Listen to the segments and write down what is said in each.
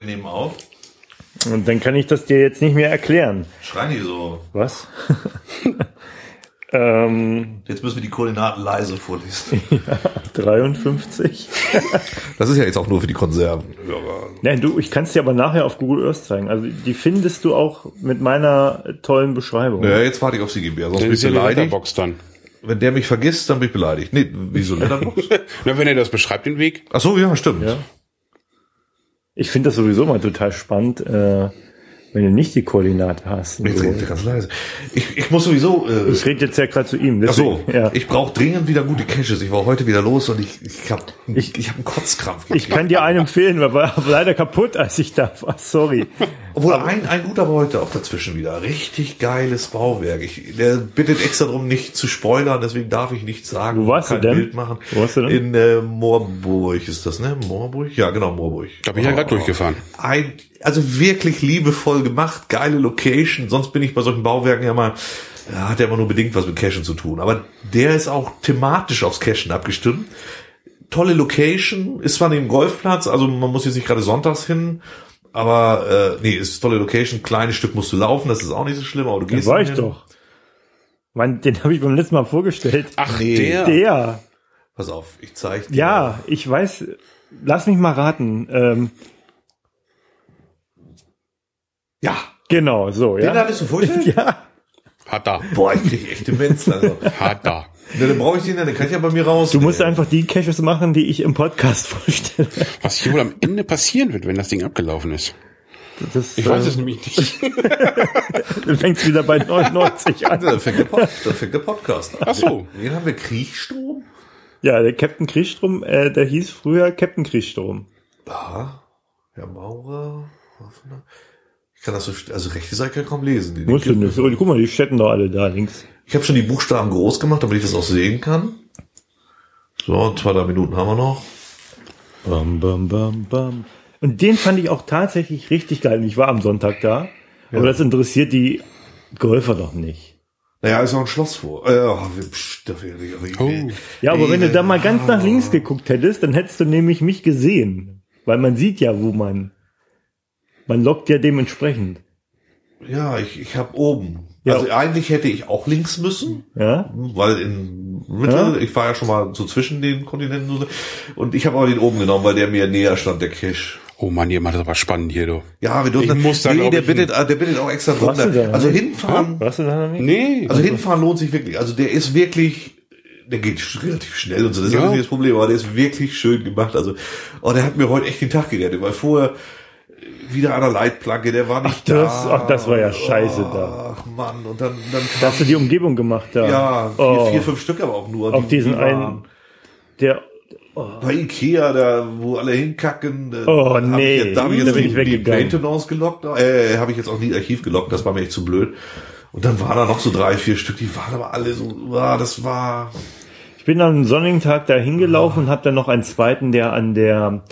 nehmen auf. Und dann kann ich das dir jetzt nicht mehr erklären. Schrei nicht so. Was? Jetzt müssen wir die Koordinaten leise vorlesen. Ja, 53. Das ist ja jetzt auch nur für die Konserven. Nein, ich kann es dir aber nachher auf Google Earth zeigen. Also die findest du auch mit meiner tollen Beschreibung. Ja, jetzt warte ich auf Sigi Bär, sonst bin ich beleidigt. Letterbox dann. Wenn der mich vergisst, dann bin ich beleidigt. Nee, wieso Letterbox? Na, wenn er das beschreibt, den Weg. Ach so, ja, stimmt. Ja. Ich finde das sowieso mal total spannend, wenn du nicht die Koordinate hast. Jetzt redet er ganz leise. Ich muss sowieso... ich rede jetzt ja gerade zu ihm. Ach so, ja. Ich brauche dringend wieder gute Caches. Ich war heute wieder los und ich hab einen Kotzkrampf. Ich kann dir einen empfehlen, weil war leider kaputt, als ich da war. Sorry. Obwohl ein guter war heute auch dazwischen wieder. Richtig geiles Bauwerk. Der bittet extra darum, nicht zu spoilern, deswegen darf ich nichts sagen. Wo warst du denn? Bild machen. Wo warst du denn? In Moorburg ist das, ne? Moorburg? Ja, genau, Moorburg. Da bin ich ja gerade durchgefahren. Also wirklich liebevoll gemacht, geile Location. Sonst bin ich bei solchen Bauwerken ja mal, hat ja immer nur bedingt was mit Cachen zu tun. Aber der ist auch thematisch aufs Cachen abgestimmt. Tolle Location, ist zwar neben Golfplatz, also man muss jetzt nicht gerade sonntags hin, aber ist tolle Location, kleines Stück musst du laufen, das ist auch nicht so schlimm, aber du gehst da war ich hin. doch. Mann, den habe ich beim letzten Mal vorgestellt. Ach, Nee. Der. Pass auf, ich zeig dir. Ja, ich weiß. Lass mich mal raten. Ja, Genau, so, den ja. hattest du vorgestellt? Ja. Hat er. Boah, ich krieg echte Menzel. Also. Hat er. Na, dann brauche ich den ja, den kann ich ja bei mir raus. Du musst einfach die Caches machen, die ich im Podcast vorstelle. Was hier wohl am Ende passieren wird, wenn das Ding abgelaufen ist. Das, Ich weiß es nämlich nicht. Dann fängt's wieder bei 99 an. Dann fängt der Podcast an. Ach so. Wen haben wir? Kriechstrom? Ja, der Captain Kriechstrom, der hieß früher Captain Kriechstrom. Ja, Herr Maurer. Ich kann das so, also rechte Seite kann ich kaum lesen. Die Musst du linke- nicht. Oh, guck mal, die stecken doch alle da links. Ich habe schon die Buchstaben groß gemacht, damit ich das auch sehen kann. So, 2-3 Minuten haben wir noch. Bam, bam, bam, bam. Und den fand ich auch tatsächlich richtig geil. Und ich war am Sonntag da. Ja. Aber das interessiert die Golfer doch nicht. Naja, ist auch ein Schloss vor. Da wäre ich. Oh. Ja, aber wenn du da mal ganz nach links geguckt hättest, dann hättest du nämlich mich gesehen. Weil man sieht ja, wo man lockt ja dementsprechend. Ja, ich habe oben. Ja. Also eigentlich hätte ich auch links müssen, Ja? weil in Mitte, ich war ja schon mal so zwischen den Kontinenten und ich habe aber den oben genommen, weil der mir näher stand, der Cache. Oh Mann, ihr macht das aber spannend hier, du. Ja, wir dürfen Ich muss da, glaub der ich, bittet auch extra Warst du drunter. da Also nicht? hinfahren, Warst du da noch nicht? Nee. also hinfahren lohnt sich wirklich. Also der ist wirklich, der geht relativ schnell und so, das ist Ja. nicht das Problem, aber der ist wirklich schön gemacht. Also, der hat mir heute echt den Tag gerettet, weil vorher wieder an der Leitplanke, der war nicht das war ja scheiße da. Ach Mann, und dann Da hast du die Umgebung gemacht da. ja, vier, 5 Stück aber auch nur. Auf diesen waren einen, der, bei Ikea, da wo alle hinkacken. Oh, hab nee, da habe ich jetzt da bin ich die weggegangen. Maintenance gelockt. Habe ich jetzt auch nie Archiv gelockt, das war mir echt zu blöd. Und dann waren da noch so 3, 4 Stück, die waren aber alle so, das war... ich bin am sonnigen Tag da hingelaufen und habe dann noch einen zweiten, der an der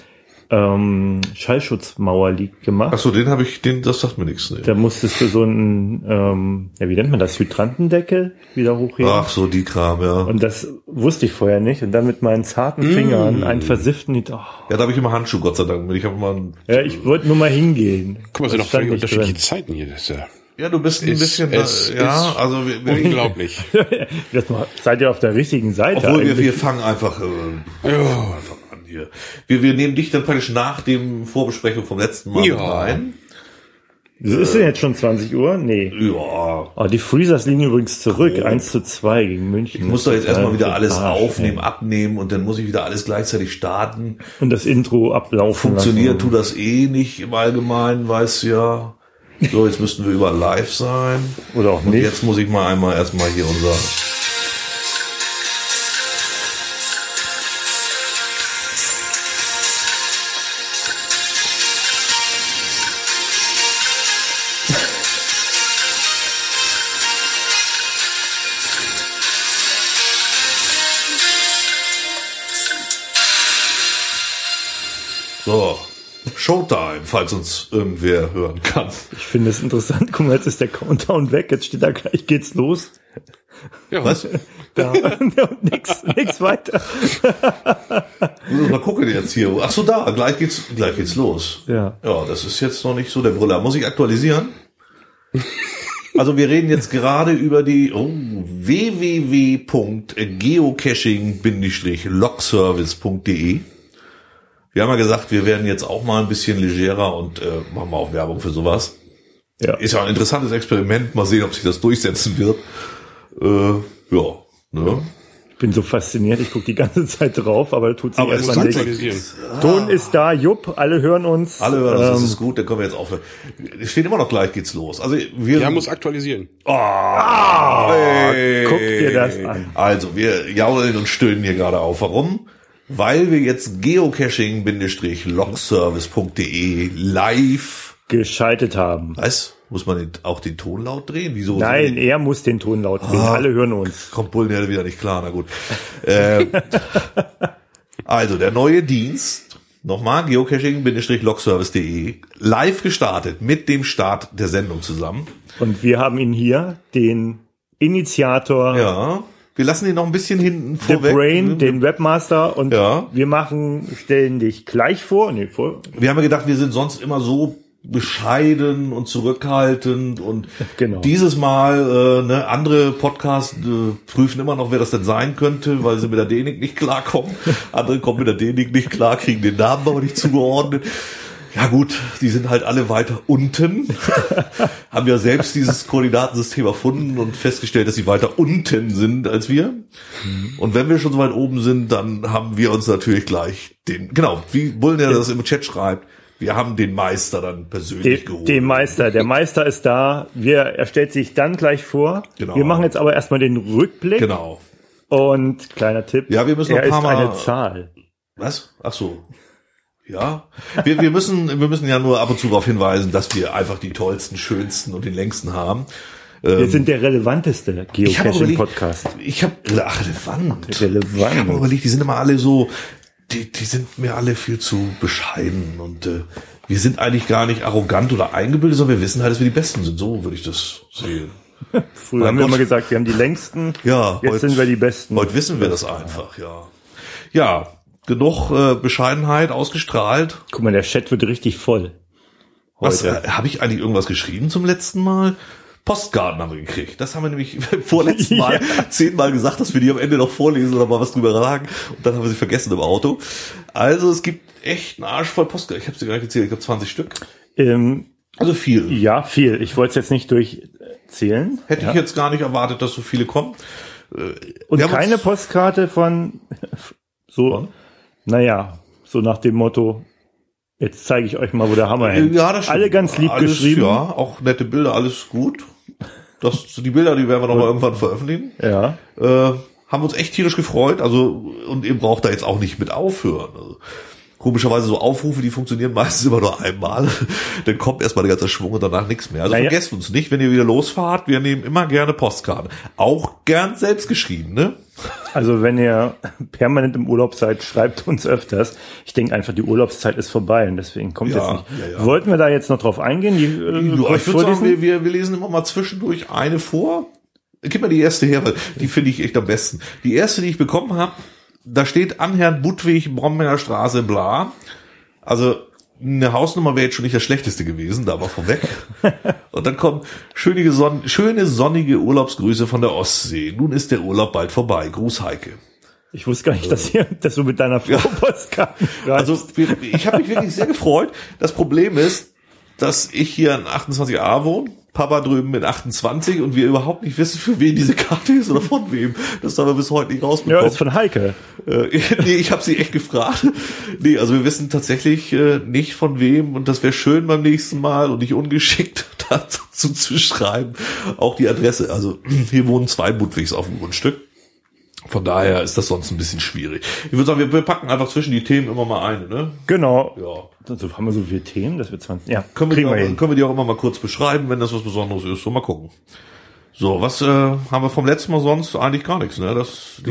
Schallschutzmauer liegt, gemacht. Ach so, das sagt mir nichts. Nee. Da musstest du so einen, wie nennt man das, Hydrantendeckel wieder hochheben. Ach so, die Kram, ja. Und das wusste ich vorher nicht. Und dann mit meinen zarten Fingern einen versifften, Ja, da habe ich immer Handschuh, Gott sei Dank. Ich habe immer ich wollte nur mal hingehen. Guck mal, sind Das doch völlig stand nicht unterschiedliche drin. Zeiten hier. Das ist ja ja, du bist ein bisschen, ist also unglaublich. Seid ihr auf der richtigen Seite? obwohl wir eigentlich? fangen einfach, Ja. einfach an hier. Wir nehmen dich dann praktisch nach dem Vorbesprechung vom letzten Mal Ja. rein. Ist denn jetzt schon 20 Uhr? Nee. Ja, Oh, die Freezers liegen übrigens zurück. 1:2 gegen München. ich muss doch jetzt erstmal wieder alles Arsch, aufnehmen, ey. abnehmen und dann muss ich wieder alles gleichzeitig starten. Und das Intro ablaufen Funktioniert lassen. tut das eh nicht im Allgemeinen, weißt du ja. So, jetzt müssten wir überall live sein. Oder auch Und nicht. jetzt muss ich mal erstmal hier unser... So, Showtime, falls uns irgendwer hören kann. Ich finde es interessant. Guck mal, jetzt ist der Countdown weg. Jetzt steht da gleich, geht's los. Ja, Was? Da. Und nix weiter. Muss mal gucken jetzt hier. Ach so, da, gleich geht's los. Ja. Ja, das ist jetzt noch nicht so der Brüller. Muss ich aktualisieren? Also wir reden jetzt gerade über die www.geocaching-logservice.de. Wir haben ja gesagt, wir werden jetzt auch mal ein bisschen legerer und machen mal auch Werbung für sowas. Ja. Ist ja ein interessantes Experiment. Mal sehen, ob sich das durchsetzen wird. Ja, ne? Ich bin so fasziniert, ich gucke die ganze Zeit drauf, aber tut sich Aber es erstmal ist nichts. aktualisieren. Ton ist da, Jupp, alle hören uns. Alle hören das ist gut, dann können wir jetzt aufhören. Es steht immer noch gleich geht's los. Also Ja, muss aktualisieren. Hey. Guck dir das an. Also, wir jaulen und stöhnen hier gerade auf. Warum? Weil wir jetzt geocaching-logservice.de live, geschaltet haben. was? Muss man auch den Ton laut drehen? Wieso? Nein, er muss den Ton laut drehen. Alle hören uns. Kommt Bullen wieder nicht klar, na gut. Also, der neue Dienst, nochmal, geocaching-logservice.de, live gestartet, mit dem Start der Sendung zusammen. Und wir haben ihn hier, den Initiator, Ja, wir lassen ihn noch ein bisschen hinten The vorweg. Brain, den Webmaster, und Ja. wir stellen dich gleich vor. Wir haben ja gedacht, wir sind sonst immer so bescheiden und zurückhaltend und Genau. dieses Mal andere Podcasts prüfen immer noch, wer das denn sein könnte, weil sie mit der Denik nicht klarkommen. Andere kommen mit der Denik nicht klar, kriegen den Namen aber nicht zugeordnet. Ja gut, die sind halt alle weiter unten. Haben ja selbst dieses Koordinatensystem erfunden und festgestellt, dass sie weiter unten sind als wir. Und wenn wir schon so weit oben sind, dann haben wir uns natürlich gleich wie Bullen der das im Chat schreibt, wir haben den Meister dann persönlich geholt. Der Meister ist da. Er stellt sich dann gleich vor. Genau. Wir machen jetzt aber erstmal den Rückblick. Genau. Und kleiner Tipp. Ja, wir müssen noch er ein paar ist Mal. eine Zahl. Was? Ach so. Ja. Wir müssen ja nur ab und zu darauf hinweisen, dass wir einfach die tollsten, schönsten und den längsten haben. Wir sind der relevanteste Geocaching-Podcast. Relevant. Relevant. Ich habe überlegt, die sind immer alle so, die sind mir alle viel zu bescheiden und wir sind eigentlich gar nicht arrogant oder eingebildet, sondern wir wissen halt, dass wir die Besten sind. So würde ich das sehen. Früher haben wir immer gesagt, wir haben die längsten. Ja, jetzt sind wir die Besten. Heute wissen wir das einfach, ja. Ja, genug Bescheidenheit ausgestrahlt. Guck mal, der Chat wird richtig voll. Was, Heute. habe ich eigentlich irgendwas geschrieben zum letzten Mal? Postkarten haben wir gekriegt. Das haben wir nämlich vorletzten Mal 10-mal gesagt, dass wir die am Ende noch vorlesen oder mal was drüber sagen. Und dann haben wir sie vergessen im Auto. Also es gibt echt einen Arsch voll Postkarten. Ich habe sie gar nicht gezählt, ich glaube 20 Stück. Also viel. Ja, viel. Ich wollte es jetzt nicht durchzählen. Hätte ich jetzt gar nicht erwartet, dass so viele kommen. Und wir haben keine uns- Postkarte von so, naja, so nach dem Motto, jetzt zeige ich euch mal, wo der Hammer hängt. Ja, das stimmt. Alle ganz lieb alles, geschrieben. Ja, auch nette Bilder, alles gut. Die Bilder, die werden wir noch mal irgendwann veröffentlichen. Ja. Haben uns echt tierisch gefreut. Also, und ihr braucht da jetzt auch nicht mit aufhören. Also, komischerweise so Aufrufe, die funktionieren meistens immer nur einmal. Dann kommt erstmal der ganze Schwung und danach nichts mehr. Also Naja. vergesst uns nicht, wenn ihr wieder losfahrt. Wir nehmen immer gerne Postkarten. Auch gern selbst geschrieben, ne? Also wenn ihr permanent im Urlaub seid, schreibt uns öfters. Ich denke einfach, die Urlaubszeit ist vorbei und deswegen kommt Ja, jetzt nicht. ja. Wollten wir da jetzt noch drauf eingehen? Ja, Kurz ich würde sagen, vorlesen? wir lesen immer mal zwischendurch eine vor. Gib mal die erste her, weil die finde ich echt am besten. Die erste, die ich bekommen habe, da steht an Herrn Budwig, Brombeer Straße, bla. Also eine Hausnummer wäre jetzt schon nicht das Schlechteste gewesen, da war vorweg. Und dann kommen schöne sonnige Urlaubsgrüße von der Ostsee. Nun ist der Urlaub bald vorbei. Gruß Heike. Ich wusste gar nicht, dass du mit deiner Frau Postkarten schreibst. Also ich habe mich wirklich sehr gefreut. Das Problem ist, dass ich hier in 28a wohne, Papa drüben mit 28 und wir überhaupt nicht wissen, für wen diese Karte ist oder von wem. Das haben wir bis heute nicht Ja, rausbekommen. ist von Heike. Nee, ich habe sie echt gefragt. Nee, also wir wissen tatsächlich nicht von wem und das wäre schön beim nächsten Mal und nicht ungeschickt dazu zu schreiben. Auch die Adresse. Also hier wohnen 2 Budwigs auf dem Grundstück. Von daher ist das sonst ein bisschen schwierig. Ich würde sagen, wir packen einfach zwischen die Themen immer mal eine, ne? Genau. Ja. Also haben wir so viele Themen, dass wir 20. Ja, Können kriegen wir wir hin. die auch immer mal kurz beschreiben, wenn das was Besonderes ist. So, mal gucken. So, was haben wir vom letzten Mal sonst? Eigentlich gar nichts, ne?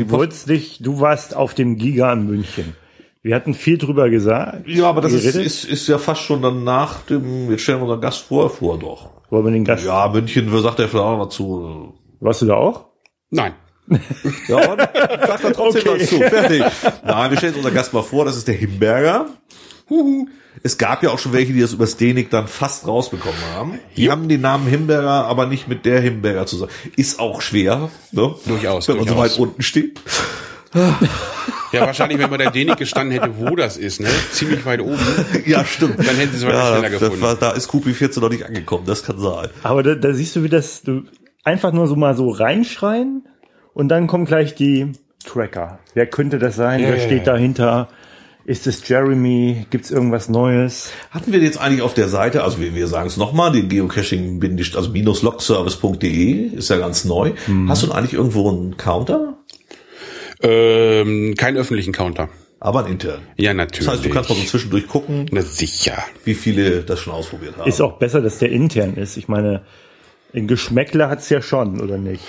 Du warst auf dem Giga in München. Wir hatten viel drüber gesagt. Ja, aber das geredet. ist ja fast schon dann nach dem, jetzt stellen wir unseren Gast vor doch. Wollen wir den Gast. Ja, München, wer sagt der vielleicht auch dazu? Warst du da auch? Nein. Ja, und sagt er trotzdem Okay. was zu. Fertig. Nein, wir stellen uns unseren Gast mal vor, das ist der Himberger. Es gab ja auch schon welche, die das übers Denik dann fast rausbekommen haben. Die haben den Namen Himberger, aber nicht mit der Himberger zusammen. Ist auch schwer, ne? Durchaus, wenn man so durchaus. weit unten steht. Ja, wahrscheinlich, wenn man der Denik gestanden hätte, wo das ist, ne? Ziemlich weit oben. Ja, stimmt. Dann hätten sie es wahrscheinlich schneller gefunden. Da ist Kupi 14 noch nicht angekommen, das kann sein. Aber da siehst du, wie das, du einfach nur so mal so reinschreien und dann kommen gleich die Tracker. Wer könnte das sein? Wer steht dahinter? Ist es Jeremy? Gibt's irgendwas Neues? Hatten wir jetzt eigentlich auf der Seite, also wir sagen es nochmal, den Geocaching, also -logservice.de ist ja ganz neu. Hast du eigentlich irgendwo einen Counter? Keinen öffentlichen Counter. Aber einen internen. Ja, natürlich. Das heißt, du kannst mal so zwischendurch gucken, Na sicher. wie viele das schon ausprobiert haben. Ist auch besser, dass der intern ist. Ich meine, ein Geschmäckler hat's ja schon, oder nicht?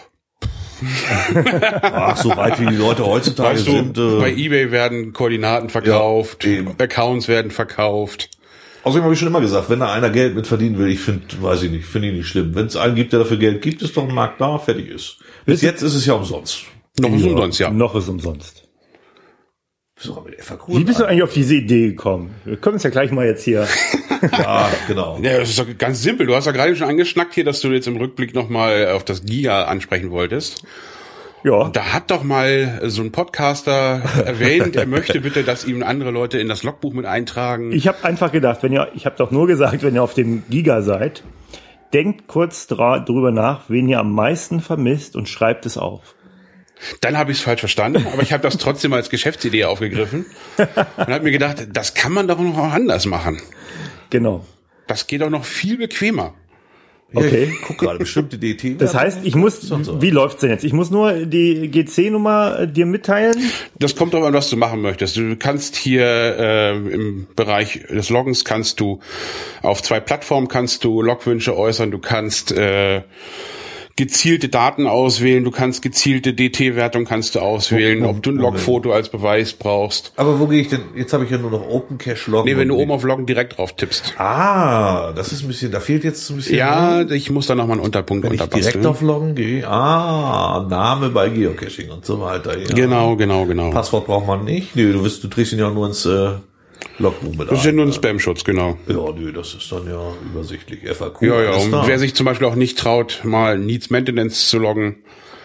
Ach, so weit wie die Leute heutzutage Weißt du, sind. bei eBay werden Koordinaten verkauft, Ja, eben. Accounts werden verkauft. Außerdem habe ich schon immer gesagt, wenn da einer Geld mit verdienen will, finde ich nicht schlimm. Wenn es einen gibt, der dafür Geld gibt, ist doch ein Markt da, fertig ist. Bis jetzt ist es ja umsonst. Noch ist umsonst, ja. Noch ist umsonst. Sogar mit FAQ. Wie bist du eigentlich auf diese Idee gekommen? Wir können es ja gleich mal jetzt hier. Ja, genau. Ja, das ist doch ganz simpel. Du hast ja gerade schon angeschnackt hier, dass du jetzt im Rückblick nochmal auf das Giga ansprechen wolltest. Ja. Da hat doch mal so ein Podcaster erwähnt, er möchte bitte, dass ihm andere Leute in das Logbuch mit eintragen. Ich habe einfach gedacht, ich habe doch nur gesagt, wenn ihr auf dem Giga seid, denkt kurz drüber nach, wen ihr am meisten vermisst und schreibt es auf. Dann habe ich es falsch verstanden, aber ich habe das trotzdem als Geschäftsidee aufgegriffen und habe mir gedacht, das kann man doch noch anders machen. Genau. Das geht doch noch viel bequemer. Okay. Ich guck gerade, bestimmte DT. Das heißt, wie läuft's denn jetzt? Ich muss nur die GC-Nummer dir mitteilen? Das kommt darauf an, was du machen möchtest. Du kannst hier im Bereich des Loggens kannst du auf 2 Plattformen kannst du Logwünsche äußern. Du kannst gezielte Daten auswählen, du kannst gezielte DT-Wertung kannst du auswählen, ob du ein Logfoto als Beweis brauchst. Aber wo gehe ich denn? Jetzt habe ich ja nur noch Open Cache Loggen. Nee, wenn du oben auf Loggen direkt drauf tippst. Das ist ein bisschen, da fehlt jetzt ein bisschen. Ja, ich muss da nochmal einen Unterpunkt wenn ich unterbasteln. direkt auf Loggen gehe. Name bei Geocaching und so weiter. Ja. Genau. Passwort braucht man nicht. Nö, du drehst ihn ja nur ins Logbuch mit Das ist ja ein. nur ein Spam-Schutz, genau. Ja, nö, das ist dann ja übersichtlich. FAQ. Ja, alles und da. wer sich zum Beispiel auch nicht traut, mal Needs Maintenance zu loggen,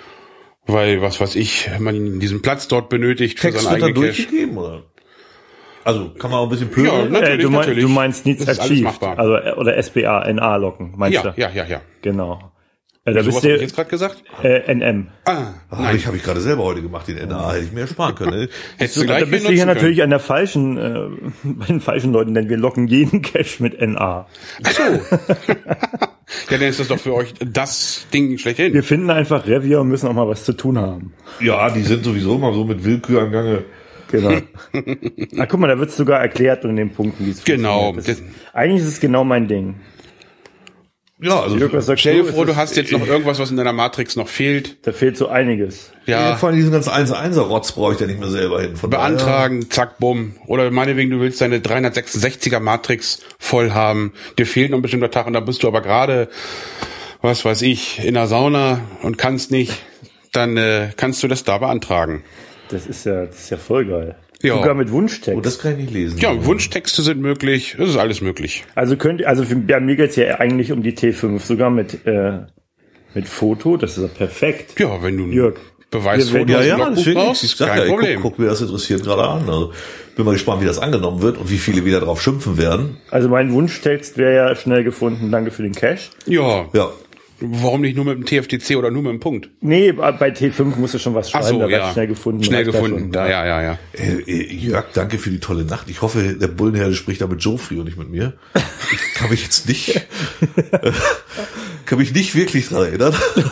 weil, was weiß ich, man diesen Platz dort benötigt für Text seinen wird dann eigenen Cache. durchgegeben, oder? Also, kann man auch ein bisschen pöbeln. Ja, natürlich, natürlich. Du meinst Needs Das ist alles Achieved, machbar. also oder SBA, NA-Locken, meinst Ja, du? ja. Genau. Da So bist was habe ich du jetzt gerade gesagt? NM. Habe ich gerade selber heute gemacht, den NA, hätte ich mir ersparen können. Hättest du gleich Da bist du benutzen hier können. natürlich an der falschen, bei den falschen Leuten, denn wir locken jeden Cache mit NA. Ach so. Ja, dann ist das doch für euch das Ding schlechthin. Wir finden einfach Revier und müssen auch mal was zu tun haben. Ja, die sind sowieso immer so mit Willkür am Gange. Genau. Guck mal, da wird es sogar erklärt in den Punkten, wie es Genau. funktioniert. Eigentlich ist es genau mein Ding. Ja, also Jörg, was sagst Stell dir vor, Ist du es- hast jetzt noch irgendwas, was in deiner Matrix noch fehlt. Da fehlt so einiges. ja. Ja, Vor allem diesen ganzen 1-1er-Rotz brauche ich ja nicht mehr selber hin. Von beantragen, zack, bumm. Oder meinetwegen, du willst deine 366er Matrix voll haben. Dir fehlt noch ein bestimmter Tag und da bist du aber gerade, was weiß ich, in der Sauna und kannst nicht. Dann kannst du das da beantragen. Das ist ja voll geil. Ja. Sogar mit Wunschtext. Oh, das kann ich nicht lesen. Ja, Wunschtexte sind möglich. Das ist alles möglich. Also bei mir geht's ja eigentlich um die T5, sogar mit Foto, das ist ja perfekt. Ja, wenn du Jörg, Beweisfoto wir aus Ja, dem Logbuch deswegen, brauchst, ich ist sag kein ja, ich Problem. guck mir das interessiert gerade an. Also, bin mal gespannt, wie das angenommen wird und wie viele wieder drauf schimpfen werden. Also mein Wunschtext wäre ja schnell gefunden, danke für den Cache. Ja. Ja. Warum nicht nur mit dem TFTC oder nur mit dem Punkt? Nee, bei T5 musst du schon was Ach schreiben, so, da ja. reicht schnell gefunden. Schnell reicht ja gefunden. schon, Ja. Jörg, danke für die tolle Nacht. Ich hoffe, der Bullenherde spricht da mit Geoffrey und nicht mit mir. Ich kann mich jetzt nicht, kann mich nicht wirklich dran erinnern.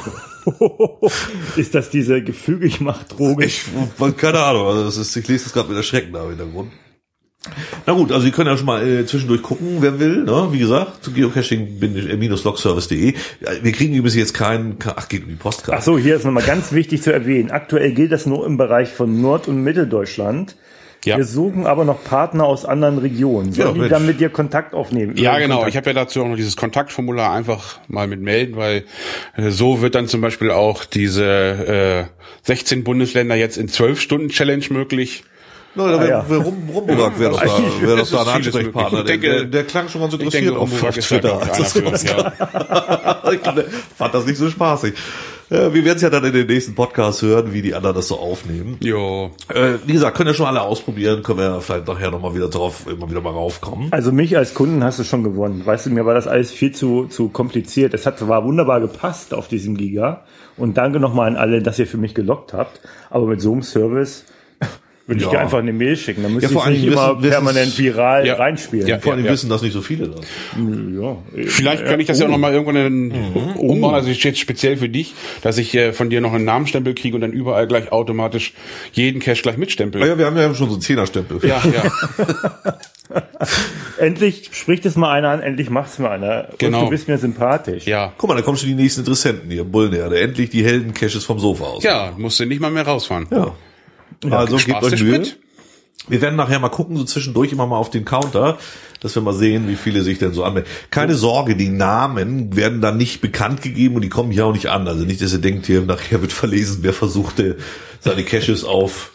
Ist das diese gefügig macht Droge? Keine Ahnung, also ich lese das gerade mit Erschrecken da im Hintergrund. Na gut, also Sie können ja schon mal zwischendurch gucken, wer will, ne? Wie gesagt, zu geocaching-logservice.de. Wir kriegen übrigens jetzt geht um die Postkarte. Ach so, hier ist nochmal ganz wichtig zu erwähnen. Aktuell gilt das nur im Bereich von Nord- und Mitteldeutschland. Ja. Wir suchen aber noch Partner aus anderen Regionen. Sollen die dann mit dir Kontakt aufnehmen? Ja, genau. Ich habe ja dazu auch noch dieses Kontaktformular einfach mal mit melden, weil so wird dann zum Beispiel auch diese 16 Bundesländer jetzt in 12-Stunden-Challenge möglich. Rumburak wäre doch da ein Ansprechpartner. Der klang schon ganz interessiert auf Twitter. Ich fand das nicht so spaßig. Wir werden es ja dann in den nächsten Podcasts hören, wie die anderen das so aufnehmen. Jo. Wie gesagt, können ja schon alle ausprobieren, können wir ja vielleicht nachher nochmal wieder drauf, immer wieder mal raufkommen. Also mich als Kunden hast du schon gewonnen. Weißt du, mir war das alles viel zu kompliziert. Es war wunderbar gepasst auf diesem Giga. Und danke nochmal an alle, dass ihr für mich gelockt habt. Aber mit so einem Service würde ich dir einfach eine Mail schicken. Dann müsste ich nicht immer permanent viral reinspielen. Ja, vor allem wissen das nicht so viele das. Ja. Vielleicht kann ich das ja auch nochmal irgendwann umbauen, also jetzt speziell für dich, dass ich von dir noch einen Namensstempel kriege und dann überall gleich automatisch jeden Cache gleich mitstempel. Ja, wir haben ja schon so einen 10er-Stempel. Ja. Endlich spricht es mal einer an, endlich macht's mal einer. Genau. Und du bist mir sympathisch. Ja. Guck mal, da kommen schon die nächsten Interessenten hier. Bullenherde. Endlich die Helden-Caches vom Sofa aus. Ja, musst du nicht mal mehr rausfahren. Ja. Also gebt euch Mühe. Mit. Wir werden nachher mal gucken, so zwischendurch immer mal auf den Counter, dass wir mal sehen, wie viele sich denn so anmelden. Keine Sorge, die Namen werden dann nicht bekannt gegeben und die kommen hier auch nicht an. Also nicht, dass ihr denkt, hier nachher wird verlesen, wer versuchte, seine Caches auf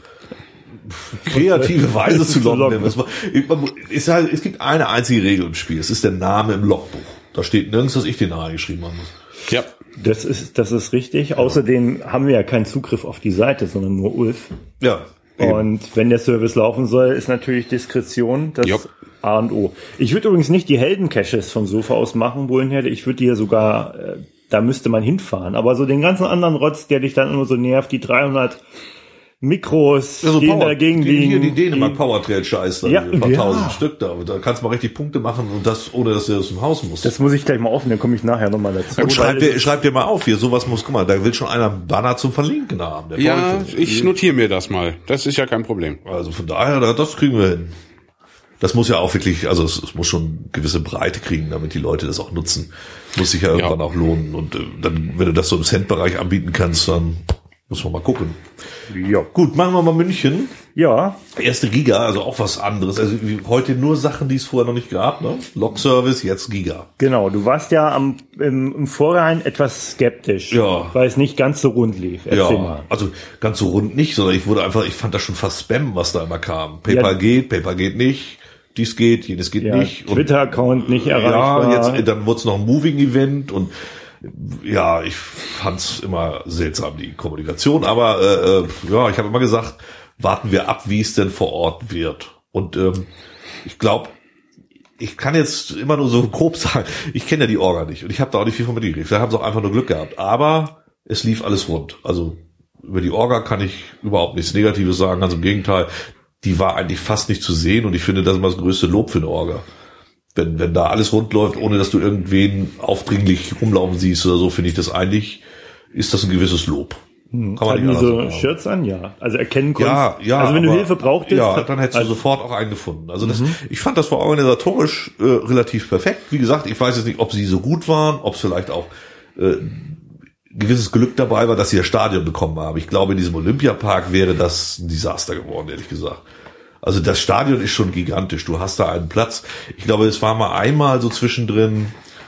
kreative Weise zu locken. Es gibt eine einzige Regel im Spiel. Es ist der Name im Logbuch. Da steht nirgends, dass ich den eingeschrieben habe. Ja. Das ist richtig. Außerdem haben wir ja keinen Zugriff auf die Seite, sondern nur Ulf. Ja. Und wenn der Service laufen soll, ist natürlich Diskretion das A und O. Ich würde übrigens nicht die Helden-Caches vom Sofa aus machen, Bullenherde. Ich würde die ja sogar, da müsste man hinfahren. Aber so den ganzen anderen Rotz, der dich dann immer so nervt, die 300 Mikros, ja, so die dagegen liegen. Hier die Dänemark Powertrail Scheiß, ja, ein paar tausend Stück da. Da kannst du mal richtig Punkte machen und das, ohne dass du aus dem Haus musst. Das muss ich gleich mal aufnehmen, dann komme ich nachher nochmal dazu. Und schreib dir mal auf hier, sowas muss, guck mal, da will schon einer einen Banner zum Verlinken haben. Der Ja, ich notiere mir das mal. Das ist ja kein Problem. Also von daher, das kriegen wir hin. Das muss ja auch wirklich, also es muss schon gewisse Breite kriegen, damit die Leute das auch nutzen. Muss sich ja irgendwann auch lohnen. Und dann, wenn du das so im Cent-Bereich anbieten kannst, dann muss man mal gucken. Ja. Gut, machen wir mal München. Ja. Erste Giga, also auch was anderes. Also heute nur Sachen, die es vorher noch nicht gab, ne? Log-Service, jetzt Giga. Genau, du warst ja im Vorhinein etwas skeptisch, weil es nicht ganz so rund lief. Erzähl mal. Also ganz so rund nicht, sondern ich fand das schon fast Spam, was da immer kam. PayPal geht nicht. Dies geht, jenes geht nicht. Twitter-Account nicht erreichbar. Ja, dann wurde es noch ein Moving-Event und ja, ich fand's immer seltsam, die Kommunikation, aber ich habe immer gesagt, warten wir ab, wie es denn vor Ort wird. Und ich glaube, ich kann jetzt immer nur so grob sagen, ich kenne ja die Orga nicht und ich habe da auch nicht viel von mitgekriegt. Da haben sie auch einfach nur Glück gehabt. Aber es lief alles rund. Also über die Orga kann ich überhaupt nichts Negatives sagen, ganz im Gegenteil. Die war eigentlich fast nicht zu sehen und ich finde, das ist immer das größte Lob für eine Orga. Wenn da alles rund läuft, ohne dass du irgendwen aufdringlich rumlaufen siehst oder so, finde ich das eigentlich, ist das ein gewisses Lob. Kann man nicht so Shirts an, ja. Also erkennen Kunst. Ja, also wenn du Hilfe brauchtest. Ja, dann hättest du sofort auch einen gefunden. Also ich fand, das war organisatorisch relativ perfekt. Wie gesagt, ich weiß jetzt nicht, ob sie so gut waren, ob es vielleicht auch gewisses Glück dabei war, dass sie das Stadion bekommen haben. Ich glaube, in diesem Olympiapark wäre das ein Desaster geworden, ehrlich gesagt. Also das Stadion ist schon gigantisch. Du hast da einen Platz. Ich glaube, es war mal einmal so zwischendrin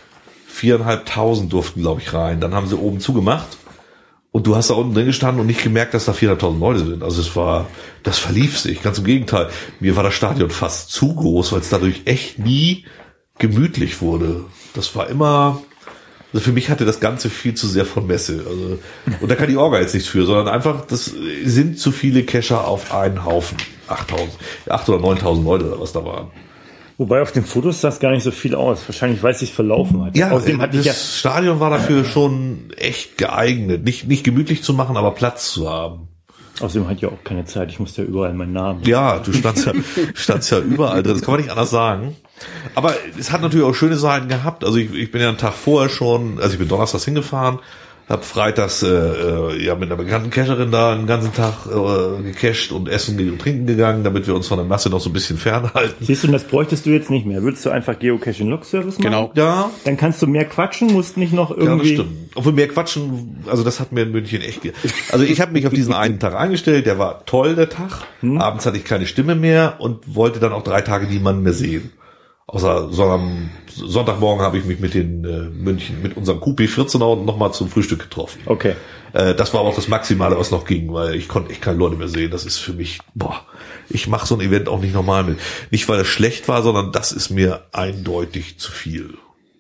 4.500 durften, glaube ich, rein. Dann haben sie oben zugemacht. Und du hast da unten drin gestanden und nicht gemerkt, dass da 4.500 Leute sind. Also das verlief sich. Ganz im Gegenteil. Mir war das Stadion fast zu groß, weil es dadurch echt nie gemütlich wurde. Das war immer, also für mich hatte das Ganze viel zu sehr von Messe. Also, und da kann die Orga jetzt nichts für, sondern einfach, das sind zu viele Cacher auf einen Haufen. 8.000 oder 9.000 Leute oder was da waren. Wobei auf den Fotos sah es gar nicht so viel aus. Wahrscheinlich, weil es sich verlaufen hat. Ja, das Stadion war dafür schon echt geeignet. Nicht gemütlich zu machen, aber Platz zu haben. Außerdem hat ja auch keine Zeit. Ich musste ja überall meinen Namen. Ja, du standst ja überall drin. Das kann man nicht anders sagen. Aber es hat natürlich auch schöne Seiten gehabt. Also ich bin ja einen Tag vorher schon, also ich bin donnerstags hingefahren, Hab freitags mit einer bekannten Cacherin da den ganzen Tag gecached und essen und trinken gegangen, damit wir uns von der Masse noch so ein bisschen fernhalten. Siehst du, das bräuchtest du jetzt nicht mehr. Würdest du einfach Geocaching-Log-Service machen? Genau. Ja, Dann kannst du mehr quatschen, musst nicht noch ja, das irgendwie... stimmt. Obwohl mehr quatschen, also das hat mir in München echt... Also ich habe mich auf diesen einen Tag eingestellt, der war toll, der Tag. Abends hatte ich keine Stimme mehr und wollte dann auch 3 Tage niemanden mehr sehen. Außer so am Sonntagmorgen habe ich mich mit den München, mit unserem QP14er nochmal zum Frühstück getroffen. Okay. Das war aber auch das Maximale, was noch ging, weil ich konnte echt keine Leute mehr sehen. Das ist für mich, ich mache so ein Event auch nicht normal mit. Nicht, weil es schlecht war, sondern das ist mir eindeutig zu viel.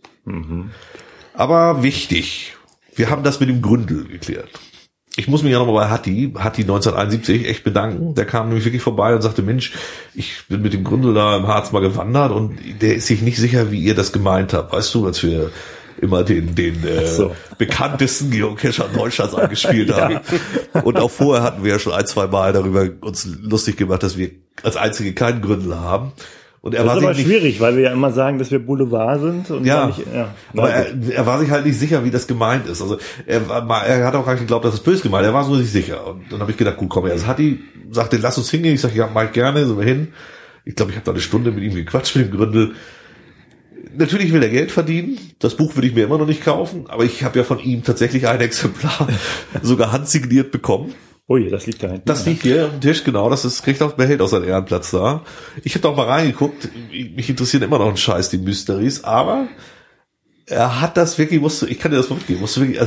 Aber wichtig, wir haben das mit dem Gründel geklärt. Ich muss mich ja nochmal bei Hatti 1971 echt bedanken. Der kam nämlich wirklich vorbei und sagte, Mensch, ich bin mit dem Gründel da im Harz mal gewandert und der ist sich nicht sicher, wie ihr das gemeint habt. Weißt du, als wir immer den bekanntesten Geocacher Deutschlands angespielt haben. Und auch vorher hatten wir ja schon 1-2 Mal darüber uns lustig gemacht, dass wir als Einzige keinen Gründel haben. Und er Das war ist aber sich schwierig, weil wir ja immer sagen, dass wir Boulevard sind. Und aber er war sich halt nicht sicher, wie das gemeint ist. Also er hat auch gar nicht geglaubt, dass es böse gemeint. Er war so nicht sicher. Und dann habe ich gedacht, gut, komm her. Also Hatti sagte, lass uns hingehen. Ich sage, ja, mach ich gerne, sind wir hin. Ich glaube, ich habe da eine Stunde mit ihm gequatscht mit dem Gründel. Natürlich will er Geld verdienen. Das Buch würde ich mir immer noch nicht kaufen. Aber ich habe ja von ihm tatsächlich ein Exemplar sogar handsigniert bekommen. Ui, das liegt da hinten. Das liegt hier auf dem Tisch, genau. Das ist, kriegt auch, behält auch seinen Ehrenplatz da. Ich habe da auch mal reingeguckt. Mich interessieren immer noch ein Scheiß, die Mysteries. Aber er hat das wirklich, ich kann dir das mal mitgeben,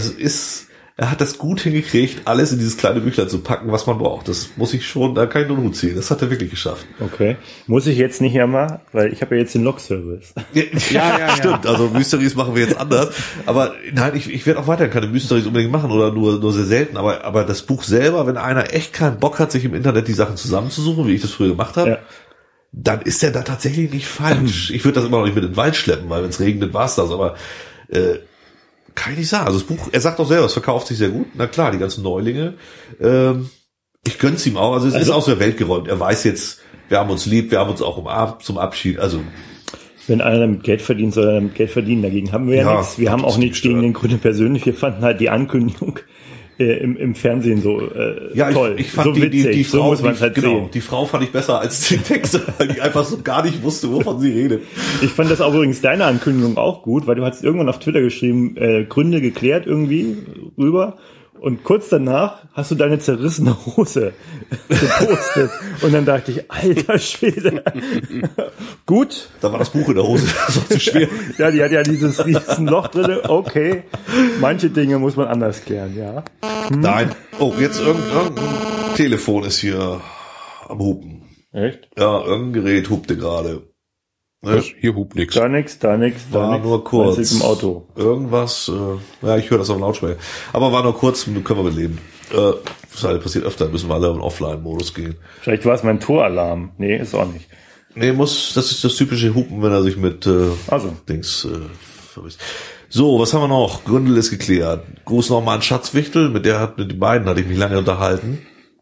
er hat das gut hingekriegt, alles in dieses kleine Büchlein zu packen, was man braucht. Das muss ich schon, da kann ich nur einen Hut ziehen. Das hat er wirklich geschafft. Okay. Muss ich jetzt nicht einmal, weil ich habe ja jetzt den Log-Service. Ja, stimmt. Also Mysteries machen wir jetzt anders. Aber nein, ich werde auch weiterhin keine Mysteries unbedingt machen oder nur sehr selten. Aber das Buch selber, wenn einer echt keinen Bock hat, sich im Internet die Sachen zusammenzusuchen, wie ich das früher gemacht habe, dann ist er da tatsächlich nicht falsch. Ich würde das immer noch nicht mit in den Wald schleppen, weil wenn es regnet, war's das. Aber kann ich nicht sagen. Also das Buch, er sagt auch selber, es verkauft sich sehr gut. Na klar, die ganzen Neulinge. Ich gönn's ihm auch. Also es ist aus der Welt geräumt. Er weiß jetzt, wir haben uns lieb, wir haben uns auch umarmt zum Abschied. Also wenn einer damit Geld verdient, soll er damit Geld verdienen. Dagegen haben wir ja nichts. Wir haben auch nichts gegen den Gründer persönlich. Wir fanden halt die Ankündigung im Fernsehen so toll. Ich fand so witzig. Die Frau, so muss man halt sehen. Die Frau fand ich besser als den Text, weil die einfach so gar nicht wusste, wovon sie redet. Ich fand das auch übrigens deine Ankündigung auch gut, weil du hast irgendwann auf Twitter geschrieben, Gründe geklärt irgendwie rüber. Und kurz danach hast du deine zerrissene Hose gepostet. Und dann dachte ich, alter Schwede. Gut. Da war das Buch in der Hose. Das war zu schwer. Ja, die hat ja dieses riesen Loch drin. Okay. Manche Dinge muss man anders klären, ja. Nein. Oh, jetzt irgendein Telefon ist hier am Hupen. Echt? Ja, irgendein Gerät hupte gerade. Hier hupt nix. Da nix. War nur kurz. Im Auto. Irgendwas, ich höre das auf dem Lautsprecher. Aber war nur kurz, können wir mitleben. Das halt passiert öfter, müssen wir alle in Offline-Modus gehen. Vielleicht war es mein Toralarm. Nee, ist auch nicht. Nee, das ist das typische Hupen, wenn er sich mit Dings vermisst. So, was haben wir noch? Gründel ist geklärt. Gruß nochmal an Schatzwichtel, mit den beiden hatte ich mich lange unterhalten.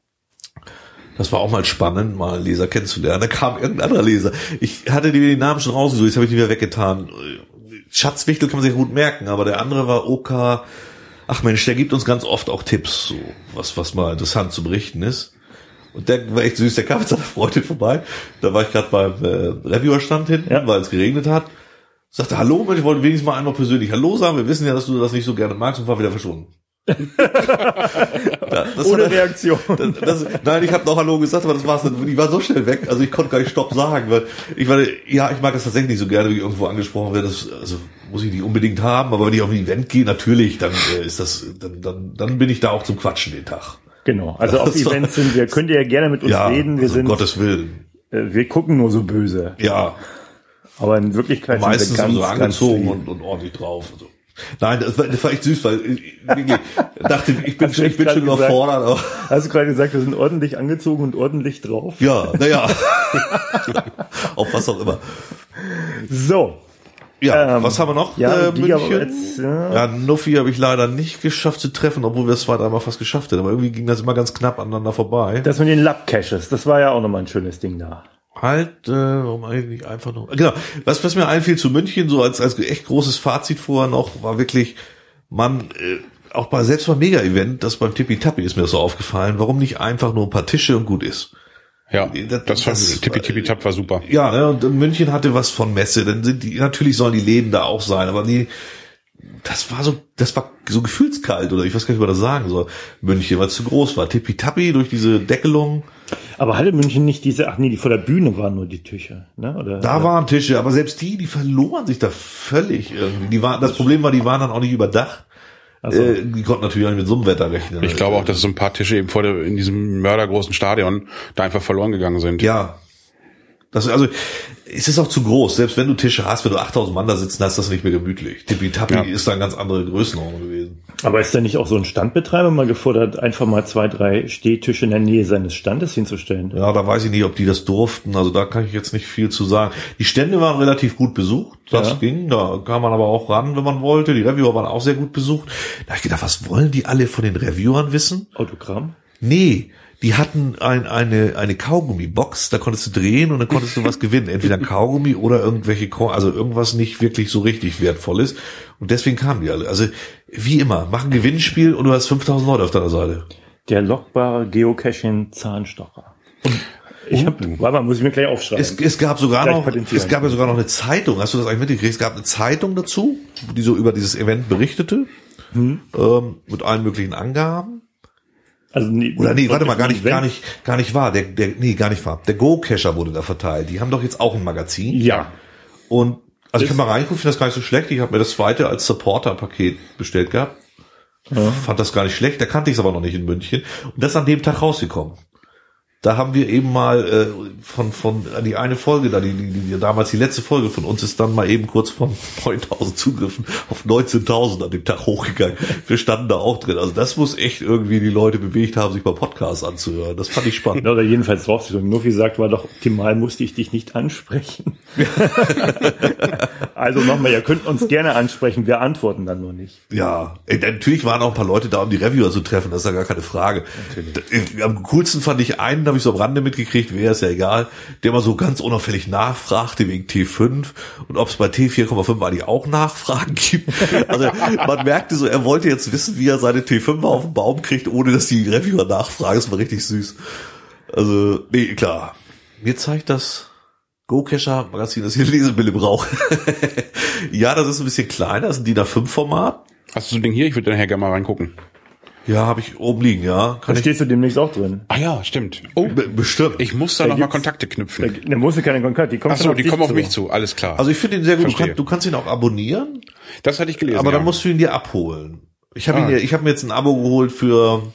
Das war auch mal spannend, mal einen Leser kennenzulernen. Da kam irgendein anderer Leser. Ich hatte den Namen schon rausgesucht, jetzt habe ich die wieder weggetan. Schatzwichtel kann man sich gut merken, aber der andere war Oka. Ach Mensch, der gibt uns ganz oft auch Tipps, so was mal interessant zu berichten ist. Und der war echt süß, der kam mit seiner Freundin vorbei. Da war ich gerade beim Reviewerstand hinten, weil es geregnet hat. Sagte, hallo, ich wollte wenigstens mal einmal persönlich Hallo sagen. Wir wissen ja, dass du das nicht so gerne magst und war wieder verschwunden. Ohne Reaktion. Nein, ich habe noch Hallo gesagt, aber das war's dann. Die war so schnell weg, also ich konnte gar nicht Stopp sagen, weil ich mag das tatsächlich nicht so gerne, wie irgendwo angesprochen wird. Also muss ich nicht unbedingt haben, aber wenn ich auf ein Event gehe, natürlich, dann dann bin ich da auch zum Quatschen den Tag. Genau. Also auf Events könnt ihr ja gerne mit uns reden. Wir sind, um Gottes Willen. Wir gucken nur so böse. Ja. Aber in Wirklichkeit meistens sind wir so angezogen und ordentlich drauf. Also. Nein, das war echt süß, weil ich dachte, ich bin schon überfordert. Aber hast du gerade gesagt, wir sind ordentlich angezogen und ordentlich drauf? Ja, naja. Auf was auch immer. So. Ja, was haben wir noch? Ja, München. Ja, Nuffi habe ich leider nicht geschafft zu treffen, obwohl wir es 2-3 Mal fast geschafft hätten. Aber irgendwie ging das immer ganz knapp aneinander vorbei. Das mit den Lab-Caches, das war ja auch nochmal ein schönes Ding da. Warum eigentlich einfach noch? Genau, was mir einfiel zu München, so als echt großes Fazit vorher noch, war wirklich, auch selbst beim Mega-Event, das beim Tippitappi ist mir das so aufgefallen, warum nicht einfach nur ein paar Tische und gut ist. Ja, das Tippitappi war super. Ja, ne, und München hatte was von Messe, dann natürlich sollen die Läden da auch sein, aber das war so gefühlskalt, oder ich weiß gar nicht, was das sagen soll. München, weil es zu groß war. Tippitappi durch diese Deckelung. Aber hatte München nicht die vor der Bühne waren nur die Tische, ne? Oder waren Tische, aber selbst die verloren sich da völlig irgendwie. Das Problem war, die waren dann auch nicht überdacht. Also. Die konnten natürlich auch nicht mit so einem Wetter rechnen. Ich glaube auch, dass so ein paar Tische eben in diesem mördergroßen Stadion da einfach verloren gegangen sind. Ja. Es ist auch zu groß. Selbst wenn du Tische hast, wenn du 8000 Mann da sitzen hast, das nicht mehr gemütlich. Tippitappi ist da eine ganz andere Größenordnung gewesen. Aber ist da nicht auch so ein Standbetreiber mal gefordert, einfach mal 2, 3 Stehtische in der Nähe seines Standes hinzustellen? Ja, da weiß ich nicht, ob die das durften. Also da kann ich jetzt nicht viel zu sagen. Die Stände waren relativ gut besucht. Das ging. Da kam man aber auch ran, wenn man wollte. Die Reviewer waren auch sehr gut besucht. Da habe ich gedacht, was wollen die alle von den Reviewern wissen? Autogramm? Nee. Die hatten eine Kaugummi-Box, da konntest du drehen und dann konntest du was gewinnen. Entweder ein Kaugummi oder also irgendwas nicht wirklich so richtig Wertvolles. Und deswegen kamen die alle. Also, wie immer, mach ein Gewinnspiel und du hast 5000 Leute auf deiner Seite. Der lockbare Geocaching-Zahnstocher. Muss ich mir gleich aufschreiben. Es gab ja sogar noch eine Zeitung. Hast du das eigentlich mitgekriegt? Es gab eine Zeitung dazu, die so über dieses Event berichtete, mit allen möglichen Angaben. Also warte mal, gar nicht wahr. Der Go-Cacher wurde da verteilt. Die haben doch jetzt auch ein Magazin. Ja. Und also ich kann mal reingucken, finde das gar nicht so schlecht. Ich habe mir das zweite als Supporter-Paket bestellt gehabt. Ja. Fand das gar nicht schlecht. Da kannte ich es aber noch nicht in München. Und das ist an dem Tag rausgekommen. Da haben wir eben mal von die eine Folge da, die damals die letzte Folge von uns ist dann mal eben kurz von 9.000 Zugriffen auf 19.000 an dem Tag hochgegangen. Wir standen da auch drin. Also das muss echt irgendwie die Leute bewegt haben, sich mal Podcasts anzuhören. Das fand ich spannend. Oder jedenfalls drauf zu sagen. Nur wie gesagt, war doch optimal, musste ich dich nicht ansprechen. Also nochmal, ihr könnt uns gerne ansprechen, wir antworten dann nur nicht. Ja, natürlich waren auch ein paar Leute da, um die Reviewer zu treffen, das ist ja gar keine Frage. Am coolsten fand ich einen, habe ich so am Rande mitgekriegt, wäre es ja egal, der mal so ganz unauffällig nachfragte wegen T5 und ob es bei T4,5 eigentlich auch Nachfragen gibt. Also man merkte so, er wollte jetzt wissen, wie er seine T5 auf den Baum kriegt, ohne dass die Reviewer nachfragen. Das war richtig süß. Also, nee, klar. Mir zeigt das Go-Cacher Magazin, das hier Lesebrille braucht. Ja, das ist ein bisschen kleiner, das ist ein DIN A5 Format. Hast du so ein Ding hier? Ich würde dann gerne mal reingucken. Ja, habe ich oben liegen, ja. Da stehst du demnächst auch drin. Ah ja, stimmt. Oh, bestimmt. Ich muss da noch mal Kontakte knüpfen. Da musst du keine Kontakte. Die kommen auf mich zu. Alles klar. Also ich finde ihn sehr gut. Du kannst ihn auch abonnieren. Das hatte ich gelesen. Aber dann musst du ihn dir abholen. Ich habe mir jetzt ein Abo geholt für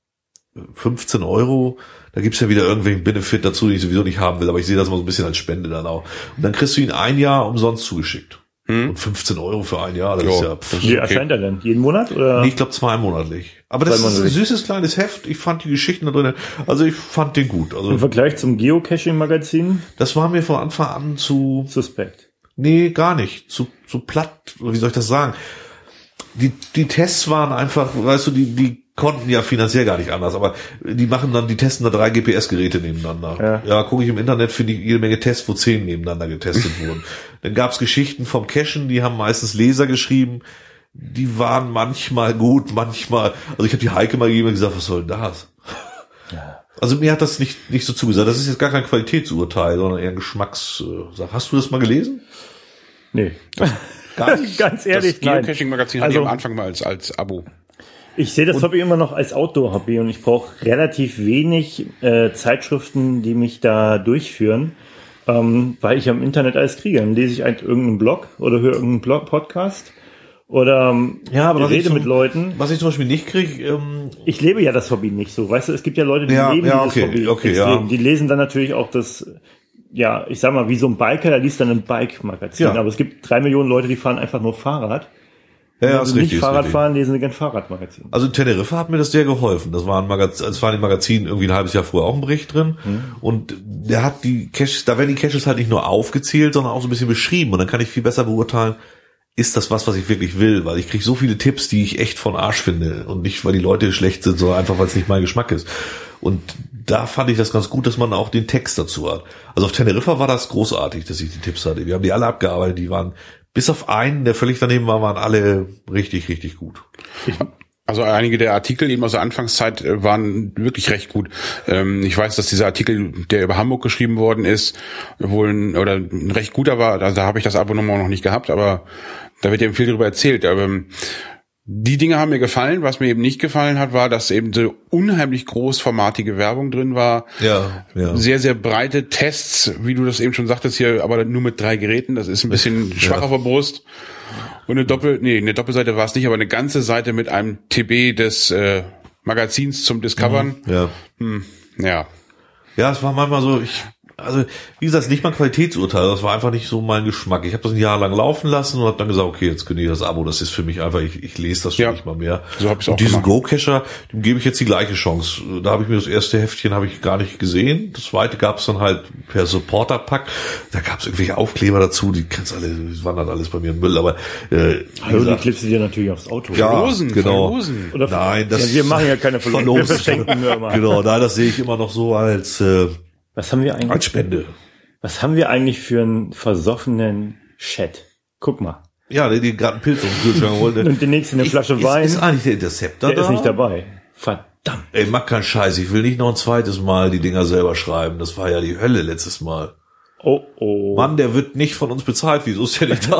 15 €. Da gibt's ja wieder irgendwelchen Benefit dazu, den ich sowieso nicht haben will. Aber ich sehe das mal so ein bisschen als Spende dann auch. Und dann kriegst du ihn 1 Jahr umsonst zugeschickt. Und 15 € für 1 Jahr, das ist ja... Wie erscheint er denn? Jeden Monat? Oder? Nee, ich glaube 2 monatlich. Aber das ist ein süßes kleines Heft. Ich fand die Geschichten da drin, also ich fand den gut. Also im Vergleich zum Geocaching-Magazin? Das war mir von Anfang an zu... Suspekt. Nee, gar nicht. Zu platt, wie soll ich das sagen? Die Tests waren einfach, weißt du, die konnten ja finanziell gar nicht anders, aber die testen da 3 GPS-Geräte nebeneinander. Ja, gucke ich im Internet, finde ich jede Menge Tests, wo 10 nebeneinander getestet wurden. Dann gab's Geschichten vom Cachen, die haben meistens Leser geschrieben, die waren manchmal gut, manchmal, also ich habe die Heike mal gegeben und gesagt, was soll denn das? Ja. Also mir hat das nicht so zugesagt. Das ist jetzt gar kein Qualitätsurteil, sondern eher ein Geschmackssache. Hast du das mal gelesen? Nee. Ganz ehrlich, das Geocaching-Magazin hatte ich am Anfang mal als Abo. Ich sehe das Hobby immer noch als Outdoor-Hobby und ich brauche relativ wenig Zeitschriften, die mich da durchführen, weil ich am Internet alles kriege. Dann lese ich irgendeinen Blog oder höre irgendeinen Podcast oder rede mit Leuten. Was ich zum Beispiel nicht kriege... ich lebe ja das Hobby nicht so. Weißt du, es gibt ja Leute, die leben dieses Hobby extrem. Die lesen dann natürlich auch das... Ja, ich sag mal, wie so ein Biker, der liest dann ein Bike-Magazin. Ja. Aber es gibt 3 Millionen Leute, die fahren einfach nur Fahrrad. Ja, wenn sie nicht Fahrrad fahren, lesen sie gern Fahrradmagazin. Also in Teneriffa hat mir das sehr geholfen. Das war im Magazin irgendwie ein halbes Jahr vorher auch ein Bericht drin. Und der hat die Caches, da werden die Caches halt nicht nur aufgezählt, sondern auch so ein bisschen beschrieben. Und dann kann ich viel besser beurteilen, ist das was ich wirklich will? Weil ich kriege so viele Tipps, die ich echt von Arsch finde. Und nicht, weil die Leute schlecht sind, sondern einfach, weil es nicht mein Geschmack ist. Und da fand ich das ganz gut, dass man auch den Text dazu hat. Also auf Teneriffa war das großartig, dass ich die Tipps hatte. Wir haben die alle abgearbeitet. Die waren, bis auf einen, der völlig daneben war, waren alle richtig, richtig gut. Also einige der Artikel eben aus der Anfangszeit waren wirklich recht gut. Ich weiß, dass dieser Artikel, der über Hamburg geschrieben worden ist, wohl ein recht guter war. Also da habe ich das Abonnement noch nicht gehabt, aber da wird eben viel darüber erzählt. Aber die Dinge haben mir gefallen. Was mir eben nicht gefallen hat, war, dass eben so unheimlich großformatige Werbung drin war. Ja. Sehr, sehr breite Tests, wie du das eben schon sagtest hier, aber nur mit 3 Geräten. Das ist ein bisschen schwach auf der Brust. Und eine Doppelseite war es nicht, aber eine ganze Seite mit einem TB des Magazins zum Discovern. Ja. Ja, es war manchmal so, also wie gesagt, nicht mal ein Qualitätsurteil, das war einfach nicht so mein Geschmack. Ich habe das ein Jahr lang laufen lassen und habe dann gesagt, okay, jetzt kündige ich das Abo, das ist für mich einfach, ich lese das schon nicht mal mehr. So hab ich's auch und diesen gemacht. Go-Cacher, dem gebe ich jetzt die gleiche Chance. Da habe ich mir das erste Heftchen habe ich gar nicht gesehen. Das zweite gab es dann halt per Supporter-Pack. Da gab es irgendwelche Aufkleber dazu, die kennst alle, die wandern alles bei mir im Müll, aber die klebst du dir natürlich aufs Auto. ja, Verlosen, genau. verlosen. Oder Nein, das wir machen ja keine Verlosung, wir verschenken nur immer. Genau, nein, das sehe ich immer noch so als Was haben wir eigentlich? als Spende. Was haben wir eigentlich für einen versoffenen Chat? Guck mal. Ja, die gerade einen Pilz auf den Kühlschrank holte. Und die nächste eine Flasche Wein. Ist eigentlich der Interceptor Der da? ist nicht dabei. Verdammt. Ey, mach keinen Scheiß. Ich will nicht noch ein zweites Mal die Dinger selber schreiben. Das war ja die Hölle letztes Mal. Oh. Mann, der wird nicht von uns bezahlt. Wieso ist der nicht da?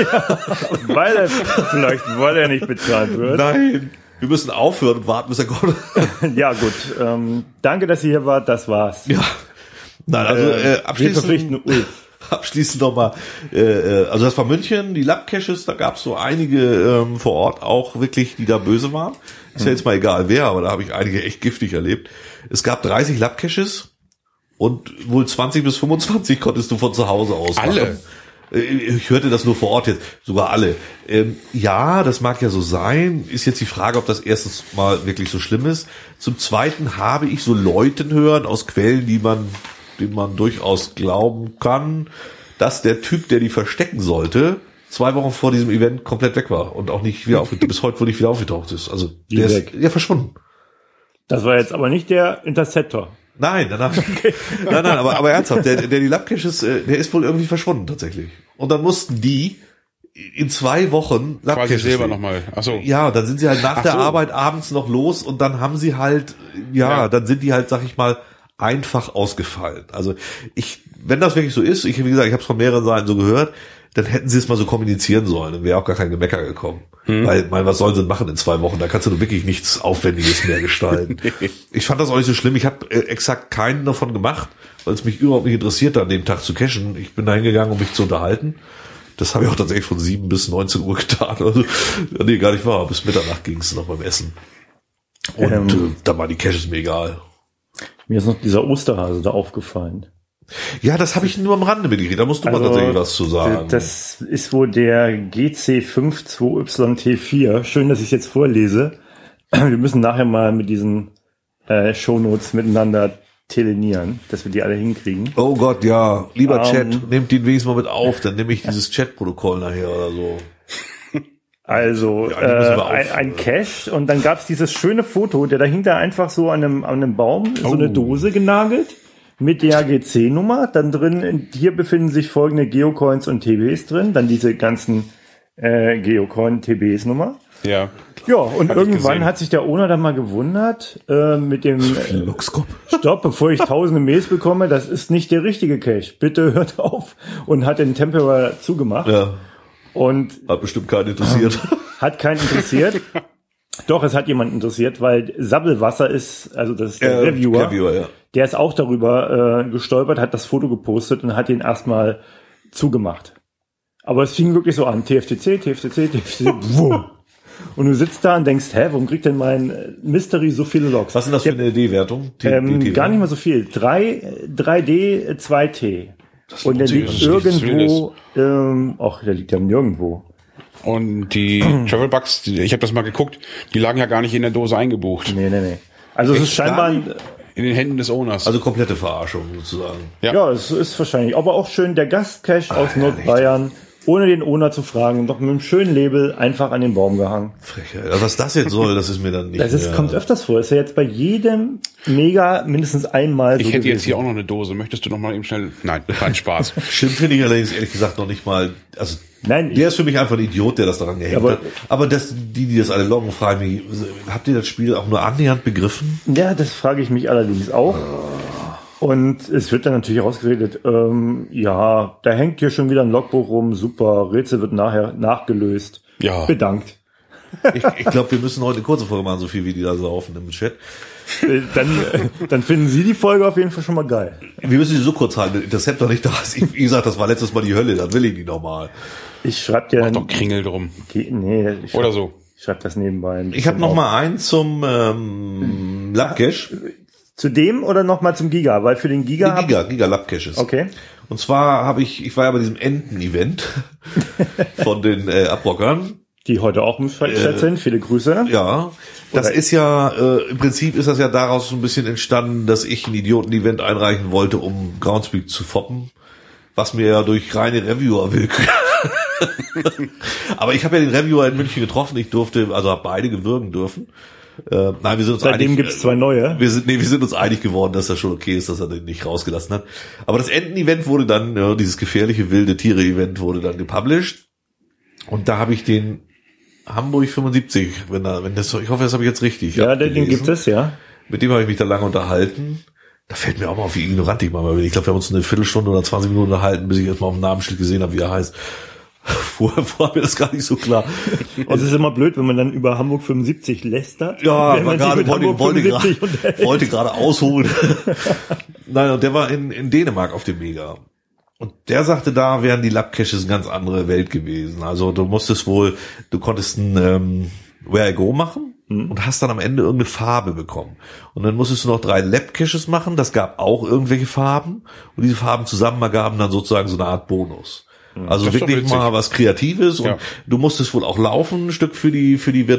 weil er nicht bezahlt wird. Nein. Wir müssen aufhören und warten, bis er kommt. Ja, gut. Danke, dass ihr hier wart. Das war's. Ja. Nein, also Wir verpflichten Ulf. abschließend nochmal, also das war München, die Lab-Caches, da gab es so einige vor Ort auch wirklich, die da böse waren. Ist ja jetzt mal egal wer, aber da habe ich einige echt giftig erlebt. Es gab 30 Lab-Caches und wohl 20 bis 25 konntest du von zu Hause aus machen. Alle? Ich hörte das nur vor Ort jetzt, sogar alle. Ja, das mag ja so sein. Ist jetzt die Frage, ob das erstens mal wirklich so schlimm ist. Zum Zweiten habe ich so Leuten hören aus Quellen, denen man durchaus glauben kann, dass der Typ, der die verstecken sollte, 2 Wochen vor diesem Event komplett weg war und auch nicht wieder bis heute wohl nicht wieder aufgetaucht ist. Also der ist ja verschwunden. Das war jetzt aber nicht der Interceptor. Nein, aber ernsthaft, der die Lab-Caches, der ist wohl irgendwie verschwunden tatsächlich. Und dann mussten die in 2 Wochen Quasi selber nochmal. Achso. Ja, dann sind sie halt nach der Arbeit abends noch los und dann haben sie halt, dann sind die halt, sag ich mal, einfach ausgefallen. Also wenn das wirklich so ist, wie gesagt, ich habe es von mehreren Seiten so gehört, dann hätten sie es mal so kommunizieren sollen, dann wäre auch gar kein Gemecker gekommen. Weil, was sollen sie machen in 2 Wochen? Da kannst du wirklich nichts Aufwendiges mehr gestalten. Ich fand das auch nicht so schlimm. Ich habe exakt keinen davon gemacht, weil es mich überhaupt nicht interessierte, an dem Tag zu cachen. Ich bin da hingegangen, um mich zu unterhalten. Das habe ich auch tatsächlich von 7 bis 19 Uhr getan. Also, nee, gar nicht wahr. Bis Mitternacht ging es noch beim Essen. Und da waren die Caches mir egal. Mir ist noch dieser Osterhase da aufgefallen. Ja, das habe ich nur am Rande mitgekriegt. Da musst du mal tatsächlich was zu sagen. Das ist wohl der GC52YT4. Schön, dass ich es jetzt vorlese. Wir müssen nachher mal mit diesen Shownotes miteinander telenieren, dass wir die alle hinkriegen. Oh Gott, ja. Lieber Chat, nehmt den wenigstens mal mit auf. Dann nehme ich dieses Chat-Protokoll nachher oder so. Also ein Cache und dann gab's dieses schöne Foto, der dahinter einfach so an einem Baum so eine Dose genagelt mit der GC-Nummer. Dann drin, hier befinden sich folgende Geocoins und TBs drin, dann diese ganzen Geocoin-TBs-Nummer. Ja. Ja, und irgendwann hat sich der Owner dann mal gewundert mit dem Stopp, bevor ich tausende Mails bekomme, das ist nicht der richtige Cache. Bitte hört auf. Und hat den Temperer zugemacht. Ja. Und hat bestimmt keinen interessiert. Hat keinen interessiert. Doch, es hat jemanden interessiert, weil Sabbelwasser ist, also das ist der Reviewer, ja. Der ist auch darüber gestolpert, hat das Foto gepostet und hat ihn erstmal zugemacht. Aber es fing wirklich so an, TFTC, wumm. Und du sitzt da und denkst, warum kriegt denn mein Mystery so viele Logs? Was ist das für eine D-Wertung? Gar nicht mal so viel. 3D, 2T. Und der liegt irgendwo, der liegt ja nirgendwo. Und die Travelbugs, ich habe das mal geguckt, die lagen ja gar nicht in der Dose eingebucht. Nee. Also es ist scheinbar in den Händen des Owners. Also komplette Verarschung sozusagen. Ja, es ist wahrscheinlich. Aber auch schön der Gastcache aus Nordbayern, ohne den Owner zu fragen, doch mit einem schönen Label einfach an den Baum gehangen. Frechheit. Was das jetzt soll, das ist mir dann nicht kommt öfters vor. Ist ja jetzt bei jedem Mega mindestens einmal Ich so hätte gewesen. jetzt hier auch noch eine Dose. Möchtest du noch mal eben schnell? Nein, kein Spaß. Schlimm finde ich allerdings ehrlich gesagt noch nicht mal, also Nein, der ist für mich einfach ein Idiot, der das daran gehängt Aber- hat. Aber die das alle loggen, fragen mich, habt ihr das Spiel auch nur annähernd begriffen? Ja, das frage ich mich allerdings auch. Und es wird dann natürlich rausgeredet, ja, da hängt hier schon wieder ein Logbuch rum, super, Rätsel wird nachher nachgelöst. Ja. Bedankt. Ich glaube, wir müssen heute eine kurze Folge machen, so viel wie die da saufen im Chat. Dann finden Sie die Folge auf jeden Fall schon mal geil. Wir müssen sie so kurz halten, wenn Interceptor nicht da ist. Wie gesagt, das war letztes Mal die Hölle, dann will ich die nochmal. Ich schreibe dir Doch Kringel drum. Nee, ich Oder so. schreib das nebenbei. Ich habe noch mal einen zum Labcache. Zu dem oder noch mal zum Giga? Weil für den Giga... Giga Labcaches. Okay. Und zwar ich war ja bei diesem Enten-Event von den Abrockern. Die heute auch im Chat sind. Viele Grüße. Ja, das Oder- ist ja, im Prinzip ist das ja daraus so ein bisschen entstanden, dass ich ein Idioten-Event einreichen wollte, um Groundspeak zu foppen, was mir ja durch reine Reviewer willkür. Aber ich habe ja den Reviewer in München getroffen, ich durfte, also habe beide gewürgen dürfen. Nein, wir sind uns Seitdem einig, gibt's 2 neue. wir sind uns einig geworden, dass das schon okay ist, dass er den nicht rausgelassen hat. Aber das Enten-Event wurde dann, dieses gefährliche wilde Tiere-Event wurde dann gepublished. Und da habe ich den Hamburg 75, ich hoffe, das habe ich jetzt richtig Ja, den abgelesen. gibt es, ja. Mit dem habe ich mich da lange unterhalten. Da fällt mir auch mal auf, wie ignorant ich mal bin. Ich glaube, wir haben uns eine Viertelstunde oder 20 Minuten unterhalten, bis ich erst mal auf dem Namensschild gesehen habe, wie er heißt. Vorher war mir das gar nicht so klar. Es ist immer blöd, wenn man dann über Hamburg 75 lästert. Ja, wenn war man sich gerade, mit Hamburg 75 unterhält. wollte gerade ausholen. Nein, und der war in Dänemark auf dem Mega. Und der sagte, da wären die Labcaches eine ganz andere Welt gewesen. Also du konntest ein Where I Go machen und hast dann am Ende irgendeine Farbe bekommen. Und dann musstest du noch 3 Labcaches machen, das gab auch irgendwelche Farben. Und diese Farben zusammen ergaben dann sozusagen so eine Art Bonus. Also Das ist doch wirklich witzig. mal was Kreatives und Ja. du musstest wohl auch laufen, ein Stück für die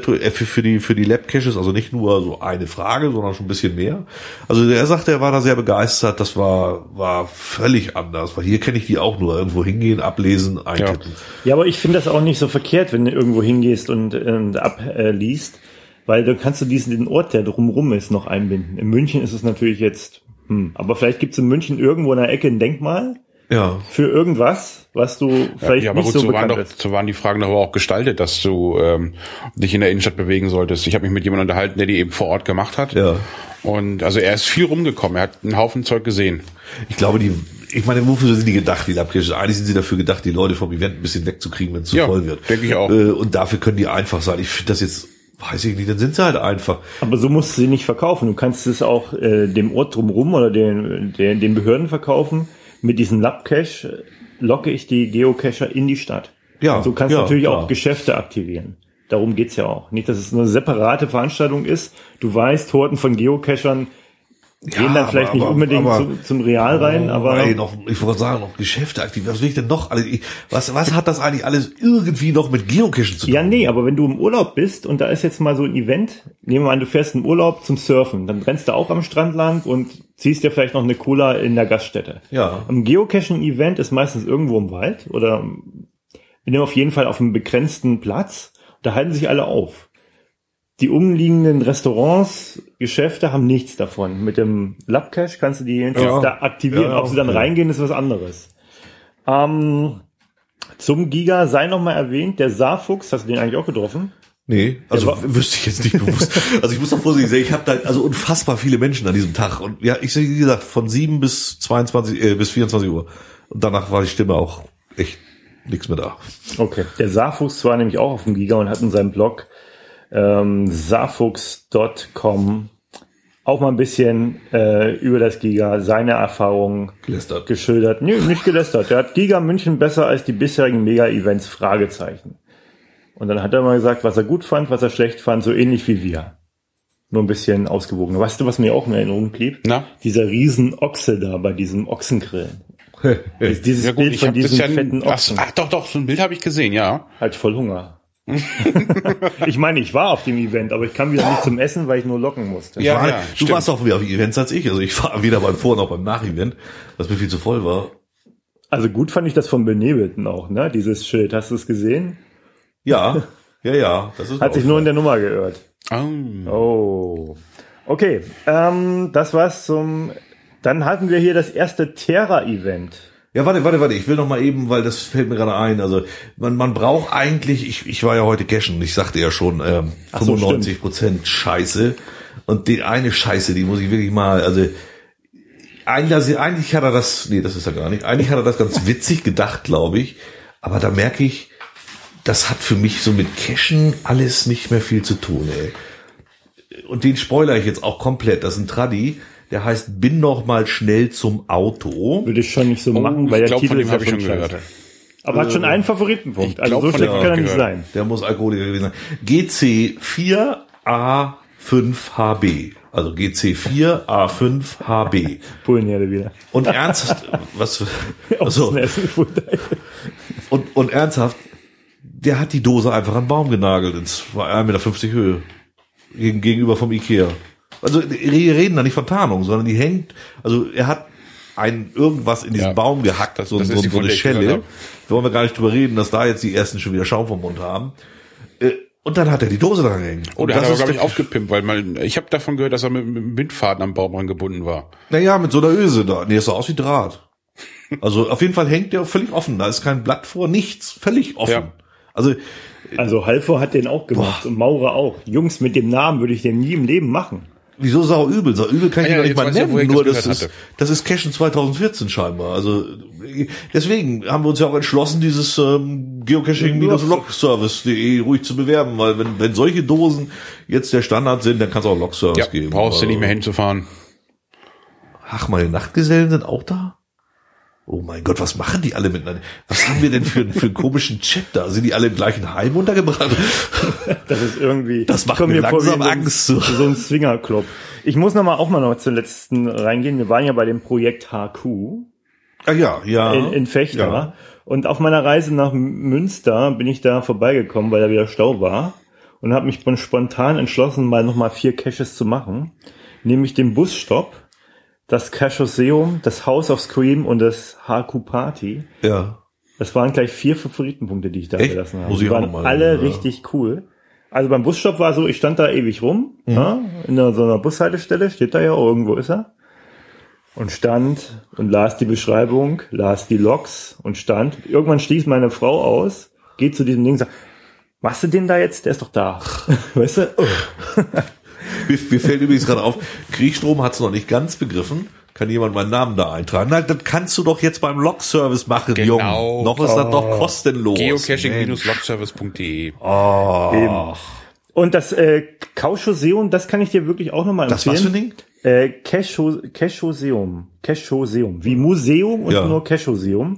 Labcaches, also nicht nur so eine Frage, sondern schon ein bisschen mehr. Also er sagte, er war da sehr begeistert, das war völlig anders, weil hier kenne ich die auch nur irgendwo hingehen, ablesen, eintippen. Ja, aber ich finde das auch nicht so verkehrt, wenn du irgendwo hingehst und abliest, weil dann kannst du den Ort, der drumrum ist, noch einbinden. In München ist es natürlich jetzt, aber vielleicht gibt es in München irgendwo in der Ecke ein Denkmal Ja. für irgendwas, was du vielleicht aber nicht gut, so bekannt bist. so waren die Fragen doch aber auch gestaltet, dass du dich in der Innenstadt bewegen solltest. Ich habe mich mit jemandem unterhalten, der die eben vor Ort gemacht hat. Ja. Und also er ist viel rumgekommen, er hat einen Haufen Zeug gesehen. Ich glaube, ich meine, wofür sind die gedacht, die Labcaches? Eigentlich sind sie dafür gedacht, die Leute vom Event ein bisschen wegzukriegen, wenn es zu Ja, voll wird. denke ich auch. Und dafür können die einfach sein. Ich finde das jetzt, weiß ich nicht, dann sind sie halt einfach. Aber so musst du sie nicht verkaufen. Du kannst es auch dem Ort drumrum oder den Behörden verkaufen. Mit diesem Labcache locke ich die Geocacher in die Stadt. Ja, Und so kannst du ja, natürlich klar. auch Geschäfte aktivieren. Darum geht's ja auch. Nicht, dass es eine separate Veranstaltung ist. Du weißt, Horten von Geocachern gehen dann vielleicht nicht unbedingt zum Real rein, aber Nein, ich wollte sagen, noch Geschäfte aktiv. Was will ich denn noch? Was hat das eigentlich alles irgendwie noch mit Geocachen zu tun? ja, nee, aber wenn du im Urlaub bist und da ist jetzt mal so ein Event, nehmen wir an, du fährst in Urlaub zum Surfen, dann rennst du auch am Strand lang und ziehst dir vielleicht noch eine Cola in der Gaststätte. Ja. Am Geocaching-Event ist meistens irgendwo im Wald oder wir nehmen auf jeden Fall auf einem begrenzten Platz. Da halten sich alle auf. Die umliegenden Restaurants, Geschäfte haben nichts davon. Mit dem Labcache kannst du die jedenfalls da aktivieren. Ja, Ob sie dann okay. reingehen, ist was anderes. Zum Giga sei noch mal erwähnt, der Saarfuchs, hast du den eigentlich auch getroffen? Nee, also wüsste ich jetzt nicht bewusst. Also ich muss doch vorsichtig sagen, ich habe da also unfassbar viele Menschen an diesem Tag. Und ja, ich sehe, wie gesagt, von 7 bis 24 Uhr. Und danach war die Stimme auch echt nichts mehr da. Okay. Der Saarfuchs war nämlich auch auf dem Giga und hat in seinem Blog saarfuchs.com auch mal ein bisschen über das Giga seine Erfahrungen Gelästert. geschildert. Nee, nicht gelästert. Der hat Giga München besser als die bisherigen Mega-Events, Fragezeichen. Und dann hat er mal gesagt, was er gut fand, was er schlecht fand, so ähnlich wie wir. Nur ein bisschen ausgewogener. Weißt du, was mir auch in Erinnerung blieb? Na? Dieser riesen Ochse da bei diesem Ochsengrillen. Dieses Ja gut, Bild ich von habe das diesem ja fetten Ochsen. ach doch, so ein Bild habe ich gesehen, ja. Halt voll Hunger. Ich meine, ich war auf dem Event, aber ich kam wieder nicht zum Essen, weil ich nur locken musste. Ja, Du stimmt. warst auch mehr auf Events als ich. Also ich war weder beim Vor- noch beim Nach-Event, was mir viel zu voll war. Also gut fand ich das von Benebelten auch, ne? Dieses Schild, hast du es gesehen? Ja. Das ist Hat sich nur in der Nummer geirrt. Oh. Oh. Okay, das war's dann hatten wir hier das erste Terra-Event. Ja, warte, ich will noch mal eben, weil das fällt mir gerade ein, also man braucht eigentlich, ich war ja heute cashen, ich sagte ja schon, 95% Scheiße und die eine Scheiße, die muss ich wirklich mal, also eigentlich hat er das, nee, das ist er gar nicht, eigentlich hat er das ganz witzig gedacht, glaube ich, aber da merke ich, das hat für mich so mit Cashen alles nicht mehr viel zu tun, ey. Und den spoilere ich jetzt auch komplett, das ist ein Traddy, der heißt Bin noch mal schnell zum Auto. Würde ich schon nicht so machen, weil der Titel ist ja schon gehört. Aber hat schon einen Favoritenpunkt. Also so schlecht kann er nicht sein. Der muss Alkoholiker gewesen sein. GC4A5HB. Also GC4A5HB. Bullenherde wieder. Und ernsthaft, und ernsthaft, der hat die Dose einfach an den Baum genagelt. Es war 1,50 Meter Höhe. Gegenüber vom Ikea. Also wir reden da nicht von Tarnung, sondern die hängt, also er hat irgendwas in diesen Baum gehackt, so eine Schelle. Wollen wir gar nicht drüber reden, dass da jetzt die ersten schon wieder Schaum vom Mund haben. Und dann hat er die Dose dran gehängt. Oh, der hat aber, glaube ich, aufgepimpt, weil ich habe davon gehört, dass er mit einem Windfaden am Baum angebunden war. Naja, mit so einer Öse da. Nee, das sah aus wie Draht. Also auf jeden Fall hängt der völlig offen. Da ist kein Blatt vor, nichts. Völlig offen. Ja. Also Halvor hat den auch gemacht und Maurer auch. Jungs, mit dem Namen würde ich den nie im Leben machen. Wieso sauübel? Sauübel kann ich ja nicht mal nennen, nur das ist Cashen 2014 scheinbar. Also deswegen haben wir uns ja auch entschlossen, dieses geocaching-logservice.de ruhig zu bewerben, weil wenn solche Dosen jetzt der Standard sind, dann kann es auch Logservice geben. Brauchst du nicht mehr hinzufahren. Ach, meine Nachtgesellen sind auch da? Oh mein Gott, was machen die alle miteinander? Was haben wir denn für einen komischen Chat da? Sind die alle im gleichen Heim untergebracht? Das ist irgendwie... Das macht mir langsam Angst. So ein Swingerclub. Ich muss auch mal noch zur letzten reingehen. Wir waren ja bei dem Projekt HQ. Ah ja. In Fechter. Ja. Und auf meiner Reise nach Münster bin ich da vorbeigekommen, weil da wieder Stau war. Und habe mich spontan entschlossen, mal nochmal 4 Caches zu machen. Nämlich den Busstopp, das Cachoseum, das House of Scream und das HQ Party. Ja. Das waren gleich 4 Favoritenpunkte, die ich da gelassen habe. Die waren alle richtig cool. Also beim Busstopp war so, ich stand da ewig rum, ja, in so einer Bushaltestelle, steht da ja, irgendwo ist er. Und stand und las die Beschreibung, las die Logs und stand. Irgendwann stieß meine Frau aus, geht zu diesem Ding und sagt, machst du den da jetzt? Der ist doch da. Weißt du? Mir fällt übrigens gerade auf, Kriegstrom hat es noch nicht ganz begriffen. Kann jemand meinen Namen da eintragen? Nein, das kannst du doch jetzt beim Log-Service machen, genau. Junge. Noch ist das doch kostenlos. Geocaching-logservice.de. Eben. Und das Cachoseum, das kann ich dir wirklich auch nochmal empfehlen. Das was für ein Ding? Cachoseum. Wie Museum und nur Cachoseum.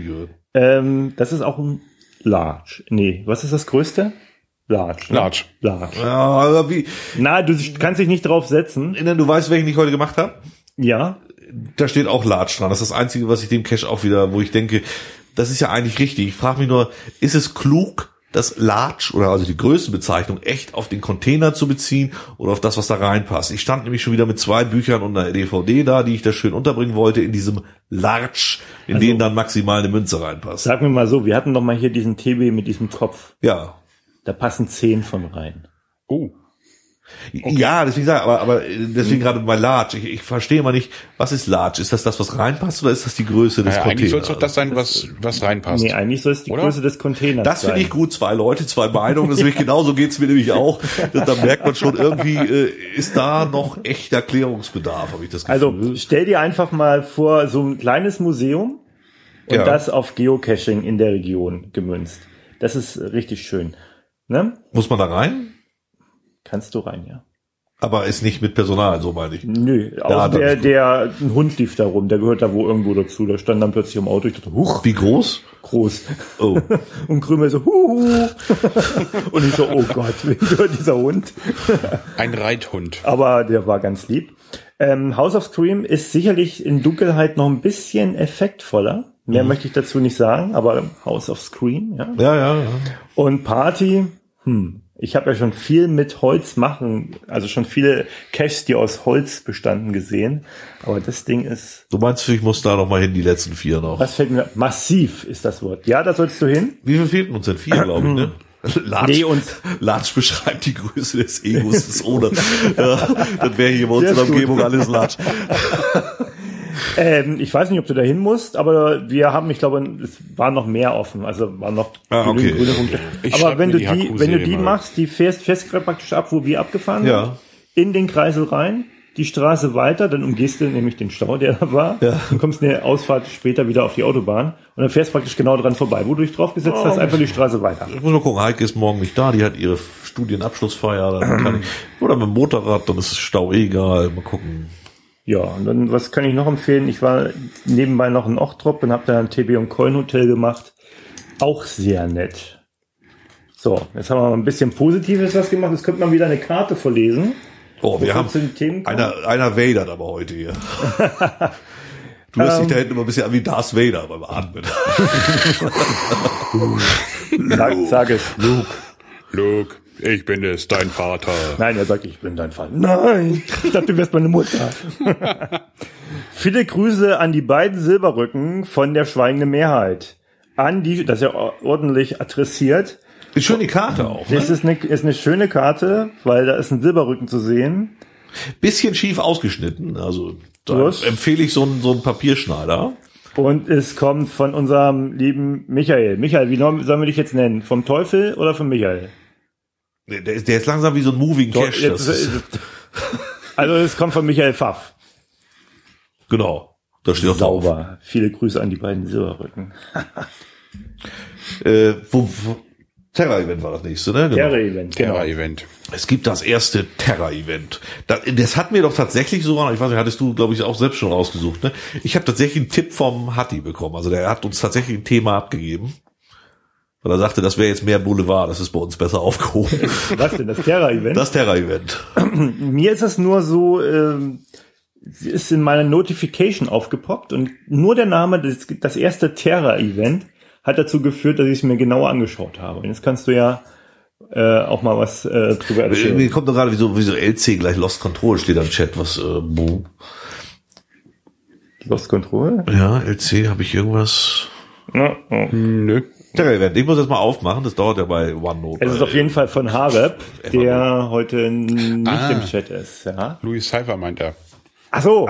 Das ist auch ein Large. Nee, was ist das größte? Large. Ja, aber wie? Na, du kannst dich nicht drauf setzen. Du weißt, welchen ich heute gemacht habe? Ja. Da steht auch Large dran. Das ist das Einzige, was ich dem Cache auch wieder, wo ich denke, das ist ja eigentlich richtig. Ich frage mich nur, ist es klug, das Large oder also die Größenbezeichnung echt auf den Container zu beziehen oder auf das, was da reinpasst? Ich stand nämlich schon wieder mit 2 Büchern und einer DVD da, die ich da schön unterbringen wollte, in diesem Large, in denen dann maximal eine Münze reinpasst. Sag mir mal so, wir hatten doch mal hier diesen TB mit diesem Kopf. Ja. Da passen 10 von rein. Oh. Okay. Ja, deswegen sage ich, aber deswegen gerade bei Large. Ich verstehe mal nicht, was ist Large? Ist das, was reinpasst oder ist das die Größe des Containers? Eigentlich soll es doch das sein, was reinpasst. Nee, eigentlich soll es die Größe des Containers sein. Das finde ich gut. 2 Leute, 2 Meinungen. Deswegen genauso geht's mir nämlich auch. Da merkt man schon, irgendwie ist da noch echt Erklärungsbedarf, habe ich das Gefühl. Also stell dir einfach mal vor, so ein kleines Museum und das auf Geocaching in der Region gemünzt. Das ist richtig schön. Ne? Muss man da rein? Kannst du rein, ja. Aber ist nicht mit Personal, so meine ich. Nö, außer ein Hund lief da rum, der gehört da wo irgendwo dazu. Der stand dann plötzlich im Auto, ich dachte, huch. Wie groß? Groß. Oh. Und Krümel so, huhu. Und ich so, oh Gott, wem gehört dieser Hund? Ein Reithund. Aber der war ganz lieb. House of Scream ist sicherlich in Dunkelheit noch ein bisschen effektvoller. Mehr möchte ich dazu nicht sagen, aber House of Scream, ja. Ja. Und Party, ich habe ja schon viel mit Holz machen, also schon viele Caches, die aus Holz bestanden, gesehen. Aber das Ding ist... Du meinst, ich muss da noch mal hin, die letzten 4 noch? Was fällt mir... Massiv ist das Wort. Ja, da sollst du hin. Wie viel fehlten uns denn? 4, glaube ich, ne? Latsch beschreibt die Größe des Egos des Oder. Dann wäre hier bei uns in der Umgebung alles Latsch. Ich weiß nicht, ob du da hin musst, aber wir haben, ich glaube, es war noch mehr offen, also waren noch grüne Punkte. Aber wenn du die machst, die fährst praktisch ab, wo wir abgefahren sind, in den Kreisel rein, die Straße weiter, dann umgehst du nämlich den Stau, der da war, und kommst in der Ausfahrt später wieder auf die Autobahn und dann fährst praktisch genau dran vorbei. Wo du dich drauf gesetzt hast, einfach die Straße weiter. Ich muss mal gucken, Heike ist morgen nicht da, die hat ihre Studienabschlussfeier, dann kann ich, oder mit dem Motorrad, dann ist es Stau egal, mal gucken. Ja, und dann, was kann ich noch empfehlen? Ich war nebenbei noch in Ochtrop und habe da ein TB und Köln Hotel gemacht. Auch sehr nett. So, jetzt haben wir mal ein bisschen Positives was gemacht. Jetzt könnte man wieder eine Karte vorlesen. Oh, wir haben einer wadert aber heute hier. Du hörst dich da hinten immer ein bisschen an wie Darth Vader beim Atmen. Sag es, Luke. Luke, ich bin es, dein Vater. Nein, er sagt, ich bin dein Vater. Nein, ich dachte, du wärst meine Mutter. Viele Grüße an die beiden Silberrücken von der Schweigende Mehrheit. Das ist ja ordentlich adressiert. Ist schön die Karte auch. Ne? Das ist eine schöne Karte, weil da ist ein Silberrücken zu sehen. Bisschen schief ausgeschnitten, also da empfehle ich so einen Papierschneider. Und es kommt von unserem lieben Michael. Michael, wie sollen wir dich jetzt nennen? Vom Teufel oder von Michael? Der ist langsam wie so ein Moving Cash. Also es kommt von Michael Pfaff. Genau, da steht auch sauber. Drauf. Viele Grüße an die beiden Silberrücken. Terra-Event war das nächste, ne? Genau. Terra-Event. Es gibt das erste Terra-Event. Das hatten wir doch tatsächlich sogar, ich weiß nicht, hattest du, glaube ich, auch selbst schon rausgesucht, ne? Ich habe tatsächlich einen Tipp vom Hatti bekommen. Also der hat uns tatsächlich ein Thema abgegeben. Weil er sagte, das wäre jetzt mehr Boulevard, das ist bei uns besser aufgehoben. Was denn, das Terra-Event? Das Terra-Event. Mir ist es nur so, sie ist in meiner Notification aufgepoppt und nur der Name, das erste Terra-Event, hat dazu geführt, dass ich es mir genauer angeschaut habe. Und jetzt kannst du ja auch mal was drüber erzählen. Mir kommt doch gerade wie so LC gleich Lost Control steht am Chat, was Lost Control? Ja, LC, habe ich irgendwas? Nö. Terra-Event, ich muss das mal aufmachen, das dauert ja bei OneNote. Es ist auf jeden Fall von Harep, der heute nicht im Chat ist. Ja? Louis Cypher meint er. Ach so.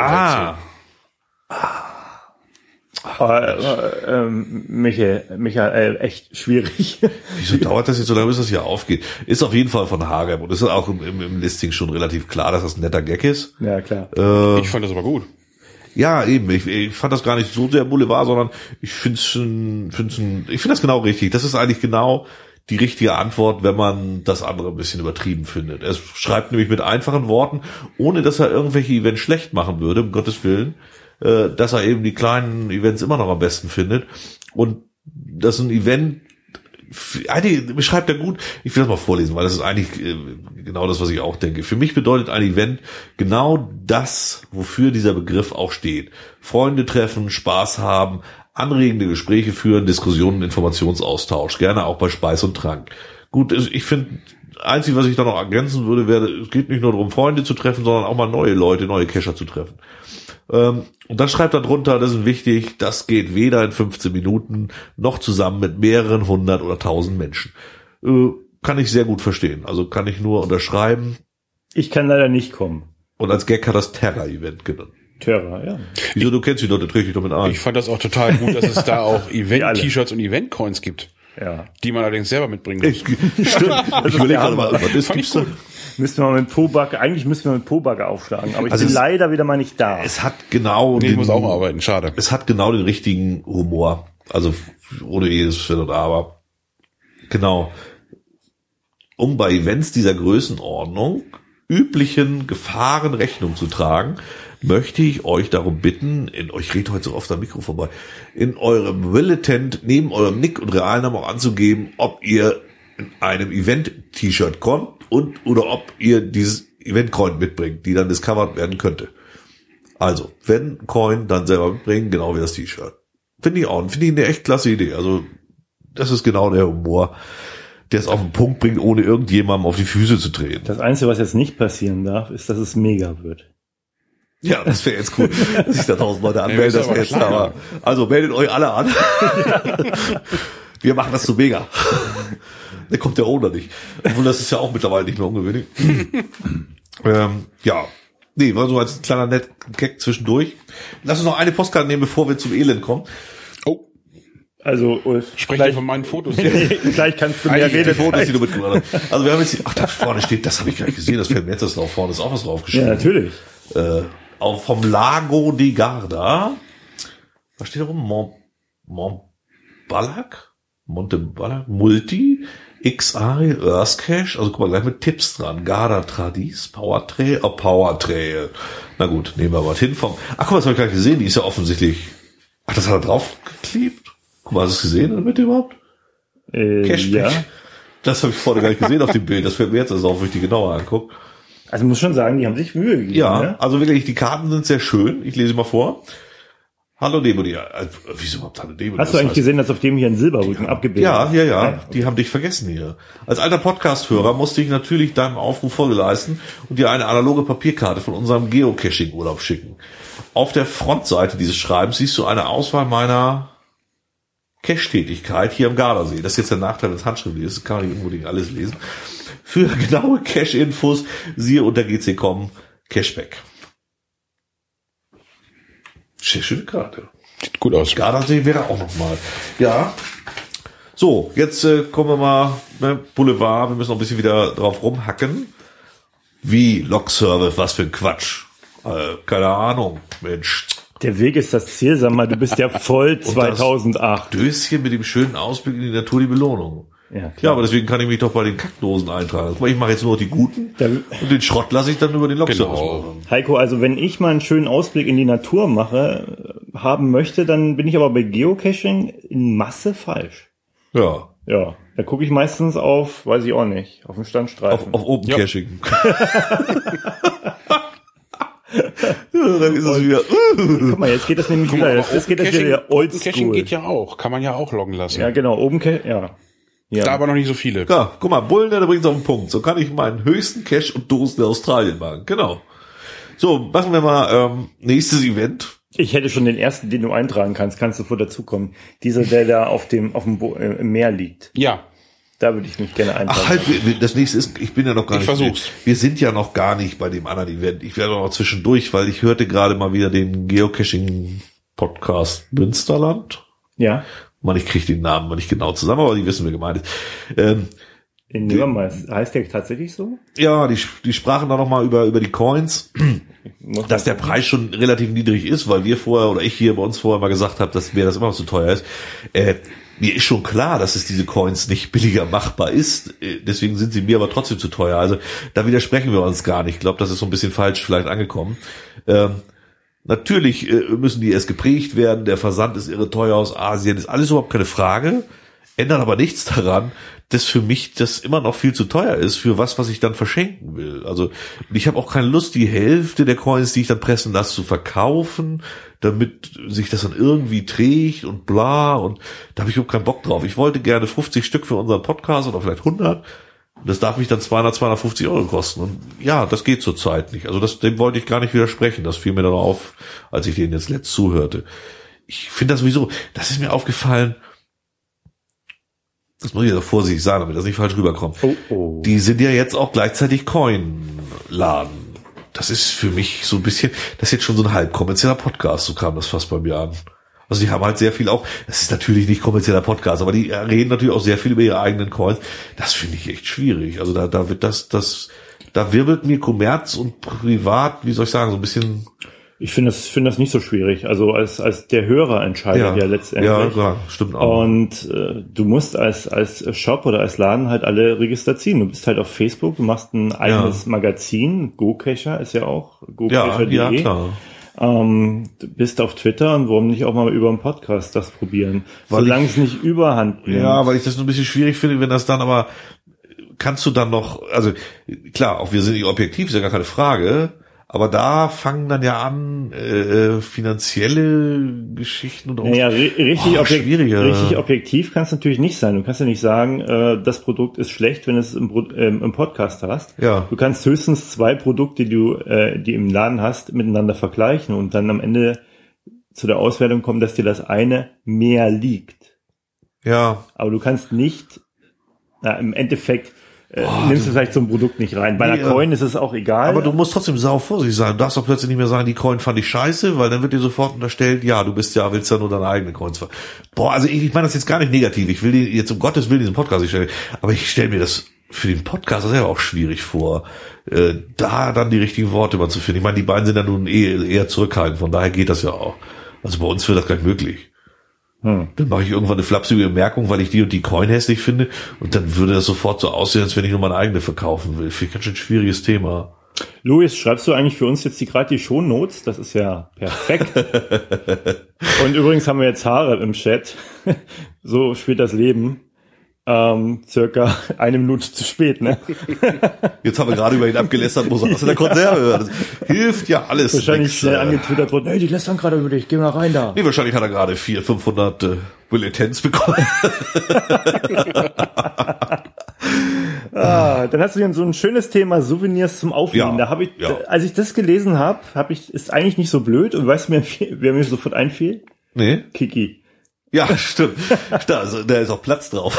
Michael, echt schwierig. Wieso dauert das jetzt so lange, bis das hier aufgeht? Ist auf jeden Fall von Harep und ist auch im Listing schon relativ klar, dass das ein netter Gag ist. Ja, klar. Ich fand das aber gut. Ja, eben. Ich fand das gar nicht so sehr Boulevard, sondern ich finde das genau richtig. Das ist eigentlich genau die richtige Antwort, wenn man das andere ein bisschen übertrieben findet. Er schreibt nämlich mit einfachen Worten, ohne dass er irgendwelche Events schlecht machen würde, um Gottes Willen, dass er eben die kleinen Events immer noch am besten findet. Und das ist ein Event, eigentlich beschreibt er gut, ich will das mal vorlesen, weil das ist eigentlich genau das, was ich auch denke. Für mich bedeutet ein Event genau das, wofür dieser Begriff auch steht. Freunde treffen, Spaß haben, anregende Gespräche führen, Diskussionen, Informationsaustausch, gerne auch bei Speis und Trank. Gut, ich finde, einzig, was ich da noch ergänzen würde, wäre, es geht nicht nur darum, Freunde zu treffen, sondern auch mal neue Leute, neue Cacher zu treffen. Und dann schreibt er drunter, das ist wichtig, das geht weder in 15 Minuten noch zusammen mit mehreren 100 oder 1000 Menschen. Kann ich sehr gut verstehen. Also kann ich nur unterschreiben. Ich kann leider nicht kommen. Und als Gag hat das Terra-Event genannt. Terra, ja. Wieso, du kennst die Leute, trägst dich doch mit ein. Ich fand das auch total gut, dass es da auch Event-T-Shirts und Event-Coins gibt. Ja. Die man allerdings selber mitbringen muss. Stimmt. Ich überlege gerade mal, was gibt's da? Müssten wir mit Pobacke, eigentlich müssten wir mit Pobacke aufschlagen, aber ich bin leider wieder mal nicht da. Es hat genau ich muss auch mal arbeiten, schade. Es hat genau den richtigen Humor. Also, ohne jedes Wenn und Aber. Genau. Um bei Events dieser Größenordnung üblichen Gefahren Rechnung zu tragen, möchte ich euch darum bitten, ich rede heute so oft am Mikro vorbei, in eurem Bulletin neben eurem Nick und Realnamen auch anzugeben, ob ihr in einem Event-T-Shirt kommt oder ob ihr dieses Event-Coin mitbringt, die dann discovered werden könnte. Also, wenn Coin, dann selber mitbringen, genau wie das T-Shirt. Finde ich eine echt klasse Idee. Also, das ist genau der Humor, der es auf den Punkt bringt, ohne irgendjemandem auf die Füße zu treten. Das Einzige, was jetzt nicht passieren darf, ist, dass es mega wird. Ja, das wäre jetzt cool, dass sich da 1000 Leute anmelden. Das wäre jetzt da. Also meldet euch alle an. Wir machen das zu mega. Da kommt der Owner nicht. Obwohl, das ist ja auch mittlerweile nicht mehr ungewöhnlich. Ja. Nee, war so als kleiner Gag zwischendurch. Lass uns noch eine Postkarte nehmen, bevor wir zum Elend kommen. Oh, Also, Ulf, spreche von meinen Fotos hier. gleich kannst du mehr Die reden. Fotos, die du mitgebracht hast. Also wir haben jetzt, da vorne steht, das habe ich gar nicht gesehen, das fällt mir jetzt erst drauf, vorne ist auch was draufgeschrieben. Ja, natürlich. Auch vom Lago di Garda. Was steht da rum? Monte Ballack, Multi, X-Ari, Earth Cache, also guck mal, gleich mit Tipps dran. Garda Tradis, Power Trail. Na gut, nehmen wir mal hin vom, ach guck mal, das habe ich gar nicht gesehen, die ist ja offensichtlich, ach, das hat er draufgeklebt? Guck mal, hast du es gesehen damit überhaupt? Cashback. Ja. Das habe ich vorne gar nicht gesehen auf dem Bild, das fällt mir jetzt erst auf, wenn ich die genauer angucke. Also muss schon sagen, die haben sich Mühe gegeben. Ja, Ne? also wirklich, die Karten sind sehr schön, ich lese mal vor. Hallo Demodi. Wieso überhaupt Hallo Demodi? Hast du eigentlich gesehen, dass auf dem hier ein Silberrücken abgebildet ist? Ja. Die haben dich vergessen hier. Als alter Podcast-Hörer musste ich natürlich deinem Aufruf Folge leisten und dir eine analoge Papierkarte von unserem Geocaching-Urlaub schicken. Auf der Frontseite dieses Schreibens siehst du eine Auswahl meiner Cache-Tätigkeit hier am Gardasee. Das ist jetzt der Nachteil, wenn es handschriftlich ist. Das kann man nicht unbedingt alles lesen. Für genaue Cache-Infos siehe unter gc.com Cashback. Schöne Karte. Sieht gut aus. Gardasee wäre auch noch mal. Ja. So, jetzt kommen wir mal, ne, Boulevard, wir müssen noch ein bisschen wieder drauf rumhacken. Wie Log-Service, was für ein Quatsch. Keine Ahnung, Mensch. Der Weg ist das Ziel, sag mal, du bist ja voll 2008. Döschen mit dem schönen Ausblick in die Natur, die Belohnung. Ja, Ja, klar. aber deswegen kann ich mich doch bei den Kackdosen eintragen. Guck mal, ich mache jetzt nur die guten und den Schrott lasse ich dann über den Log-Service machen. Heiko, also wenn ich mal einen schönen Ausblick in die Natur haben möchte, dann bin ich aber bei Geocaching in Masse falsch. Ja. Ja, da gucke ich meistens auf, weiß ich auch nicht, auf den Standstreifen. Auf Open Caching. Ja, dann ist es wieder. Guck mal, jetzt geht das nämlich wieder, jetzt geht das wieder Caching oldschool. geht ja auch. Kann man ja auch loggen lassen. Ja, genau, oben, ja. Da aber noch nicht so viele. Ja, guck mal, Bullen, der bringt es auf den Punkt. So kann ich meinen höchsten Cache und Dosen in Australien machen. Genau. So, machen wir mal nächstes Event. Ich hätte schon den ersten, den du eintragen kannst du vor dazukommen. Dieser, der da im Meer liegt. Ja. Da würde ich mich gerne eintragen. Ach halt, das nächste ist, ich bin ja noch gar Ich nicht. versuch's. Wir sind ja noch gar nicht bei dem anderen Event. Ich werde noch zwischendurch, weil ich hörte gerade mal wieder den Geocaching-Podcast Münsterland. Ja. Man, ich kriege den Namen mal nicht genau zusammen, aber die wissen, wer gemeint ist. In Nürnberg heißt der tatsächlich so? Ja, die sprachen da noch mal über die Coins, dass der Preis schon relativ niedrig ist, weil wir vorher oder ich hier bei uns vorher mal gesagt habe, dass mir das immer noch zu teuer ist. Mir ist schon klar, dass es diese Coins nicht billiger machbar ist. Deswegen sind sie mir aber trotzdem zu teuer. Also da widersprechen wir uns gar nicht. Ich glaube, das ist so ein bisschen falsch vielleicht angekommen. Natürlich müssen die erst geprägt werden. Der Versand ist irre teuer aus Asien. Ist alles überhaupt keine Frage. Ändert aber nichts daran, dass für mich das immer noch viel zu teuer ist für was ich dann verschenken will. Also ich habe auch keine Lust, die Hälfte der Coins, die ich dann pressen lasse, zu verkaufen, damit sich das dann irgendwie trägt und bla. Und da habe ich überhaupt keinen Bock drauf. Ich wollte gerne 50 Stück für unseren Podcast oder vielleicht 100. Das darf mich dann 250 Euro kosten. Und ja, das geht zurzeit nicht. Also dem wollte ich gar nicht widersprechen. Das fiel mir dann auf, als ich denen jetzt letzt zuhörte. Ich finde das sowieso, das ist mir aufgefallen, das muss ich ja vorsichtig sagen, damit das nicht falsch rüberkommt. Oh. Die sind ja jetzt auch gleichzeitig Coin-Laden. Das ist für mich so ein bisschen, das ist jetzt schon so ein halb kommerzieller Podcast, so kam das fast bei mir an. Also die haben halt sehr viel auch, das ist natürlich nicht kommerzieller Podcast, aber die reden natürlich auch sehr viel über ihre eigenen Coins. Das finde ich echt schwierig. Also da wird da wirbelt mir Kommerz und Privat, wie soll ich sagen, so ein bisschen. Ich finde das nicht so schwierig. Also als der Hörer entscheidet ja letztendlich. Ja, klar, stimmt auch. Und du musst als Shop oder als Laden halt alle Register ziehen. Du bist halt auf Facebook, du machst ein eigenes Magazin. GoCacher ist ja auch GoCacher.de. Ja, klar. Du bist auf Twitter und warum nicht auch mal über einen Podcast das probieren? Solange es nicht überhand nimmt. Ja, weil ich das ein bisschen schwierig finde, wenn das dann aber, kannst du dann noch, also klar, auch wir sind nicht objektiv, ist ja gar keine Frage, aber da fangen dann ja an finanzielle Geschichten und auch richtig schwieriger. objektiv kannst du natürlich nicht sein. Du kannst ja nicht sagen, das Produkt ist schlecht, wenn du es im Podcast hast. Ja. Du kannst höchstens zwei Produkte, die im Laden hast, miteinander vergleichen und dann am Ende zu der Auswertung kommen, dass dir das eine mehr liegt. Ja. Aber du kannst nicht im Endeffekt nimmst du vielleicht so ein Produkt nicht rein. Bei einer Coin ist es auch egal. Aber du musst trotzdem sau vorsichtig sein. Du darfst doch plötzlich nicht mehr sagen, die Coin fand ich scheiße, weil dann wird dir sofort unterstellt, willst ja nur deine eigene Coins ver... Also ich meine das jetzt gar nicht negativ. Ich will dir jetzt um Gottes Willen diesen Podcast nicht stellen. Aber ich stelle mir das für den Podcast selber auch schwierig vor, da dann die richtigen Worte immer zu finden. Ich meine, die beiden sind ja nun eher zurückhaltend. Von daher geht das ja auch. Also bei uns wird das gar nicht möglich. Dann mache ich irgendwann eine flapsige Bemerkung, weil ich die und die Coin hässlich finde, und dann würde das sofort so aussehen, als wenn ich nur meine eigene verkaufen will. Finde ich ganz schön ein schwieriges Thema. Luis, schreibst du eigentlich für uns jetzt gerade die Shownotes? Das ist ja perfekt. Und übrigens haben wir jetzt Haare im Chat. So spielt das Leben. Circa 1 Minute zu spät, ne? Jetzt haben wir gerade über ihn abgelästert, muss er aus der Konserve hören. Das hilft ja alles. Wahrscheinlich schnell angetwittert worden, hey, die lästern gerade über dich, geh mal rein da. Nee, wahrscheinlich hat er gerade 400-500 Bulletins bekommen. Dann hast du hier so ein schönes Thema, Souvenirs zum Aufnehmen. Ja, Da habe ich, als ich das gelesen habe, ist eigentlich nicht so blöd. Und weißt du, wer mir sofort einfiel? Nee. Kiki. Ja, stimmt. Da ist auch Platz drauf.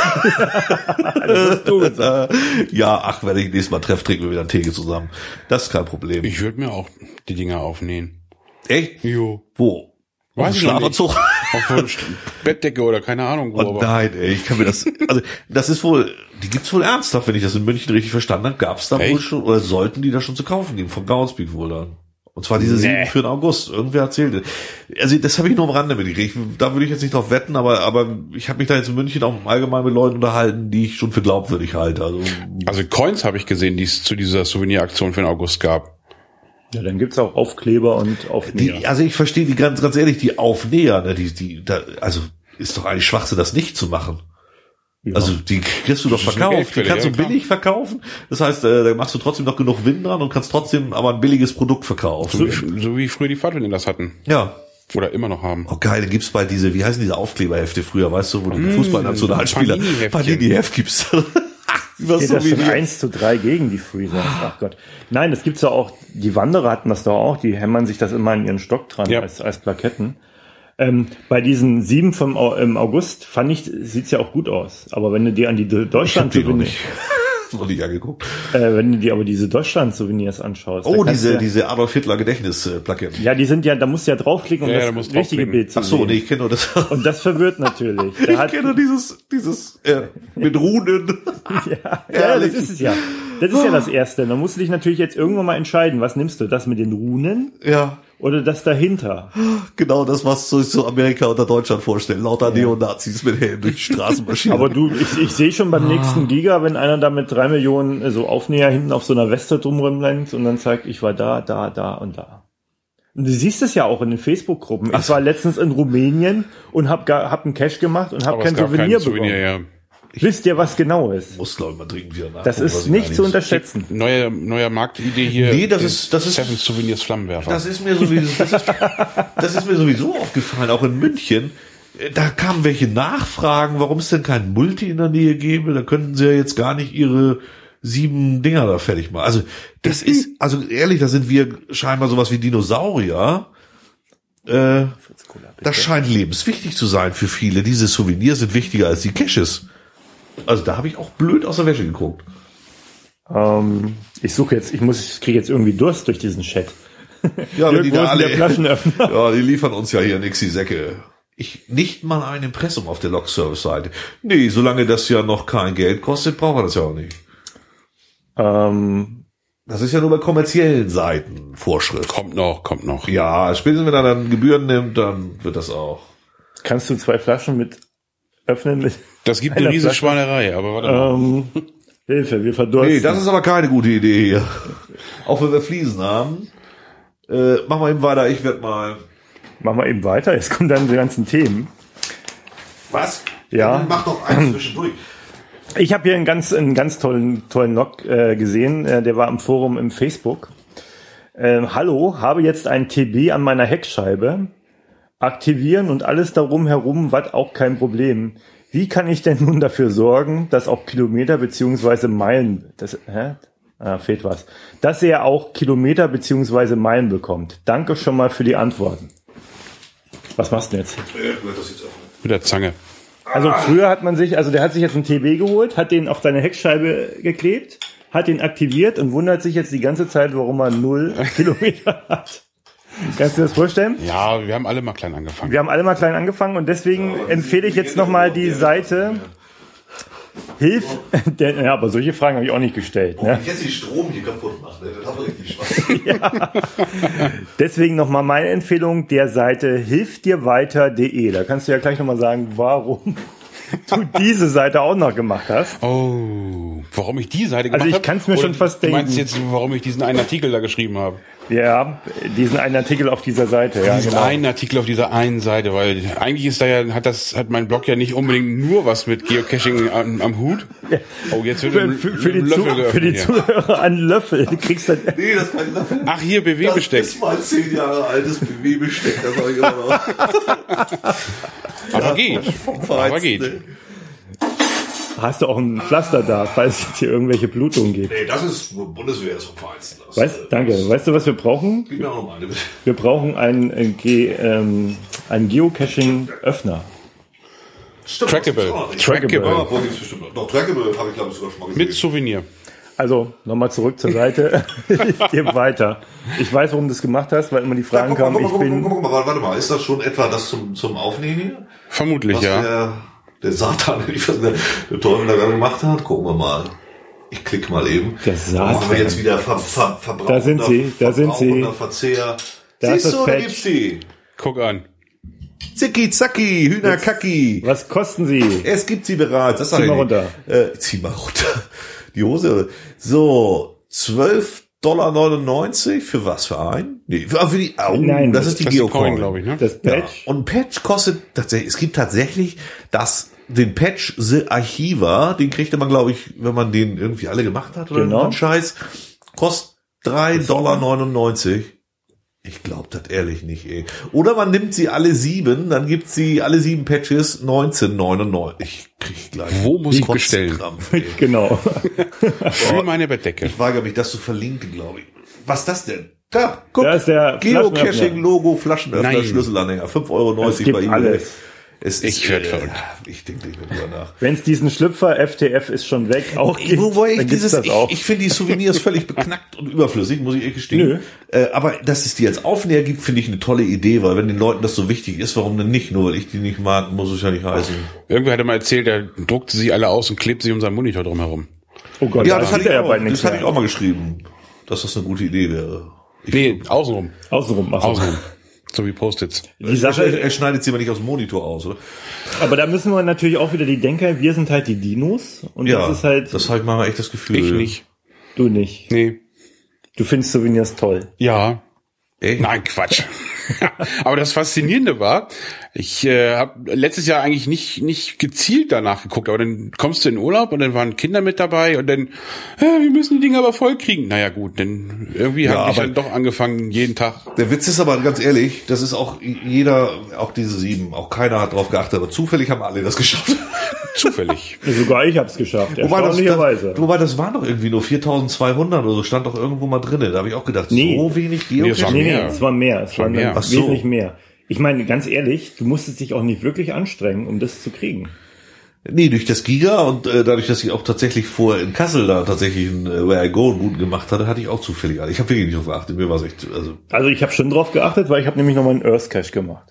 Das hast du gesagt. Ja, wenn ich nächstes Mal treffe, trinken wir wieder einen Tee zusammen. Das ist kein Problem. Ich würde mir auch die Dinger aufnähen. Echt? Jo. Wo? Weiß Auf ich dem noch nicht. Schlafanzug? Auf eine Bettdecke oder keine Ahnung wo. Oh nein, ey, ich kann mir das, also das ist wohl, die gibt's wohl ernsthaft, wenn ich das in München richtig verstanden habe, gab's da wohl schon, oder sollten die da schon zu kaufen geben, vom Groundspeak wohl dann. Und zwar diese 7 für den August. Irgendwer erzählte. Also das habe ich nur am Rande mitgekriegt. Da würde ich jetzt nicht drauf wetten, aber ich habe mich da jetzt in München auch allgemein mit Leuten unterhalten, die ich schon für glaubwürdig halte. Also Coins habe ich gesehen, die es zu dieser Souveniraktion für den August gab. Ja, dann gibt's auch Aufkleber und Aufnäher. Also ich verstehe die ganz ehrlich, die Aufnäher, ne, also ist doch eigentlich Schwachsinn, das nicht zu machen. Ja. Also die kriegst du doch verkauft, die kannst du billig verkaufen. Das heißt, da machst du trotzdem noch genug Gewinn dran und kannst trotzdem aber ein billiges Produkt verkaufen. So wie früher die Pfadfinder das hatten. Ja. Oder immer noch haben. Oh geil, dann gibt's bald wie heißen diese Aufkleberhefte früher, weißt du, wo die Fußballnationalspieler Panini-Heft gibt's. Steht das schon 1:3 gegen die Freezer? Ach Gott. Nein, das gibt's ja auch, die Wanderer hatten das doch auch, die hämmern sich das immer in ihren Stock dran als Plaketten. Bei diesen 7 im August sieht's ja auch gut aus. Aber wenn du dir an die Deutschland-Souvenirs, noch nicht angeguckt. Wenn du dir aber diese Deutschland-Souvenirs anschaust. Oh, diese Adolf Hitler Gedächtnisplaketten. Ja, die sind ja, da musst du ja draufklicken, um das richtige Bild zu sehen. Ach so, nee, ich kenne nur das. Und das verwirrt natürlich. Ich kenne nur dieses mit Runen. Ja, das ist es ja. Das ist ja das Erste. Dann musst du dich natürlich jetzt irgendwann mal entscheiden, was nimmst du? Das mit den Runen? Ja. Oder das dahinter? Genau das, was sich so Amerika oder Deutschland vorstellen. Lauter Neonazis mit Helm durch die Straßen marschieren. Aber ich sehe schon beim nächsten Giga, wenn einer da mit 3 Millionen so Aufnäher hinten auf so einer Weste drumrum rennt und dann zeigt, ich war da und da. Und du siehst es ja auch in den Facebook-Gruppen. Ich war letztens in Rumänien und hab einen Cash gemacht und habe kein Souvenir bekommen. Ja. Wisst ihr, was genau ist? Muss, glaube ich, mal dringend wieder nach. Das ist nicht zu unterschätzen. Neuer Marktidee hier. Nee, das ist Seven Souvenirs Flammenwerfer. Das ist mir sowieso aufgefallen, auch in München. Da kamen welche Nachfragen, warum es denn kein Multi in der Nähe gäbe. Da könnten sie ja jetzt gar nicht ihre 7 Dinger da fertig machen. Also, also ehrlich, da sind wir scheinbar sowas wie Dinosaurier. Das scheint lebenswichtig zu sein für viele. Diese Souvenirs sind wichtiger als die Caches. Also da habe ich auch blöd aus der Wäsche geguckt. Ich kriege jetzt irgendwie Durst durch diesen Chat. Ja, wenn die da alle Flaschenöffner. Ja, die liefern uns ja hier nix die Säcke. Nicht mal ein Impressum auf der Log-Service-Seite. Nee, solange das ja noch kein Geld kostet, brauchen wir das ja auch nicht. Das ist ja nur bei kommerziellen Seiten Vorschrift. Kommt noch. Ja, spätestens wenn er dann Gebühren nimmt, dann wird das auch. Kannst du 2 Flaschen mit öffnen? Das gibt eine riesige Schweinerei, aber warte mal. Hilfe, wir verdursten. Nee, das ist aber keine gute Idee hier. Auch wenn wir Fliesen haben. Machen wir eben weiter, Machen wir eben weiter, jetzt kommen dann die ganzen Themen. Was? Ja. Mach doch eins zwischendurch. Ich habe hier einen ganz tollen Log gesehen, der war im Forum im Facebook. Hallo, habe jetzt ein TB an meiner Heckscheibe. Aktivieren und alles darum herum, was auch kein Problem. Wie kann ich denn nun dafür sorgen, dass auch Kilometer beziehungsweise Meilen, fehlt was, dass er auch Kilometer beziehungsweise Meilen bekommt? Danke schon mal für die Antworten. Was machst du denn jetzt? Mit der Zange. Also früher hat man sich, also der hat sich jetzt einen TB geholt, hat den auf seine Heckscheibe geklebt, hat den aktiviert und wundert sich jetzt die ganze Zeit, warum er 0 Kilometer hat. Kannst du dir das vorstellen? Ja, wir haben alle mal klein angefangen. Wir haben alle mal klein angefangen und deswegen empfehle ich jetzt nochmal die Seite ja, aber solche Fragen habe ich auch nicht gestellt. Ne? Ich jetzt den Strom hier kaputt machen, das hat richtig Spaß. Ja. Deswegen nochmal meine Empfehlung der Seite hilfdirweiter.de. Da kannst du ja gleich nochmal sagen, warum du diese Seite auch noch gemacht hast. Oh, warum ich die Seite gemacht habe? Also ich kann es mir schon fast denken. Du meinst jetzt, warum ich diesen einen Artikel da geschrieben habe? Ja, diesen einen Artikel auf dieser Seite. Ja, Diesen genau. einen Artikel auf dieser einen Seite, weil eigentlich ist da ja, hat mein Blog ja nicht unbedingt nur was mit Geocaching am Hut. Oh, jetzt wird Für die Zuhörer ein Löffel. Du kriegst dann Nee, das ist kein Löffel. Ach, hier, BW-Besteck. Das ist mein 10 Jahre altes BW-Besteck, das habe ich immer noch. Aber geht. Aber geht. hast du auch ein Pflaster da, falls es hier irgendwelche Blutungen gibt. Nee, das ist Bundeswehr, ist vom Feinsten. Danke. Weißt du, was wir brauchen? Gib mir auch noch mal eine, bitte. Wir brauchen einen Geocaching-Öffner. Stimmt, Trackable. Trackable. Ja, wo gibt's bestimmt noch. Doch, Trackable habe ich, glaube ich, sogar schon mal gesehen. Mit Souvenir. Also, nochmal zurück zur Seite. Ich gehe weiter. Ich weiß, warum du das gemacht hast, weil immer die Fragen kamen. Guck mal, warte mal, ist das schon etwa das zum Aufnehmen hier? Vermutlich, Was ja. der Satan, der Teufel da gerade gemacht hat? Gucken wir mal. Ich klicke mal eben. Der Satan. Machen wir jetzt wieder Verbrauch. Da sind sie. Verzehr. Da ist Siehst das du, da Patch. gibt's die. Guck an. Zicki, zacki, Hühnerkacki. Was kosten sie? Es gibt sie bereits. Das Zieh mal runter. Zieh mal runter. Die Hose. So, $12,99 für was? Für ein? Nee, für die, Nein, das ist die Das ist Geocoin, Coin, glaube ich, ne? Das Ja. Patch? Und ein Patch kostet tatsächlich, es gibt tatsächlich den Patch The Archiva, den kriegte man, glaube ich, wenn man den irgendwie alle gemacht hat oder Genau. einen Scheiß, kostet $3,99. Ich glaube das ehrlich nicht, ey. Oder man nimmt sie alle 7, dann gibt sie alle 7 Patches $19,99. Ich krieg gleich. Wo muss ich bestellen? Kotzkrampf, ey. Genau. Für meine Bettdecke. Ich weigere mich, das zu verlinken, glaube ich. Was ist das denn? Da, guck. Da ist der Geocaching-Logo, Flaschenöffner, Nein. Schlüsselanhänger, €5,90 Es gibt bei eBay. alles. Es Ich werd verrückt. Ich denke nicht mehr drüber nach. Wenn es diesen Schlüpfer FTF ist schon weg auch gibt, Wobei ich dann gibt's das auch. ich finde die Souvenirs völlig beknackt und überflüssig, muss ich ehrlich gestehen. Aber dass es die als Aufnäher gibt, finde ich eine tolle Idee, weil wenn den Leuten das so wichtig ist, warum denn nicht? Nur weil ich die nicht mag, muss es ja nicht heißen. Irgendwer hatte mal erzählt, er druckte sie alle aus und klebt sie um seinen Monitor drumherum. Oh Gott, Ja, da das hatte sieht ich er auch, bald nichts das hatte ich mehr. auch mal geschrieben, dass das eine gute Idee wäre. Nee, außenrum. Außenrum. Ach so. Außenrum. So wie Post-its. Die Sache, Er schneidet sie aber nicht aus dem Monitor aus, oder? aber da müssen wir natürlich auch wieder die Denker, wir sind halt die Dinos und Ja, das ist halt, das habe ich manchmal echt das Gefühl. Ich nicht. du nicht. Nee. Du findest Souvenirs toll. Ja. Echt? Nein, Quatsch. Aber das Faszinierende war, ich habe letztes Jahr eigentlich nicht gezielt danach geguckt, aber dann kommst du in Urlaub und dann waren Kinder mit dabei und dann, wir müssen die Dinger aber voll kriegen. Naja gut, dann irgendwie Ja, habe ich aber- dann doch angefangen, jeden Tag. Der Witz ist aber ganz ehrlich, das ist auch jeder, auch diese 7, auch keiner hat drauf geachtet, aber zufällig haben alle das geschafft. Zufällig. Sogar ich hab's geschafft, erstaunlicherweise. Wobei das waren doch irgendwie nur 4.200 oder so, stand doch irgendwo mal drinne. Da habe ich auch gedacht, Nee. so wenig Nee, es war Geocaching. mehr. Es war mehr. Es war mehr. Ach so. wesentlich mehr. Ich meine, ganz ehrlich, du musstest dich auch nicht wirklich anstrengen, um das zu kriegen. Nee, durch das Giga und dadurch, dass ich auch tatsächlich vorher in Kassel da tatsächlich ein Where I Go einen guten gemacht hatte, hatte ich auch zufällig alle. Ich habe wirklich nicht drauf geachtet, mir war es echt, Also ich habe schon drauf geachtet, weil ich habe nämlich nochmal einen Earth Cache gemacht.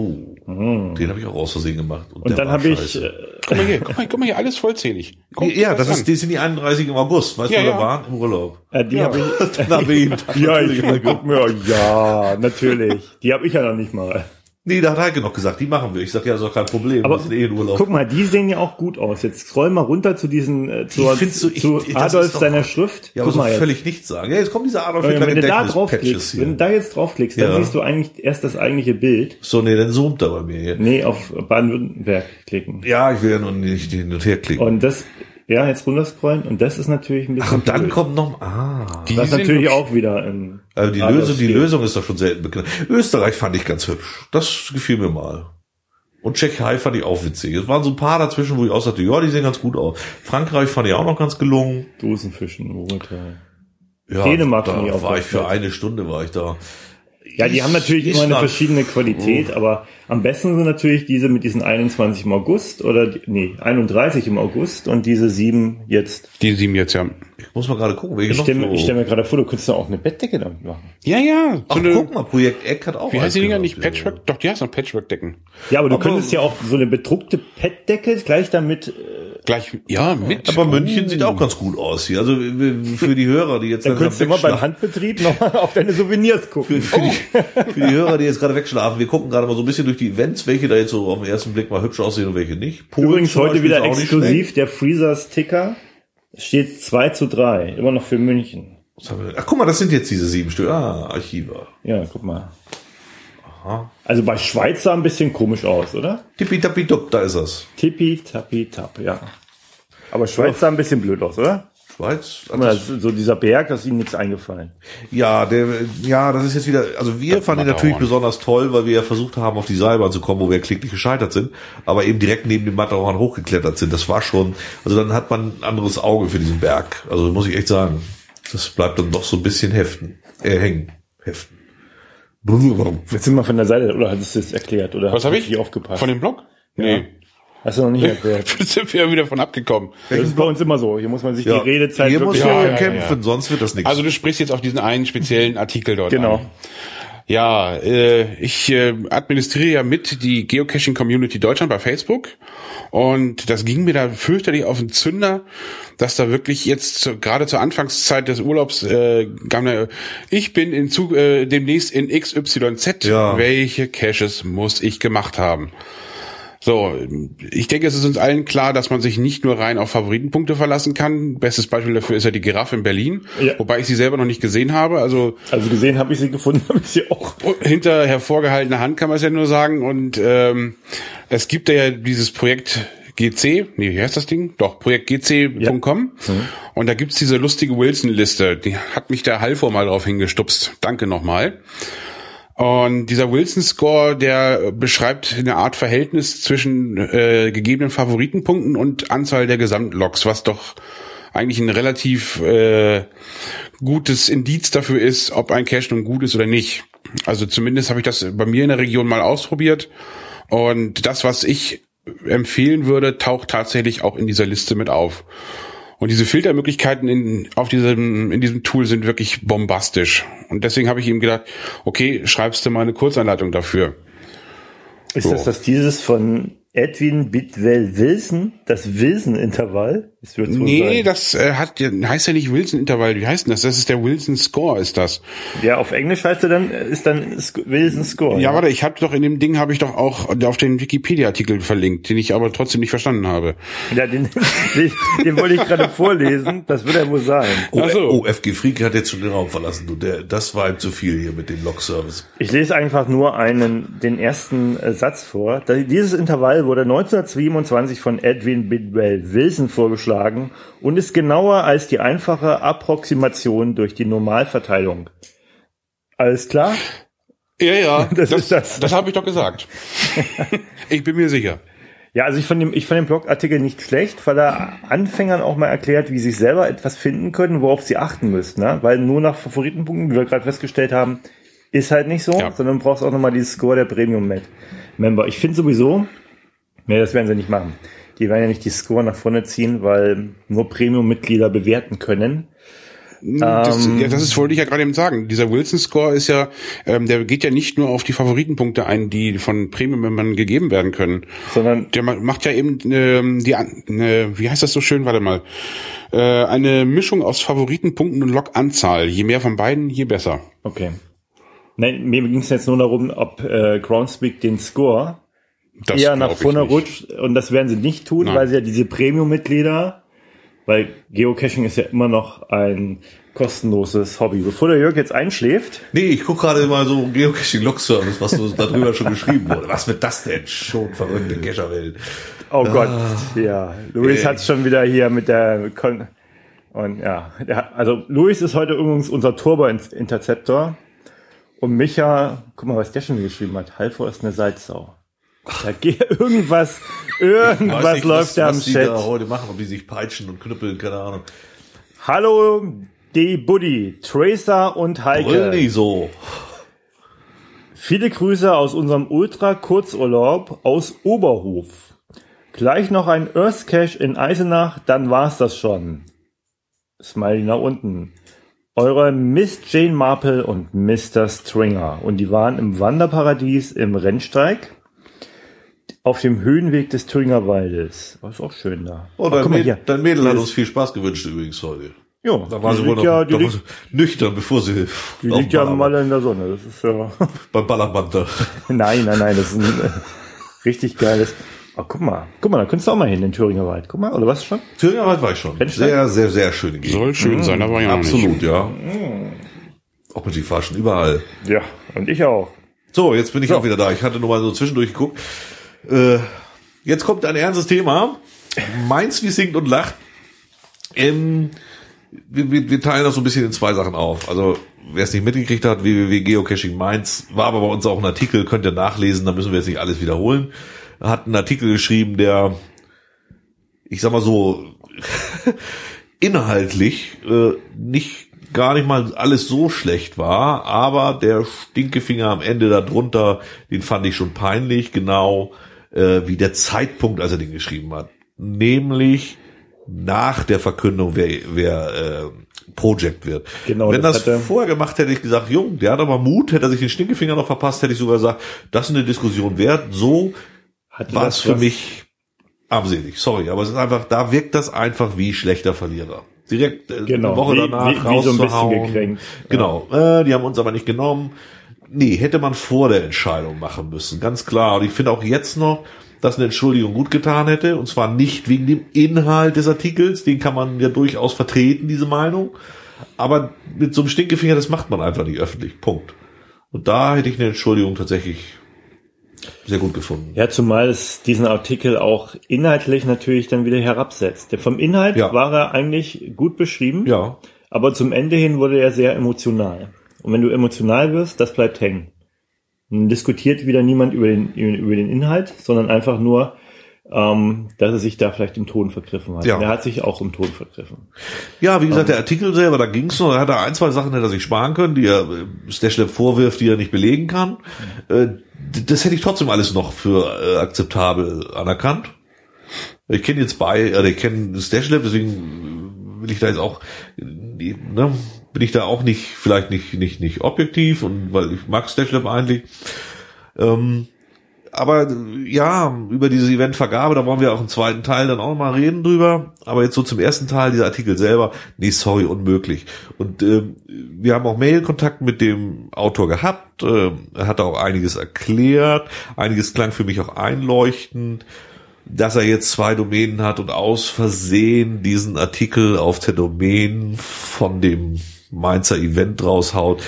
den habe ich auch aus Versehen gemacht. Und der dann war habe ich, scheiße. Guck mal hier, alles vollzählig. Guck Ja, dir das an. ist, die sind die 31 im August, weißt Ja, du, wo ja. wir waren? Im Urlaub. die habe ich, Dann haben wir jeden Tag ja, natürlich mal guck mir, ja, natürlich. Die habe ich ja noch nicht mal. Nee, da hat Heike noch gesagt, die machen wir. Ich sag, ja, ist doch kein Problem. Aber wir sind eh in Urlaub. guck mal, die sehen ja auch gut aus. Jetzt scroll mal runter zu diesen, zu findest du- zu das Adolf ist doch- seiner Schrift. Ja, aber Guck mal so jetzt. völlig nichts sagen. Ja, jetzt kommt dieser Adolf Wenn Hitler du da Gedächtnis-Patches draufklickst, hier. wenn du da jetzt draufklickst, dann Ja. siehst du eigentlich erst das eigentliche Bild. So, nee, dann zoomt er bei mir hier. Nee, auf Baden-Württemberg klicken. Ja, ich will ja nur nicht hin und her klicken. Und das, ja, jetzt runterscrollen und das ist natürlich ein bisschen Ach, und dann blöd. kommt noch, Die Das ist sind natürlich hübsch. auch wieder ein also die Adolf Lösung, Stil. Lösung ist doch schon selten bekannt. Österreich fand ich ganz hübsch. Das gefiel mir mal. Und Tschechei fand ich auch witzig. Es waren so ein paar dazwischen, wo ich auch sagte, ja, die sehen ganz gut aus. Frankreich fand ich auch noch ganz gelungen. Dosenfischen, Urteil. Ja, Dänemark da fand ich auch war ganz ich für nett. eine Stunde war ich da. Ja, die haben natürlich immer eine verschiedene Qualität, aber am besten sind natürlich diese mit diesen 21 im August 31 im August und diese 7 jetzt. Die 7 jetzt, ja. Ich muss mal gerade gucken, welche Ich stell mir gerade vor, du könntest da auch eine Bettdecke damit machen. Ja. Ach, guck mal, Projekt Eck hat auch. Wie heißt die Dinger nicht? gemacht, Patchwork? Doch, die heißt noch Patchwork-Decken. Ja, aber du könntest ja auch so eine bedruckte Bettdecke gleich damit. Mit. Aber München sieht auch ganz gut aus hier. Also für die Hörer, die jetzt Dann könntest du mal beim Handbetrieb nochmal auf deine Souvenirs gucken. Für die Hörer, die jetzt gerade wegschlafen, wir gucken gerade mal so ein bisschen durch die Events, welche da jetzt so auf den ersten Blick mal hübsch aussehen und welche nicht. Polen Übrigens zum heute Beispiel wieder ist auch nicht exklusiv schlecht. der Freezer-Sticker. Steht 2:3, immer noch für München. Ach, guck mal, das sind jetzt diese 7 Stück. Archive. Ja, guck mal. Aha. Also bei Schweiz sah ein bisschen komisch aus, oder? Tippi-tappi-tupp, da ist das. Tippi-tappi-tapp, ja. Aber Schweiz sah ein bisschen blöd aus, oder? Schweiz? So dieser Berg, da ist Ihnen nichts eingefallen. Ja, das ist jetzt wieder, also wir fanden ihn natürlich besonders toll, weil wir ja versucht haben, auf die Seilbahn zu kommen, wo wir kläglich gescheitert sind, aber eben direkt neben dem Matterhorn hochgeklettert sind. Das war schon, also dann hat man ein anderes Auge für diesen Berg. Also muss ich echt sagen, das bleibt dann doch so ein bisschen heften. Jetzt sind wir von der Seite, oder hattest du es erklärt? Oder Was habe ich? Nicht aufgepasst? Von dem Blog? Nee. Hast du noch nicht erklärt. Sind wir wieder von abgekommen. Das ist bei uns immer so. Hier muss man sich die Redezeit hier muss wirklich... man kämpfen, sonst wird das nichts. Also du sprichst jetzt auf diesen einen speziellen Artikel dort Genau. an. Ja, ich administriere ja mit die Geocaching Community Deutschland bei Facebook und das ging mir da fürchterlich auf den Zünder, dass da wirklich jetzt gerade zur Anfangszeit des Urlaubs ich bin demnächst in XYZ, welche Caches muss ich gemacht haben? So, ich denke, es ist uns allen klar, dass man sich nicht nur rein auf Favoritenpunkte verlassen kann. Bestes Beispiel dafür ist ja die Giraffe in Berlin, wobei ich sie selber noch nicht gesehen habe. Also gesehen habe ich sie, gefunden habe ich sie auch. Hinter hervorgehaltener Hand kann man es ja nur sagen. Und es gibt ja dieses Projekt wie heißt das Ding? Doch, projektgc.com. Ja. Und da gibt's diese lustige Wilson-Liste. Die hat mich der Halvor mal drauf hingestupst. Danke nochmal. Und dieser Wilson-Score, der beschreibt eine Art Verhältnis zwischen gegebenen Favoritenpunkten und Anzahl der Gesamtlogs, was doch eigentlich ein relativ gutes Indiz dafür ist, ob ein Cache nun gut ist oder nicht. Also zumindest habe ich das bei mir in der Region mal ausprobiert. Und das, was ich empfehlen würde, taucht tatsächlich auch in dieser Liste mit auf. Und diese Filtermöglichkeiten in diesem Tool sind wirklich bombastisch. Und deswegen habe ich ihm gedacht, okay, schreibst du mal eine Kurzanleitung dafür. Ist das dieses von Edwin Bidwell Wilson, das Wilson-Intervall? Nee, das heißt ja nicht Wilson-Intervall. Wie heißt denn das? Das ist der Wilson-Score, ist das. Ja, auf Englisch heißt ist dann Wilson-Score. Ja, warte, ich habe doch in dem Ding auch auf den Wikipedia-Artikel verlinkt, den ich aber trotzdem nicht verstanden habe. Ja, den wollte ich gerade vorlesen. Das wird ja wohl sein. FG Freak hat jetzt schon den Raum verlassen. Das war ihm zu viel hier mit dem Log-Service. Ich lese einfach nur den ersten Satz vor. Dieses Intervall wurde 1927 von Edwin Bidwell Wilson vorgeschlagen und ist genauer als die einfache Approximation durch die Normalverteilung. Alles klar? Ja, das habe ich doch gesagt. Ich bin mir sicher. Ja, also ich fand den Blogartikel nicht schlecht, weil er Anfängern auch mal erklärt, wie sie sich selber etwas finden können, worauf sie achten müssen. Ne? Weil nur nach Favoritenpunkten, wie wir gerade festgestellt haben, ist halt nicht so, sondern du brauchst auch nochmal dieses Score der Premium-Member. Ich finde sowieso, das werden sie nicht machen. Die werden ja nicht die Score nach vorne ziehen, weil nur Premium-Mitglieder bewerten können. Das wollte ich ja gerade eben sagen. Dieser Wilson-Score ist ja, der geht ja nicht nur auf die Favoritenpunkte ein, die von Premium-Membern gegeben werden können, sondern der macht ja eben wie heißt das so schön? Warte mal, eine Mischung aus Favoritenpunkten und Log-Anzahl. Je mehr von beiden, je besser. Okay. Nein, mir ging es jetzt nur darum, ob Groundspeak den Score eher nach vorne rutscht, und das werden sie nicht tun, weil sie ja diese Premium-Mitglieder, weil Geocaching ist ja immer noch ein kostenloses Hobby. Bevor der Jörg jetzt einschläft. Nee, ich gucke gerade mal so Geocaching-Log-Service, was so darüber schon geschrieben wurde. Was wird das denn? Schon verrückte Cacherwelt. Oh Gott, ja. Luis hat's schon wieder hier mit der also Luis ist heute übrigens unser Turbo-Interceptor. Und Micha, guck mal, was der schon geschrieben hat. Halvor ist eine Salzsau. Da geht irgendwas nicht, läuft da am Chat. Was die da heute machen, ob die sich peitschen und knüppeln, keine Ahnung. Hallo, die Buddy, Tracer und Heike. Brüll nicht so. Viele Grüße aus unserem Ultra-Kurzurlaub aus Oberhof. Gleich noch ein Earth Cache in Eisenach, dann war's das schon. Smiley nach unten. Eure Miss Jane Marple und Mr. Stringer. Und die waren im Wanderparadies im Rennsteig auf dem Höhenweg des Thüringer Waldes. Das ist auch schön da. Oh, dein Mädel hat uns viel Spaß gewünscht übrigens heute. Ja, da war sie wohl noch nüchtern, bevor sie... Die liegt ja mal in der Sonne. Das ist ja... Beim Ballerband da. Nein, das ist ein richtig geiles... Oh, guck mal, da könntest du auch mal hin, in den Thüringer Wald. Guck mal, oder was schon? Thüringer Wald war ich schon. Sehr, sehr, sehr schön. Soll schön sein, aber ja absolut, nicht. Ja. Auch mit die schon überall. Ja, und ich auch. So, jetzt bin ich auch wieder da. Ich hatte nur mal so zwischendurch geguckt. Jetzt kommt ein ernstes Thema. Mainz wie singt und lacht. Wir teilen das so ein bisschen in zwei Sachen auf. Also, wer es nicht mitgekriegt hat, www.geocaching Mainz, war aber bei uns auch ein Artikel, könnt ihr nachlesen, da müssen wir jetzt nicht alles wiederholen. Hat einen Artikel geschrieben, der, ich sag mal so, inhaltlich gar nicht mal alles so schlecht war, aber der Stinkefinger am Ende darunter, den fand ich schon peinlich, genau wie der Zeitpunkt, als er den geschrieben hat. Nämlich nach der Verkündung, wer Project wird. Genau, wenn das vorher gemacht hätte, ich gesagt, Jung, der hat aber Mut, hätte er sich den Stinkefinger noch verpasst, hätte ich sogar gesagt, das ist eine Diskussion wert. So war es für mich armselig. Sorry, aber es ist einfach, da wirkt das einfach wie schlechter Verlierer. Direkt eine Woche danach wie so ein bisschen gekränkt. Genau, die haben uns aber nicht genommen. Nee, hätte man vor der Entscheidung machen müssen, ganz klar. Und ich finde auch jetzt noch, dass eine Entschuldigung gut getan hätte. Und zwar nicht wegen dem Inhalt des Artikels, den kann man ja durchaus vertreten, diese Meinung. Aber mit so einem Stinkefinger, das macht man einfach nicht öffentlich. Punkt. Und da hätte ich eine Entschuldigung tatsächlich sehr gut gefunden. Ja, zumal es diesen Artikel auch inhaltlich natürlich dann wieder herabsetzt. Vom Inhalt war er eigentlich gut beschrieben, aber zum Ende hin wurde er sehr emotional. Und wenn du emotional wirst, das bleibt hängen. Dann diskutiert wieder niemand über den Inhalt, sondern einfach nur, dass er sich da vielleicht im Ton vergriffen hat. Ja. Und er hat sich auch im Ton vergriffen. Ja, wie gesagt, der Artikel selber, da ging's noch, da hat er ein, zwei Sachen, hätte er sich sparen können, die er Stashlev vorwirft, die er nicht belegen kann. Das hätte ich trotzdem alles noch für akzeptabel anerkannt. Ich kenne jetzt ich kenne Stashlev, deswegen will ich da jetzt auch, bin ich da auch vielleicht nicht objektiv, und weil ich mag Stashlev eigentlich. Aber ja, über diese Eventvergabe, da wollen wir auch im zweiten Teil dann auch noch mal reden drüber. Aber jetzt so zum ersten Teil, dieser Artikel selber, nee, sorry, unmöglich. Und wir haben auch Mail-Kontakt mit dem Autor gehabt. Er hat auch einiges erklärt. Einiges klang für mich auch einleuchtend. Dass er jetzt 2 Domänen hat und aus Versehen diesen Artikel auf der Domain von dem Mainzer Event raushaut.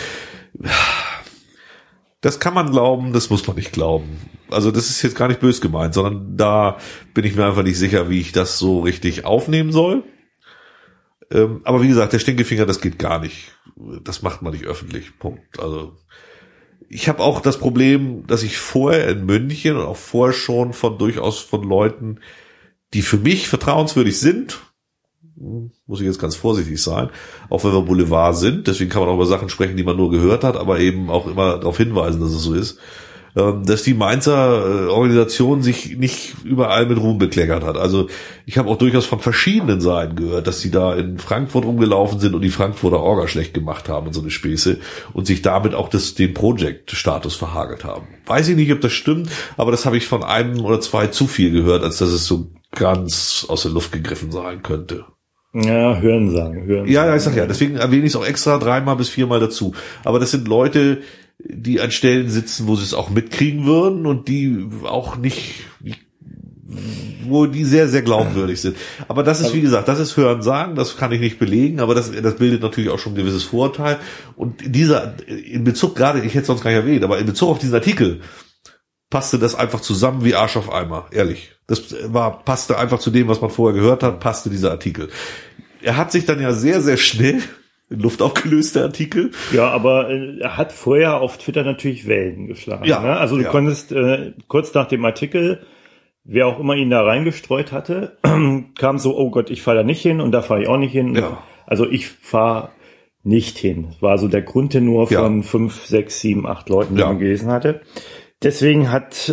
Das kann man glauben, das muss man nicht glauben. Also das ist jetzt gar nicht böse gemeint, sondern da bin ich mir einfach nicht sicher, wie ich das so richtig aufnehmen soll. Aber wie gesagt, der Stinkefinger, das geht gar nicht. Das macht man nicht öffentlich. Punkt. Also ich habe auch das Problem, dass ich vorher in München und auch vorher schon durchaus von Leuten, die für mich vertrauenswürdig sind, muss ich jetzt ganz vorsichtig sein, auch wenn wir Boulevard sind, deswegen kann man auch über Sachen sprechen, die man nur gehört hat, aber eben auch immer darauf hinweisen, dass es so ist, dass die Mainzer Organisation sich nicht überall mit Ruhm bekleckert hat. Also ich habe auch durchaus von verschiedenen Seiten gehört, dass sie da in Frankfurt rumgelaufen sind und die Frankfurter Orga schlecht gemacht haben und so eine Späße und sich damit auch den Project-Status verhagelt haben. Weiß ich nicht, ob das stimmt, aber das habe ich von einem oder zwei zu viel gehört, als dass es so ganz aus der Luft gegriffen sein könnte. Ja, hören sagen. Ja, ich sag ja, deswegen erwähne ich es auch extra 3 bis 4 Mal dazu. Aber das sind Leute, die an Stellen sitzen, wo sie es auch mitkriegen würden und die auch nicht, wo die sehr, sehr glaubwürdig sind. Aber das ist, wie gesagt, das ist Hören sagen, das kann ich nicht belegen, aber das bildet natürlich auch schon ein gewisses Vorurteil. Und in Bezug gerade, ich hätte es sonst gar nicht erwähnt, aber in Bezug auf diesen Artikel passte das einfach zusammen wie Arsch auf Eimer, ehrlich. Das passte einfach zu dem, was man vorher gehört hat, passte dieser Artikel. Er hat sich dann ja sehr, sehr schnell in Luft aufgelöst, der Artikel. Ja, aber er hat vorher auf Twitter natürlich Wellen geschlagen. Ja, ne? Also du konntest kurz nach dem Artikel, wer auch immer ihn da reingestreut hatte, kam so, oh Gott, ich fahre da nicht hin und da fahre ich auch nicht hin. Ja. Also ich fahre nicht hin. War so der Grundtenor von 5, 6, 7, 8 Leuten, die man gelesen hatte. Deswegen hat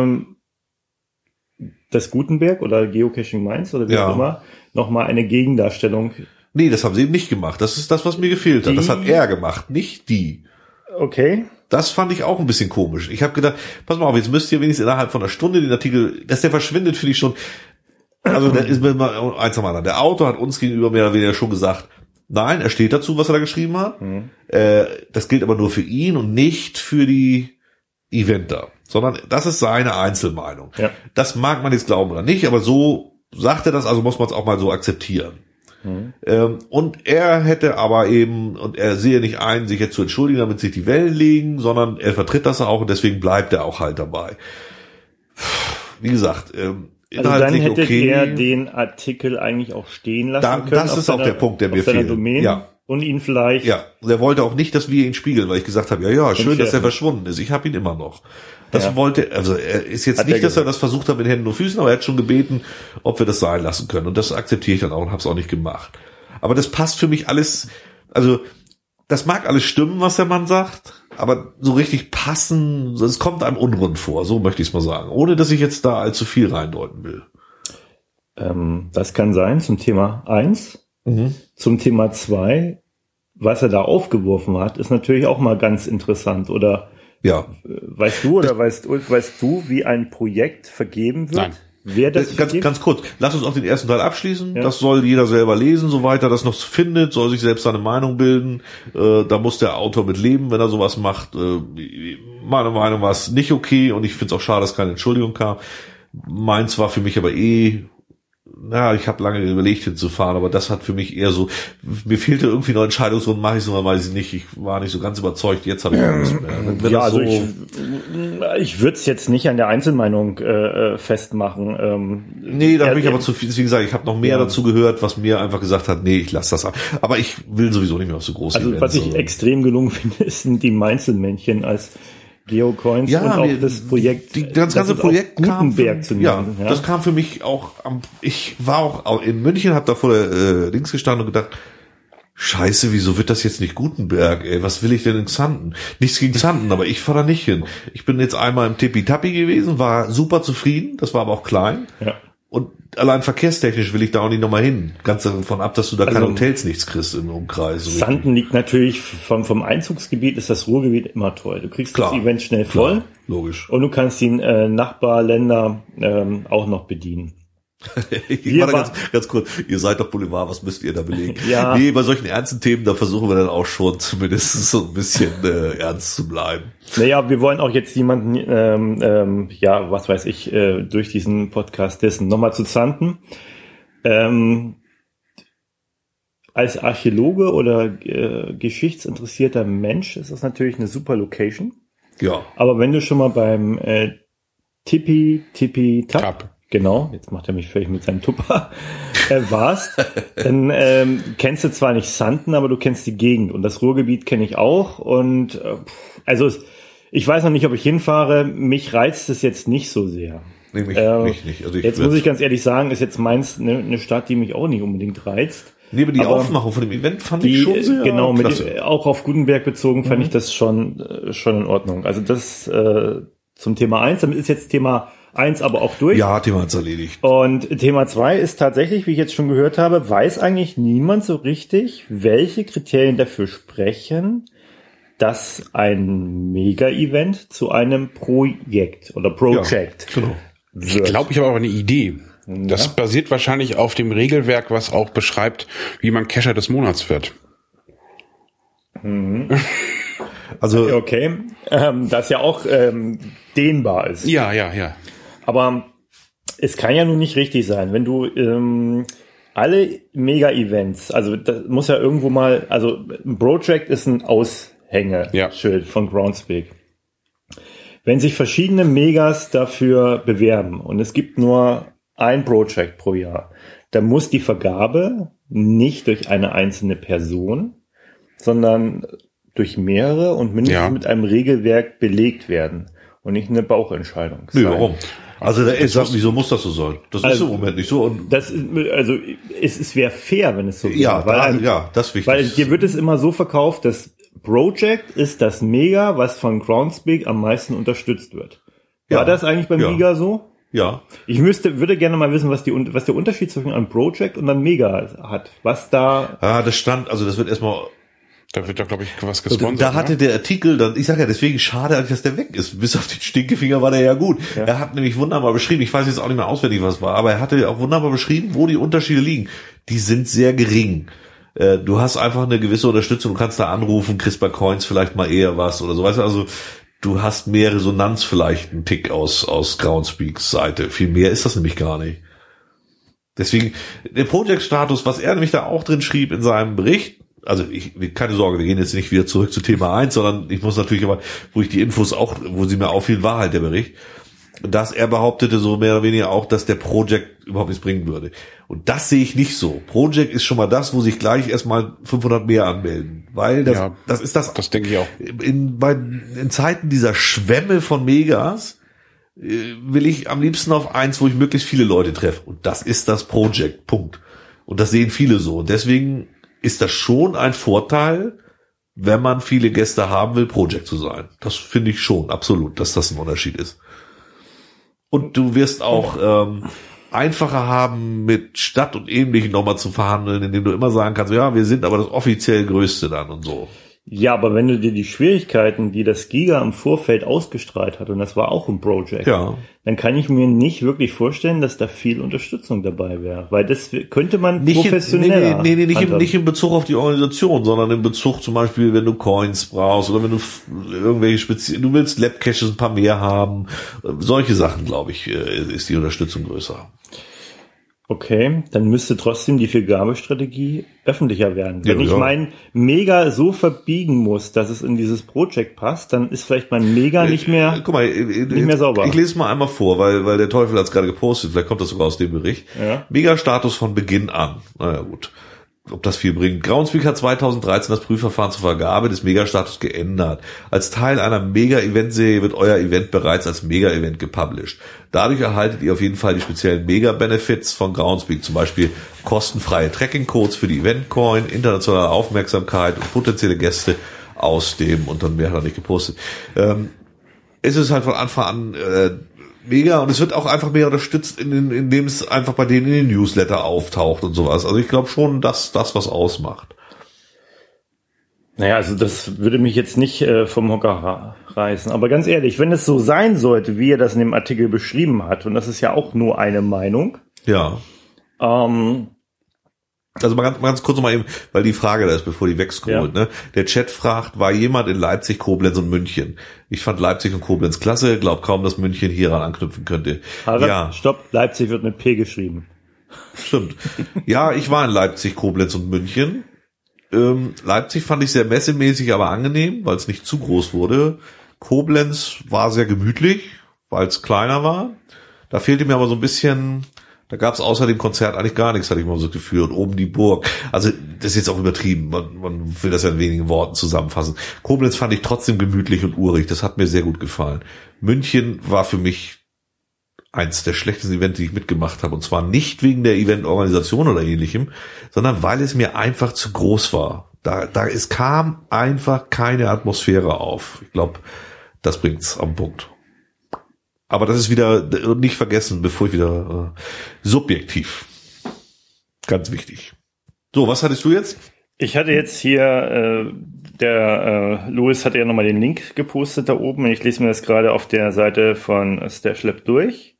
das Gutenberg oder Geocaching Mainz oder wie auch immer nochmal eine Gegendarstellung. Nee, das haben sie eben nicht gemacht. Das ist das, was mir gefehlt hat. Das hat er gemacht, nicht die. Okay. Das fand ich auch ein bisschen komisch. Ich habe gedacht, pass mal auf, jetzt müsst ihr wenigstens innerhalb von einer Stunde den Artikel, dass der verschwindet, finde ich schon. Also da ist mir mal eins am anderen. Der Autor hat uns gegenüber mehr oder weniger schon gesagt, nein, er steht dazu, was er da geschrieben hat. Das gilt aber nur für ihn und nicht für die Eventer, sondern das ist seine Einzelmeinung. Ja. Das mag man jetzt glauben oder nicht, aber so sagt er das, also muss man es auch mal so akzeptieren. Und er hätte aber eben, und er sehe nicht ein, sich jetzt zu entschuldigen, damit sich die Wellen legen, sondern er vertritt das auch und deswegen bleibt er auch halt dabei. Wie gesagt, also dann hätte er den Artikel eigentlich auch stehen lassen können. Das ist auch der Punkt, der mir fehlt. Ja. Und ihn vielleicht... Ja, und er wollte auch nicht, dass wir ihn spiegeln, weil ich gesagt habe, ja, schön, dass er verschwunden ist. Ich habe ihn immer noch. Das wollte, also er ist jetzt nicht, dass er das versucht hat mit Händen und Füßen, aber er hat schon gebeten, ob wir das sein lassen können. Und das akzeptiere ich dann auch und habe es auch nicht gemacht. Aber das passt für mich alles, also das mag alles stimmen, was der Mann sagt, aber so richtig passen, es kommt einem unrund vor, so möchte ich es mal sagen. Ohne, dass ich jetzt da allzu viel reindeuten will. Das kann sein zum Thema 1. Zum Thema 2, was er da aufgeworfen hat, ist natürlich auch mal ganz interessant. Oder weißt du oder weißt du, wie ein Projekt vergeben wird? Nein. Wer das ganz kurz, lass uns auch den ersten Teil abschließen. Ja. Das soll jeder selber lesen, soweit er das noch findet, soll sich selbst seine Meinung bilden. Da muss der Autor mit leben, wenn er sowas macht. Meine Meinung war es nicht okay und ich finde es auch schade, dass keine Entschuldigung kam. Meins war für mich aber ich habe lange überlegt hinzufahren, aber das hat für mich eher so, mir fehlte irgendwie noch Entscheidungsgrund, mache ich es oder weiß ich nicht, ich war nicht so ganz überzeugt, jetzt habe ich alles mehr. Also ich würde es jetzt nicht an der Einzelmeinung festmachen. Nee, da bin ich aber zu viel, deswegen sage ich, habe noch mehr dazu gehört, was mir einfach gesagt hat, nee, ich lasse das ab. Aber ich will sowieso nicht mehr auf so große Events. Was ich extrem gelungen finde, sind die Mainzelmännchen als Geocoins und auch das Projekt, das ganze Projekt Gutenberg zu nennen. Ja, das kam für mich auch ich war auch in München, habe da vor der Dings gestanden und gedacht, Scheiße, wieso wird das jetzt nicht Gutenberg, ey? Was will ich denn in Xanten? Nichts gegen Xanten, aber ich fahre da nicht hin. Ich bin jetzt einmal im Tipi-Tapi gewesen, war super zufrieden, das war aber auch klein. Ja. Und allein verkehrstechnisch will ich da auch nicht nochmal hin. Ganz davon ab, dass du da keine Hotels nichts kriegst im Umkreis. Xanten liegt natürlich vom Einzugsgebiet, ist das Ruhrgebiet immer toll. Du kriegst das Event schnell voll. Klar, logisch. Und du kannst die Nachbarländer auch noch bedienen. Ganz kurz, ihr seid doch Boulevard, was müsst ihr da belegen? Ja. Nee, bei solchen ernsten Themen, da versuchen wir dann auch schon zumindest so ein bisschen ernst zu bleiben. Naja, wir wollen auch jetzt jemanden, was weiß ich, durch diesen Podcast dessen nochmal zu Xanten. Als Archäologe oder geschichtsinteressierter Mensch ist das natürlich eine super Location. Ja. Aber wenn du schon mal beim Tipi-Tap, genau, jetzt macht er mich völlig mit seinem Tupper, warst, dann kennst du zwar nicht Xanten, aber du kennst die Gegend und das Ruhrgebiet kenne ich auch und ich weiß noch nicht, ob ich hinfahre, mich reizt es jetzt nicht so sehr. Nee, mich nicht. Also jetzt muss ich ganz ehrlich sagen, ist jetzt Mainz eine Stadt, die mich auch nicht unbedingt reizt. Nee, aber die Aufmachung von dem Event fand ich schon sehr klasse. Auch auf Gutenberg bezogen fand ich das schon in Ordnung. Also das zum Thema 1, damit ist jetzt Thema 1 aber auch durch. Ja, Thema 1 erledigt. Und Thema 2 ist tatsächlich, wie ich jetzt schon gehört habe, weiß eigentlich niemand so richtig, welche Kriterien dafür sprechen, dass ein Mega-Event zu einem Projekt oder Project wird. Ich glaube, ich habe aber eine Idee. Das basiert wahrscheinlich auf dem Regelwerk, was auch beschreibt, wie man Cacher des Monats wird. Mhm. Also okay, das ja auch dehnbar ist. Ja. Aber es kann ja nun nicht richtig sein, wenn du alle Mega-Events, also das muss ja irgendwo mal, also ein Project ist ein Aushängeschild von Groundspeak. Wenn sich verschiedene Megas dafür bewerben und es gibt nur ein Project pro Jahr, dann muss die Vergabe nicht durch eine einzelne Person, sondern durch mehrere und mindestens mit einem Regelwerk belegt werden. und nicht eine Bauchentscheidung. Nö, warum? Also der sagt, wieso muss das so sein? Das ist im Moment nicht so. Und das ist, also es wäre fair, wenn es so wäre. Ja, das ist wichtig. Weil dir wird es immer so verkauft, dass Project ist das Mega, was von Groundspeak am meisten unterstützt wird. War das eigentlich beim Mega so? Ja. Ich würde gerne mal wissen, was der Unterschied zwischen einem Project und einem Mega hat. Was da... das wird erstmal... Da wird da, glaube ich, was gesponsert. Da hatte der Artikel dann, ich sag ja, deswegen schade eigentlich, dass der weg ist. Bis auf den Stinkefinger war der ja gut. Ja. Er hat nämlich wunderbar beschrieben, ich weiß jetzt auch nicht mehr auswendig, was war, aber er hatte auch wunderbar beschrieben, wo die Unterschiede liegen. Die sind sehr gering. Du hast einfach eine gewisse Unterstützung, du kannst da anrufen, kriegst bei Coins vielleicht mal eher was oder so. Weißt du, also du hast mehr Resonanz vielleicht, einen Tick aus Groundspeaks Seite. Viel mehr ist das nämlich gar nicht. Deswegen, der Project-Status, was er nämlich da auch drin schrieb in seinem Bericht, also keine Sorge, wir gehen jetzt nicht wieder zurück zu Thema 1, sondern ich muss natürlich aber, wo ich die Infos auch, wo sie mir auffielen, war halt der Bericht, dass er behauptete so mehr oder weniger auch, dass der Project überhaupt nichts bringen würde. Und das sehe ich nicht so. Project ist schon mal das, wo sich gleich erstmal 500 mehr anmelden, weil das ist das. Das denke ich auch. In Zeiten dieser Schwämme von Megas will ich am liebsten auf eins, wo ich möglichst viele Leute treffe. Und das ist das Project. Punkt. Und das sehen viele so. Und deswegen ist das schon ein Vorteil, wenn man viele Gäste haben will, Project zu sein. Das finde ich schon, absolut, dass das ein Unterschied ist. Und du wirst auch einfacher haben, mit Stadt und Ähnlichem nochmal zu verhandeln, indem du immer sagen kannst, ja, wir sind aber das offiziell Größte dann und so. Ja, aber wenn du dir die Schwierigkeiten, die das Giga im Vorfeld ausgestrahlt hat, und das war auch ein Project, dann kann ich mir nicht wirklich vorstellen, dass da viel Unterstützung dabei wäre. Weil das könnte man nicht professioneller nicht in Bezug auf die Organisation, sondern in Bezug zum Beispiel, wenn du Coins brauchst oder wenn du irgendwelche du willst Lab-Caches ein paar mehr haben. Solche Sachen, glaube ich, ist die Unterstützung größer. Okay, dann müsste trotzdem die Vergabestrategie öffentlicher werden. Wenn ich mein Mega so verbiegen muss, dass es in dieses Project passt, dann ist vielleicht mein Mega nicht mehr, guck mal, nicht mehr sauber. Ich lese mal einmal vor, weil der Teufel hat es gerade gepostet, vielleicht kommt das sogar aus dem Bericht. Ja. Mega-Status von Beginn an. Naja, gut. Ob das viel bringt. Groundspeak hat 2013 das Prüfverfahren zur Vergabe des Mega-Status geändert. Als Teil einer Mega-Event-Serie wird euer Event bereits als Mega-Event gepublished. Dadurch erhaltet ihr auf jeden Fall die speziellen Mega-Benefits von Groundspeak, zum Beispiel kostenfreie Tracking-Codes für die Event-Coin, internationale Aufmerksamkeit und potenzielle Gäste aus dem, und dann mehr hat er nicht gepostet. Es ist halt von Anfang an mega, und es wird auch einfach mehr unterstützt, indem es einfach bei denen in den Newsletter auftaucht und sowas. Also ich glaube schon, dass das was ausmacht. Naja, also das würde mich jetzt nicht vom Hocker reißen. Aber ganz ehrlich, wenn es so sein sollte, wie er das in dem Artikel beschrieben hat, und das ist ja auch nur eine Meinung. Ja. Also mal ganz kurz noch mal eben, weil die Frage da ist, bevor die wegscrollt, ne? Der Chat fragt, war jemand in Leipzig, Koblenz und München? Ich fand Leipzig und Koblenz klasse, glaub kaum, dass München hieran anknüpfen könnte. Harald, stopp, Leipzig wird mit P geschrieben. Stimmt. Ja, ich war in Leipzig, Koblenz und München. Leipzig fand ich sehr messemäßig, aber angenehm, weil es nicht zu groß wurde. Koblenz war sehr gemütlich, weil es kleiner war. Da fehlte mir aber so ein bisschen... Da gab es außer dem Konzert eigentlich gar nichts, hatte ich mal so das Gefühl. Und oben die Burg. Also das ist jetzt auch übertrieben. Man will das ja in wenigen Worten zusammenfassen. Koblenz fand ich trotzdem gemütlich und urig. Das hat mir sehr gut gefallen. München war für mich eins der schlechtesten Events, die ich mitgemacht habe. Und zwar nicht wegen der Eventorganisation oder ähnlichem, sondern weil es mir einfach zu groß war. Es kam einfach keine Atmosphäre auf. Ich glaube, das bringt's am Punkt. Aber das ist wieder nicht vergessen, bevor ich wieder subjektiv. Ganz wichtig. So, was hattest du jetzt? Ich hatte jetzt hier, der Louis hatte ja nochmal den Link gepostet da oben. Ich lese mir das gerade auf der Seite von StashLab durch.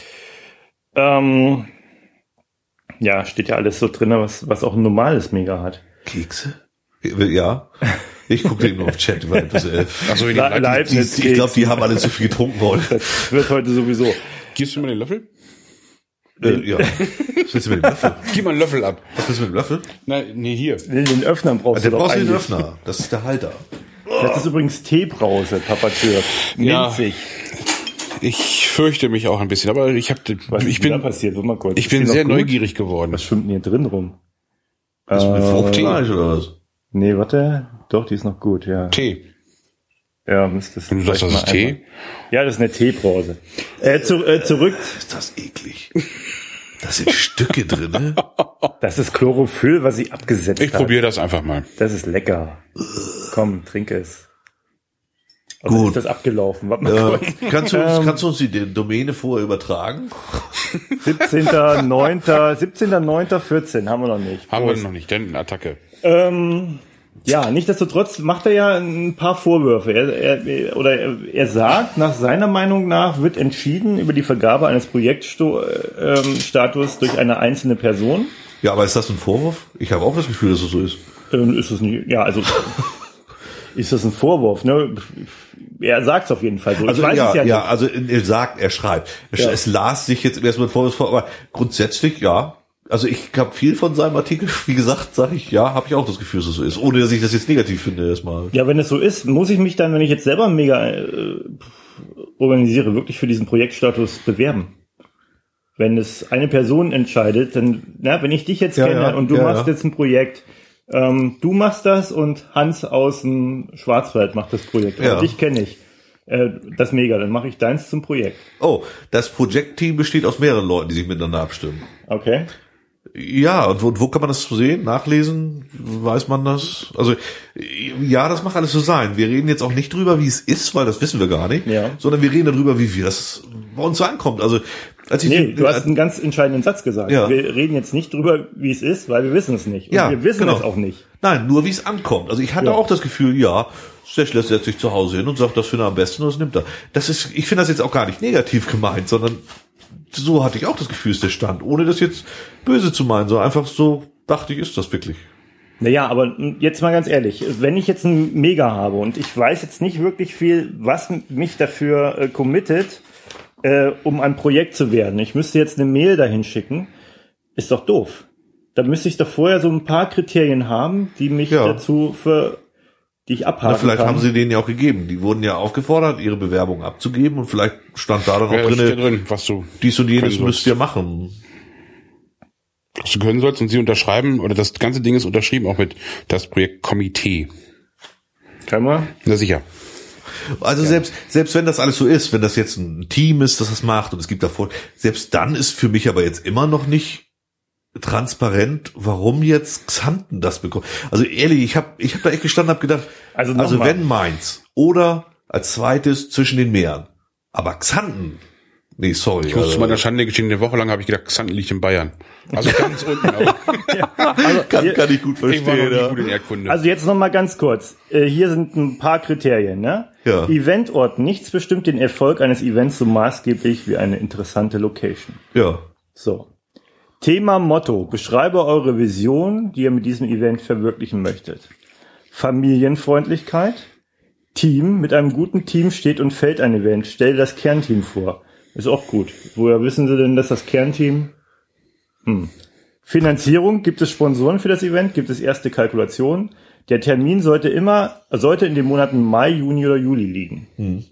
Ja, steht ja alles so drin, was auch ein normales Mega hat. Kekse? Ja. Ich gucke den nur auf Chat. Also ich glaube, die haben alle zu viel getrunken heute. Das wird heute sowieso. Gibst du mir den Löffel? Ja. Was willst du mit dem Löffel? Gib mal einen Löffel ab. Was willst du mit dem Löffel? Nein, nee, hier. Den Öffner brauchst du doch eigentlich. Den Öffner. Das ist der Halter. Das ist übrigens Teebrause, Papa Türk. Minzig. Ich fürchte mich auch ein bisschen, aber ich bin sehr neugierig geworden. Was schwimmt denn hier drin rum? Ist mit Fruchtfleisch oder was? Nee, warte. Doch, die ist noch gut, ja. Tee. Ja, müsste es. Und du sagst, das ist Tee? Einmal. Ja, das ist eine Teebrause. Zurück. Ist das eklig? Da sind Stücke drin, ne? Das ist Chlorophyll, was sie abgesetzt hat. Ich probiere das einfach mal. Das ist lecker. Komm, trinke es. Also Gut. ist das abgelaufen? Warte mal kurz. Kannst du uns die Domäne vorher übertragen? 17.09.14 haben wir noch nicht. Haben wir noch nicht, denn Attacke. Ja, nichtsdestotrotz macht er ja ein paar Vorwürfe. Er sagt, nach seiner Meinung nach wird entschieden über die Vergabe eines Projektstatus durch eine einzelne Person. Ja, aber ist das ein Vorwurf? Ich habe auch das Gefühl, dass es so ist. Ist es nicht, ja, also ist das ein Vorwurf, ne? Er sagt es auf jeden Fall so. Also ich weiß es ja nicht. also er schreibt. Es las sich jetzt erstmal ein Vorwurf vor, aber grundsätzlich ja. Also ich habe viel von seinem Artikel, wie gesagt, sage ich, ja, habe ich auch das Gefühl, dass es so ist, ohne dass ich das jetzt negativ finde erstmal. Ja, wenn es so ist, muss ich mich dann, wenn ich jetzt selber mega organisiere, wirklich für diesen Projektstatus bewerben. Wenn es eine Person entscheidet, dann, wenn ich dich jetzt kenne und du machst jetzt ein Projekt, du machst das und Hans aus dem Schwarzwald macht das Projekt. Und dich kenne ich. Das ist mega, dann mache ich deins zum Projekt. Oh, das Projektteam besteht aus mehreren Leuten, die sich miteinander abstimmen. Okay. Ja, und wo kann man das sehen? Nachlesen? Weiß man das? Also, ja, das mag alles so sein. Wir reden jetzt auch nicht drüber, wie es ist, weil das wissen wir gar nicht. Ja. Sondern wir reden darüber, wie das bei uns so ankommt. Also, du hast einen ganz entscheidenden Satz gesagt. Ja. Wir reden jetzt nicht drüber, wie es ist, weil wir wissen es nicht. Und wir wissen es auch nicht. Nein, nur wie es ankommt. Also ich hatte auch das Gefühl, Stechler setzt sich zu Hause hin und sagt, das finde er am besten und das nimmt er. Ich finde das jetzt auch gar nicht negativ gemeint, sondern so hatte ich auch das Gefühl, ist der Stand, ohne das jetzt böse zu meinen, sondern einfach so dachte ich, ist das wirklich. Naja, aber jetzt mal ganz ehrlich, wenn ich jetzt einen Mega habe und ich weiß jetzt nicht wirklich viel, was mich dafür committet, um ein Projekt zu werden. Ich müsste jetzt eine Mail dahin schicken, ist doch doof. Da müsste ich doch vorher so ein paar Kriterien haben, die mich dazu die ich abhaken vielleicht kann. haben sie denen ja auch gegeben. Die wurden ja aufgefordert, ihre Bewerbung abzugeben und vielleicht stand da dann auch drin, was du dies und jenes müsst ihr machen. Was du können sollst und sie unterschreiben, oder das ganze Ding ist unterschrieben, auch mit das Projekt Komitee. Kann man? Na sicher. Also selbst wenn das alles so ist, wenn das jetzt ein Team ist, das macht und es gibt davor, selbst dann ist für mich aber jetzt immer noch nicht transparent, warum jetzt Xanten das bekommt. Also ehrlich, ich hab da echt gestanden, hab gedacht, also wenn Mainz oder als zweites zwischen den Meeren, aber Xanten, nee, sorry. Ich muss zu meiner Schande gestehen, eine Woche lang habe ich gedacht, Xanten liegt in Bayern. Also ganz unten. Aber kann ich gut verstehen. Ich war noch nicht gut in Erdkunde. Also jetzt noch mal ganz kurz. Hier sind ein paar Kriterien, ne? Ja. Eventort. Nichts bestimmt den Erfolg eines Events so maßgeblich wie eine interessante Location. Ja. So. Thema Motto. Beschreibe eure Vision, die ihr mit diesem Event verwirklichen möchtet. Familienfreundlichkeit. Team. Mit einem guten Team steht und fällt ein Event. Stell das Kernteam vor. Ist auch gut. Woher wissen Sie denn, dass das Kernteam... Finanzierung. Gibt es Sponsoren für das Event? Gibt es erste Kalkulationen? Der Termin sollte in den Monaten Mai, Juni oder Juli liegen.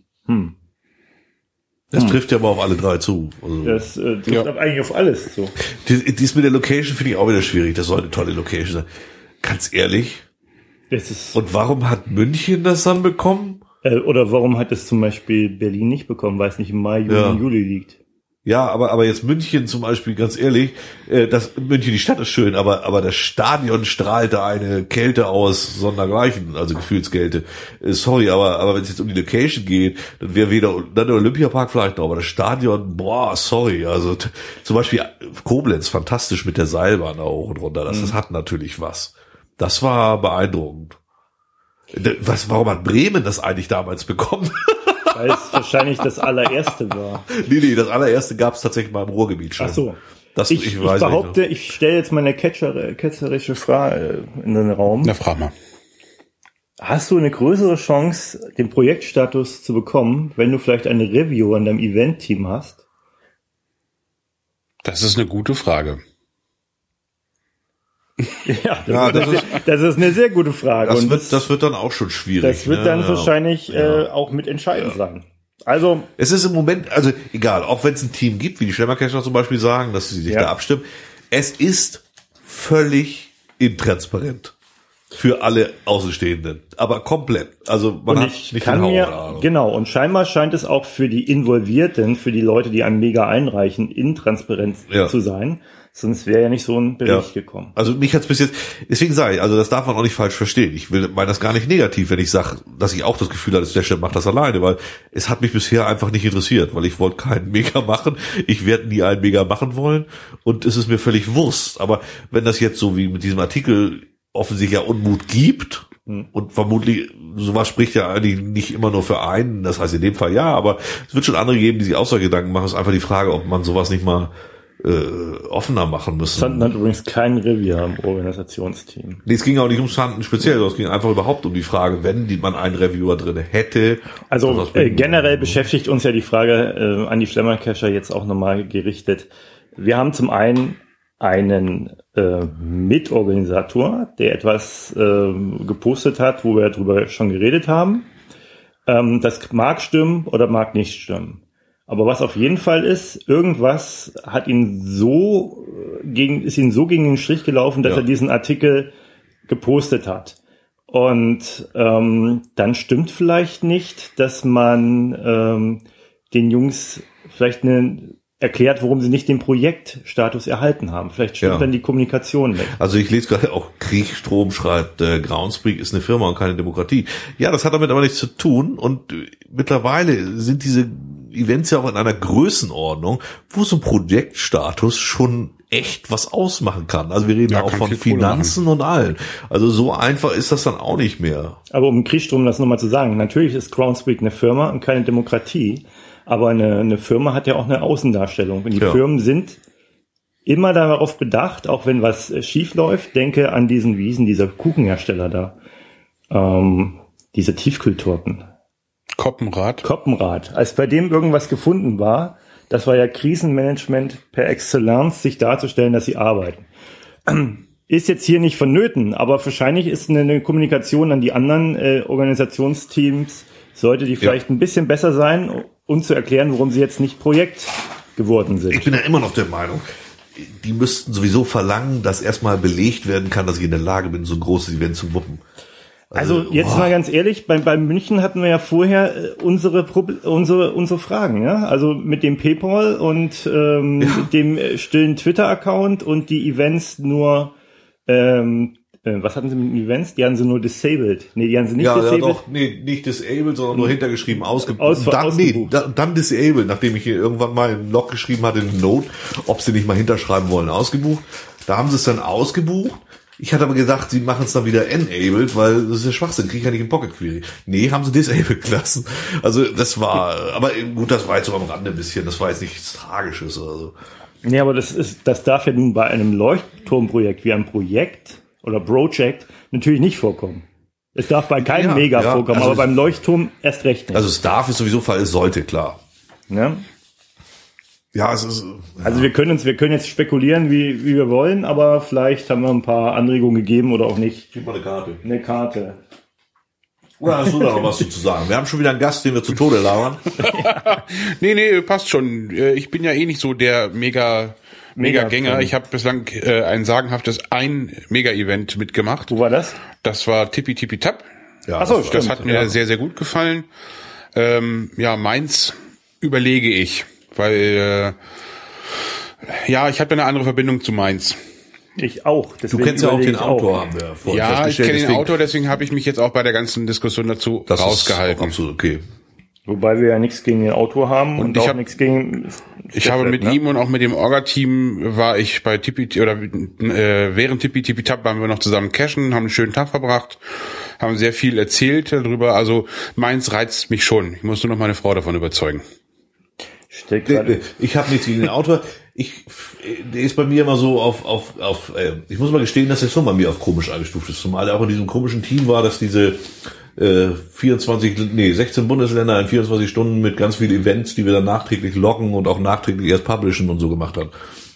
Das trifft ja aber auf alle drei zu. Also Das trifft eigentlich auf alles zu. Dies mit der Location finde ich auch wieder schwierig. Das soll eine tolle Location sein. Ganz ehrlich. Und warum hat München das dann bekommen? Oder warum hat es zum Beispiel Berlin nicht bekommen, weil es nicht im Mai, Juni und Juli liegt? Ja, aber jetzt München zum Beispiel, ganz ehrlich, München, die Stadt ist schön, aber das Stadion strahlt da eine Kälte aus, sondergleichen, also Gefühlskälte. Sorry, aber wenn es jetzt um die Location geht, dann wäre dann der Olympiapark vielleicht noch, aber das Stadion, sorry, also zum Beispiel Koblenz, fantastisch mit der Seilbahn da hoch und runter, das hat natürlich was. Das war beeindruckend. Warum hat Bremen das eigentlich damals bekommen? Weil es wahrscheinlich das allererste war. Nee, das allererste gab es tatsächlich mal im Ruhrgebiet schon. Ach so. Ich behaupte, ich stelle jetzt mal eine ketzerische Frage in den Raum. Na, frag mal. Hast du eine größere Chance, den Projektstatus zu bekommen, wenn du vielleicht eine Review an deinem Event-Team hast? Das ist eine gute Frage. Ja, das ist eine sehr gute Frage. Das wird dann auch schon schwierig. Das wird dann wahrscheinlich auch mit entscheidend sein. Also es ist im Moment, also egal, auch wenn es ein Team gibt, wie die Schlemmercacher zum Beispiel sagen, dass sie sich da abstimmen, es ist völlig intransparent. Für alle Außenstehenden. Aber komplett. Also man Und hat ich nicht kann den mir, Hauch. genau, und scheinbar scheint es auch für die Involvierten, für die Leute, die ein Mega einreichen, intransparent zu sein. Sonst wäre ja nicht so ein Bericht gekommen. Also mich hat's bis jetzt, deswegen sage ich, also das darf man auch nicht falsch verstehen. Ich meine das gar nicht negativ, wenn ich sage, dass ich auch das Gefühl hatte, der Chef macht das alleine, weil es hat mich bisher einfach nicht interessiert, weil ich wollte keinen Mega machen. Ich werde nie einen Mega machen wollen und es ist mir völlig Wurst. Aber wenn das jetzt so wie mit diesem Artikel offensichtlich ja Unmut gibt und vermutlich sowas spricht ja eigentlich nicht immer nur für einen, das heißt in dem Fall ja, aber es wird schon andere geben, die sich auch solche Gedanken machen. Es ist einfach die Frage, ob man sowas nicht mal offener machen müssen. Sanden hat übrigens kein Revier im Organisationsteam. Nee, es ging auch nicht um Sanden speziell, sondern es ging einfach überhaupt um die Frage, wenn man einen Reviewer drin hätte. Also generell beschäftigt uns ja die Frage an die Schlemmercacher jetzt auch nochmal gerichtet. Wir haben zum einen Mitorganisator, der etwas gepostet hat, wo wir darüber schon geredet haben. Das mag stimmen oder mag nicht stimmen. Aber was auf jeden Fall ist, irgendwas hat ist ihm so gegen den Strich gelaufen, dass er diesen Artikel gepostet hat. Und dann stimmt vielleicht nicht, dass man den Jungs vielleicht erklärt, warum sie nicht den Projektstatus erhalten haben. Vielleicht stimmt dann die Kommunikation nicht. Also ich lese gerade auch, Kriegstrom schreibt, Groundspeak ist eine Firma und keine Demokratie. Ja, das hat damit aber nichts zu tun. Und mittlerweile sind diese Events ja auch in einer Größenordnung, wo so ein Projektstatus schon echt was ausmachen kann. Also wir reden ja auch von Finanzen und allen. Also so einfach ist das dann auch nicht mehr. Aber um Kriegstrom das nochmal zu sagen, natürlich ist Groundspeak eine Firma und keine Demokratie, aber eine Firma hat ja auch eine Außendarstellung. Und die Firmen sind immer darauf bedacht, auch wenn was schief läuft, denke an dieser Kuchenhersteller da, diese Tiefkühltorten. Koppenrad. Als bei dem irgendwas gefunden war, das war ja Krisenmanagement per Excellence, sich darzustellen, dass sie arbeiten. Ist jetzt hier nicht vonnöten, aber wahrscheinlich ist eine Kommunikation an die anderen Organisationsteams, sollte die vielleicht ein bisschen besser sein, um zu erklären, warum sie jetzt nicht Projekt geworden sind. Ich bin ja immer noch der Meinung, die müssten sowieso verlangen, dass erstmal belegt werden kann, dass ich in der Lage bin, so ein großes Event zu wuppen. Also jetzt mal ganz ehrlich, bei München hatten wir ja vorher unsere Fragen, ja. Also mit dem PayPal und dem stillen Twitter-Account und die Events nur, was hatten sie mit den Events? Die haben sie nur disabled. Nee, die haben sie nicht disabled. Ja, doch, nicht disabled, sondern nur hintergeschrieben, ausgebucht. Dann disabled, nachdem ich hier irgendwann mal im Log geschrieben hatte, in Note, ob sie nicht mal hinterschreiben wollen, ausgebucht. Da haben sie es dann ausgebucht. Ich hatte aber gedacht, sie machen es dann wieder enabled, weil das ist ja Schwachsinn, kriege ich ja nicht in Pocket Query. Nee, haben sie disabled gelassen. Also das war, aber gut, das war jetzt so am Rande ein bisschen, das war jetzt nichts Tragisches oder so. Nee, aber das darf ja nun bei einem Leuchtturmprojekt wie einem Projekt oder Project natürlich nicht vorkommen. Es darf bei keinem Mega vorkommen, also aber beim Leuchtturm erst recht nicht. Also es darf, ist sowieso Fall, es sollte, klar. Ja. Ja, es ist. Ja. Also wir können jetzt spekulieren, wie wir wollen, aber vielleicht haben wir ein paar Anregungen gegeben oder auch nicht. Gib mal eine Karte. Eine Karte. Oder hast du da noch was zu sagen? Wir haben schon wieder einen Gast, den wir zu Tode labern. Nee, passt schon. Ich bin ja eh nicht so der Mega-Gänger. Ich habe bislang ein sagenhaftes Mega-Event mitgemacht. Wo war das? Das war Tippi Tippi Tap. Ja, achso, stimmt. Das hat mir sehr, sehr gut gefallen. Mainz überlege ich. Weil, ich habe eine andere Verbindung zu Mainz. Ich auch. Du kennst ja auch den Autor, haben wir vorhin festgestellt. Ja, ich kenne den Autor, deswegen habe ich mich jetzt auch bei der ganzen Diskussion dazu rausgehalten. Das ist absolut okay. Wobei wir ja nichts gegen den Autor haben und auch nichts gegen... Ich habe mit ihm und auch mit dem Orga-Team war ich bei während Tippi Tippi Tap waren wir noch zusammen cashen, haben einen schönen Tag verbracht, haben sehr viel erzählt darüber. Also Mainz reizt mich schon. Ich muss nur noch meine Frau davon überzeugen. Ich habe nichts gegen den Autor. Der ist bei mir immer so ich muss mal gestehen, dass er schon bei mir auf komisch eingestuft ist. Zumal er auch in diesem komischen Team war, dass diese 16 Bundesländer in 24 Stunden mit ganz vielen Events, die wir dann nachträglich loggen und auch nachträglich erst publishen und so gemacht hat.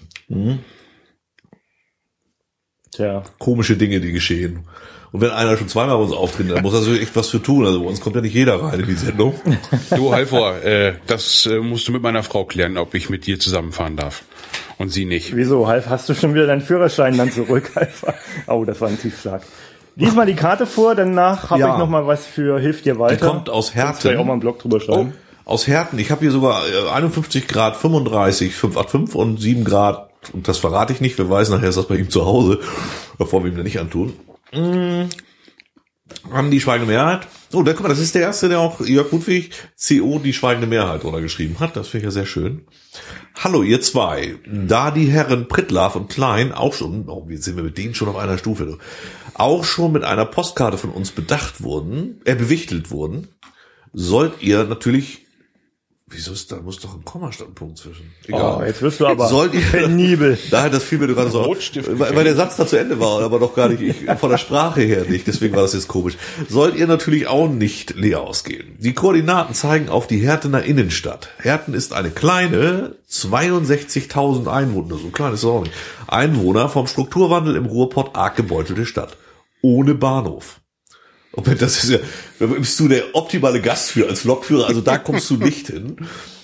Tja. Komische Dinge, die geschehen. Und wenn einer schon zweimal bei uns auftritt, dann muss er so echt was für tun. Also bei uns kommt ja nicht jeder rein in die Sendung. Du, Halvor, das musst du mit meiner Frau klären, ob ich mit dir zusammenfahren darf. Und sie nicht. Wieso, Half? Hast du schon wieder deinen Führerschein dann zurück, Halvor? Oh, das war ein Tiefschlag. Lies mal die Karte vor, danach habe ich noch mal was für Hilft dir weiter. Die kommt aus Herten. Kannst du auch mal einen Blog drüber schreiben. Aus Herten. Ich habe hier sogar 51 Grad 35, 585 und 7 Grad. Und das verrate ich nicht. Wer weiß, nachher ist das bei ihm zu Hause. Bevor wir ihm das nicht antun. Haben die schweigende Mehrheit. Oh, da guck mal, das ist der erste, der auch Jörg Ludwig CO die schweigende Mehrheit runtergeschrieben hat. Das finde ich ja sehr schön. Hallo, ihr zwei. Da die Herren Prittlaff und Klein auch schon, wie sind wir mit denen schon auf einer Stufe, auch schon mit einer Postkarte von uns bewichtelt wurden, sollt ihr natürlich, wieso ist da, muss doch ein Kommastandpunkt zwischen. Egal. Oh, jetzt wirst du aber sollt ihr, penibel. Daher, das fiel mir gerade so, weil der Satz da zu Ende war, aber doch gar nicht, von der Sprache her nicht, deswegen war das jetzt komisch. Sollt ihr natürlich auch nicht leer ausgehen. Die Koordinaten zeigen auf die Hertener Innenstadt. Herten ist eine kleine, 62.000 Einwohner, so klein ist es auch nicht, Einwohner vom Strukturwandel im Ruhrpott arg gebeutelte Stadt. Ohne Bahnhof. Das ist ja, da bist du der optimale Gast für als Lokführer, also da kommst du nicht hin.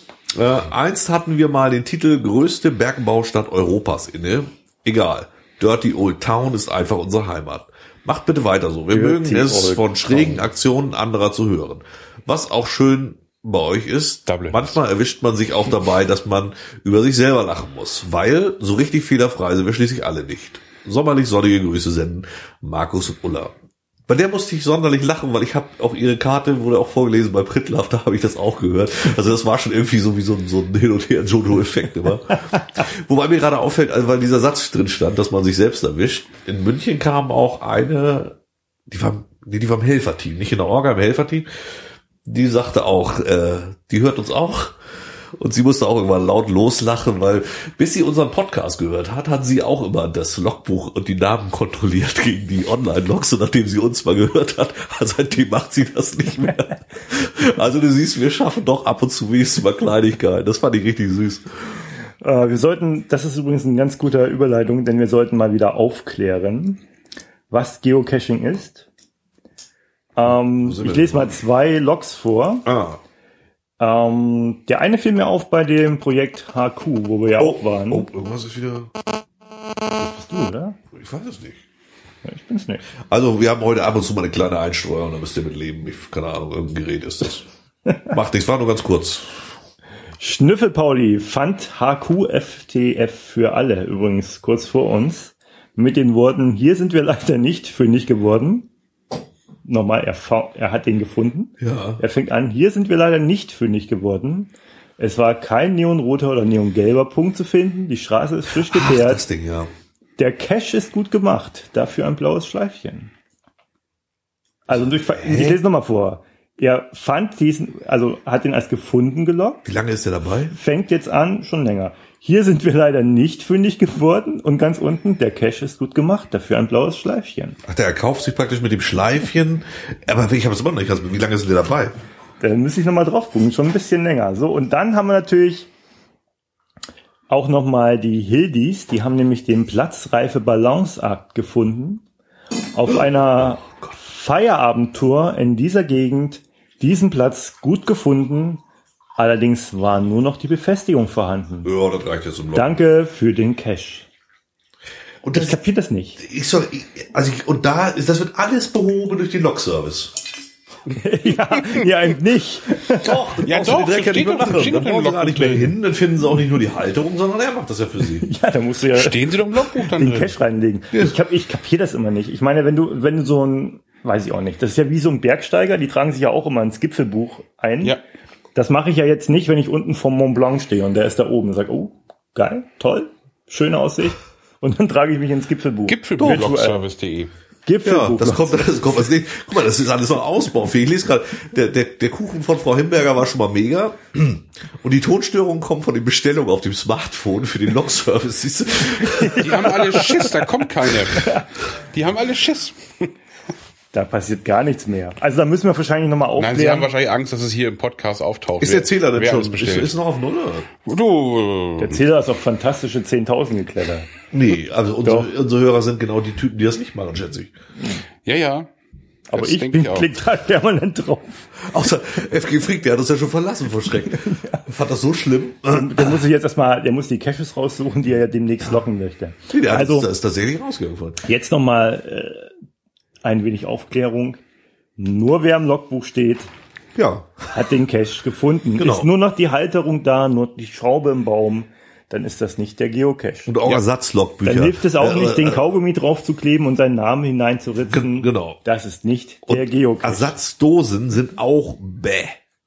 Einst hatten wir mal den Titel größte Bergbaustadt Europas inne. Egal. Dirty Old Town ist einfach unsere Heimat. Macht bitte weiter so. Wir mögen es, von schrägen Aktionen anderer zu hören. Was auch schön bei euch ist, manchmal erwischt man sich auch dabei, dass man über sich selber lachen muss. Weil so richtig fehlerfrei sind wir schließlich alle nicht. Sommerlich sonnige Grüße senden, Markus und Ulla. Bei der musste ich sonderlich lachen, weil ich habe auch ihre Karte, wurde auch vorgelesen bei Prittlaff, da habe ich das auch gehört. Also das war schon irgendwie so wie so ein Hin- und Her-Jojo-Effekt immer. Wobei mir gerade auffällt, also weil dieser Satz drin stand, dass man sich selbst erwischt. In München kam auch eine, die war im Helferteam, nicht in der Orga, im Helferteam. Die sagte auch, die hört uns auch. Und sie musste auch irgendwann laut loslachen, weil bis sie unseren Podcast gehört hat sie auch immer das Logbuch und die Namen kontrolliert gegen die Online-Logs. Und nachdem sie uns mal gehört hat, seitdem macht sie das nicht mehr. Also du siehst, wir schaffen doch ab und zu wenigstens mal Kleinigkeiten. Das fand ich richtig süß. Wir sollten, das ist übrigens eine ganz gute Überleitung, denn wir sollten mal wieder aufklären, was Geocaching ist. Ich lese mal 2 Logs vor. Der eine fiel mir auf bei dem Projekt HQ, wo wir ja auch waren. Oh, irgendwas ist wieder... Das bist du, oder? Ich weiß es nicht. Ja, ich bin's nicht. Also wir haben heute ab und zu mal eine kleine Einstreuung, da müsst ihr mit leben. Keine Ahnung, irgendein Gerät ist das. Macht nichts, war nur ganz kurz. Schnüffel-Pauli fand HQ-FTF für alle, übrigens kurz vor uns, mit den Worten, hier sind wir leider nicht fündig geworden. Nochmal, er hat den gefunden. Ja. Er fängt an, hier sind wir leider nicht fündig geworden. Es war kein neonroter oder neongelber Punkt zu finden. Die Straße ist frisch geteert. Das Ding, ja. Der Cache ist gut gemacht. Dafür ein blaues Schleifchen. Also ich lese nochmal vor. Er fand hat ihn als gefunden gelockt. Wie lange ist der dabei? Fängt jetzt an, schon länger. Hier sind wir leider nicht fündig geworden. Und ganz unten, der Cache ist gut gemacht. Dafür ein blaues Schleifchen. Ach, der kauft sich praktisch mit dem Schleifchen. Aber ich habe es immer noch nicht. Also, wie lange ist der dabei? Da müsste ich nochmal drauf gucken. Schon ein bisschen länger. So, und dann haben wir natürlich auch nochmal die Hildis. Die haben nämlich den Platzreife Balanceakt gefunden. Auf einer Feierabendtour in dieser Gegend. Diesen Platz gut gefunden. Allerdings war nur noch die Befestigung vorhanden. Ja, das reicht jetzt zum Log. Danke für den Cache. Und das, ich kapiere das nicht. Das wird alles behoben durch den Log-Service. ja, eben nicht. Doch, dann brauchst du den Dreck ja nicht mehr machen. Dann brauchen sie gar nicht mehr hin, dann finden sie auch nicht nur die Halterung, sondern er macht das ja für sie. Ja, da musst du ja stehen sie doch im Logbuch dann den drin. Cache reinlegen. Ja. Ich kapiere das immer nicht. Ich meine, wenn du so ein, weiß ich auch nicht, das ist ja wie so ein Bergsteiger, die tragen sich ja auch immer ins Gipfelbuch ein. Ja. Das mache ich ja jetzt nicht, wenn ich unten vom Mont Blanc stehe und der ist da oben und sage, oh, geil, toll, schöne Aussicht. Und dann trage ich mich ins Gipfelbuch. Gipfelbuch-Logservice.de. Ja, das kommt als nächstes. Guck mal, das ist alles noch ausbaufähig. Ich lese gerade, der Kuchen von Frau Himberger war schon mal mega. Und die Tonstörungen kommen von den Bestellungen auf dem Smartphone für den Log-Service. Die haben alle Schiss, da kommt keine. Die haben alle Schiss. Da passiert gar nichts mehr. Also da müssen wir wahrscheinlich nochmal aufklären. Nein, sie haben wahrscheinlich Angst, dass es hier im Podcast auftaucht. Ist der Zähler denn schon? Ist noch auf Null? Der Zähler ist auf fantastische 10.000 geklettert. Nee, also unsere Hörer sind genau die Typen, die das nicht machen, schätze ich. Ja. Aber ich klick da permanent drauf. Außer FG Freak, der hat uns ja schon verlassen vor Schreck. Fand das so schlimm. Der muss sich jetzt der muss die Caches raussuchen, die er ja demnächst locken möchte. Nee, das ist tatsächlich rausgegangen. Jetzt nochmal ein wenig Aufklärung. Nur wer im Logbuch steht, Ja. hat den Cache gefunden. Genau. Ist nur noch die Halterung da, nur die Schraube im Baum, dann ist das nicht der Geocache. Und auch Ersatzlogbücher. Dann hilft es auch nicht, den Kaugummi draufzukleben und seinen Namen hineinzuritzen. Genau. Das ist nicht der Geocache. Ersatzdosen sind auch bäh.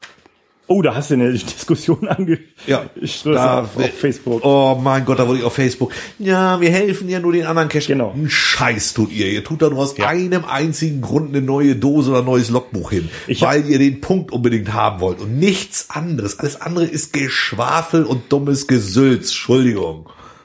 Oh, da hast du eine Diskussion angestoßen auf Facebook. Oh mein Gott, da wurde ich auf Facebook. Ja, wir helfen ja nur den anderen Cache. Genau. Einen Scheiß tut ihr. Ihr tut da nur aus einem einzigen Grund eine neue Dose oder ein neues Logbuch hin. Weil ihr den Punkt unbedingt haben wollt und nichts anderes. Alles andere ist Geschwafel und dummes Gesülz. Entschuldigung.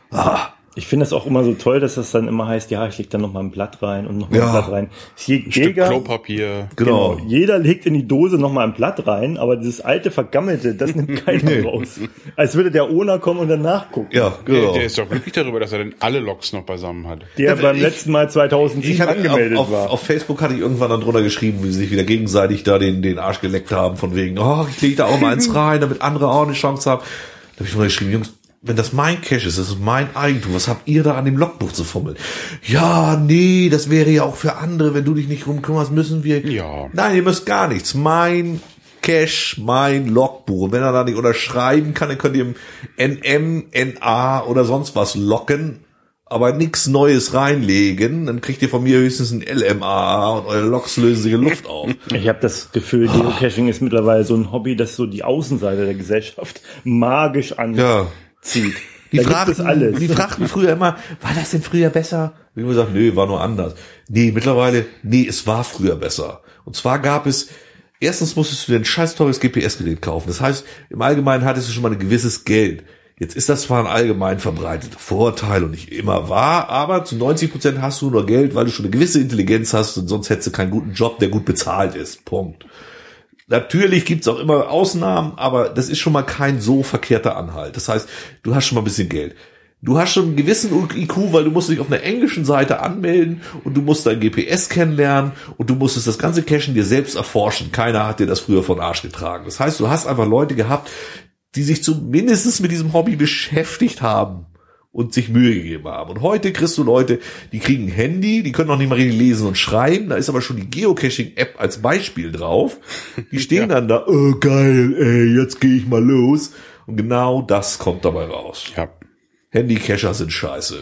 Ich finde es auch immer so toll, dass das dann immer heißt, ja, ich leg da noch mal ein Blatt rein und noch mal ein Blatt rein. Stück Klopapier. Genau. Jeder legt in die Dose noch mal ein Blatt rein, aber dieses alte Vergammelte, das nimmt keiner raus. Als würde der Owner kommen und dann nachgucken. Ja, genau. Der ist doch glücklich darüber, dass er denn alle Logs noch beisammen hat. Der beim letzten Mal 2007 angemeldet war. Auf Facebook hatte ich irgendwann dann drunter geschrieben, wie sie sich wieder gegenseitig da den Arsch geleckt haben, von wegen, oh, ich lege da auch mal eins rein, damit andere auch eine Chance haben. Da habe ich drunter geschrieben, Jungs, wenn das mein Cache ist, das ist mein Eigentum, was habt ihr da an dem Logbuch zu fummeln? Ja, nee, das wäre ja auch für andere, wenn du dich nicht rumkümmerst, müssen wir... Ja. Nein, ihr müsst gar nichts. Mein Cache, mein Logbuch. Und wenn er da nicht unterschreiben kann, dann könnt ihr im NM, NA oder sonst was locken, aber nichts Neues reinlegen. Dann kriegt ihr von mir höchstens ein LMA und eure Logs lösen sich in Luft auf. Ich habe das Gefühl, Geocaching ist mittlerweile so ein Hobby, das so die Außenseite der Gesellschaft magisch zieht. Die Da gibt es alles. fragten früher immer, war das denn früher besser? Ich habe gesagt, nö, war nur anders. Nee, mittlerweile, es war früher besser. Und zwar gab es, erstens musstest du dir ein scheiß teures GPS-Gerät kaufen. Das heißt, im Allgemeinen hattest du schon mal ein gewisses Geld. Jetzt ist das zwar ein allgemein verbreiteter Vorteil und nicht immer wahr, aber zu 90% hast du nur Geld, weil du schon eine gewisse Intelligenz hast und sonst hättest du keinen guten Job, der gut bezahlt ist. Punkt. Natürlich gibt's auch immer Ausnahmen, aber das ist schon mal kein so verkehrter Anhalt. Das heißt, du hast schon mal ein bisschen Geld. Du hast schon einen gewissen IQ, weil du musst dich auf einer englischen Seite anmelden und du musst dein GPS kennenlernen und du musstest das ganze Cachen dir selbst erforschen. Keiner hat dir das früher von Arsch getragen. Das heißt, du hast einfach Leute gehabt, die sich zumindest mit diesem Hobby beschäftigt haben und sich Mühe gegeben haben. Und heute kriegst du Leute, die kriegen ein Handy, die können noch nicht mal richtig lesen und schreiben, da ist aber schon die Geocaching-App als Beispiel drauf. Die stehen dann da, oh geil, ey, jetzt gehe ich mal los. Und genau das kommt dabei raus. Ja. Handycacher sind scheiße.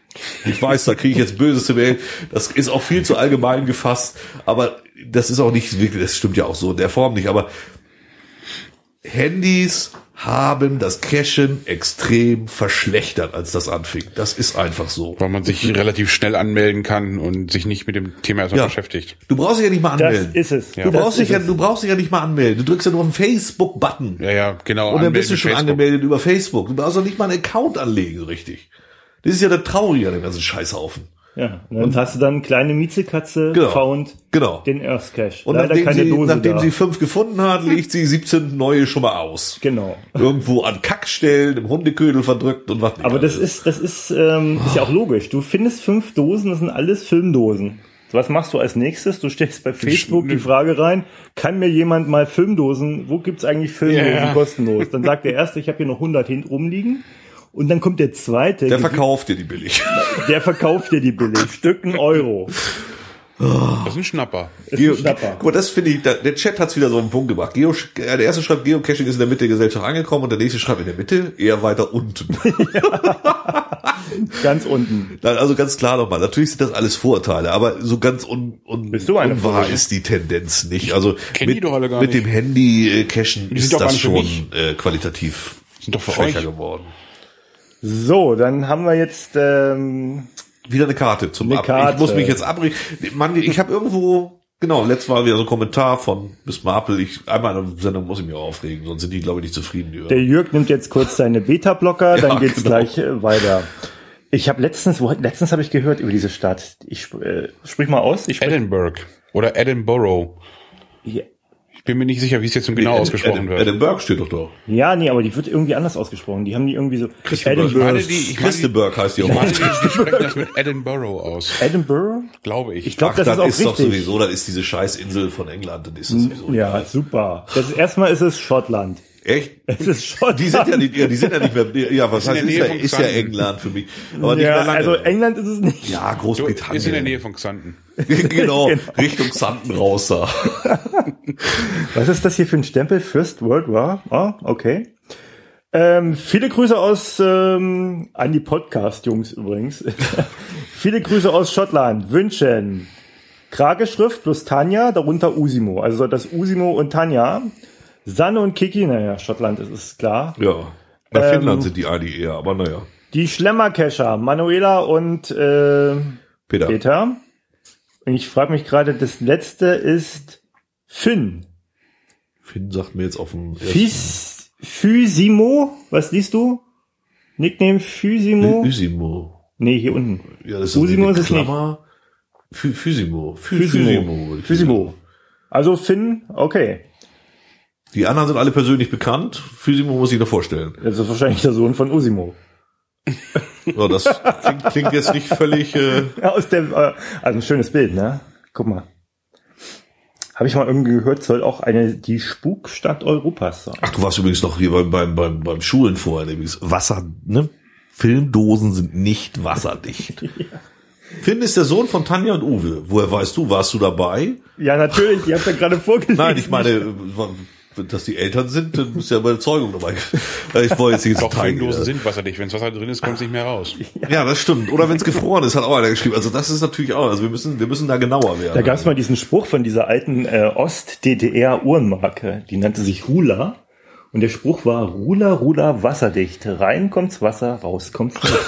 Ich weiß, da kriege ich jetzt Böses zu wählen. Das ist auch viel zu allgemein gefasst, aber das ist auch nicht wirklich, das stimmt ja auch so in der Form nicht, aber Handys haben das Cachen extrem verschlechtert, als das anfing. Das ist einfach so. Weil man sich relativ schnell anmelden kann und sich nicht mit dem Thema erstmal beschäftigt. Du brauchst dich ja nicht mal anmelden. Das ist es. Du brauchst dich ja nicht mal anmelden. Du drückst ja nur auf den Facebook-Button. Ja, genau. Und dann bist du schon angemeldet über Facebook. Du brauchst doch nicht mal einen Account anlegen, richtig. Das ist ja der Traurige an dem ganzen Scheißhaufen. Ja, und dann hast du dann kleine Miezekatze found den Earth Cache. Und nachdem sie 5 gefunden hat, legt sie 17 neue schon mal aus. Genau. Irgendwo an Kackstellen, im Hundeködel verdrückt und was nicht. Aber das ist ja auch logisch. Du findest 5 Dosen, das sind alles Filmdosen. So, was machst du als nächstes? Du stellst bei Facebook die Frage rein, kann mir jemand mal Filmdosen, wo gibt's eigentlich Filmdosen kostenlos? Dann sagt der Erste, ich habe hier noch 100 hinten rumliegen. Und dann kommt der Zweite. Der verkauft dir die billig. Der verkauft dir die billig. Stück 1 Euro. Das ist ein Schnapper. Guck mal, das finde ich, der Chat hat's wieder so einen Punkt gebracht. Der erste schreibt, Geocaching ist in der Mitte der Gesellschaft angekommen und der nächste schreibt in der Mitte, eher weiter unten. Ganz unten. Also ganz klar nochmal, natürlich sind das alles Vorurteile, aber so ganz unwahr ist die Tendenz nicht. Also mit dem Handy-Cachen ist das schon qualitativ schwächer geworden. So, dann haben wir jetzt wieder eine Karte zum Abbrechen. Ich muss mich jetzt abbrechen. Mann, ich habe irgendwo, letztes Mal wieder so ein Kommentar von Miss Marple. Einmal in der Sendung muss ich mich auch aufregen, sonst sind die, glaube ich, nicht zufrieden. Der Jörg nimmt jetzt kurz seine Beta-Blocker, dann geht's gleich weiter. Ich habe letztens habe ich gehört über diese Stadt. Ich sprich mal aus. Edinburgh oder Edinburgh. Ja. Ich bin mir nicht sicher, wie es jetzt genau ausgesprochen wird. Edinburgh steht doch. Ja, nee, aber die wird irgendwie anders ausgesprochen. Die haben die irgendwie so... Christenberg heißt die auch. Die sprechen das mit Edinburgh aus. Edinburgh? Glaube ich. Ich glaube, das ist auch richtig. Doch sowieso, das ist diese Scheißinsel von England. Das ist sowieso ja, super. Erstmal ist es Schottland. Echt? Es ist Schottland. Die sind ja nicht mehr, ja, was heißt, ist ja England für mich. Aber nicht mehr lange. Also England ist es nicht. Ja, Großbritannien. Ist in der Nähe von Xanten. Genau, Richtung Xanten raus da. Was ist das hier für ein Stempel? First World War? Oh, okay. Viele Grüße an die Podcast-Jungs übrigens. Viele Grüße aus Schottland wünschen Krageschrift plus Tanja, darunter Usimo. Also das Usimo und Tanja. Sanne und Kiki, naja, Schottland ist klar. Ja, nach Finnland sind die eigentlich eher, aber naja. Die Schlemmerkescher, Manuela und Peter. Und ich frage mich gerade, das letzte ist Finn. Finn sagt mir jetzt auf dem Physimo, was liest du? Nickname Physimo? Usimo. Nee, hier unten. Ja, das ist Usimo ist es nicht. Physimo. Also Finn, okay. Die anderen sind alle persönlich bekannt. Physimo muss ich noch vorstellen. Das ist wahrscheinlich der Sohn von Usimo. So, das klingt jetzt nicht völlig... Ja, also ein schönes Bild, ne? Guck mal. Habe ich mal irgendwie gehört, soll auch die Spukstadt Europas sein. Ach, du warst übrigens noch hier beim Schulen vorher. Übrigens. Wasser, ne? Filmdosen sind nicht wasserdicht. Ja. Finn ist der Sohn von Tanja und Uwe. Woher weißt du? Warst du dabei? Ja, natürlich. Ich habe ja gerade vorgelesen. Nein, ich meine, dass die Eltern sind, dann ist ja bei der Zeugung dabei. Ich wollte jetzt nicht Doch, Filmdosen sind wasserdicht. Wenn es Wasser drin ist, kommt es nicht mehr raus. Ja, das stimmt. Oder wenn es gefroren ist, hat auch einer geschrieben. Also das ist natürlich auch, also wir müssen da genauer werden. Da gab es mal diesen Spruch von dieser alten Ost-DDR-Uhrenmarke. Die nannte sich Rula. Und der Spruch war, Rula, Rula, wasserdicht. Rein kommt's Wasser, raus kommt's Luft.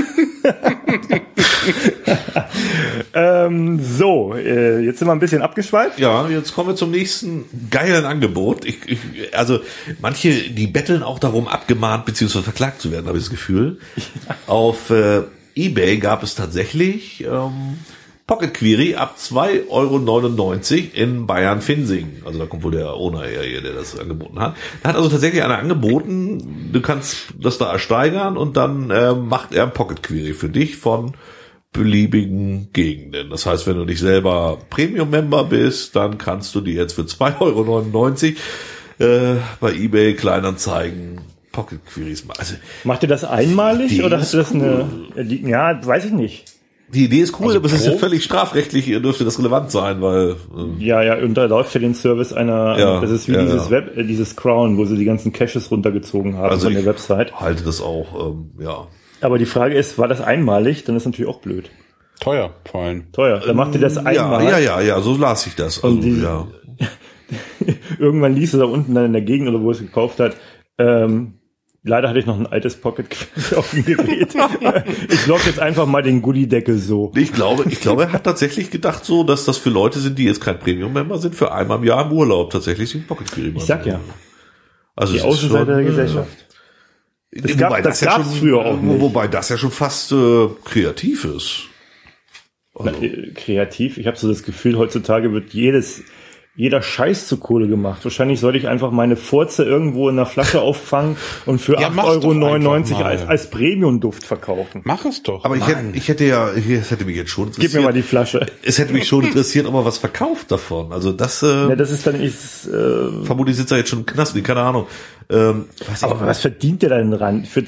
Jetzt sind wir ein bisschen abgeschweift. Ja, jetzt kommen wir zum nächsten geilen Angebot. Also manche, die betteln auch darum, abgemahnt bzw. verklagt zu werden, habe ich das Gefühl. Auf eBay gab es tatsächlich Pocket Query ab 2,99 € in Bayern-Finsing. Also da kommt wohl der Owner her, der das angeboten hat. Da hat also tatsächlich einer angeboten, du kannst das da ersteigern und dann macht er ein Pocket Query für dich von beliebigen Gegenden. Das heißt, wenn du nicht selber Premium-Member bist, dann kannst du dir jetzt für 2,99 € bei eBay Kleinanzeigen Pocket Queries machen. Also, macht ihr das einmalig oder hast du das ja, weiß ich nicht. Die Idee ist cool, also aber es ist ja völlig strafrechtlich, dürfte das relevant sein, weil... Ja, unterläuft ja den Service das ist wie dieses Crown, wo sie die ganzen Caches runtergezogen haben von der Website. Halte das auch, ja. Aber die Frage ist, war das einmalig? Dann ist natürlich auch blöd. Teuer, vor allem. Teuer. Dann macht ihr das einmal. Ja, so las ich das. Also, ja. Irgendwann liest du da unten dann in der Gegend oder wo es gekauft hat, leider hatte ich noch ein altes Pocket auf dem Gerät. Ich logge jetzt einfach mal den Goodie-Deckel so. Ich glaube, er hat tatsächlich gedacht so, dass das für Leute sind, die jetzt kein Premium-Member sind, für einmal im Jahr im Urlaub tatsächlich den Pocket Query machen. Ich sag ja. Also die Außenseite der Gesellschaft. Das gab's früher auch nicht. Wobei das ja schon fast kreativ ist. Also. Kreativ? Ich habe so das Gefühl, heutzutage wird jeder Scheiß zu Kohle gemacht. Wahrscheinlich sollte ich einfach meine Furze irgendwo in einer Flasche auffangen und für 8,99 € als Premium-Duft verkaufen. Mach es doch. Aber es hätte mich jetzt schon interessiert. Gib mir mal die Flasche. Es hätte mich schon interessiert, ob man was verkauft davon. Also das, das ist dann vermutlich sitzt er jetzt schon im Knast, keine Ahnung. Aber was verdient der denn dran? Für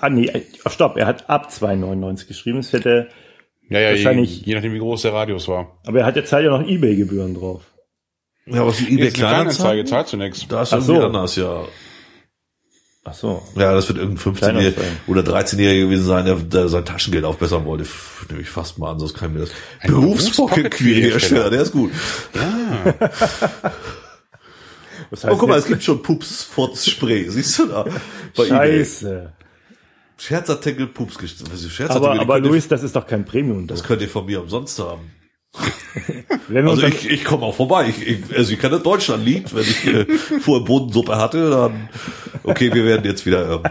er hat ab 2,99 € geschrieben. Es hätte wahrscheinlich, je nachdem wie groß der Radius war. Aber er hat jetzt halt ja noch eBay-Gebühren drauf. Ja, aber die eBay Kleinanzeige zahlt zunächst. Da ist irgendwie anders, ja. Ach so. Ja, das wird irgendein 15- oder 13-Jähriger gewesen sein, der sein Taschengeld aufbessern wollte. Nehme ich fast mal an, sonst kann ich mir das Berufspocket-Query erstellen. Der ist gut. Ja. Was heißt guck mal, es gibt schon Pups-Furz-Spray. Siehst du da? Bei Scheiße. eBay. Scherzartikel, Pupsgeschichte. Aber Luis, das ist doch kein Premium. Das könnt ihr von mir umsonst haben. Also ich komme auch vorbei. Ich kann das Deutschland-Lied, wenn ich vorher Bodensuppe hatte, dann okay, wir werden jetzt wieder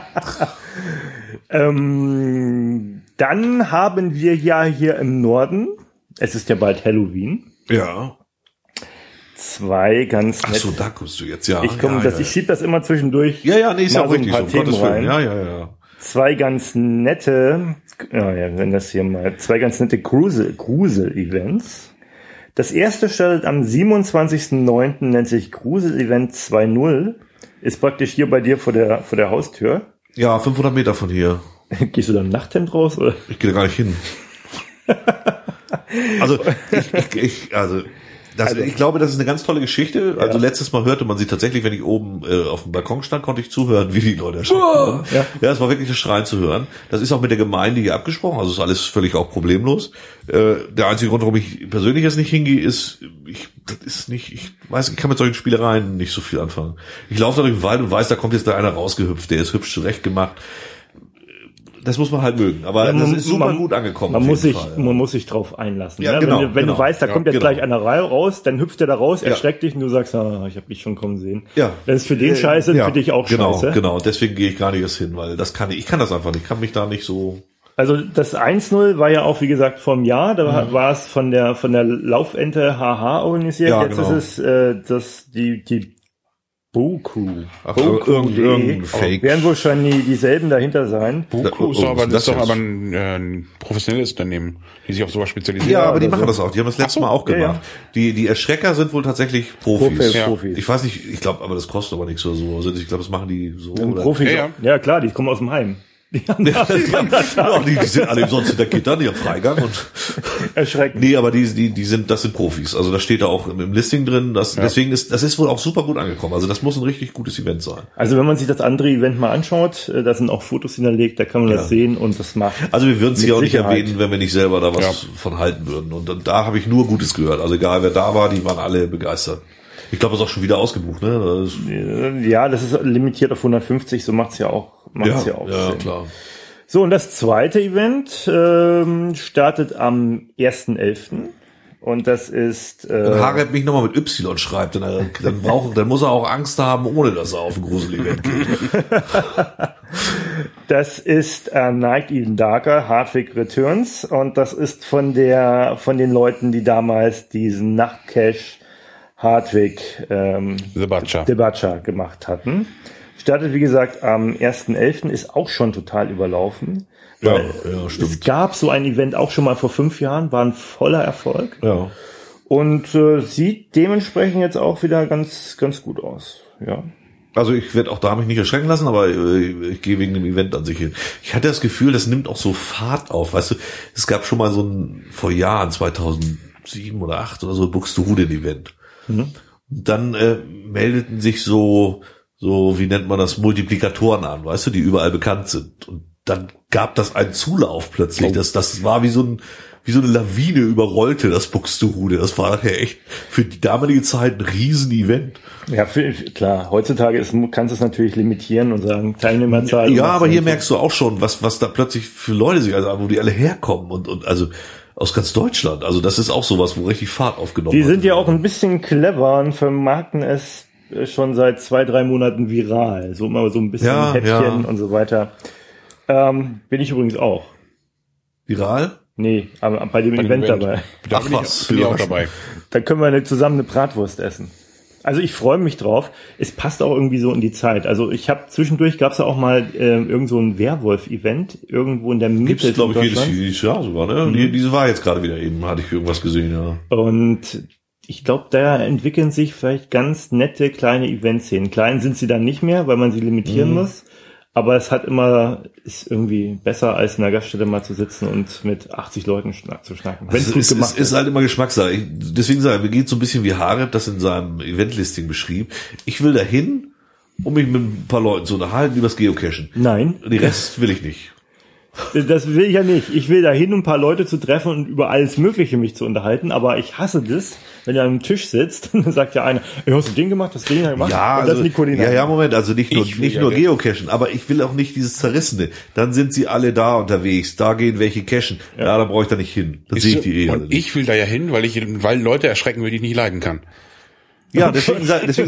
dann haben wir ja hier im Norden, es ist ja bald Halloween. Ja. Zwei ganz nette. Ach so, da kommst du jetzt, ja. Ich schieb das immer zwischendurch. Ja, nee, ist ja auch richtig so. Themen rein. Ja. Zwei ganz nette Grusel-Events. Das erste startet am 27.09., nennt sich Grusel-Event 2.0. ist praktisch hier bei dir vor der Haustür. Ja, 500 Meter von hier. Gehst du dann im Nachthemd raus? Oder? Ich gehe da gar nicht hin. Also, ich glaube, das ist eine ganz tolle Geschichte. Also letztes Mal hörte man sie tatsächlich, wenn ich oben auf dem Balkon stand, konnte ich zuhören, wie die Leute erschreckt haben. Ja, es war wirklich das Schreien zu hören. Das ist auch mit der Gemeinde hier abgesprochen, also ist alles völlig auch problemlos. Der einzige Grund, warum ich persönlich jetzt nicht hingehe, ist, ich kann mit solchen Spielereien nicht so viel anfangen. Ich laufe da durch den Wald und weiß, da kommt jetzt da einer rausgehüpft, der ist hübsch zurecht gemacht. Das muss man halt mögen, aber das ist super gut angekommen. Man muss sich drauf einlassen. Ja, ne? genau, wenn du weißt, da kommt jetzt gleich einer raus, dann hüpft der da raus, Ja. erschreckt dich und du sagst, ich habe dich schon kommen sehen. Ja. Das ist für den scheiße, für dich auch scheiße. Genau, deswegen gehe ich gar nicht erst hin, weil ich kann das einfach nicht, ich kann mich da nicht so... Also das 1-0 war ja auch, wie gesagt, vom Jahr, da war es von der Laufente HH organisiert. Ja, Jetzt genau. ist es die Boku. Irgendein Fake. Werden wohl schon dieselben dahinter sein. Boku ist das doch jetzt? aber ein professionelles Unternehmen, die sich auf sowas spezialisieren. Ja, aber die oder machen so. das auch. Die haben das letzte so, Mal auch ja, gemacht. Die Erschrecker sind wohl tatsächlich Profis. Profis. Ich weiß nicht, ich glaube, aber das kostet aber nichts oder so. Also ich glaube, das machen die so. Oder? Profis. Ja. Ja klar, die kommen aus dem Heim. Die haben Ja, die sind alle sonst hinter Gittern, die haben Freigang und erschreckend. nee, aber das sind Profis. Also das steht da auch im Listing drin. Deswegen das ist wohl auch super gut angekommen. Also das muss ein richtig gutes Event sein. Also wenn man sich das andere Event mal anschaut, da sind auch Fotos hinterlegt, da kann man das sehen und das macht. Also wir würden es Mit hier auch nicht Sicherheit. erwähnen, wenn wir nicht selber da was von halten würden. Und da habe ich nur Gutes gehört. Also egal wer da war, die waren alle begeistert. Ich glaube, das ist auch schon wieder ausgebucht, ne? Ja, das ist limitiert auf 150, so macht's ja auch. Ja, Sinn. klar. So, und das zweite Event startet am 1.11. Und das ist Wenn Harald mich nochmal mit Y schreibt, dann muss er auch Angst haben, ohne dass er auf ein Grusel-Event geht. das ist Night Even Darker, Hardwick Returns. Und das ist von den Leuten, die damals diesen Nachtcache Hardwick The Butcher. Debacha gemacht hatten. Startet, wie gesagt, am 1.11. ist auch schon total überlaufen. Ja, Weil stimmt. Es gab so ein Event auch schon mal vor 5 Jahren, war ein voller Erfolg. Ja. Und sieht dementsprechend jetzt auch wieder ganz, ganz gut aus. Ja. Also ich werde auch da mich nicht erschrecken lassen, aber ich gehe wegen dem Event an sich hin. Ich hatte das Gefühl, das nimmt auch so Fahrt auf. Weißt du, es gab schon mal vor Jahren, 2007 oder 2008 oder so, Buxtehude-Event. Und dann meldeten sich so, wie nennt man das, Multiplikatoren an, weißt du, die überall bekannt sind. Und dann gab das einen Zulauf plötzlich. Das war wie so eine Lawine überrollte das Buxtehude. Das war nachher echt für die damalige Zeit ein Riesen-Event. Ja, klar. Heutzutage kannst du es natürlich limitieren und sagen, Teilnehmerzahl. Ja, aber hier merkst du auch schon, was da plötzlich für Leute sich, also wo die alle herkommen und also aus ganz Deutschland. Also das ist auch sowas, wo richtig Fahrt aufgenommen Die wird. sind ja auch ein bisschen clever und vermarkten es schon seit 2-3 Monaten viral. So immer so ein bisschen Häppchen und so weiter. Bin ich übrigens auch. Viral? Nee, aber bei dem Event dabei. Da Ach bin was, bin ich auch dabei. Da können wir zusammen eine Bratwurst essen. Also ich freue mich drauf. Es passt auch irgendwie so in die Zeit. Also ich habe zwischendurch gab's ja auch mal irgend so ein Werwolf-Event irgendwo in der Mitte. Gibt's, glaube ich, Deutschland. jedes Jahr sogar, ne? Diese war jetzt gerade wieder eben, hatte ich irgendwas gesehen, ja. Und ich glaube, da entwickeln sich vielleicht ganz nette kleine Eventszenen. Klein sind sie dann nicht mehr, weil man sie limitieren muss. Aber es ist irgendwie besser, als in der Gaststätte mal zu sitzen und mit 80 Leuten zu schnacken. Wenn es gut gemacht ist halt immer Geschmackssache. Deswegen sage ich, mir geht so ein bisschen wie Harep das in seinem Eventlisting beschrieb. Ich will dahin, um mich mit ein paar Leuten zu unterhalten über das Geocachen. Nein. Den Rest will ich nicht. Das will ich ja nicht. Ich will dahin, um ein paar Leute zu treffen und über alles Mögliche mich zu unterhalten. Aber ich hasse das, wenn ihr an einem Tisch sitzt und dann sagt ja einer, hast du den gemacht, hast du den gemacht? Ja, und das sind die Koordinaten. ja, Moment, also nicht nur Geocachen, aber ich will auch nicht dieses Zerrissene. Dann sind sie alle da unterwegs, da gehen welche cachen. Ja, da brauche ich da nicht hin. Dann sehe ich die alle Und nicht. ich will da ja hin, weil Leute erschrecken, die ich nicht leiden kann. Ja, deswegen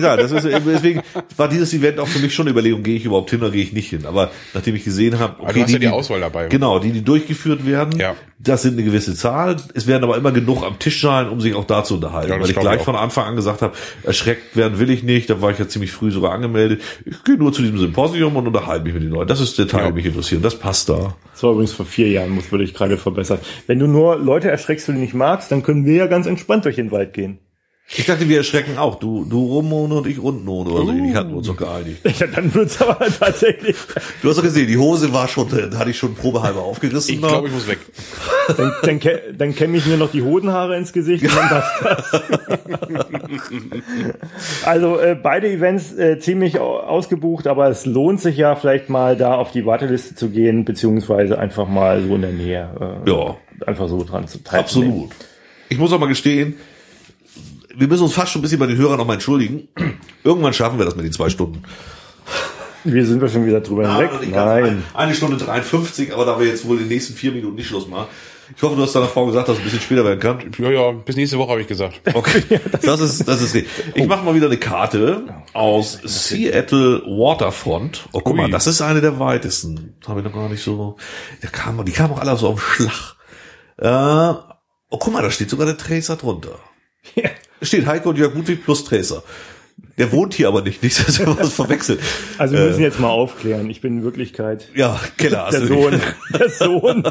war dieses Event auch für mich schon eine Überlegung, gehe ich überhaupt hin oder gehe ich nicht hin. Aber nachdem ich gesehen habe, Okay, du hast ja die Auswahl dabei. Genau, die durchgeführt werden, das sind eine gewisse Zahl. Es werden aber immer genug am Tisch sein, um sich auch da zu unterhalten. Ja, weil ich gleich von Anfang an gesagt habe, erschreckt werden will ich nicht. Da war ich ja ziemlich früh sogar angemeldet. Ich gehe nur zu diesem Symposium und unterhalte mich mit den Leuten. Das ist der Teil, der mich interessiert. Das passt da. Das war übrigens vor 4 Jahren, wurde ich gerade verbessert. Wenn du nur Leute erschreckst, die du nicht magst, dann können wir ja ganz entspannt durch den Wald gehen. Ich dachte, wir erschrecken auch. Du Rummohne und ich Rundmohne oder so. Die hatten uns doch geeinigt. Ja, dann wird's aber tatsächlich. Du hast doch gesehen, die Hose war schon, da hatte ich schon probehalber aufgerissen. Ich glaube, ich muss weg. Dann kämme ich mir noch die Hodenhaare ins Gesicht und dann passt das. Also beide Events ziemlich ausgebucht, aber es lohnt sich ja vielleicht mal da auf die Warteliste zu gehen, beziehungsweise einfach mal so in der Nähe einfach so dran zu teilnehmen. Absolut. Ich muss auch mal gestehen, wir müssen uns fast schon ein bisschen bei den Hörern noch mal entschuldigen. Irgendwann schaffen wir das mit den 2 Stunden. Wir sind schon wieder drüber hinweg. Nein. 1 Stunde 53, aber da wir jetzt wohl in den nächsten 4 Minuten nicht Schluss machen. Ich hoffe, du hast deiner Frau gesagt, dass es ein bisschen später werden kann. Ja, bis nächste Woche habe ich gesagt. Okay, das ist richtig. Ich mache mal wieder eine Karte aus Seattle Waterfront. Oh, guck mal, das ist eine der weitesten. Habe ich noch gar nicht so. Die kamen auch alle so auf den Schlag. Oh, guck mal, da steht sogar der Tracer drunter. Ja. Steht Heiko und Jörg Ludwig plus Tracer. Der wohnt hier aber nicht, dass wir was verwechseln. Also wir müssen jetzt mal aufklären. Ich bin in Wirklichkeit Keller. der Sohn.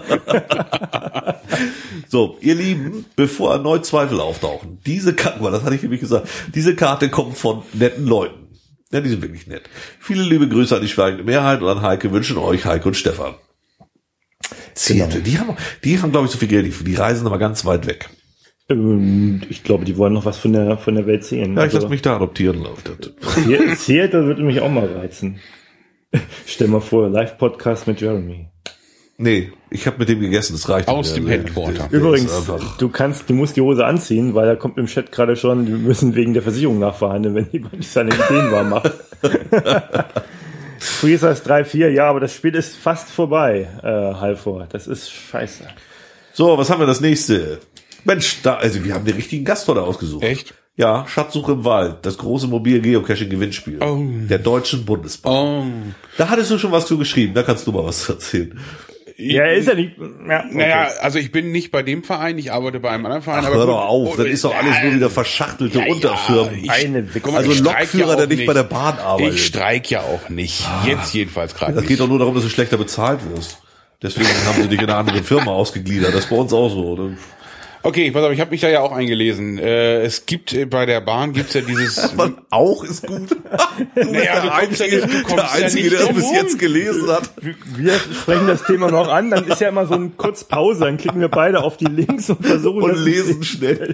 So, ihr Lieben, bevor erneut Zweifel auftauchen, diese Karte, das hatte ich nämlich gesagt, diese Karte kommt von netten Leuten. Ja, die sind wirklich nett. Viele liebe Grüße an die schweigende Mehrheit und an Heike wünschen euch Heike und Stefan. Seattle, die haben glaube ich so viel Geld, die reisen aber ganz weit weg. Ich glaube, die wollen noch was von der Welt sehen. Ja, ich lasse mich da adoptieren, läuft das. Seattle würde mich auch mal reizen. Stell mal vor, Live-Podcast mit Jeremy. Nee, ich habe mit dem gegessen, das reicht. Aus dem Headquarter. Übrigens, du musst die Hose anziehen, weil da kommt im Chat gerade schon, wir müssen wegen der Versicherung nachverhandeln, wenn jemand nicht seine Ideen wahr macht. Freezers 3-4, ja, aber das Spiel ist fast vorbei, Halvor. Das ist scheiße. So, was haben wir das nächste? Mensch, wir haben den richtigen Gast heute ausgesucht. Echt? Ja, Schatzsuche im Wald, das große Mobil-Geocaching-Gewinnspiel der Deutschen Bundesbahn. Da hattest du schon was zu geschrieben, da kannst du mal was erzählen. Ja, ist ja nicht. Ja, okay. Naja, also ich bin nicht bei dem Verein, ich arbeite bei einem anderen Verein. Ach, hör doch auf, das ist doch alles nur wieder verschachtelte Unterfirmen. Also Lokführer, der nicht bei der Bahn arbeitet. Ich streik ja auch nicht. Jetzt jedenfalls gerade nicht. Das geht doch nur darum, dass du schlechter bezahlt wirst. Deswegen haben sie dich in eine andere Firma ausgegliedert. Das ist bei uns auch so, oder? Okay, pass auf, ich habe mich da ja auch eingelesen. Es gibt bei der Bahn gibt's ja dieses. Auch ist gut. Naja, der Einzige, der das bis jetzt gelesen hat. Wir sprechen das Thema noch an, dann ist ja immer so ein kurz Pause, dann klicken wir beide auf die Links und versuchen und lesen schnell.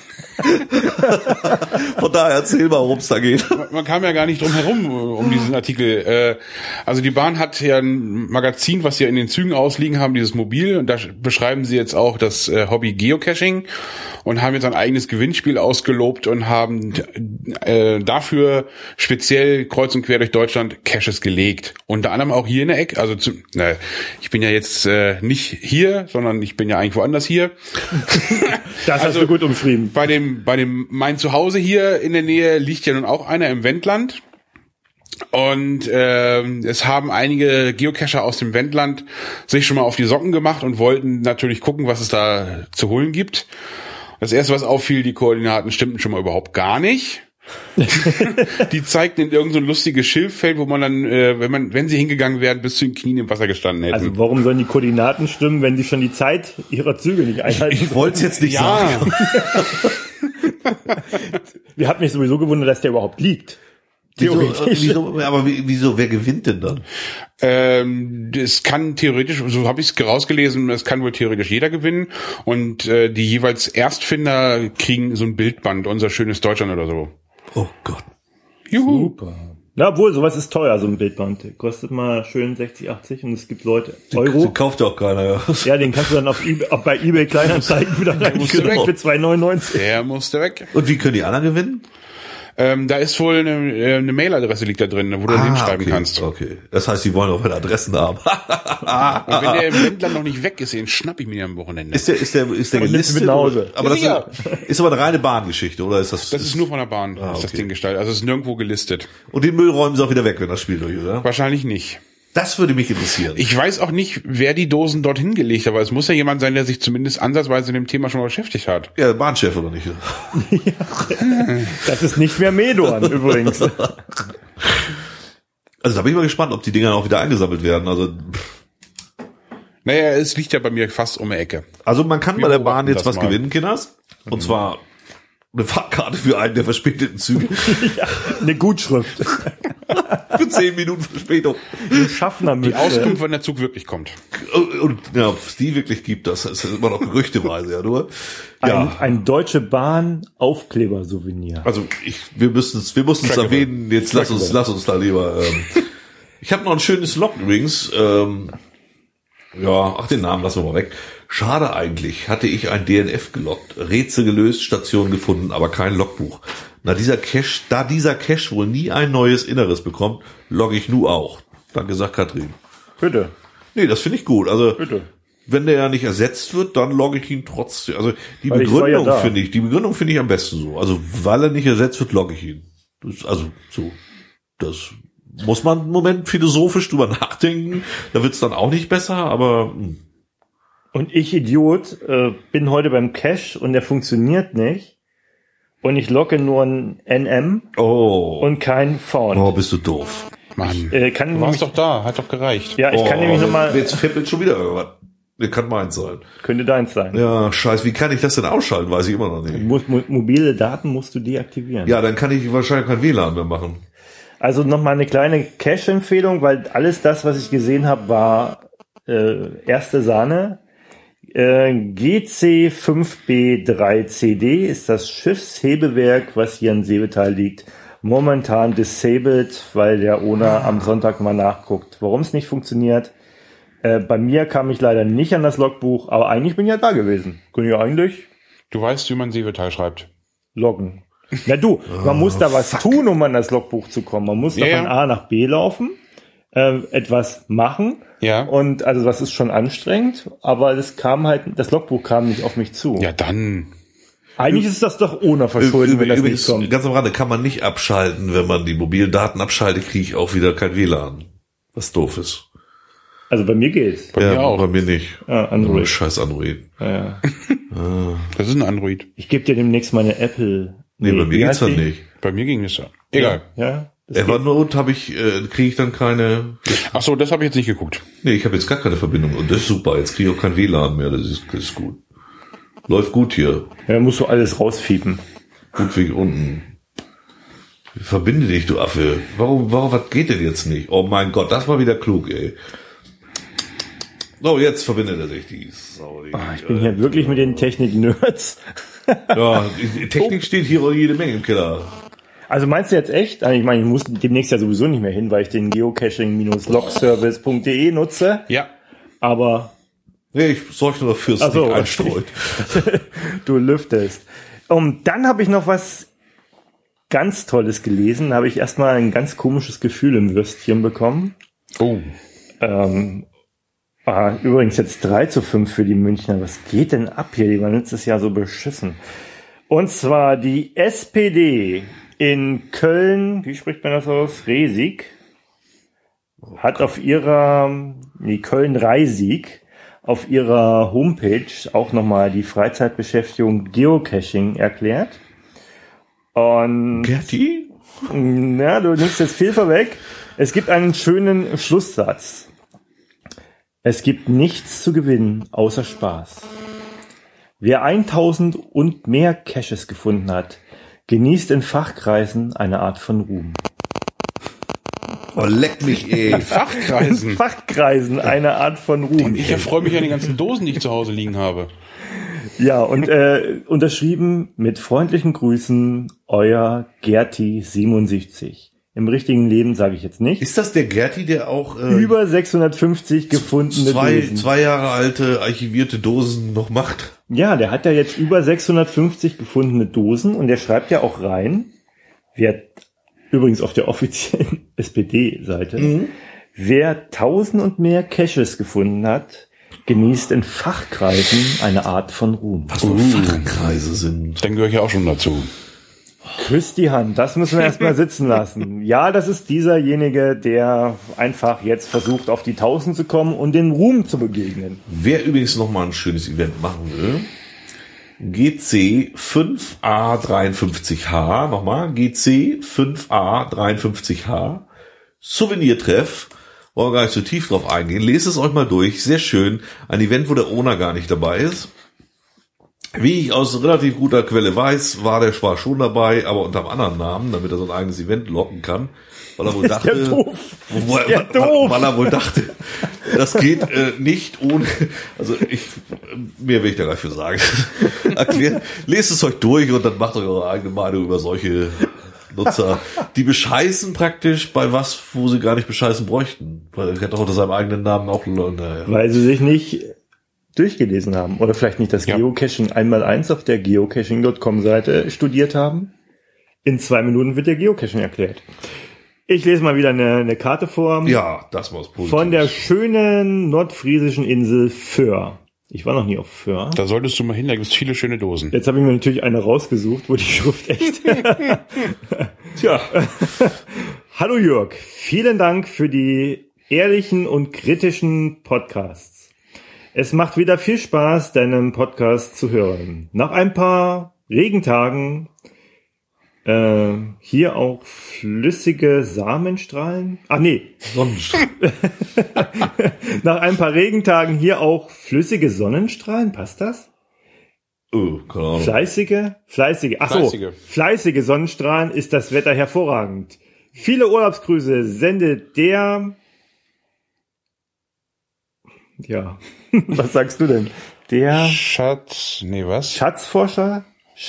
Von daher erzähl mal, worum es da geht. Man kam ja gar nicht drum herum um diesen Artikel. Also die Bahn hat ja ein Magazin, was sie ja in den Zügen ausliegen haben, dieses Mobil, und da beschreiben sie jetzt auch das Hobby Geocaching und haben jetzt ein eigenes Gewinnspiel ausgelobt und haben dafür speziell kreuz und quer durch Deutschland Caches gelegt. Unter anderem auch hier in der Ecke. Also ich bin ja jetzt nicht hier, sondern ich bin ja eigentlich woanders hier. Das hast du gut umschrieben. Bei dem mein Zuhause hier in der Nähe liegt ja nun auch einer im Wendland. Und es haben einige Geocacher aus dem Wendland sich schon mal auf die Socken gemacht und wollten natürlich gucken, was es da zu holen gibt. Das erste, was auffiel, die Koordinaten stimmten schon mal überhaupt gar nicht. Die zeigten in irgend so ein lustiges Schilffeld, wo man dann, wenn sie hingegangen wären, bis zu den Knien im Wasser gestanden hätten. Also warum sollen die Koordinaten stimmen, wenn sie schon die Zeit ihrer Züge nicht einhalten? Ich wollte es jetzt nicht sagen. Wir hatten mich sowieso gewundert, dass der überhaupt liegt. Wieso, wer gewinnt denn dann? Es kann theoretisch, so habe ich es rausgelesen, es kann wohl theoretisch jeder gewinnen und die jeweils Erstfinder kriegen so ein Bildband, unser schönes Deutschland oder so. Oh Gott. Juhu. Super. Na, obwohl, sowas ist teuer, so ein Bildband. Kostet mal schön 60, 80 und es gibt Leute. Euro. Den kauft ja auch keiner, ja. Ja, den kannst du dann bei eBay Kleinanzeigen wieder reinstellen für 2,99. Der musste weg. Und wie können die anderen gewinnen? Da ist wohl eine Mailadresse liegt da drin, wo du hinschreiben kannst. Okay. Das heißt, die wollen auch eine Adressen haben. Und wenn der im Wendland noch nicht weg ist, den schnapp ich mir am Wochenende. Ist der gelistet? Mit nach Hause. Aber das ist aber eine reine Bahngeschichte, oder ist das? Das ist nur von der Bahn, ist das Ding gestaltet. Also es ist nirgendwo gelistet. Und den Müll räumen sie auch wieder weg, wenn das Spiel durch ist, oder? Wahrscheinlich nicht. Das würde mich interessieren. Ich weiß auch nicht, wer die Dosen dorthin gelegt hat, aber es muss ja jemand sein, der sich zumindest ansatzweise mit dem Thema schon mal beschäftigt hat. Ja, Bahnchef oder nicht? Das ist nicht mehr Medorn übrigens. Also da bin ich mal gespannt, ob die Dinger auch wieder eingesammelt werden. Also naja, es liegt ja bei mir fast um die Ecke. Also man kann bei der Bahn jetzt was gewinnen, Kinders. Und zwar Eine Fahrkarte für einen der verspäteten Züge. Ja, eine Gutschrift. Für 10 Minuten Verspätung. Eine Schaffnermütze. Die Auskunft, wann der Zug wirklich kommt. Und ja, ob es die wirklich gibt, das ist immer noch gerüchteweise, ja, nur. Ja. Ein Deutsche Bahn Aufkleber-Souvenir. Also wir mussten es erwähnen, jetzt lass uns da lieber. Ich habe noch ein schönes Log übrigens. Den Namen lassen wir mal weg. Schade eigentlich, hatte ich ein DNF geloggt, Rätsel gelöst, Station gefunden, aber kein Logbuch. Da dieser Cache wohl nie ein neues Inneres bekommt, logge ich nu auch. Danke, sagt Katrin. Bitte. Nee, das finde ich gut. Also, Bitte. wenn der ja nicht ersetzt wird, dann logge ich ihn trotzdem. Also, die Weil Begründung finde ich am besten so. Also, weil er nicht ersetzt wird, logge ich ihn. Das muss man einen Moment philosophisch drüber nachdenken. Da wird's dann auch nicht besser, aber, Und ich, Idiot, bin heute beim Cache und der funktioniert nicht. Und ich logge nur ein NM und kein Found. Oh, bist du doof. Mann, du warst doch da, hat doch gereicht. Ja, ich kann nämlich nochmal... Jetzt fippelt schon wieder irgendwas. Das kann meins sein. Könnte deins sein. Ja, scheiße, wie kann ich das denn ausschalten? Weiß ich immer noch nicht. Mobile Daten musst du deaktivieren. Ja, dann kann ich wahrscheinlich kein WLAN mehr machen. Also nochmal eine kleine Cache-Empfehlung, weil alles das, was ich gesehen habe, war erste Sahne. GC5B3CD ist das Schiffshebewerk, was hier in Seevetal liegt. Momentan disabled, weil der Owner am Sonntag mal nachguckt, warum es nicht funktioniert. Bei mir kam ich leider nicht an das Logbuch, aber eigentlich bin ich ja da gewesen. Können ich eigentlich Du weißt, wie man Seevetal schreibt. loggen. Na du, man muss da was tun, um an das Logbuch zu kommen. Man muss da von A nach B laufen, etwas machen. Ja. Und also das ist schon anstrengend, aber das Logbuch kam nicht auf mich zu. Ja, dann. Eigentlich ist das doch ohne Verschulden, wenn das nicht kommt. Ganz am Rande kann man nicht abschalten. Wenn man die mobilen Daten abschaltet, kriege ich auch wieder kein WLAN. Was doof ist. Also bei mir geht's. Bei mir auch. Bei mir nicht. Android. Oh, scheiß Android. Ja. Das ist ein Android. Ich gebe dir demnächst meine Apple. Nee, bei mir geht's dann nicht. Bei mir ging es ja. Egal. Ja. Evernote kriege ich dann keine. Ach so, das habe ich jetzt nicht geguckt. Nee, ich habe jetzt gar keine Verbindung und das ist super. Jetzt kriege ich auch kein WLAN mehr. Das ist gut. Läuft gut hier. Ja, musst du alles rausfiepen. Gut wie unten. Verbinde dich, du Affe. Warum, was geht denn jetzt nicht? Oh mein Gott, das war wieder klug, ey. So, jetzt verbindet er sich die. Ich bin hier wirklich mit den Technik-Nerds. Ja, die Technik steht hier jede Menge im Keller. Also meinst du jetzt echt? Ich meine, ich muss demnächst ja sowieso nicht mehr hin, weil ich den geocaching-logservice.de nutze. Ja. Aber... Nee, ich sorge nur dafür, dass es nicht einstreut. Du lüftest. Dann habe ich noch was ganz Tolles gelesen. Da habe ich erstmal ein ganz komisches Gefühl im Würstchen bekommen. Oh. Übrigens jetzt 3:5 für die Münchner. Was geht denn ab hier? Die waren letztes Jahr so beschissen. Und zwar die SPD in Köln, wie spricht man das aus? Reisig, hat auf Köln-Reisig auf ihrer Homepage auch nochmal die Freizeitbeschäftigung Geocaching erklärt. Und Gerti? Ja, du nimmst jetzt viel vorweg. Es gibt einen schönen Schlusssatz. Es gibt nichts zu gewinnen, außer Spaß. Wer 1000 und mehr Caches gefunden hat, genießt in Fachkreisen eine Art von Ruhm. Oh, leck mich, ey. In Fachkreisen. In Fachkreisen eine Art von Ruhm. Ich erfreue mich an den ganzen Dosen, die ich zu Hause liegen habe. Ja, und unterschrieben mit freundlichen Grüßen, euer Gerti77. Im richtigen Leben sage ich jetzt nicht. Ist das der Gerti, der auch über 650 gefundene Dosen. 2 Jahre alte archivierte Dosen noch macht? Ja, der hat ja jetzt über 650 gefundene Dosen und der schreibt ja auch rein, übrigens auf der offiziellen SPD-Seite, wer 1000 und mehr Caches gefunden hat, genießt in Fachkreisen eine Art von Ruhm. Was für Fachkreise sind. Dann gehöre ich auch schon dazu. Küsst die Hand, das müssen wir erstmal sitzen lassen. Ja, das ist dieserjenige, der einfach jetzt versucht, auf die 1000 zu kommen und den Ruhm zu begegnen. Wer übrigens noch mal ein schönes Event machen will, GC5A53H, nochmal, GC5A53H, Souvenirtreff, wollen wir gar nicht so tief drauf eingehen, lest es euch mal durch, sehr schön, ein Event, wo der Owner gar nicht dabei ist. Wie ich aus relativ guter Quelle weiß, war der zwar schon dabei, aber unter einem anderen Namen, damit er so ein eigenes Event locken kann. Weil er wohl dachte, weil er wohl dachte, das geht nicht ohne, also mehr will ich da gleich für sagen. Lest es euch durch und dann macht euch eure eigene Meinung über solche Nutzer. Die bescheißen praktisch bei was, wo sie gar nicht bescheißen bräuchten. Weil er hätte auch unter seinem eigenen Namen auch, naja. Weil sie sich nicht durchgelesen haben oder vielleicht nicht das Geocaching 1x1 auf der geocaching.com-Seite studiert haben. In 2 Minuten wird der Geocaching erklärt. Ich lese mal wieder eine Karte vor. Ja, das war's positiv. Von der schönen nordfriesischen Insel Föhr. Ich war noch nie auf Föhr. Da solltest du mal hin, da gibt's viele schöne Dosen. Jetzt habe ich mir natürlich eine rausgesucht, wo die Schrift echt... Tja. Hallo Jörg, vielen Dank für die ehrlichen und kritischen Podcasts. Es macht wieder viel Spaß, deinen Podcast zu hören. Nach ein paar Regentagen hier auch flüssige Samenstrahlen. Ach nee. Sonnenstrahlen. Nach ein paar Regentagen hier auch flüssige Sonnenstrahlen. Passt das? Keine Ahnung. Fleißige. Ach so. Fleißige Sonnenstrahlen ist das Wetter hervorragend. Viele Urlaubsgrüße sendet der... Ja. Was sagst du denn? Der... Schatzforscher?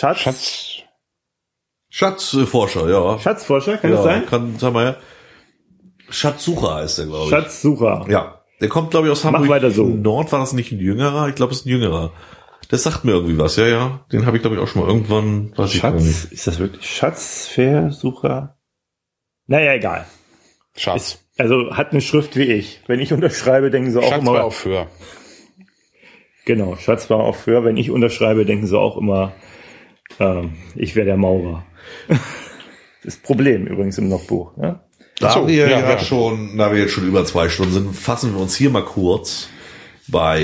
Schatzforscher, ja. Schatzforscher, kann das sein? Sag mal, Schatzsucher heißt der, glaube ich. Schatzsucher. Ja. Der kommt, glaube ich, aus Hamburg. Mach weiter so. Nord, war das nicht ein Jüngerer? Ich glaube, es ist ein Jüngerer. Das sagt mir irgendwie was, ja. Den habe ich, glaube ich, auch schon mal irgendwann... Ist das wirklich Schatzversucher? Naja, egal. Schatz. Also hat eine Schrift wie ich. Wenn ich unterschreibe, denken sie auch Schatz immer... war auf Föhr. Genau, Schatz war auf Föhr. Wenn ich unterschreibe, denken sie auch immer, ich wäre der Maurer. Das Problem übrigens im Logbuch. Ja? Da wir jetzt schon über 2 Stunden sind, fassen wir uns hier mal kurz bei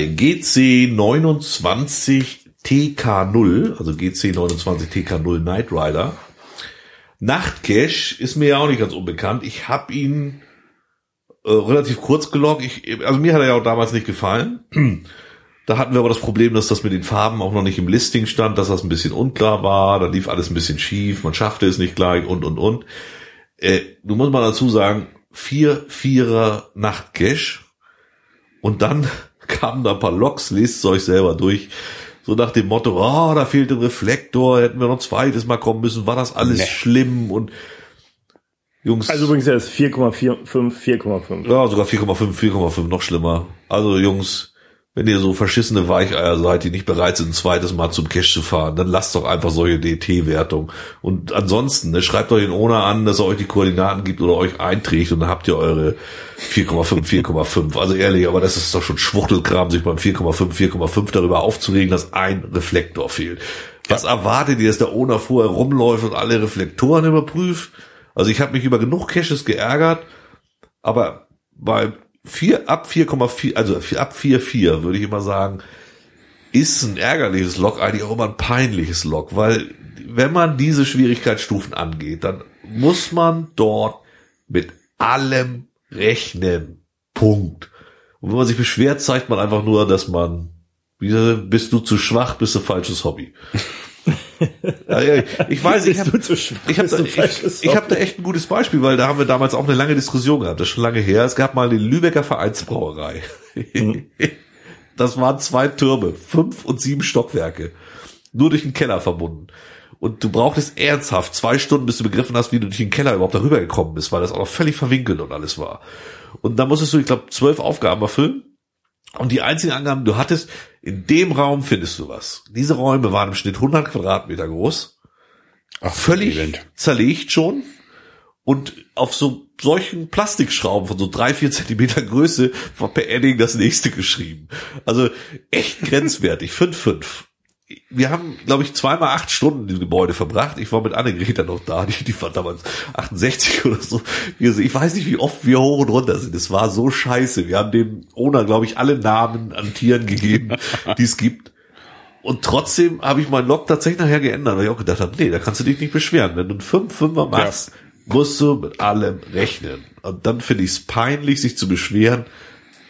GC29 TK0, also GC29 TK0 Knight Rider. Nachtcache ist mir ja auch nicht ganz unbekannt. Ich habe ihn relativ kurz geloggt. Also mir hat er ja auch damals nicht gefallen. Da hatten wir aber das Problem, dass das mit den Farben auch noch nicht im Listing stand, dass das ein bisschen unklar war, da lief alles ein bisschen schief, man schaffte es nicht gleich und. Du musst mal dazu sagen, 4-4er Nachtcache und dann kamen da ein paar Logs, lest es euch selber durch, so nach dem Motto, da fehlt ein Reflektor, hätten wir noch ein zweites Mal kommen müssen, war das alles schlimm und Jungs. Also übrigens er ist 4,45, 4,5. Ja, sogar 4,5, noch schlimmer. Also Jungs, wenn ihr so verschissene Weicheier seid, die nicht bereit sind, ein zweites Mal zum Cache zu fahren, dann lasst doch einfach solche DT-Wertung. Und ansonsten, schreibt euch den Owner an, dass er euch die Koordinaten gibt oder euch einträgt und dann habt ihr eure 4,5. Also ehrlich, aber das ist doch schon Schwuchtelkram, sich beim 4,5 darüber aufzuregen, dass ein Reflektor fehlt. Was erwartet ihr, dass der Owner vorher rumläuft und alle Reflektoren überprüft? Also ich habe mich über genug Caches geärgert, aber bei ab 4,4 würde ich immer sagen, ist ein ärgerliches Log eigentlich auch immer ein peinliches Log, weil wenn man diese Schwierigkeitsstufen angeht, dann muss man dort mit allem rechnen. Punkt. Und wenn man sich beschwert, zeigt man einfach nur, dass man, bist du zu schwach, bist du falsches Hobby. Ich weiß, ich habe da echt ein gutes Beispiel, weil da haben wir damals auch eine lange Diskussion gehabt, das ist schon lange her. Es gab mal die Lübecker Vereinsbrauerei. Das waren 2 Türme, 5 und 7 Stockwerke, nur durch den Keller verbunden. Und du brauchtest ernsthaft 2 Stunden, bis du begriffen hast, wie du durch den Keller überhaupt darüber gekommen bist, weil das auch noch völlig verwinkelt und alles war. Und dann musstest du, ich glaube, 12 Aufgaben erfüllen. Und die einzigen Angaben, du hattest, in dem Raum findest du was. Diese Räume waren im Schnitt 100 Quadratmeter groß. Völlig zerlegt schon. Und auf solchen Plastikschrauben von so 3-4 Zentimeter Größe war per Edding das nächste geschrieben. Also echt grenzwertig. 5,5. Wir haben, glaube ich, 2x8 Stunden im Gebäude verbracht. Ich war mit Annegret dann noch da, die war damals 68 oder so. Ich weiß nicht, wie oft wir hoch und runter sind. Es war so scheiße. Wir haben dem Owner, glaube ich, alle Namen an Tieren gegeben, die es gibt. Und trotzdem habe ich meinen Log tatsächlich nachher geändert, weil ich auch gedacht habe, nee, da kannst du dich nicht beschweren. Wenn du einen 5-5er machst, musst du mit allem rechnen. Und dann finde ich es peinlich, sich zu beschweren,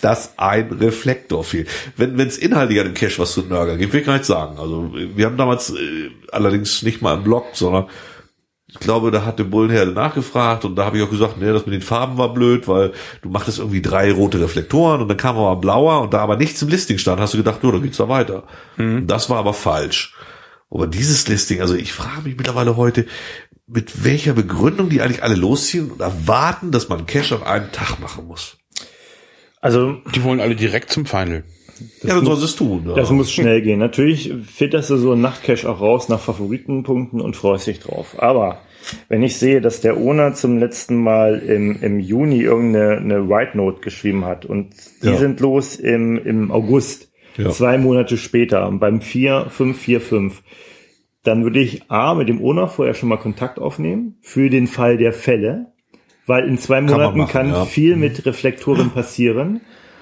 dass ein Reflektor fehlt. Wenn es inhaltlich an dem Cache was zu nörgeln gibt, will ich gar nicht sagen. Also wir haben damals allerdings nicht mal im Blog, sondern ich glaube, da hatte Bullenherde nachgefragt und da habe ich auch gesagt, nee, das mit den Farben war blöd, weil du machtest irgendwie 3 rote Reflektoren und dann kam aber ein blauer und da aber nichts im Listing stand, hast du gedacht, da geht's da weiter. Das war aber falsch. Aber dieses Listing, also ich frage mich mittlerweile heute, mit welcher Begründung die eigentlich alle losziehen und erwarten, dass man einen Cache an einem Tag machen muss. Also die wollen alle direkt zum Final. Ja, dann soll es tun. Ja. Das muss schnell gehen. Natürlich filterst du so einen Nachtcache auch raus nach Favoritenpunkten und freust dich drauf. Aber wenn ich sehe, dass der Owner zum letzten Mal im Juni irgendeine White Note geschrieben hat und die sind los im August, 2 Monate später, beim 4545, dann würde ich mit dem Owner vorher schon mal Kontakt aufnehmen für den Fall der Fälle, weil in 2 Monaten kann viel mit Reflektoren passieren.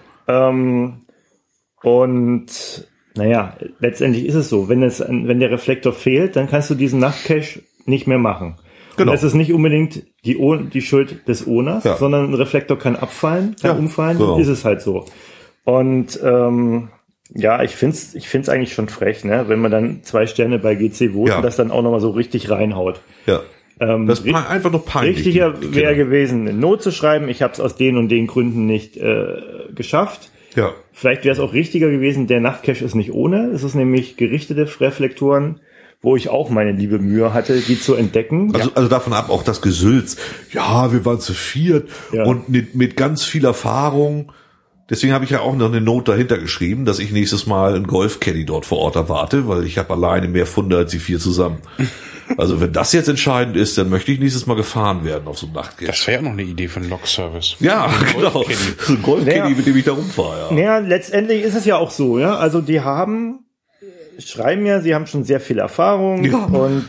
Und naja, letztendlich ist es so, wenn der Reflektor fehlt, dann kannst du diesen Nachtcache nicht mehr machen. Genau. Und es ist nicht unbedingt die Schuld des Owners, sondern ein Reflektor kann abfallen, kann umfallen, ist es halt so. Und ich find's eigentlich schon frech, ne, wenn man dann 2 Sterne bei GC voten, das dann auch nochmal so richtig reinhaut. Ja. Das war einfach nur peinlich. Richtiger wäre gewesen, eine Note zu schreiben, ich habe es aus den und den Gründen nicht geschafft. Ja. Vielleicht wäre es auch richtiger gewesen, der Nachtcache ist nicht ohne. Es ist nämlich gerichtete Reflektoren, wo ich auch meine liebe Mühe hatte, die zu entdecken. Also davon ab auch das Gesülz. Ja, wir waren zu 4 und mit ganz viel Erfahrung. Deswegen habe ich ja auch noch eine Note dahinter geschrieben, dass ich nächstes Mal einen Golf-Caddy dort vor Ort erwarte, weil ich habe alleine mehr Funde als die 4 zusammen. Also wenn das jetzt entscheidend ist, dann möchte ich nächstes Mal gefahren werden auf so einem Nachtcache. Das wäre ja noch eine Idee für einen Log-Service. Ja, genau. So ein Golf-Caddy, mit dem ich da rumfahre. Ja, letztendlich ist es ja auch so, ja. Also die schreiben ja, sie haben schon sehr viel Erfahrung und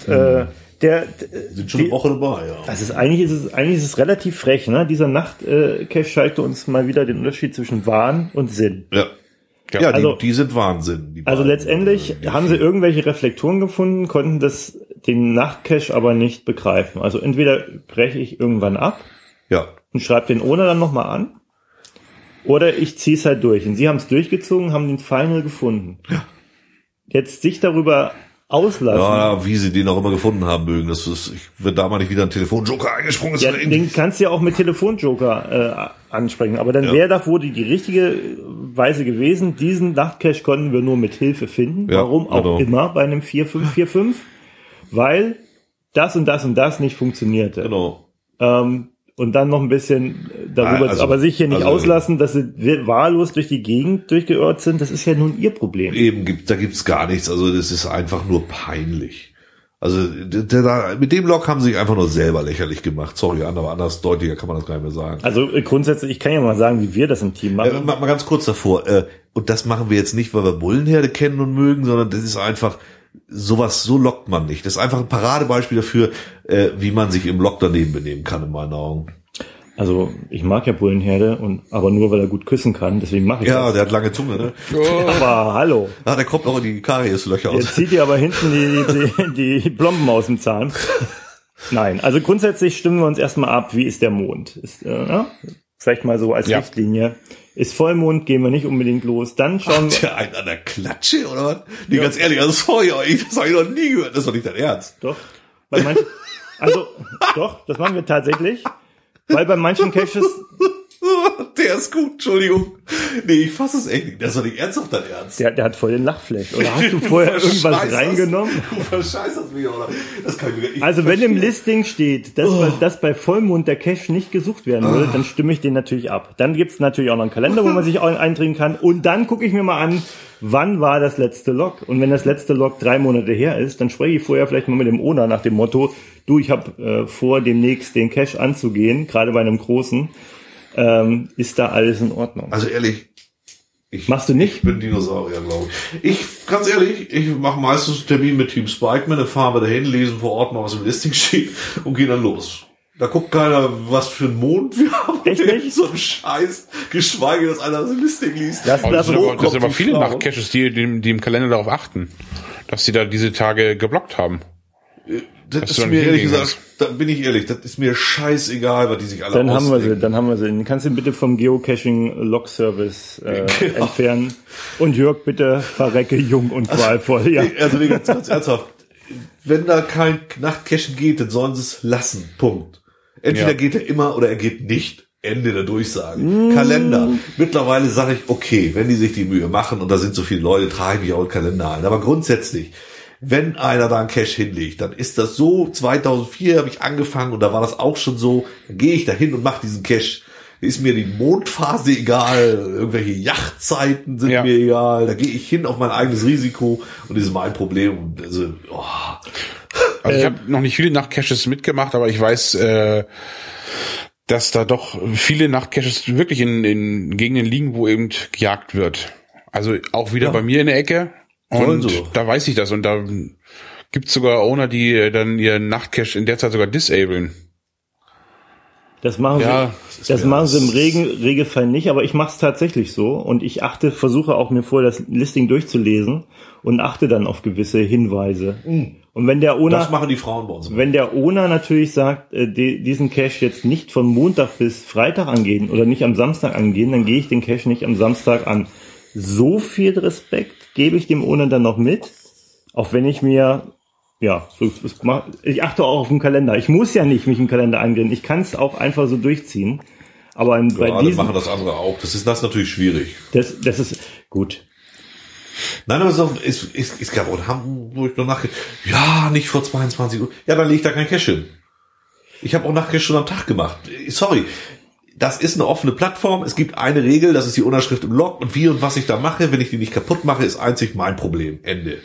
sind schon eine Woche dabei, ja. Das ist eigentlich ist es relativ frech, ne? Dieser Nachtcache zeigte uns mal wieder den Unterschied zwischen Wahn und Sinn. Ja, also, die sind Wahnsinn. Also letztendlich haben sie irgendwelche Reflektoren gefunden, konnten den Nachtcache aber nicht begreifen. Also entweder breche ich irgendwann ab und schreibe den Owner dann nochmal an, oder ich ziehe es halt durch. Und sie haben es durchgezogen, haben den Final gefunden. Ja. Jetzt sich darüber auslassen. Ja, wie sie den auch immer gefunden haben mögen. Wenn da mal nicht wieder ein Telefonjoker eingesprungen ist. Ja, den kannst du ja auch mit Telefonjoker ansprechen. Aber dann wäre doch wohl die richtige Weise gewesen, diesen Nachtcache konnten wir nur mit Hilfe finden. Ja, warum auch immer bei einem 4545? Weil das und das und das nicht funktionierte. Genau. Und dann noch ein bisschen darüber, aber sich hier nicht auslassen, dass sie wahllos durch die Gegend durchgeirrt sind, das ist ja nun ihr Problem. Da gibt's gar nichts, also das ist einfach nur peinlich. Also mit dem Log haben sie sich einfach nur selber lächerlich gemacht. Sorry, aber anders deutlicher kann man das gar nicht mehr sagen. Also grundsätzlich, ich kann ja mal sagen, wie wir das im Team machen. Mal ganz kurz davor, und das machen wir jetzt nicht, weil wir Bullenherde kennen und mögen, sondern das ist einfach, sowas, so lockt man nicht. Das ist einfach ein Paradebeispiel dafür, wie man sich im Log daneben benehmen kann, in meinen Augen. Also, ich mag ja Bullenherde, aber nur, weil er gut küssen kann, deswegen mache ich das. Ja, der hat lange Zunge, ne? Aber hallo. Ah, der kommt auch in die Karieslöcher aus. Jetzt zieht ihr aber hinten die Plomben aus dem Zahn. Nein, also grundsätzlich stimmen wir uns erstmal ab, wie ist der Mond? Vielleicht mal so als Richtlinie. Ist Vollmond, gehen wir nicht unbedingt los. Dann schauen wir. Der einen an der Klatsche, oder was? Nee, ganz ehrlich, also sorry, das habe ich noch nie gehört. Das ist doch nicht dein Ernst. Doch. Doch, das machen wir tatsächlich. Weil bei manchen Caches. Der ist gut, Entschuldigung. Nee, ich fasse es echt nicht. Das ist doch nicht ernsthaft dein Ernst. Der hat voll den Lachflash. Oder hast du vorher irgendwas reingenommen? Du verscheißerst mich, oder? Das kann ich nicht Also wenn im Listing steht, dass bei Vollmond der Cache nicht gesucht werden würde, dann stimme ich den natürlich ab. Dann gibt's natürlich auch noch einen Kalender, wo man sich eintragen kann. Und dann gucke ich mir mal an, wann war das letzte Log? Und wenn das letzte Log 3 Monate her ist, dann spreche ich vorher vielleicht mal mit dem Owner nach dem Motto, du, ich habe vor, demnächst den Cache anzugehen, gerade bei einem großen. Ist da alles in Ordnung? Also ehrlich, machst du nicht? Ich bin Dinosaurier, glaube ich. Ganz ehrlich, ich mache meistens einen Termin mit Team Spikeman, dann fahren wir dahin, lesen vor Ort mal, was im Listing steht und gehen dann los. Da guckt keiner, was für einen Mond wir haben. Echt nicht? So ein Scheiß, geschweige, dass einer das Listing liest. Das sind aber viele Nachtcaches, die im Kalender darauf achten, dass sie da diese Tage geblockt haben. Das ist mir ehrlich gesagt, da bin ich ehrlich, das ist mir scheißegal, was die sich alle ausdenken. Dann haben wir sie. Dann kannst du bitte vom Geocaching-Log-Service entfernen. Und Jörg, bitte verrecke jung und qualvoll. Ja. Also ganz ernsthaft, wenn da kein Nachtcachen geht, dann sollen sie es lassen. Punkt. Entweder geht er immer oder er geht nicht. Ende der Durchsage. Kalender. Mittlerweile sage ich, okay, wenn die sich die Mühe machen und da sind so viele Leute, trage ich mich auch in Kalender ein. Aber grundsätzlich, wenn einer da einen Cache hinlegt, dann ist das so, 2004 habe ich angefangen und da war das auch schon so, dann gehe ich da hin und mache diesen Cache. Ist mir die Mondphase egal, irgendwelche Yachtzeiten sind mir egal, da gehe ich hin auf mein eigenes Risiko und das ist mein Problem. Also ich habe noch nicht viele Nachtcaches mitgemacht, aber ich weiß, dass da doch viele Nachtcaches wirklich in Gegenden liegen, wo eben gejagt wird. Also auch wieder bei mir in der Ecke. Und da weiß ich das. Und da gibt's sogar Owner, die dann ihren Nachtcache in der Zeit sogar disablen. Das machen sie im Regelfall nicht, aber ich mache es tatsächlich so. Und ich versuche auch mir vorher das Listing durchzulesen und achte dann auf gewisse Hinweise. Und wenn der Owner, das machen die Frauen bei uns. Wenn der Owner natürlich sagt, diesen Cache jetzt nicht von Montag bis Freitag angehen oder nicht am Samstag angehen, dann gehe ich den Cache nicht am Samstag an. So viel Respekt gebe ich dem Owner dann noch mit, auch wenn ich mir, ich achte auch auf den Kalender. Ich muss ja nicht mich im Kalender eingehen. Ich kann es auch einfach so durchziehen. Aber bei diesen machen das andere auch. Das ist natürlich schwierig. Das ist gut. Nein, aber es gab auch wo ich noch nachgedacht, nicht vor 22 Uhr. Ja, dann lege ich da kein Cache hin. Ich habe auch Nachtcache schon am Tag gemacht. Sorry. Das ist eine offene Plattform. Es gibt eine Regel, das ist die Unterschrift im Log. Und wie und was ich da mache, wenn ich die nicht kaputt mache, ist einzig mein Problem. Ende.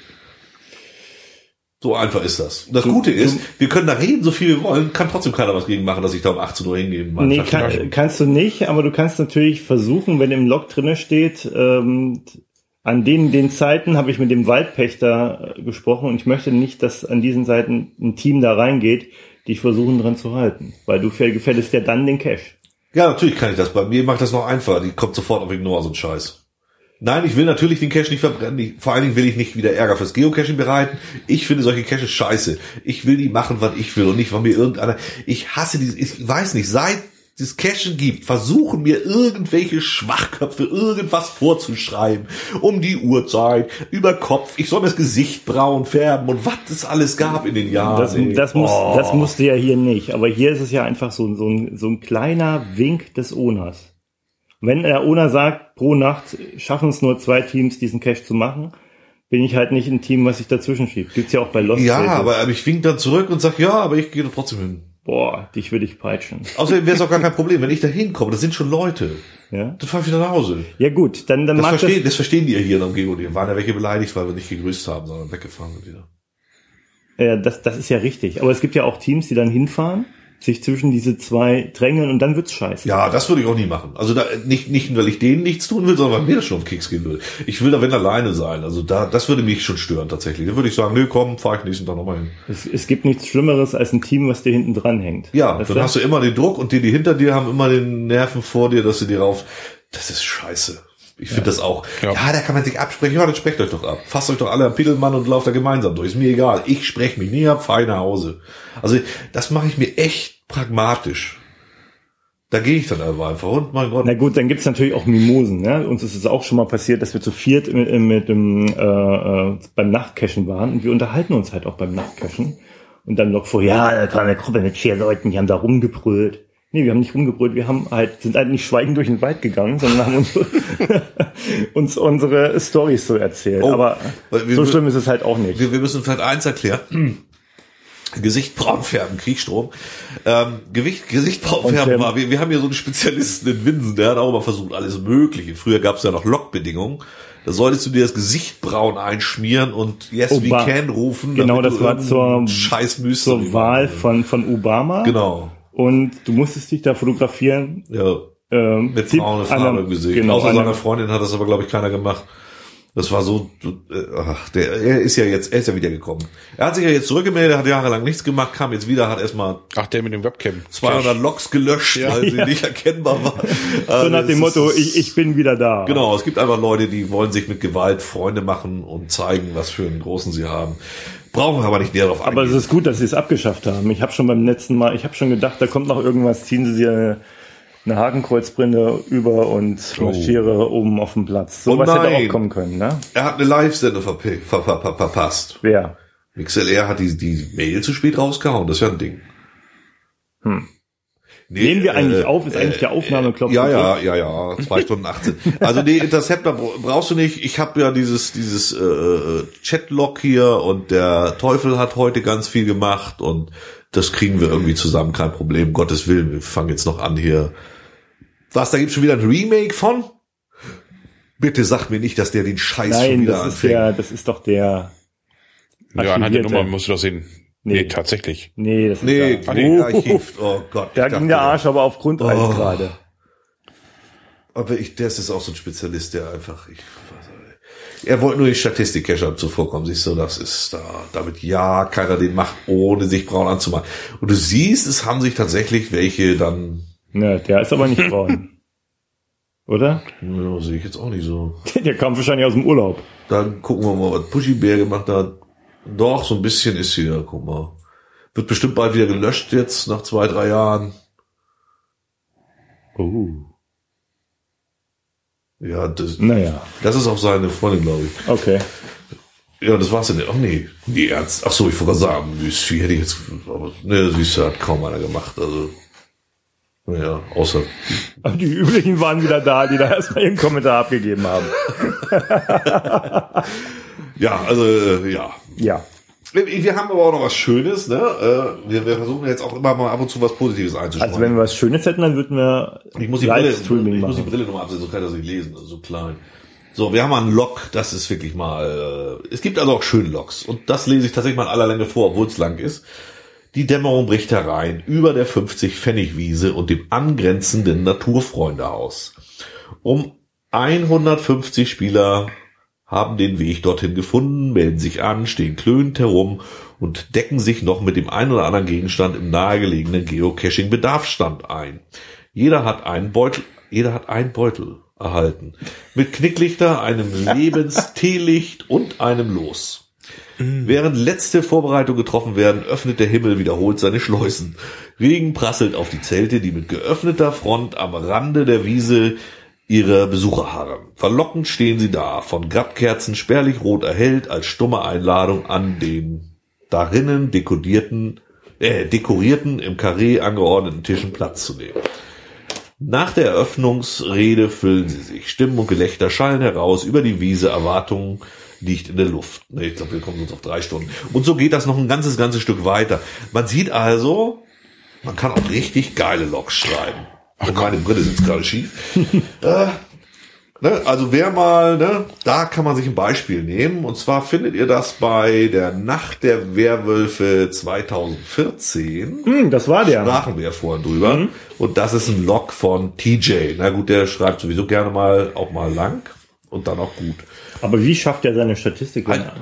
So einfach ist das. Und das Gute ist, wir können da reden, so viel wir wollen, kann trotzdem keiner was gegen machen, dass ich da um 18 Uhr hingehe. Nee, kannst du nicht, aber du kannst natürlich versuchen, wenn im Log drinne steht, an den Zeiten habe ich mit dem Waldpächter gesprochen und ich möchte nicht, dass an diesen Seiten ein Team da reingeht, die versuchen dran zu halten. Weil du gefährdest ja dann den Cache. Ja, natürlich kann ich das. Bei mir macht das noch einfacher. Die kommt sofort auf Ignore, so ein Scheiß. Nein, ich will natürlich den Cache nicht verbrennen. Vor allen Dingen will ich nicht wieder Ärger fürs Geocaching bereiten. Ich finde solche Caches scheiße. Ich will die machen, was ich will und nicht, weil mir irgendeiner... Ich hasse diese... Ich weiß nicht, seit es Cachen gibt, versuchen mir irgendwelche Schwachköpfe irgendwas vorzuschreiben. Um die Uhrzeit, über Kopf. Ich soll mir das Gesicht braun färben und was es alles gab in den Jahren. Das musste ja hier nicht. Aber hier ist es ja einfach so ein kleiner Wink des Owners. Wenn der Owner sagt, pro Nacht schaffen es nur 2 Teams, diesen Cache zu machen, bin ich halt nicht ein Team, was sich dazwischen schiebt. Gibt's ja auch bei Lost Ja, Cases. Aber ich wink dann zurück und sag, aber ich gehe trotzdem hin. Boah, dich würde ich peitschen. Außerdem wäre es auch gar kein Problem, wenn ich da hinkomme, das sind schon Leute. Ja? Dann fahr ich wieder nach Hause. Ja gut, dann das verstehen die ja hier in der Umgebung. Die waren ja welche beleidigt, weil wir nicht gegrüßt haben, sondern weggefahren sind wieder. Ja, das ist ja richtig. Aber es gibt ja auch Teams, die dann hinfahren, sich zwischen diese 2 drängeln und dann wird's scheiße. Ja, das würde ich auch nie machen. Also da nicht, weil ich denen nichts tun will, sondern weil mir das schon auf den Keks gehen würde. Ich will da wenn alleine sein. Also das würde mich schon stören tatsächlich. Da würde ich sagen, komm, fahr ich nächsten Tag nochmal hin. Es gibt nichts Schlimmeres als ein Team, was dir hinten dran hängt. Ja, dann hast du immer den Druck und die hinter dir haben immer den Nerven vor dir, dass sie dir rauf. Das ist scheiße. Ich finde das auch. Ja, da kann man sich absprechen. Ja, dann sprecht euch doch ab. Fasst euch doch alle am Pickelmann und lauft da gemeinsam durch. Ist mir egal. Ich spreche mich nie ab, fahr nach Hause. Also das mache ich mir echt pragmatisch. Da gehe ich dann aber einfach. Und mein Gott. Na gut, dann gibt's natürlich auch Mimosen. Ne? Uns ist es auch schon mal passiert, dass wir zu viert beim Nachtcachen waren. Und wir unterhalten uns halt auch beim Nachtcachen. Und dann noch da war eine Gruppe mit 4 Leuten, die haben da rumgebrüllt. Nee, wir haben nicht rumgebrüllt, sind halt nicht schweigend durch den Wald gegangen, sondern haben uns unsere Storys so erzählt. Aber so schlimm ist es halt auch nicht. Wir müssen vielleicht eins erklären. Gesicht braun färben, Kriegstrom. Gesicht braun färben war, wir haben hier so einen Spezialisten in Winsen, der hat auch mal versucht, alles Mögliche. Früher gab es ja noch Lockbedingungen. Da solltest du dir das Gesicht braun einschmieren und Yes we can rufen. Genau, das war zur Wahl von Obama. Genau. Und du musstest dich da fotografieren. Ja. Mit braune Farbe im Gesicht. Genau, außer seiner Freundin hat das aber, glaube ich, keiner gemacht. Das war so, er ist ja wieder gekommen. Er hat sich ja jetzt zurückgemeldet, hat jahrelang nichts gemacht, kam jetzt wieder, hat erstmal der mit dem Webcam 200 Logs gelöscht, weil sie nicht erkennbar war. So nach dem Motto, ich bin wieder da. Genau, es gibt einfach Leute, die wollen sich mit Gewalt Freunde machen und zeigen, was für einen großen sie haben. Brauchen wir aber nicht näher drauf eingehen. Aber es ist gut, dass sie es abgeschafft haben. Ich habe schon beim letzten Mal, gedacht, da kommt noch irgendwas, ziehen sie eine Hakenkreuzbrille über und marschiere oben auf dem Platz. So was hätte auch kommen können, ne? Er hat eine Live-Sendung verpasst. Wer? MixLR hat die Mail zu spät rausgehauen, das ist ja ein Ding. Nee, nehmen wir eigentlich auf? Ist eigentlich der Aufnahmeknopf? Ja, 2 Stunden 18. Also nee, Interceptor brauchst du nicht. Ich habe ja dieses Chatlog hier und der Teufel hat heute ganz viel gemacht und das kriegen wir irgendwie zusammen, kein Problem. Gottes Willen, wir fangen jetzt noch an hier. Was, da gibt's schon wieder ein Remake von? Bitte sag mir nicht, dass der den Scheiß schon wieder anfängt. Nein, das ist doch der Ja, anhand der Nummer musst du das sehen. Nee, tatsächlich. Nee, das ist Archiv. Oh Gott. Da ging der Arsch aber auf Grundeis gerade. Aber das ist auch so ein Spezialist, der einfach, er wollte nur die Statistik-Cacher zuvorkommen, siehst du, das ist damit keiner den macht, ohne sich braun anzumachen. Und du siehst, es haben sich tatsächlich welche dann... Ne, der ist aber nicht braun. Oder? Ja, sehe ich jetzt auch nicht so. Der kam wahrscheinlich aus dem Urlaub. Dann gucken wir mal, was Pushy Bär gemacht hat. Doch, so ein bisschen ist hier, guck mal. Wird bestimmt bald wieder gelöscht jetzt, nach 2-3 Jahren. Ja, das ist auch seine Freundin, glaube ich. Okay. Ja, das war's ja nicht. Ach nee, die Ernst. Ach so, ich wollte gerade sagen, Müsli hätte ich jetzt, aber ne, Süße hat kaum einer gemacht, also. Naja, außer. Aber die üblichen waren wieder da, die da erstmal ihren Kommentar abgegeben haben. Ja, also, ja. Ja. Wir haben aber auch noch was Schönes, ne? Wir versuchen jetzt auch immer mal ab und zu was Positives einzustreuen. Also wenn wir was Schönes hätten, dann würden wir ich muss die Brille nochmal absetzen, so kann ich das nicht lesen, also so klein. So, wir haben mal einen Log, das ist wirklich mal, es gibt also auch schöne Logs. Und das lese ich tatsächlich mal in aller Länge vor, obwohl es lang ist. Die Dämmerung bricht herein über der 50-Pfennig-Wiese und dem angrenzenden Naturfreundehaus. 150 Spieler haben den Weg dorthin gefunden, melden sich an, stehen klönend herum und decken sich noch mit dem einen oder anderen Gegenstand im nahegelegenen Geocaching-Bedarfsstand ein. Jeder hat einen Beutel erhalten. Mit Knicklichter, einem Lebensteelicht und einem Los. Während letzte Vorbereitungen getroffen werden, öffnet der Himmel wiederholt seine Schleusen. Regen prasselt auf die Zelte, die mit geöffneter Front am Rande der Wiese ihre Besucher harren. Verlockend stehen sie da, von Grabkerzen spärlich rot erhellt, als stumme Einladung an den darinnen dekorierten, im Karree angeordneten Tischen Platz zu nehmen. Nach der Eröffnungsrede füllen sie sich. Stimmen und Gelächter schallen heraus über die Wiese. Erwartungen liegt in der Luft. Ich glaube, wir kommen uns auf 3 Stunden. Und so geht das noch ein ganzes Stück weiter. Man sieht also, man kann auch richtig geile Logs schreiben. Und meine Brille sitzt gerade schief. Also wer mal, da kann man sich ein Beispiel nehmen. Und zwar findet ihr das bei der Nacht der Werwölfe 2014. Das war der. Sprachen wir ja vorhin drüber. Und das ist ein Log von TJ. Na gut, der schreibt sowieso gerne mal, auch mal lang. Und dann auch gut. Aber wie schafft er seine Statistik?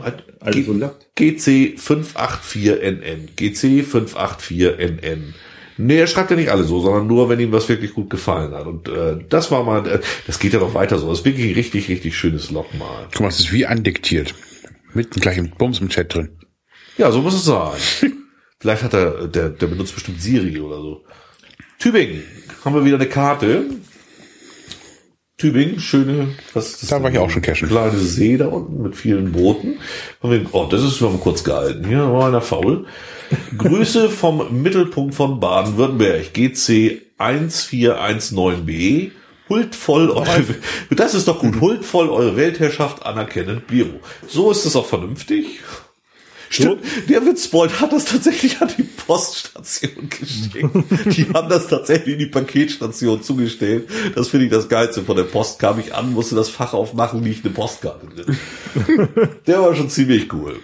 GC584NN. GC584NN. Nee, er schreibt ja nicht alle so, sondern nur, wenn ihm was wirklich gut gefallen hat. Und das war mal, das geht ja noch weiter so. Das ist wirklich ein richtig, richtig schönes Log mal. Guck mal, es ist wie andiktiert. Mitten gleich im Bums im Chat drin. Ja, so muss es sein. Vielleicht hat der benutzt bestimmt Siri oder so. Tübingen. Haben wir wieder eine Karte. Tübingen, schöne, was ist das? Da war ich auch schon cashen. Kleine See da unten mit vielen Booten. Oh, das ist mal kurz gehalten. Hier war einer faul. Grüße vom Mittelpunkt von Baden-Württemberg. GC 1419B. Huldvoll eure, das ist doch gut. Huldvoll eure Weltherrschaft anerkennend, Biro. So ist es auch vernünftig. Stimmt, der Witzbold hat das tatsächlich an die Poststation geschickt. Die haben das tatsächlich in die Paketstation zugestellt. Das finde ich das Geilste. Von der Post kam ich an, musste das Fach aufmachen, liegt eine Postkarte drin. Der war schon ziemlich cool.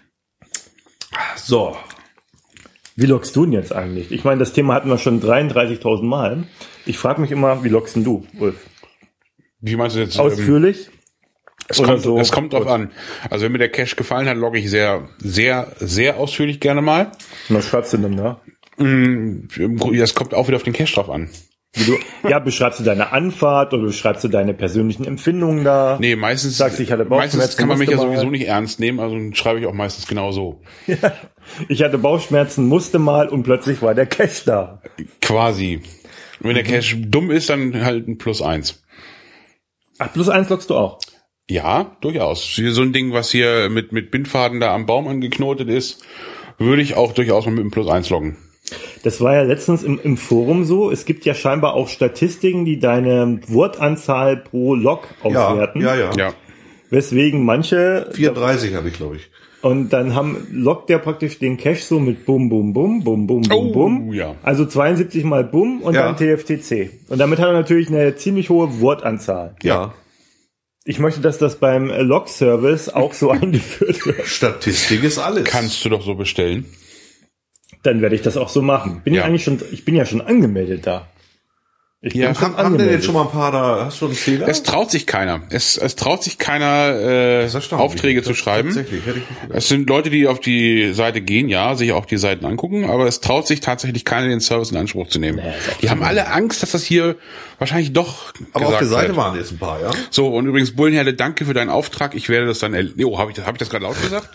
So. Wie loggst du denn jetzt eigentlich? Ich meine, das Thema hatten wir schon 33.000 Mal. Ich frage mich immer, wie loggst denn du, Ulf? Wie meinst du jetzt? Ausführlich? Es kommt drauf an. Also wenn mir der Cache gefallen hat, logge ich sehr, sehr, sehr ausführlich gerne mal. Was schreibst du denn da? Es kommt auch wieder auf den Cache drauf an. Beschreibst du deine Anfahrt oder beschreibst du deine persönlichen Empfindungen da? Nee, meistens kann man mich ja sowieso nicht ernst nehmen, also schreibe ich auch meistens genau so. Ich hatte Bauchschmerzen, musste mal und plötzlich war der Cache da. Quasi. Wenn der Cache dumm ist, dann halt ein +1. Ach, +1 loggst du auch? Ja, durchaus. So ein Ding, was hier mit Bindfaden da am Baum angeknotet ist, würde ich auch durchaus mal mit einem +1 loggen. Das war ja letztens im Forum so. Es gibt ja scheinbar auch Statistiken, die deine Wortanzahl pro Log auswerten. Ja. Weswegen manche... 34 habe ich, glaube ich. Und dann loggt der praktisch den Cache so mit Bum, Bum, Bum, Bum, Bum, Bum, Bum. Ja. Also 72 mal Bum und dann TFTC. Und damit hat er natürlich eine ziemlich hohe Wortanzahl. Ja. Ich möchte, dass das beim Log-Service auch so eingeführt wird. Statistik ist alles. Kannst du doch so bestellen. Dann werde ich das auch so machen. Ich bin ja schon angemeldet da. Haben denn jetzt schon mal ein paar da? Hast du einen Fehler? Es traut sich keiner. Es traut sich keiner, Aufträge zu schreiben. Tatsächlich, hätte ich nicht gedacht. Es sind Leute, die auf die Seite gehen, sich auch die Seiten angucken, aber es traut sich tatsächlich keiner, den Service in Anspruch zu nehmen. Die haben alle Angst, dass das hier wahrscheinlich doch aber auf der Seite wird. waren jetzt ein paar, ja? So, und übrigens, Bullenherde, danke für deinen Auftrag. Ich werde das dann... habe ich das gerade laut gesagt?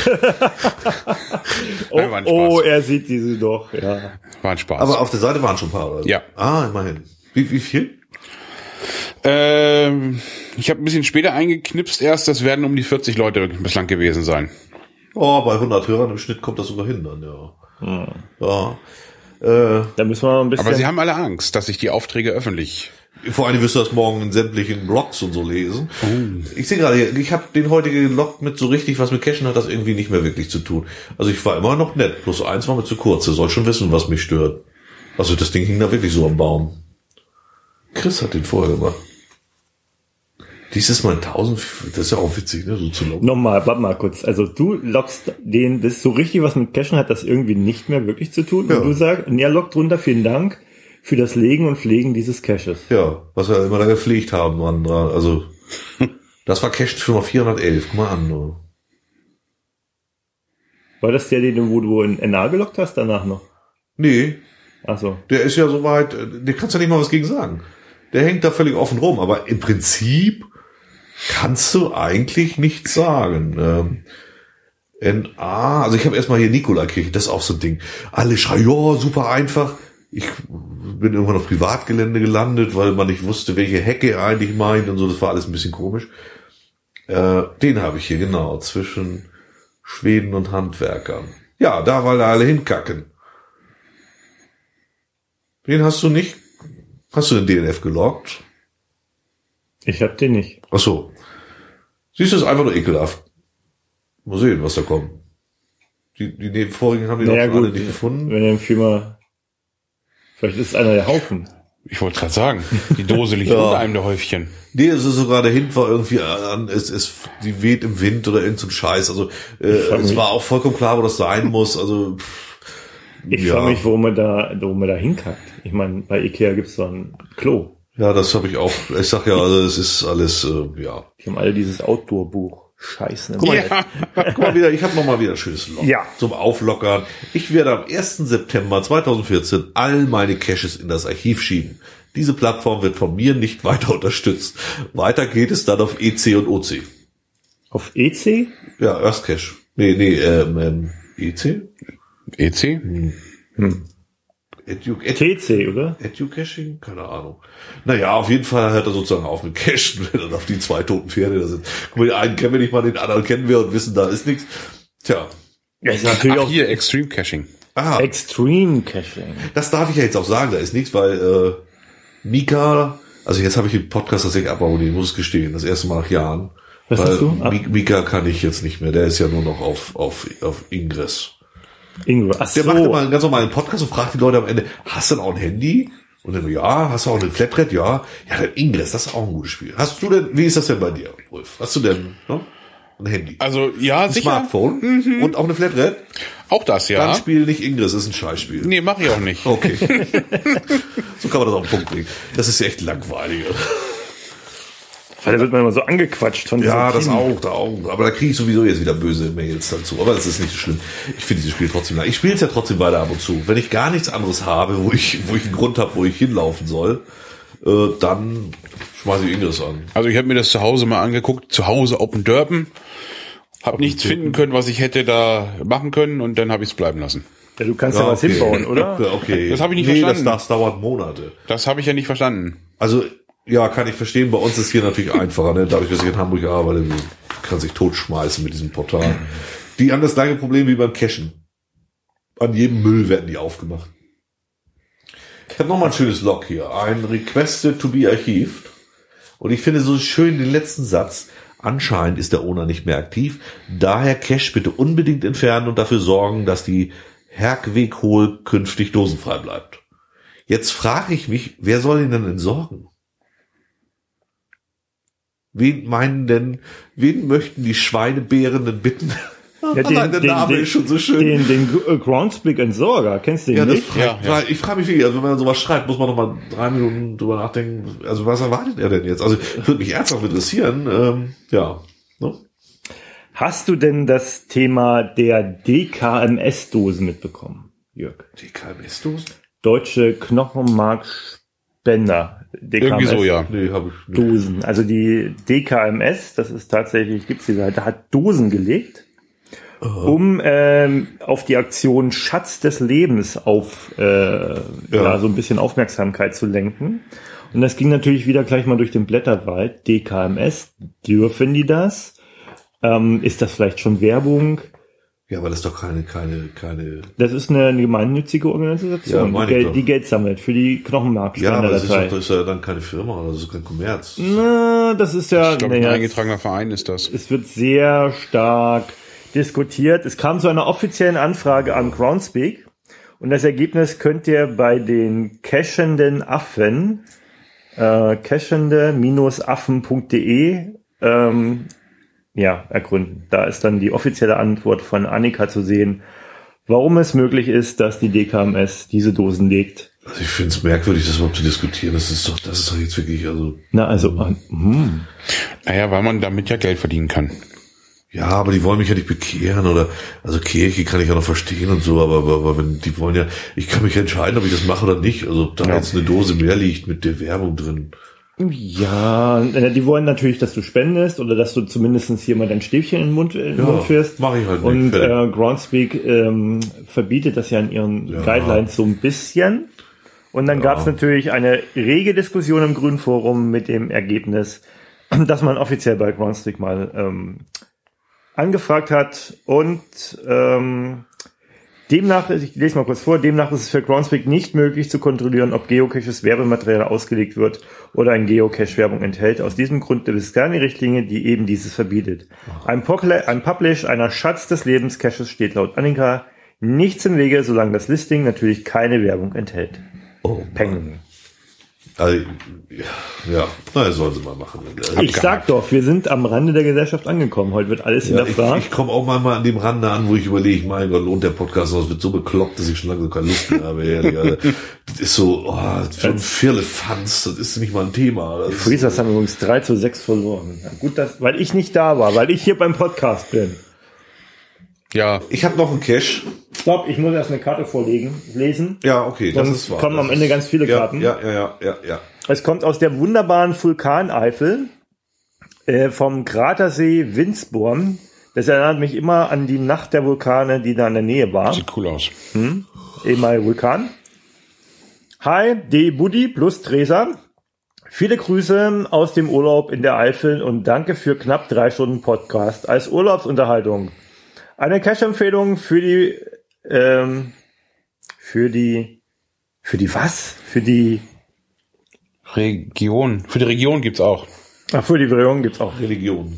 Nein, war ein Spaß. Er sieht diese doch, ja. War ein Spaß. Aber auf der Seite waren schon ein paar, oder? Ja. Immerhin. Wie viel? Ich habe ein bisschen später eingeknipst erst, das werden um die 40 Leute bislang gewesen sein. Oh, bei 100 Hörern im Schnitt kommt das sogar hin dann, ja. Ja. Da müssen wir mal ein bisschen... Aber sie haben alle Angst, dass sich die Aufträge öffentlich... Vor allem wirst du das morgen in sämtlichen Blogs und so lesen. Ich sehe gerade, ich habe den heute gelockt mit so richtig, was mit Cachen hat das irgendwie nicht mehr wirklich zu tun. Also ich war immer noch nett, +1 war mir zu kurz. Der soll schon wissen, was mich stört. Also das Ding hing da wirklich so am Baum. Chris hat den vorher gemacht. Dieses Mal 1000, das ist ja auch witzig, ne, so zu loggen. Nochmal, warte mal kurz. Also du loggst das ist so richtig, was mit Cachen hat das irgendwie nicht mehr wirklich zu tun. Ja. Und du sagst, und er loggt drunter, vielen Dank für das Legen und Pflegen dieses Caches. Ja, was wir immer da gepflegt haben dran. Also, das war Cache Nummer 411. Guck mal an. Ne? War das der, den wo du in NA geloggt hast, danach noch? Nee. Ach so. Der ist ja soweit, der kannst ja nicht mal was gegen sagen. Der hängt da völlig offen rum, aber im Prinzip kannst du eigentlich nichts sagen. NA, also ich habe erstmal hier Nikolaikirche, das ist auch so ein Ding. Alle schreien, ja, super einfach. Ich bin irgendwann auf Privatgelände gelandet, weil man nicht wusste, welche Hecke er eigentlich meint und so, das war alles ein bisschen komisch. Den habe ich hier, genau, zwischen Schweden und Handwerkern. Ja, da, weil da alle hinkacken. Den hast du nicht? Hast du den DNF geloggt? Ich hab den nicht. Ach so. Siehst du, ist einfach nur ekelhaft. Mal sehen, was da kommt. Die vorigen haben die Naja, auch alle nicht gefunden. Wenn er Firma, vielleicht ist es einer der Haufen. Ich wollte gerade sagen, die Dose liegt unter einem der Häufchen. Nee, es ist sogar dahinter war irgendwie die weht im Wind oder irgend so ein Scheiß. Also es war auch vollkommen klar, wo das sein muss. Also ich frage mich, warum man da hinkackt. Ich meine, bei Ikea gibt's so ein Klo. Ja, das habe ich auch. Ich sag ja, also es ist alles, ja. Die haben alle dieses Outdoor-Buch. Scheiße. Guck mal wieder, ich habe noch mal wieder ein schönes Log zum Auflockern. Ich werde am 1. September 2014 all meine Caches in das Archiv schieben. Diese Plattform wird von mir nicht weiter unterstützt. Weiter geht es dann auf EC und OC. Auf EC? Ja, Earthcache. EC? EC? TC, oder? Educaching? Keine Ahnung. Naja, auf jeden Fall hört er sozusagen auf mit Cachen, wenn dann auf die 2 toten Pferde da sind. Guck mal, den einen kennen wir nicht mal, den anderen kennen wir und wissen, da ist nichts. Tja. Ja, ist natürlich auch hier, Extreme Caching. Aha. Extreme Caching. Das darf ich ja jetzt auch sagen, da ist nichts, weil Mika, also jetzt habe ich den Podcast tatsächlich abonniert, muss ich gestehen, das erste Mal nach Jahren. Was weil hast du? Mika kann ich jetzt nicht mehr, der ist ja nur noch auf Ingress. Ach Der so. macht immer einen ganz normalen Podcast und fragt die Leute am Ende, hast du denn auch ein Handy? Und dann, ja, hast du auch eine Flatrate? Ja. Ja, dann Ingress, das ist auch ein gutes Spiel. Hast du denn, wie ist das denn bei dir, Wolf? Hast du denn ein Handy? Also, ja, ein sicher. Smartphone und auch eine Flatrate? Auch das, ja. Dann spiel nicht Ingress, ist ein Scheißspiel. Nee, mach ich auch nicht. Okay. So kann man das auf den Punkt bringen. Das ist echt langweilig. Weil da wird man immer so angequatscht von Ja, diesem das Team. auch, da auch. Aber da kriege ich sowieso jetzt wieder böse Mails dazu. Aber das ist nicht so schlimm. Ich finde dieses Spiel trotzdem Ich spiele es ja trotzdem weiter ab und zu. Wenn ich gar nichts anderes habe, wo ich einen Grund habe, wo ich hinlaufen soll, dann schmeiße ich Ingress an. Also ich habe mir das zu Hause mal angeguckt, zu Hause Open Derpen, habe nichts finden können, was ich hätte da machen können und dann habe ich es bleiben lassen. Ja, du kannst ja was hinbauen, oder? Ja, okay. Das habe ich nicht verstanden. Das dauert Monate. Das habe ich ja nicht verstanden. Also, ja, kann ich verstehen. Bei uns ist hier natürlich einfacher, ne? Dadurch, dass ich in Hamburg arbeite, kann sich totschmeißen mit diesem Portal. Die haben das gleiche Problem wie beim Cachen. An jedem Müll werden die aufgemacht. Ich habe nochmal ein schönes Log hier. Ein Requested to be archived. Und ich finde so schön den letzten Satz. Anscheinend ist der Owner nicht mehr aktiv. Daher Cache bitte unbedingt entfernen und dafür sorgen, dass die Herkweg-Hol künftig dosenfrei bleibt. Jetzt frage ich mich, wer soll ihn denn entsorgen? Wen möchten die Schweinebärenden bitten? Ja, der Name ist schon so schön. Den Groundspeak-Entsorger, kennst du den nicht? Ich frage mich wirklich, also wenn man sowas schreibt, muss man noch mal 3 Minuten drüber nachdenken. Also was erwartet er denn jetzt? Also würde mich ernsthaft interessieren. Ja. Ne? Hast du denn das Thema der DKMS-Dosen mitbekommen, Jörg? DKMS-Dosen? Deutsche Knochenmarkspender. Irgendwie so, ja. Nee, habe ich nicht. Dosen. Also die DKMS, das ist tatsächlich, gibt's die Seite, hat Dosen gelegt, um auf die Aktion Schatz des Lebens so ein bisschen Aufmerksamkeit zu lenken. Und das ging natürlich wieder gleich mal durch den Blätterwald. DKMS, dürfen die das? Ist das vielleicht schon Werbung? Ja, aber das ist doch keine. Das ist eine gemeinnützige Organisation, Ja, die Geld sammelt für die Knochenmarkspender. Ja, aber das ist ja dann keine Firma, oder das ist kein Kommerz. Na, das ist ja. Ich glaube, ein eingetragener Verein ist das. Es wird sehr stark diskutiert. Es kam zu einer offiziellen Anfrage an Groundspeak und das Ergebnis könnt ihr bei den cachenden Affen, cachende-affen.de ergründen. Da ist dann die offizielle Antwort von Annika zu sehen, warum es möglich ist, dass die DKMS diese Dosen legt. Also ich finde es merkwürdig, das überhaupt zu diskutieren. Das ist doch jetzt wirklich, Naja, weil man damit ja Geld verdienen kann. Ja, aber die wollen mich ja nicht bekehren oder, also Kirche kann ich ja noch verstehen und so, aber wenn die wollen ja, ich kann mich entscheiden, ob ich das mache oder nicht. Also ob da jetzt eine Dose mehr liegt mit der Werbung drin. Ja, die wollen natürlich, dass du spendest oder dass du zumindest hier mal dein Stäbchen in den Mund führst. Mach ich halt nicht. Und Groundspeak verbietet das ja in ihren Guidelines so ein bisschen. Und dann gab es natürlich eine rege Diskussion im Grünen Forum mit dem Ergebnis, dass man offiziell bei Groundspeak mal angefragt hat und demnach, ich lese mal kurz vor, demnach ist es für Groundspeak nicht möglich zu kontrollieren, ob Geocaches Werbematerial ausgelegt wird oder ein Geocache Werbung enthält. Aus diesem Grund gibt es keine Richtlinie, die eben dieses verbietet. Ein Publish einer Schatz des Lebens Caches steht laut Annika nichts im Wege, solange das Listing natürlich keine Werbung enthält. Oh, Peng. Also, sollen sie mal machen. Ich sag doch, wir sind am Rande der Gesellschaft angekommen. Heute wird alles hinterfragt. Ich komme auch mal an dem Rande an, wo ich überlege, mein Gott, lohnt der Podcast noch? Es wird so bekloppt, dass ich schon langsam keine Lust mehr habe. Ehrlich, Alter. Das ist so, für ein Firlefanz, das ist nicht mal ein Thema. Freezers haben übrigens 3-6 verloren. Ja, gut, weil ich nicht da war, weil ich hier beim Podcast bin. Ja. Ich habe noch einen Cache. Stopp, ich muss erst eine Karte lesen. Ja, okay, das ist wahr. Kommen am Ende ganz viele Karten. Ja. Es kommt aus der wunderbaren Vulkaneifel vom Kratersee Windsborn. Das erinnert mich immer an die Nacht der Vulkane, die da in der Nähe war. Sieht cool aus. Ehemaliger Vulkan. Hi, Buddy plus Theresa. Viele Grüße aus dem Urlaub in der Eifel und danke für knapp 3 Stunden Podcast als Urlaubsunterhaltung. Eine Cache-Empfehlung für die Region. Für die Region gibt's auch. Ach, für die Region gibt's auch. Religion.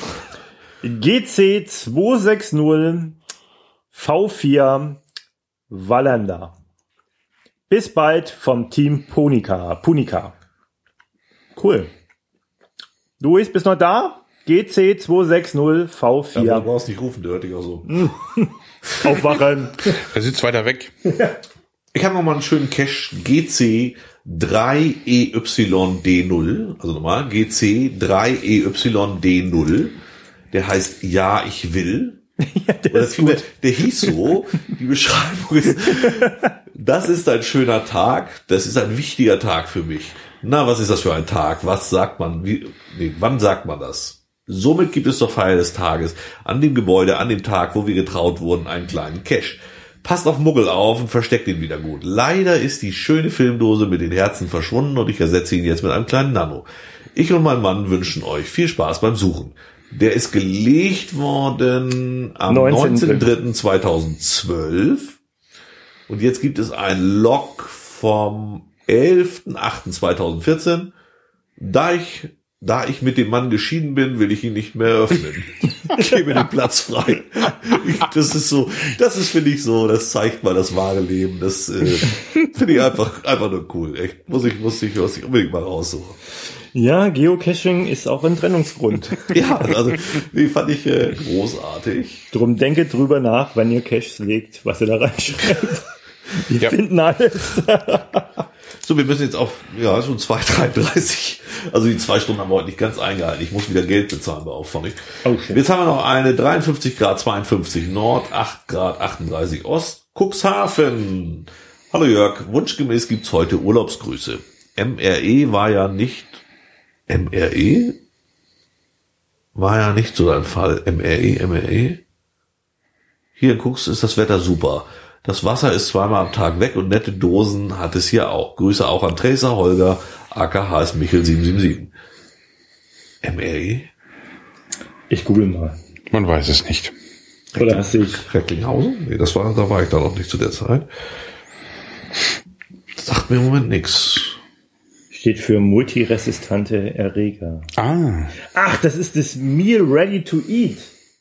GC 260 V4 Wallander. Bis bald vom Team Punica. Cool. Luis, bist du noch da? GC 260 V4. Ja, du brauchst nicht rufen, der hört dich auch so. Aufwachen. Er sitzt weiter weg. Ich habe noch mal einen schönen Cache GC 3EYD0, also nochmal, GC 3EYD0, der heißt Ja, ich will. Ja, der hieß so, die Beschreibung ist, das ist ein schöner Tag, das ist ein wichtiger Tag für mich. Na, was ist das für ein Tag? Was sagt man? Wann sagt man das? Somit gibt es zur Feier des Tages an dem Gebäude, an dem Tag, wo wir getraut wurden, einen kleinen Cache. Passt auf Muggel auf und versteckt ihn wieder gut. Leider ist die schöne Filmdose mit den Herzen verschwunden und ich ersetze ihn jetzt mit einem kleinen Nano. Ich und mein Mann wünschen euch viel Spaß beim Suchen. Der ist gelegt worden am 19.03.2012 und jetzt gibt es ein Log vom 11.08.2014. Da ich mit dem Mann geschieden bin, will ich ihn nicht mehr öffnen. Ich gebe den Platz frei. Das ist, finde ich so, das zeigt mal das wahre Leben. Das finde ich einfach nur cool. Echt, muss ich unbedingt mal raussuchen. Ja, Geocaching ist auch ein Trennungsgrund. Ja, also die fand ich großartig. Drum denke drüber nach, wenn ihr Caches legt, was ihr da reinschreibt. Wir finden alles. So, wir müssen jetzt auf, schon 2:33. Also die 2 Stunden haben wir heute nicht ganz eingehalten. Ich muss wieder Geld bezahlen bei Auphonic. Oh, jetzt haben wir noch eine 53 Grad 52 Nord, 8 Grad 38 Ost, Cuxhaven. Hallo Jörg, wunschgemäß gibt's heute Urlaubsgrüße. MRE war ja nicht so ein Fall. MRE. Hier in Cux ist das Wetter super. Das Wasser ist zweimal am Tag weg und nette Dosen hat es hier auch. Grüße auch an Tracer Holger, aka HS Michel 777. MRE? Ich google mal. Man weiß es nicht. Oder hast du Recklinghausen? Nee, da war ich da noch nicht zu der Zeit. Das sagt mir im Moment nix. Steht für multiresistente Erreger. Ach, das ist das Meal Ready to Eat.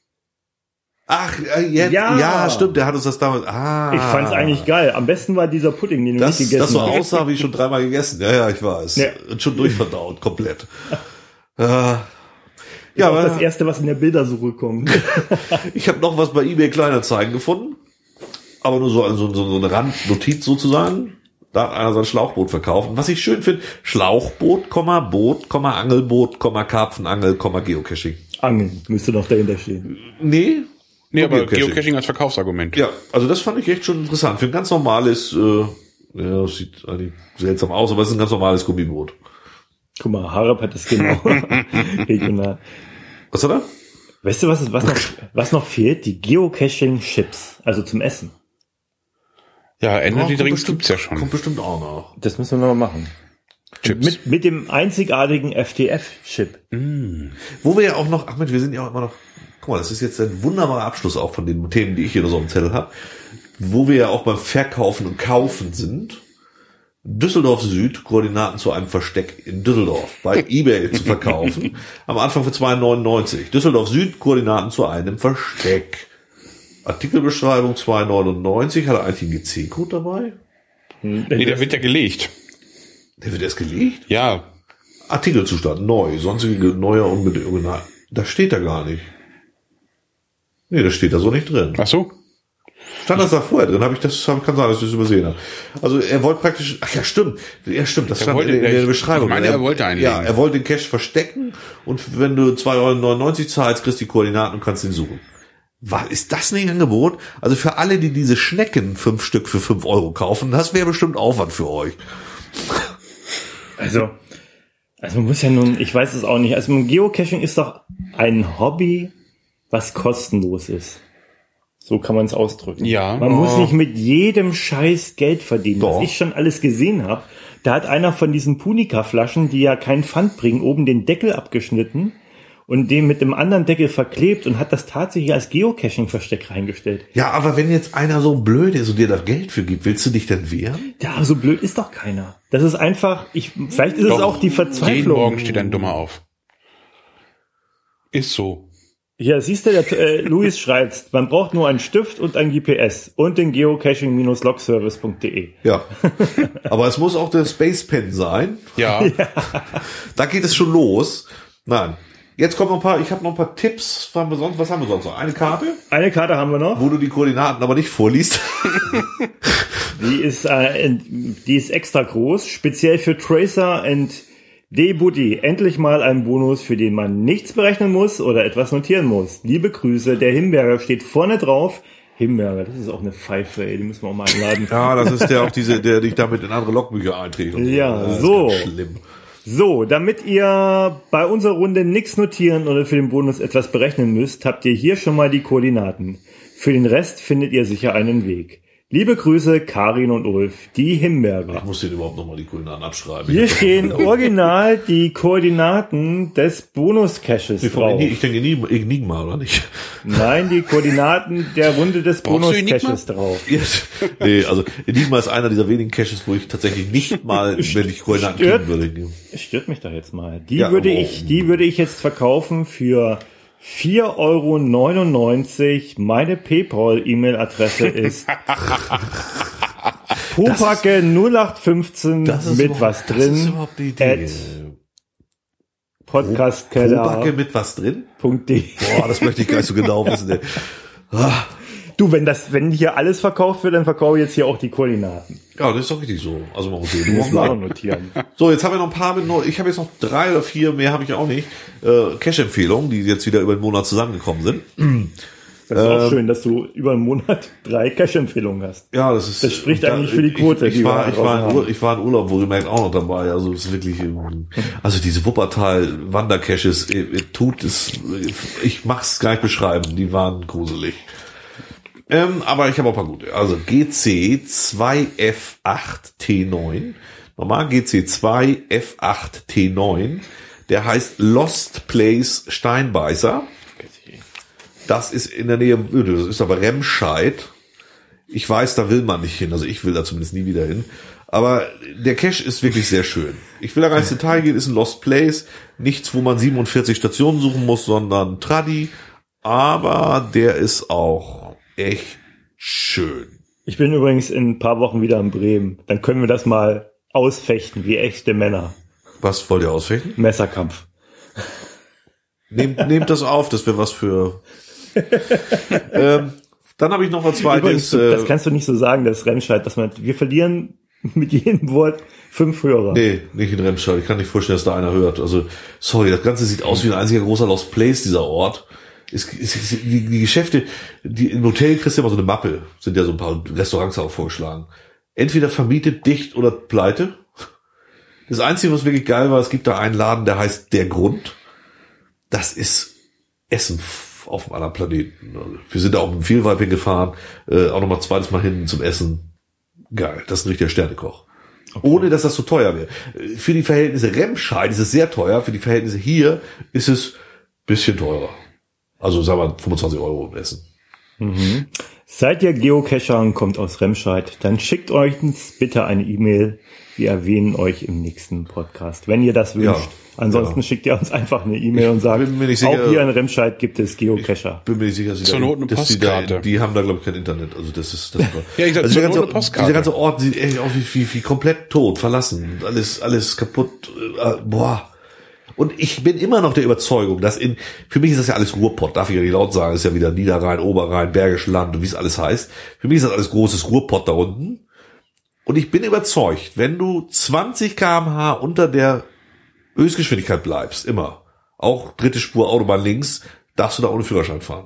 Ach, ja, stimmt, der hat uns das damals. Ich fand's eigentlich geil. Am besten war dieser Pudding, den du nicht gegessen hast. Das so aussah, wie schon 3-mal gegessen. Ja, ich weiß. Ja. Und schon durchverdaut, komplett. Ja, aber das erste, was in der Bildersuche kommt. Ich habe noch was bei eBay Kleinanzeigen gefunden, aber nur so eine Randnotiz sozusagen. Da hat einer sein Schlauchboot verkauft. Und was ich schön finde, Schlauchboot, Boot, Angelboot, Karpfenangel, Geocaching. Angeln müsste noch dahinter stehen. Nee, aber Geocaching als Verkaufsargument. Ja, also das fand ich echt schon interessant. Für ein ganz normales, das sieht eigentlich seltsam aus, aber es ist ein ganz normales Gummiboot. Guck mal, Harab hat das genau. Regional. Was hat er? Weißt du, was noch fehlt? Die Geocaching-Chips, also zum Essen. Ja, Energy Drinks gibt's ja schon. Kommt bestimmt auch noch. Das müssen wir noch mal machen. Chips. Mit dem einzigartigen FTF-Chip. Wo wir ja auch noch, wir sind ja auch immer noch, guck mal, das ist jetzt ein wunderbarer Abschluss auch von den Themen, die ich hier so am Zettel habe, wo wir ja auch beim Verkaufen und Kaufen sind. Düsseldorf Süd, Koordinaten zu einem Versteck in Düsseldorf, bei eBay zu verkaufen, am Anfang für 2,99. Düsseldorf Süd, Koordinaten zu einem Versteck. Artikelbeschreibung 2,99. Hat er eigentlich einen GC-Code dabei? Nee, der wird ja gelegt. Der wird erst gelegt? Ja. Artikelzustand, neu, sonstige neuer unbedingt. Da steht er gar nicht. Nee, das steht da so nicht drin. Ach so? Stand das da vorher drin? Kann sein, dass ich das übersehen habe. Also er wollte praktisch, stimmt, das stand in der Beschreibung. Ich meine, er wollte einlegen. Ja, er wollte den Cache verstecken und wenn du 2,99 € zahlst, kriegst du die Koordinaten und kannst ihn suchen. Was ist das ein Angebot? Also für alle, die diese Schnecken 5 Stück für 5 € kaufen, das wäre bestimmt Aufwand für euch. Also man muss ja nun, ich weiß es auch nicht. Also Geocaching ist doch ein Hobby, was kostenlos ist. So kann man es ausdrücken. Ja. Man muss nicht mit jedem Scheiß Geld verdienen. Doch. Was ich schon alles gesehen habe, da hat einer von diesen Punica-Flaschen, die ja keinen Pfand bringen, oben den Deckel abgeschnitten und den mit dem anderen Deckel verklebt und hat das tatsächlich als Geocaching-Versteck reingestellt. Ja, aber wenn jetzt einer so blöd ist und dir da Geld für gibt, willst du dich denn wehren? Ja, so blöd ist doch keiner. Das ist einfach, vielleicht ist es auch die Verzweiflung. Jeden Morgen steht ein Dummer auf. Ist so. Ja, siehst du, Luis schreibt, man braucht nur einen Stift und ein GPS und den geocaching-logservice.de. Ja, aber es muss auch der Space Pen sein. Ja. Da geht es schon los. Nein. Jetzt kommen ich habe noch ein paar Tipps. Was haben wir sonst noch? Eine Karte? Eine Karte haben wir noch. Wo du die Koordinaten aber nicht vorliest. Die ist extra groß, speziell für Tracer and D-Buddy. Endlich mal ein Bonus, für den man nichts berechnen muss oder etwas notieren muss. Liebe Grüße, der Himbeerger steht vorne drauf. Himbeerger, das ist auch eine Pfeife, ey, die müssen wir auch mal einladen. Ja, das ist der dich damit in andere Logbücher einträgt. Und ja, das so. ist ganz schlimm. So, damit ihr bei unserer Runde nichts notieren oder für den Bonus etwas berechnen müsst, habt ihr hier schon mal die Koordinaten. Für den Rest findet ihr sicher einen Weg. Liebe Grüße, Karin und Ulf, die Himbeerger. Ich muss dir überhaupt nochmal die Koordinaten abschreiben. Hier stehen original die Koordinaten des Bonus-Caches drauf. Ich denke Enigma, oder nicht? Nein, die Koordinaten der Runde des Bonus-Caches drauf. Yes. Nee, also Enigma ist einer dieser wenigen Caches, wo ich tatsächlich nicht mal, wenn ich Koordinaten kriegen würde. Stört mich doch jetzt mal. Die würde ich jetzt verkaufen für 4,99 €. Meine PayPal-E-Mail-Adresse ist Popacke 0815 mit was drin. Das ist überhaupt die Idee. Podcastkeller. Popacke mit was drin? .de. Boah, das möchte ich gar nicht so genau wissen. Du, wenn hier alles verkauft wird, dann verkaufe ich jetzt hier auch die Koordinaten. Ja, das ist doch richtig so. Also man muss hier muss man auch notieren. So, jetzt haben wir noch ein paar ich habe jetzt noch 3 oder 4, mehr habe ich auch nicht. Cache-Empfehlungen, die jetzt wieder über den Monat zusammengekommen sind. Das ist auch schön, dass du über einen Monat 3 Cache-Empfehlungen hast. Ja, das spricht eigentlich für die Quote. Ich war in Urlaub, wohlgemerkt auch noch dabei. Also es ist wirklich, also diese Wuppertal-Wandercaches, ich mach's gar nicht beschreiben. Die waren gruselig. Aber ich habe auch ein paar gute. Also GC2F8T9. Normal GC2F8T9. Der heißt Lost Place Steinbeißer. Das ist in der Nähe, das ist aber Remscheid. Ich weiß, da will man nicht hin. Also ich will da zumindest nie wieder hin. Aber der Cache ist wirklich sehr schön. Ich will da gar nicht ins Detail gehen, ist ein Lost Place. Nichts, wo man 47 Stationen suchen muss, sondern Tradi. Aber der ist auch echt schön. Ich bin übrigens in ein paar Wochen wieder in Bremen. Dann können wir das mal ausfechten, wie echte Männer. Was wollt ihr ausfechten? Messerkampf. Nehmt das auf, das wäre was für... dann habe ich noch ein zweites... Übrigens, das kannst du nicht so sagen, das Remscheid, wir verlieren mit jedem Wort 5 Hörer. Nee, nicht in Remscheid. Ich kann nicht vorstellen, dass da einer hört. Also, sorry, das Ganze sieht aus wie ein einziger großer Lost Place, dieser Ort. Die Geschäfte, im Hotel kriegst du immer so eine Mappe, sind ja so ein paar Restaurants auch vorgeschlagen. Entweder vermietet, dicht oder pleite. Das Einzige, was wirklich geil war, es gibt da einen Laden, der heißt Der Grund. Das ist Essen auf einem anderen Planeten. Wir sind da auch mit dem Vielweib gefahren, auch nochmal zweites Mal hin zum Essen. Geil, das ist ein richtiger Sternekoch. Okay. Ohne, dass das so teuer wäre. Für die Verhältnisse Remscheid ist es sehr teuer, für die Verhältnisse hier ist es bisschen teurer. Also sagen wir 25 € im Essen. Mhm. Seid ihr Geocacher und kommt aus Remscheid, dann schickt euch bitte eine E-Mail. Wir erwähnen euch im nächsten Podcast, wenn ihr das wünscht. Ja, ansonsten schickt ihr uns einfach eine E-Mail und sagt, auch hier in Remscheid gibt es Geocacher. Ich bin mir nicht sicher, zur Not eine Postkarte. Die haben da, glaube ich, kein Internet. Also das ist ja, ich sag, also eine Postkarte. Dieser ganze Ort sieht echt aus wie komplett tot, verlassen. Alles kaputt. Boah. Und ich bin immer noch der Überzeugung, dass für mich ist das ja alles Ruhrpott, darf ich ja nicht laut sagen, ist ja wieder Niederrhein, Oberrhein, Bergisches Land und wie es alles heißt. Für mich ist das alles großes Ruhrpott da unten. Und ich bin überzeugt, wenn du 20 km/h unter der Höchstgeschwindigkeit bleibst, immer, auch dritte Spur Autobahn links, darfst du da ohne Führerschein fahren.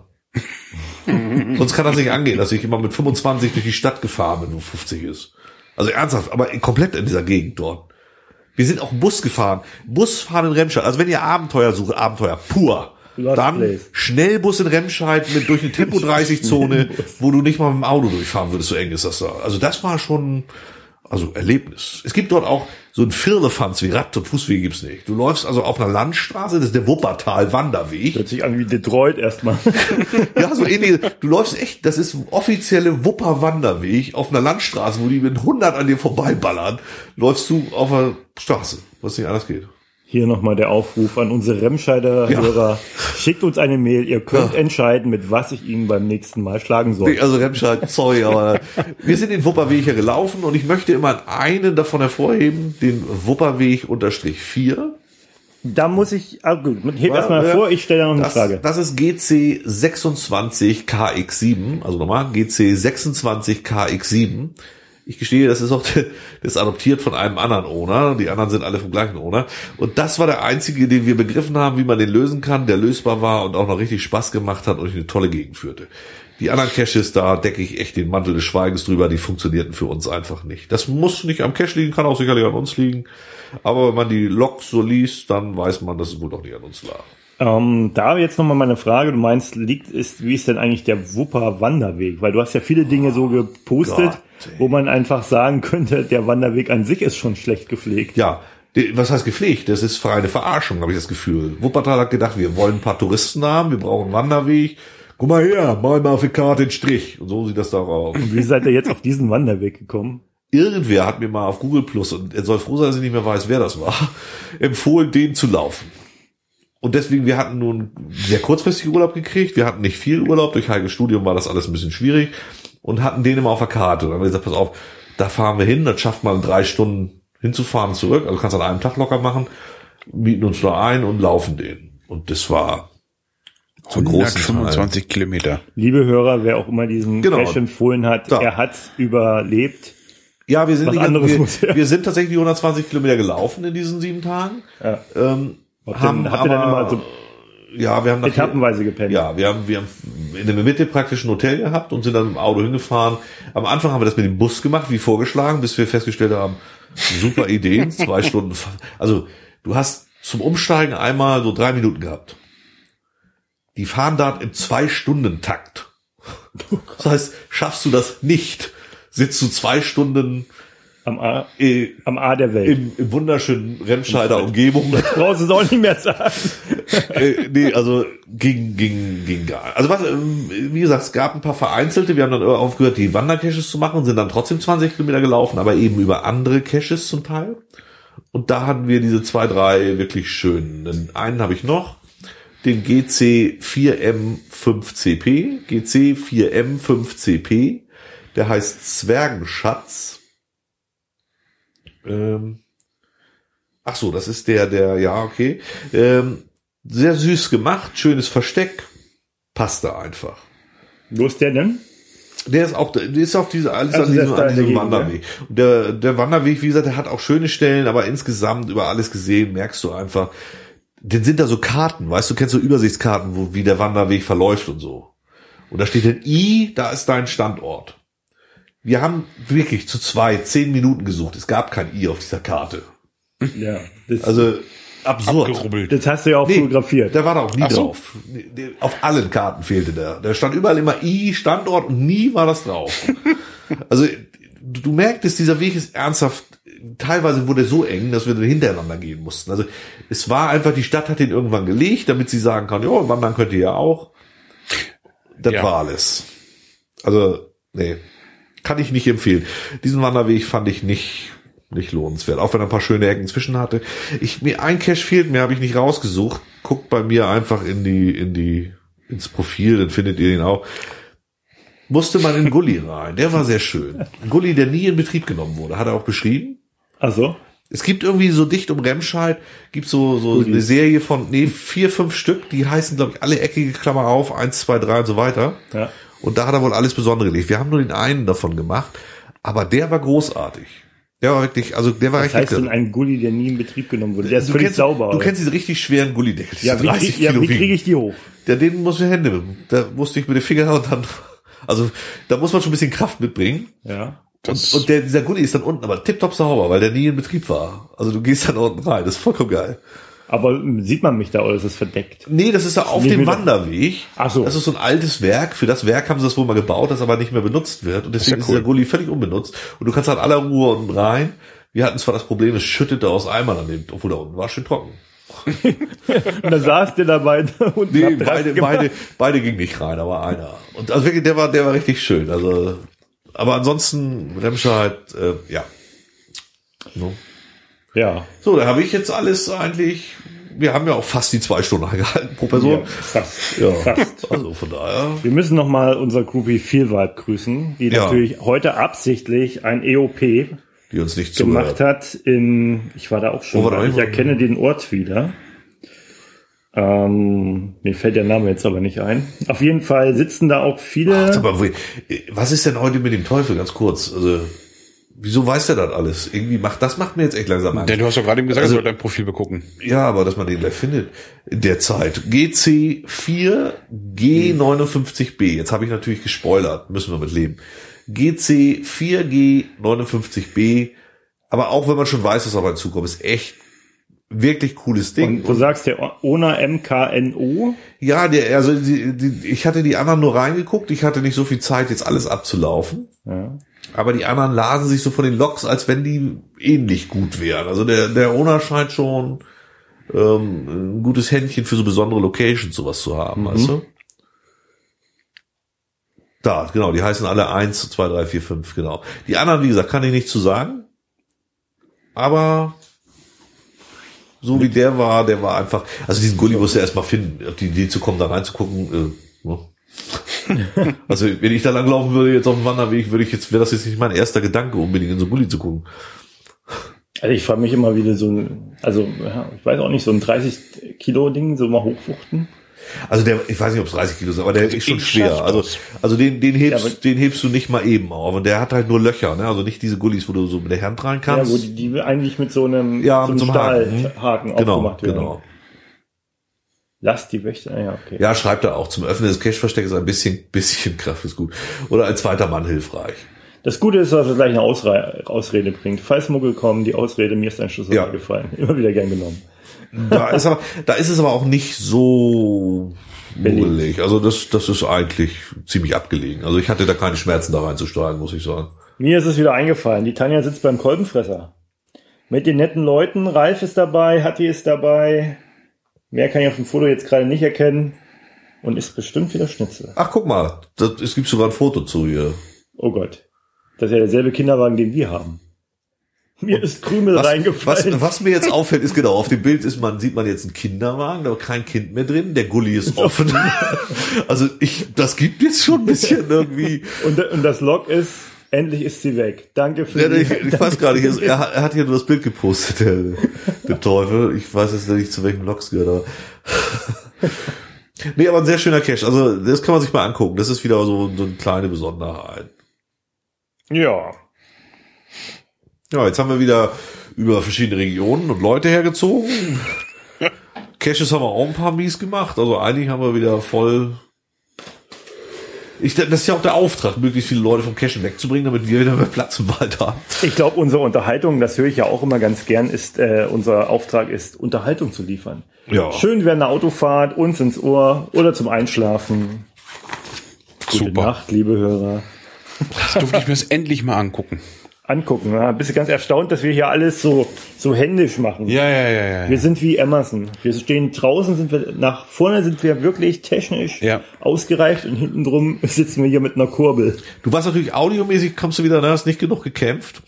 Sonst kann das nicht angehen, dass ich immer mit 25 durch die Stadt gefahren bin, wo 50 ist. Also ernsthaft, aber komplett in dieser Gegend dort. Wir sind auch Bus gefahren. Busfahren in Remscheid. Also wenn ihr Abenteuer sucht, Abenteuer pur. Dann Schnellbus in Remscheid durch eine Tempo-30-Zone, wo du nicht mal mit dem Auto durchfahren würdest, so eng ist das da. Also das war schon, Erlebnis. Es gibt dort auch so ein Firlefanz wie Rad- und Fußwege gibt's nicht. Du läufst also auf einer Landstraße, das ist der Wuppertal-Wanderweg. Hört sich an wie Detroit erstmal. Ja, so ähnlich. Du läufst echt, das ist ein offizielle Wupper-Wanderweg auf einer Landstraße, wo die mit 100 an dir vorbeiballern. Läufst du auf einer Straße, was nicht anders geht. Hier nochmal der Aufruf an unsere Remscheider Hörer. Schickt uns eine Mail. Ihr könnt entscheiden, mit was ich Ihnen beim nächsten Mal schlagen soll. Also Remscheid, sorry, aber wir sind den Wupperweg hier gelaufen und ich möchte immer einen davon hervorheben, den Wupperweg-4. Da muss ich, gut, heb erstmal vor, ich stelle da noch eine Frage. Das ist GC26KX7, also nochmal, GC26KX7. Ich gestehe, das ist adoptiert von einem anderen Owner. Die anderen sind alle vom gleichen Owner. Und das war der einzige, den wir begriffen haben, wie man den lösen kann, der lösbar war und auch noch richtig Spaß gemacht hat und durch eine tolle Gegend führte. Die anderen Caches, da decke ich echt den Mantel des Schweigens drüber, die funktionierten für uns einfach nicht. Das muss nicht am Cache liegen, kann auch sicherlich an uns liegen. Aber wenn man die Logs so liest, dann weiß man, dass es wohl doch nicht an uns lag. Da jetzt nochmal meine Frage, du meinst, wie ist denn eigentlich der Wupper-Wanderweg? Weil du hast ja viele Dinge so gepostet, wo man einfach sagen könnte, der Wanderweg an sich ist schon schlecht gepflegt. Ja, was heißt gepflegt? Das ist eine Verarschung, habe ich das Gefühl. Wuppertal hat gedacht, wir wollen ein paar Touristen haben, wir brauchen einen Wanderweg. Guck mal her, mal auf die Karte den Strich. Und so sieht das da auch aus. Und wie seid ihr jetzt auf diesen Wanderweg gekommen? Irgendwer hat mir mal auf Google Plus, und er soll froh sein, dass ich nicht mehr weiß, wer das war, empfohlen, den zu laufen. Und deswegen, wir hatten nun sehr kurzfristig Urlaub gekriegt. Wir hatten nicht viel Urlaub. Durch Heikes Studium war das alles ein bisschen schwierig. Und hatten den immer auf der Karte. Und dann haben wir gesagt, pass auf, da fahren wir hin. Das schafft man in 3 Stunden hinzufahren zurück. Also kannst du an einem Tag locker machen. Mieten uns da ein und laufen den. Und das war 125 Kilometer. Liebe Hörer, wer auch immer diesen Cache empfohlen hat, er hat's überlebt. Ja, wir sind sind tatsächlich die 120 Kilometer gelaufen in diesen 7 Tagen. Ja. Habt ihr dann immer so wir haben etappenweise gepennt? Ja, wir haben in der Mitte praktisch ein Hotel gehabt und sind dann mit dem Auto hingefahren. Am Anfang haben wir das mit dem Bus gemacht, wie vorgeschlagen, bis wir festgestellt haben, super Ideen, 2 Stunden. Also du hast zum Umsteigen einmal so 3 Minuten gehabt. Die fahren da im 2-Stunden-Takt. Das heißt, schaffst du das nicht, sitzt du 2 Stunden am A der Welt. Im wunderschönen Remscheider Umgebung. Das brauchst du es auch nicht mehr sagen. Nee, also ging gar nicht. Also wie gesagt, es gab ein paar vereinzelte, wir haben dann aufgehört, die Wandercaches zu machen und sind dann trotzdem 20 Kilometer gelaufen, aber eben über andere Caches zum Teil. Und da hatten wir diese 2, 3 wirklich schönen. Einen habe ich noch, den GC4M5CP. GC4M5CP. Der heißt Zwergenschatz. Ach so, das ist ja, okay. Sehr süß gemacht, schönes Versteck. Passt da einfach. Wo ist der denn? Der ist auf diesem Wanderweg. Und der Wanderweg, wie gesagt, der hat auch schöne Stellen, aber insgesamt über alles gesehen merkst du einfach, denn sind da so Karten, weißt du, kennst du Übersichtskarten, wie der Wanderweg verläuft und so. Und da steht ein I, da ist dein Standort. Wir haben wirklich zu 10 Minuten gesucht. Es gab kein I auf dieser Karte. Ja. Also absurd. Abgerubbelt. Das hast du ja auch fotografiert. Der war da auch nie drauf. Auf allen Karten fehlte der. Da stand überall immer I, Standort und nie war das drauf. Also du merktest, dieser Weg ist ernsthaft. Teilweise wurde er so eng, dass wir dann hintereinander gehen mussten. Also es war einfach, die Stadt hat den irgendwann gelegt, damit sie sagen kann, ja, wandern könnt ihr ja auch. Das war alles. Also, nee. Kann ich nicht empfehlen. Diesen Wanderweg fand ich nicht lohnenswert. Auch wenn er ein paar schöne Ecken zwischen hatte. Ein Cache fehlt mir, habe ich nicht rausgesucht. Guckt bei mir einfach ins Profil, dann findet ihr ihn auch. Musste man in Gully rein. Der war sehr schön. Ein Gully, der nie in Betrieb genommen wurde. Hat er auch beschrieben. Ach so. Es gibt irgendwie so dicht um Remscheid, gibt so eine Serie von 4, 5 Stück, die heißen, glaube ich, alle eckige Klammer auf, 1, 2, 3 und so weiter. Ja. Und da hat er wohl alles Besondere gelegt. Wir haben nur den einen davon gemacht, aber der war großartig. Der war wirklich, also der war richtig. Was heißt denn ein Gully, der nie in Betrieb genommen wurde? Der ist völlig sauber. Du kennst diese richtig schweren Gullydeckel. Ja, wie kriege ich die hoch? Den muss ich Hände. Da musste ich mit den Fingern und dann, also da muss man schon ein bisschen Kraft mitbringen. Ja. Und dieser Gully ist dann unten aber tipptopp sauber, weil der nie in Betrieb war. Also du gehst dann unten rein, das ist vollkommen geil. Aber sieht man mich da oder ist das verdeckt? Nee, das ist ja auf dem Wanderweg. Ach so. Das ist so ein altes Werk. Für das Werk haben sie das wohl mal gebaut, das aber nicht mehr benutzt wird. Und deswegen ist dieser Gully völlig unbenutzt. Und du kannst halt aller Ruhe unten rein. Wir hatten zwar das Problem, es schüttete aus Eimern an dem, obwohl da unten war schön trocken. Und da saß der dabei und nee, beide ging nicht rein, aber einer. Und also wirklich, der war richtig schön. Also, aber ansonsten Remscheid, ja. No. Ja. So, da habe ich jetzt alles eigentlich. Wir haben ja auch fast die 2 Stunden eingehalten pro Person. Ja, fast. Ja. Fast. Also von daher. Wir müssen nochmal unser Groupie Feelvibe grüßen, die natürlich heute absichtlich ein EOP die uns nicht gemacht hat. Ich war da auch schon. Ich erkenne den Ort wieder. Mir fällt der Name jetzt aber nicht ein. Auf jeden Fall sitzen da auch viele. Ach, aber was ist denn heute mit dem Teufel? Ganz kurz. Also Wieso weiß der das alles? Irgendwie macht mir jetzt echt langsam Angst. Denn du hast doch gerade eben gesagt, also, du sollst dein Profil begucken. Ja, aber dass man den gleich findet. Derzeit GC4 G59B. Jetzt habe ich natürlich gespoilert. Müssen wir mit leben. GC4 G59B. Aber auch wenn man schon weiß, was auf einen zukommt, ist echt wirklich cooles Ding. Und du sagst der Ona MKNO? Ja, ich hatte die anderen nur reingeguckt. Ich hatte nicht so viel Zeit, jetzt alles abzulaufen. Ja. Aber die anderen lasen sich so von den Logs, als wenn die ähnlich gut wären. Also der Ona scheint schon ein gutes Händchen für so besondere Locations sowas zu haben, weißt du? Da, genau, die heißen alle 1, 2, 3, 4, 5, genau. Die anderen, wie gesagt, kann ich nicht zu sagen. Aber so wie der war einfach, also diesen Gully musst du erstmal finden, auf die Idee zu kommen, da reinzugucken, ne? Also wenn ich da langlaufen würde jetzt auf dem Wanderweg, wäre das jetzt nicht mein erster Gedanke, unbedingt in so einen Gully zu gucken. Also ich frage mich immer wieder ich weiß auch nicht, so ein 30 Kilo Ding, so mal hochwuchten. Also ich weiß nicht, ob es 30 Kilo sind, aber der ist schon schwer. Also den hebst du nicht mal eben auf. Und der hat halt nur Löcher, ne? Also nicht diese Gullis, wo du so mit der Hand rein kannst. Ja, wo die eigentlich mit so einem Stahlhaken aufgemacht werden. Genau. Lass die Wächter, ja, okay. Ja, schreibt er auch. Zum Öffnen des Cache-Verstecks ein bisschen Kraft ist gut. Oder als zweiter Mann hilfreich. Das Gute ist, dass er gleich eine Ausrede bringt. Falls Muggel kommen, die Ausrede, mir ist ein Schlüssel gefallen. Immer wieder gern genommen. Da ist es aber auch nicht so muggelig. Also das ist eigentlich ziemlich abgelegen. Also ich hatte da keine Schmerzen da reinzusteigen, muss ich sagen. Mir ist es wieder eingefallen. Die Tanja sitzt beim Kolbenfresser. Mit den netten Leuten. Ralf ist dabei, Hatti ist dabei. Mehr kann ich auf dem Foto jetzt gerade nicht erkennen. Und ist bestimmt wieder Schnitzel. Ach, guck mal. Es gibt sogar ein Foto zu hier. Oh Gott. Das ist ja derselbe Kinderwagen, den wir haben. Mir ist Krümel reingefallen. Was mir jetzt auffällt, ist genau, auf dem Bild sieht man jetzt einen Kinderwagen, da ist kein Kind mehr drin, der Gully ist offen. Also das gibt jetzt schon ein bisschen irgendwie. Und das Log ist, endlich ist sie weg. Danke für ich weiß gar nicht, er hat hier nur das Bild gepostet, der Teufel. Ich weiß jetzt nicht, zu welchem Logs gehört, aber. Nee, aber ein sehr schöner Cache. Also, das kann man sich mal angucken. Das ist wieder so eine kleine Besonderheit. Ja. Ja, jetzt haben wir wieder über verschiedene Regionen und Leute hergezogen. Caches haben wir auch ein paar mies gemacht. Also eigentlich haben wir wieder voll. Das ist ja auch der Auftrag, möglichst viele Leute vom Cachen wegzubringen, damit wir wieder mehr Platz im Wald haben. Ich glaube, unsere Unterhaltung, das höre ich ja auch immer ganz gern, unser Auftrag ist, Unterhaltung zu liefern. Ja. Schön während einer Autofahrt, uns ins Ohr oder zum Einschlafen. Gute Super. Nacht, liebe Hörer. Das durfte ich mir das endlich mal angucken. Ja. Bist du ganz erstaunt, dass wir hier alles so händisch machen. Ja. Wir sind wie Amazon. Wir stehen draußen, nach vorne sind wir wirklich technisch ausgereift und hinten drum sitzen wir hier mit einer Kurbel. Du warst natürlich audiomäßig, kommst du wieder, hast nicht genug gekämpft.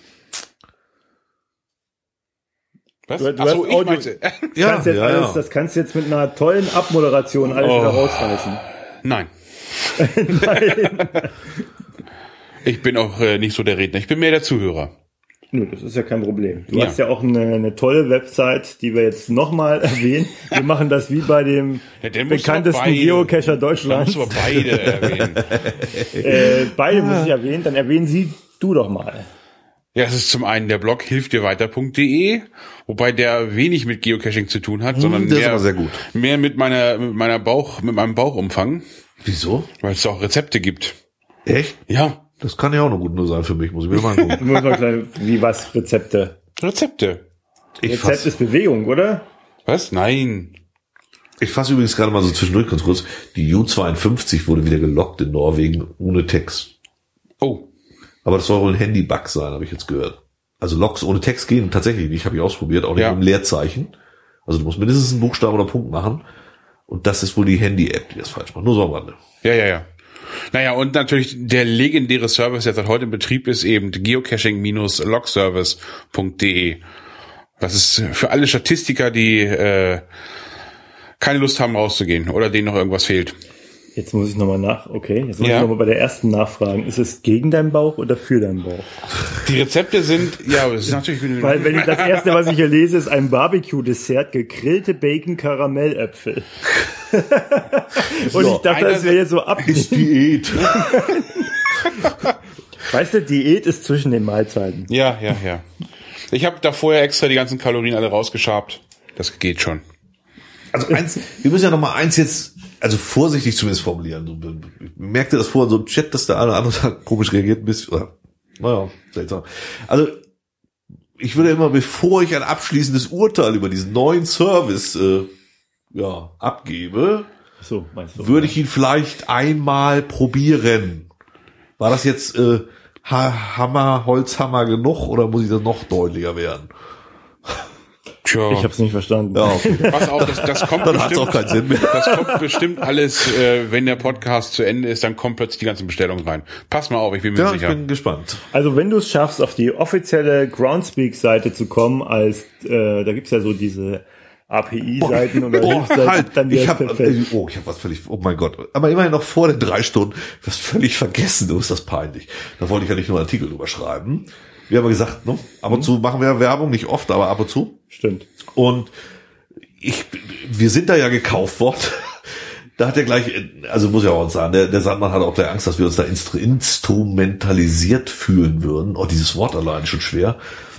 Was? Du hast Audio, das kannst du jetzt mit einer tollen Abmoderation alles wieder rausreißen. Nein. Nein. Ich bin auch nicht so der Redner, ich bin mehr der Zuhörer. Nö, das ist ja kein Problem. Du hast ja auch eine tolle Website, die wir jetzt nochmal erwähnen. Wir machen das wie bei dem bekanntesten Geocacher Deutschlands. Da musst du beide erwähnen. Beide muss ich erwähnen, dann erwähnen du doch mal. Ja, das ist zum einen der Blog hilftdirweiter.de, wobei der wenig mit Geocaching zu tun hat, sondern mehr mit meinem Bauchumfang. Wieso? Weil es auch Rezepte gibt. Echt? Ja. Das kann ja auch noch gut nur sein für mich, muss ich mir mal angucken. Wie was? Rezepte? Rezept ist Bewegung, oder? Was? Nein. Ich fasse übrigens gerade mal so zwischendurch ganz kurz. Die U52 wurde wieder gelockt in Norwegen ohne Text. Oh. Aber das soll wohl ein Handy-Bug sein, habe ich jetzt gehört. Also Logs ohne Text gehen tatsächlich nicht, habe ich ausprobiert, auch nicht mit einem Leerzeichen. Also du musst mindestens einen Buchstaben oder Punkt machen. Und das ist wohl die Handy-App, die das falsch macht. Nur so am Rande. Ja. Naja, und natürlich der legendäre Service, der seit heute in Betrieb ist, eben geocaching-logservice.de. Das ist für alle Statistiker, die keine Lust haben rauszugehen oder denen noch irgendwas fehlt. Jetzt muss ich nochmal ich nochmal bei der ersten nachfragen. Ist es gegen deinen Bauch oder für deinen Bauch? Die Rezepte sind, das ist natürlich... Weil wenn ich das erste, was ich hier lese, ist ein Barbecue-Dessert, gegrillte Bacon-Karamelläpfel. Und ich dachte, das wäre jetzt so Ist Diät. Weißt du, Diät ist zwischen den Mahlzeiten. Ja. Ich habe da vorher extra die ganzen Kalorien alle rausgeschabt. Das geht schon. Also wir müssen ja noch mal eins jetzt, also vorsichtig zumindest formulieren. Ich merkte das vorhin so im Chat, dass der eine oder andere komisch reagiert ein bisschen. Oder, naja, seltsam. Also ich würde immer, bevor ich ein abschließendes Urteil über diesen neuen Service abgebe, So, meinst du? würde ich ihn vielleicht einmal probieren. War das jetzt Holzhammer genug oder muss ich das noch deutlicher werden? Tja. Ich hab's nicht verstanden. Ja, okay. Pass auf, das kommt Dann hat's auch keinen Sinn mehr. Das kommt bestimmt alles, wenn der Podcast zu Ende ist, dann kommt plötzlich die ganzen Bestellungen rein. Pass mal auf, ich bin mir Ja, sicher. ich bin gespannt. Also wenn du es schaffst, auf die offizielle Groundspeak-Seite zu kommen, da gibt's ja so diese API-Seiten oder Hilfsseiten, dann ich wäre habe perfekt. ich habe was völlig, oh mein Gott, aber immerhin noch vor den 3 Stunden was völlig vergessen, du, ist das peinlich. Da wollte ich ja nicht nur einen Artikel drüber schreiben. Wir haben ja gesagt, ne, ab und zu machen wir Werbung, nicht oft, aber ab und zu. Stimmt. Und wir sind da ja gekauft worden. Da hat er gleich, also muss ich auch uns sagen, der Sandmann hatte auch der Angst, dass wir uns da instrumentalisiert fühlen würden. Oh, dieses Wort allein schon schwer.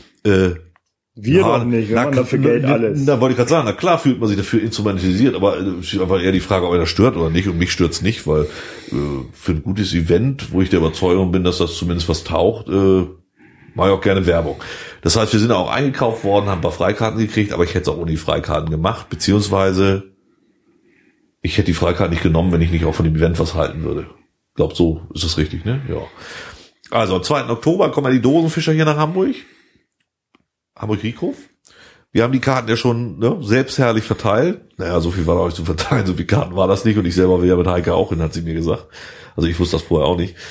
Wir doch nicht, wir machen dafür Geld alles. Da wollte ich gerade sagen, na klar fühlt man sich dafür instrumentalisiert, aber es ist einfach eher die Frage, ob er das stört oder nicht. Und mich stört's nicht, weil für ein gutes Event, wo ich der Überzeugung bin, dass das zumindest was taucht, mache ich auch gerne Werbung. Das heißt, wir sind auch eingekauft worden, haben ein paar Freikarten gekriegt, aber ich hätte es auch ohne die Freikarten gemacht, beziehungsweise ich hätte die Freikarten nicht genommen, wenn ich nicht auch von dem Event was halten würde. Ich glaube, so ist das richtig, ne? Ja. Also am 2. Oktober kommen ja die Dosenfischer hier nach Hamburg. Hamburg-Riedhof. Wir haben die Karten ja schon selbstherrlich verteilt. Naja, so viel war da euch zu verteilen, so viele Karten war das nicht. Und ich selber will ja mit Heike auch hin, hat sie mir gesagt. Also ich wusste das vorher auch nicht.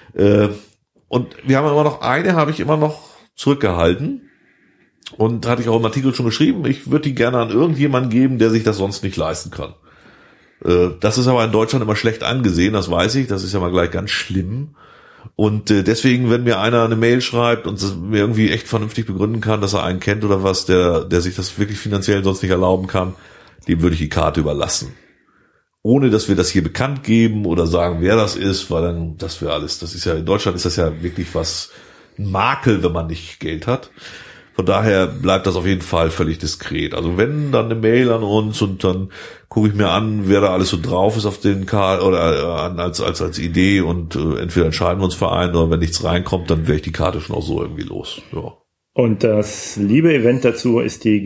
Und wir haben immer noch habe ich immer noch zurückgehalten. Und hatte ich auch im Artikel schon geschrieben, ich würde die gerne an irgendjemanden geben, der sich das sonst nicht leisten kann. Das ist aber in Deutschland immer schlecht angesehen, das weiß ich. Das ist ja mal gleich ganz schlimm. Und deswegen, wenn mir einer eine Mail schreibt und mir irgendwie echt vernünftig begründen kann, dass er einen kennt oder was, der sich das wirklich finanziell sonst nicht erlauben kann, dem würde ich die Karte überlassen. Ohne, dass wir das hier bekannt geben oder sagen, wer das ist, weil dann, das wäre alles. Das ist ja, in Deutschland ist das ja wirklich ein Makel, wenn man nicht Geld hat. Von daher bleibt das auf jeden Fall völlig diskret. Also wenn, dann eine Mail an uns und dann gucke ich mir an, wer da alles so drauf ist auf den Karten oder als Idee und entweder entscheiden wir uns für einen oder wenn nichts reinkommt, dann wäre ich die Karte schon auch so irgendwie los. Ja. Und das liebe Event dazu ist die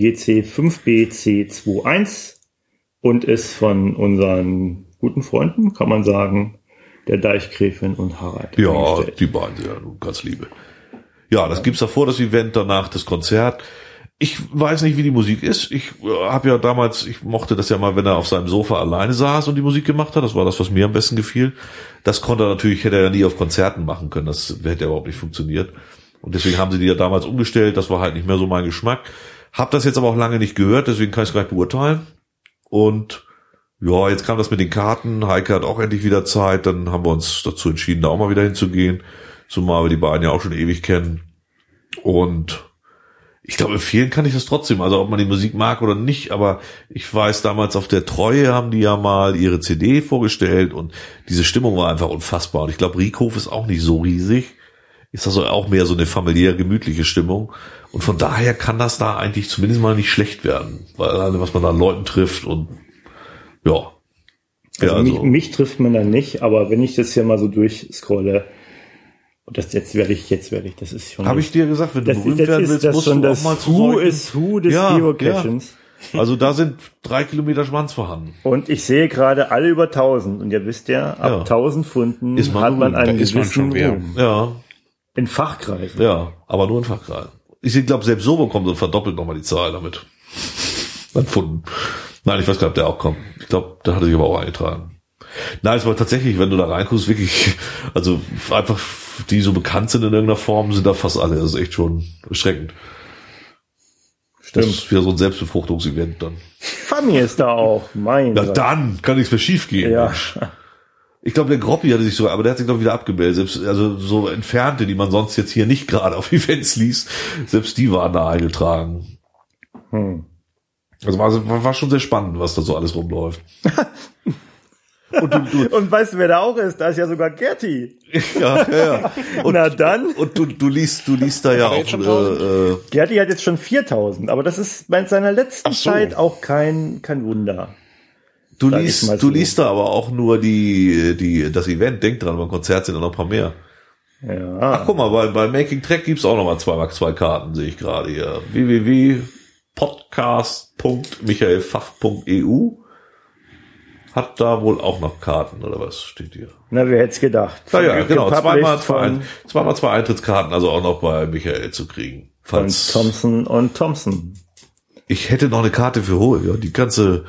GC5BC21 und ist von unseren guten Freunden, kann man sagen, der Deichgräfin und Harald. Ja, die beiden sind ja ganz liebe. Ja, das gibt's davor, das Event, danach das Konzert. Ich weiß nicht, wie die Musik ist. Ich habe ja damals, ich mochte das ja mal, wenn er auf seinem Sofa alleine saß und die Musik gemacht hat. Das war das, was mir am besten gefiel. Das hätte er ja nie auf Konzerten machen können. Das hätte ja überhaupt nicht funktioniert. Und deswegen haben sie die ja damals umgestellt. Das war halt nicht mehr so mein Geschmack. Hab das jetzt aber auch lange nicht gehört, deswegen kann ich es gleich beurteilen. Und ja, jetzt kam das mit den Karten. Heike hat auch endlich wieder Zeit. Dann haben wir uns dazu entschieden, da auch mal wieder hinzugehen. Zumal wir die beiden ja auch schon ewig kennen. Und ich glaube, empfehlen kann ich das trotzdem. Also ob man die Musik mag oder nicht. Aber ich weiß, damals auf der Treue haben die ja mal ihre CD vorgestellt. Und diese Stimmung war einfach unfassbar. Und ich glaube, Riedhof ist auch nicht so riesig. Ist also auch mehr so eine familiär gemütliche Stimmung. Und von daher kann das da eigentlich zumindest mal nicht schlecht werden. Weil alleine, was man da an Leuten trifft und ja. Also mich trifft man dann nicht. Aber wenn ich das hier mal so durchscrolle, und das jetzt werde ich, das ist schon. Habe ich dir gesagt, wenn du berühmt werden willst, musst du auch mal zu Who is Who des Geocachings. Ja. Also da sind 3 Kilometer Schwanz vorhanden. Und ich sehe gerade alle über 1000. Und ihr wisst ja, ab 1000 Funden hat man einen gewissen Ruhm. Ja. In Fachkreisen. Ja, aber nur in Fachkreisen. Ich glaube, selbst so bekommt und verdoppelt nochmal die Zahl damit. An Funden. Nein, ich weiß gar nicht, ob der auch kommt. Ich glaube, der hatte sich aber auch eingetragen. Nein, es war tatsächlich, wenn du da reinguckst, wirklich, also einfach, die so bekannt sind in irgendeiner Form, sind da fast alle. Das ist echt schon erschreckend. Stimmt. Das ist wieder so ein Selbstbefruchtungsevent dann. Fanny ist da auch, mein Gott. Dann kann nichts mehr schief gehen. Ja. Ich glaube, der Groppi hatte sich sogar, aber der hat sich glaube ich wieder abgemeldet. Selbst, also so Entfernte, die man sonst jetzt hier nicht gerade auf Events liest, selbst die waren da eingetragen. Also war schon sehr spannend, was da so alles rumläuft. Und weißt du, wer da auch ist? Da ist ja sogar Gerti. Ja. Und, Na dann. Und du liest da ja auch. Gerti hat jetzt schon 4.000, aber das ist bei seiner letzten Zeit auch kein Wunder. Du liest da aber auch nur das Event. Denk dran, beim Konzert sind da noch ein paar mehr. Ja. Ach, guck mal, bei Making Track gibt's auch noch mal 2x2 Karten, sehe ich gerade hier. www.podcast.michaelpfaff.eu hat da wohl auch noch Karten, oder was steht hier? Na, wer hätte es gedacht? Ja, genau. Zweimal zwei Eintrittskarten, also auch noch bei Michael zu kriegen. Von Thompson und Thompson. Ich hätte noch eine Karte für Hohe, die ganze,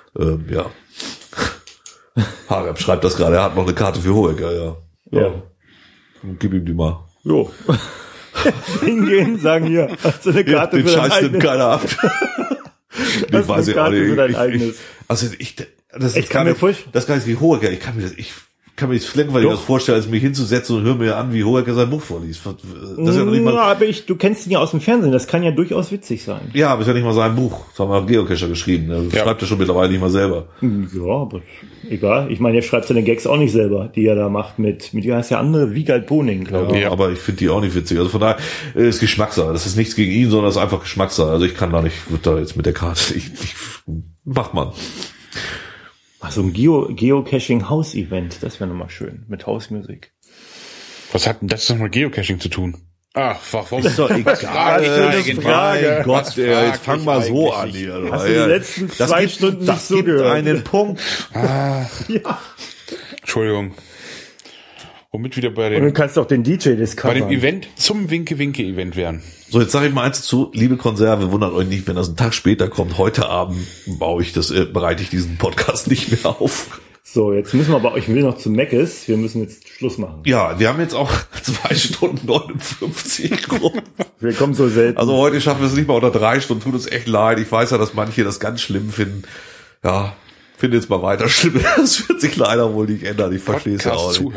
Harem schreibt das gerade, er hat noch eine Karte für Hohe, ja. Gib ihm die mal. Jo. Hingehen, sagen hier, hast du eine Karte den für dein Scheiß nimmt eigenes? keiner ab. Ich weiß ich auch nicht. Für dein eigenes. Ich kann mir vorstellen, das Geist wie Hohecker, ich kann mir das vielleicht das vorstellen, als mich hinzusetzen und höre mir an, wie Hohecker sein Buch vorliest. Das ist ja noch nicht mal, aber du kennst ihn ja aus dem Fernsehen, das kann ja durchaus witzig sein. Ja, aber ist ja nicht mal sein Buch. Das haben wir Geocacher geschrieben. Der schreibt ja schon mittlerweile nicht mal selber. Ja, aber egal. Ich meine, er schreibt seine Gags auch nicht selber, die er da macht mit wie heißt der andere? Wiegald Boning, glaube ich. Ja, aber ich finde die auch nicht witzig. Also von daher ist Geschmackssache. Das ist nichts gegen ihn, sondern es ist einfach Geschmackssache. Also ich kann wird da jetzt mit der Karte, macht man. Ach, so ein Geocaching-Haus-Event, das wäre nochmal schön, mit Hausmusik. Was hat denn das noch mit Geocaching zu tun? Ach, warum? Ist doch egal. Frage. Gott, jetzt fang mal so an hier. Hast du die letzten 2 Stunden nicht so gehört? Einen Punkt. Ja. Entschuldigung. Womit wieder bei Und du kannst doch den DJ discovern. Bei dem Event zum Winke-Winke-Event werden. So, jetzt sage ich mal eins dazu, liebe Konserve, wundert euch nicht, wenn das einen Tag später kommt. Heute Abend bereite ich diesen Podcast nicht mehr auf. So, jetzt müssen wir aber, ich will noch zu Meckes, wir müssen jetzt Schluss machen. Ja, wir haben jetzt auch 2 Stunden 59 rum. Wir kommen so selten. Also heute schaffen wir es nicht mal unter 3 Stunden, tut uns echt leid. Ich weiß ja, dass manche das ganz schlimm finden. Ja, finde jetzt mal weiter schlimm. Das wird sich leider wohl nicht ändern. Ich verstehe es ja auch nicht.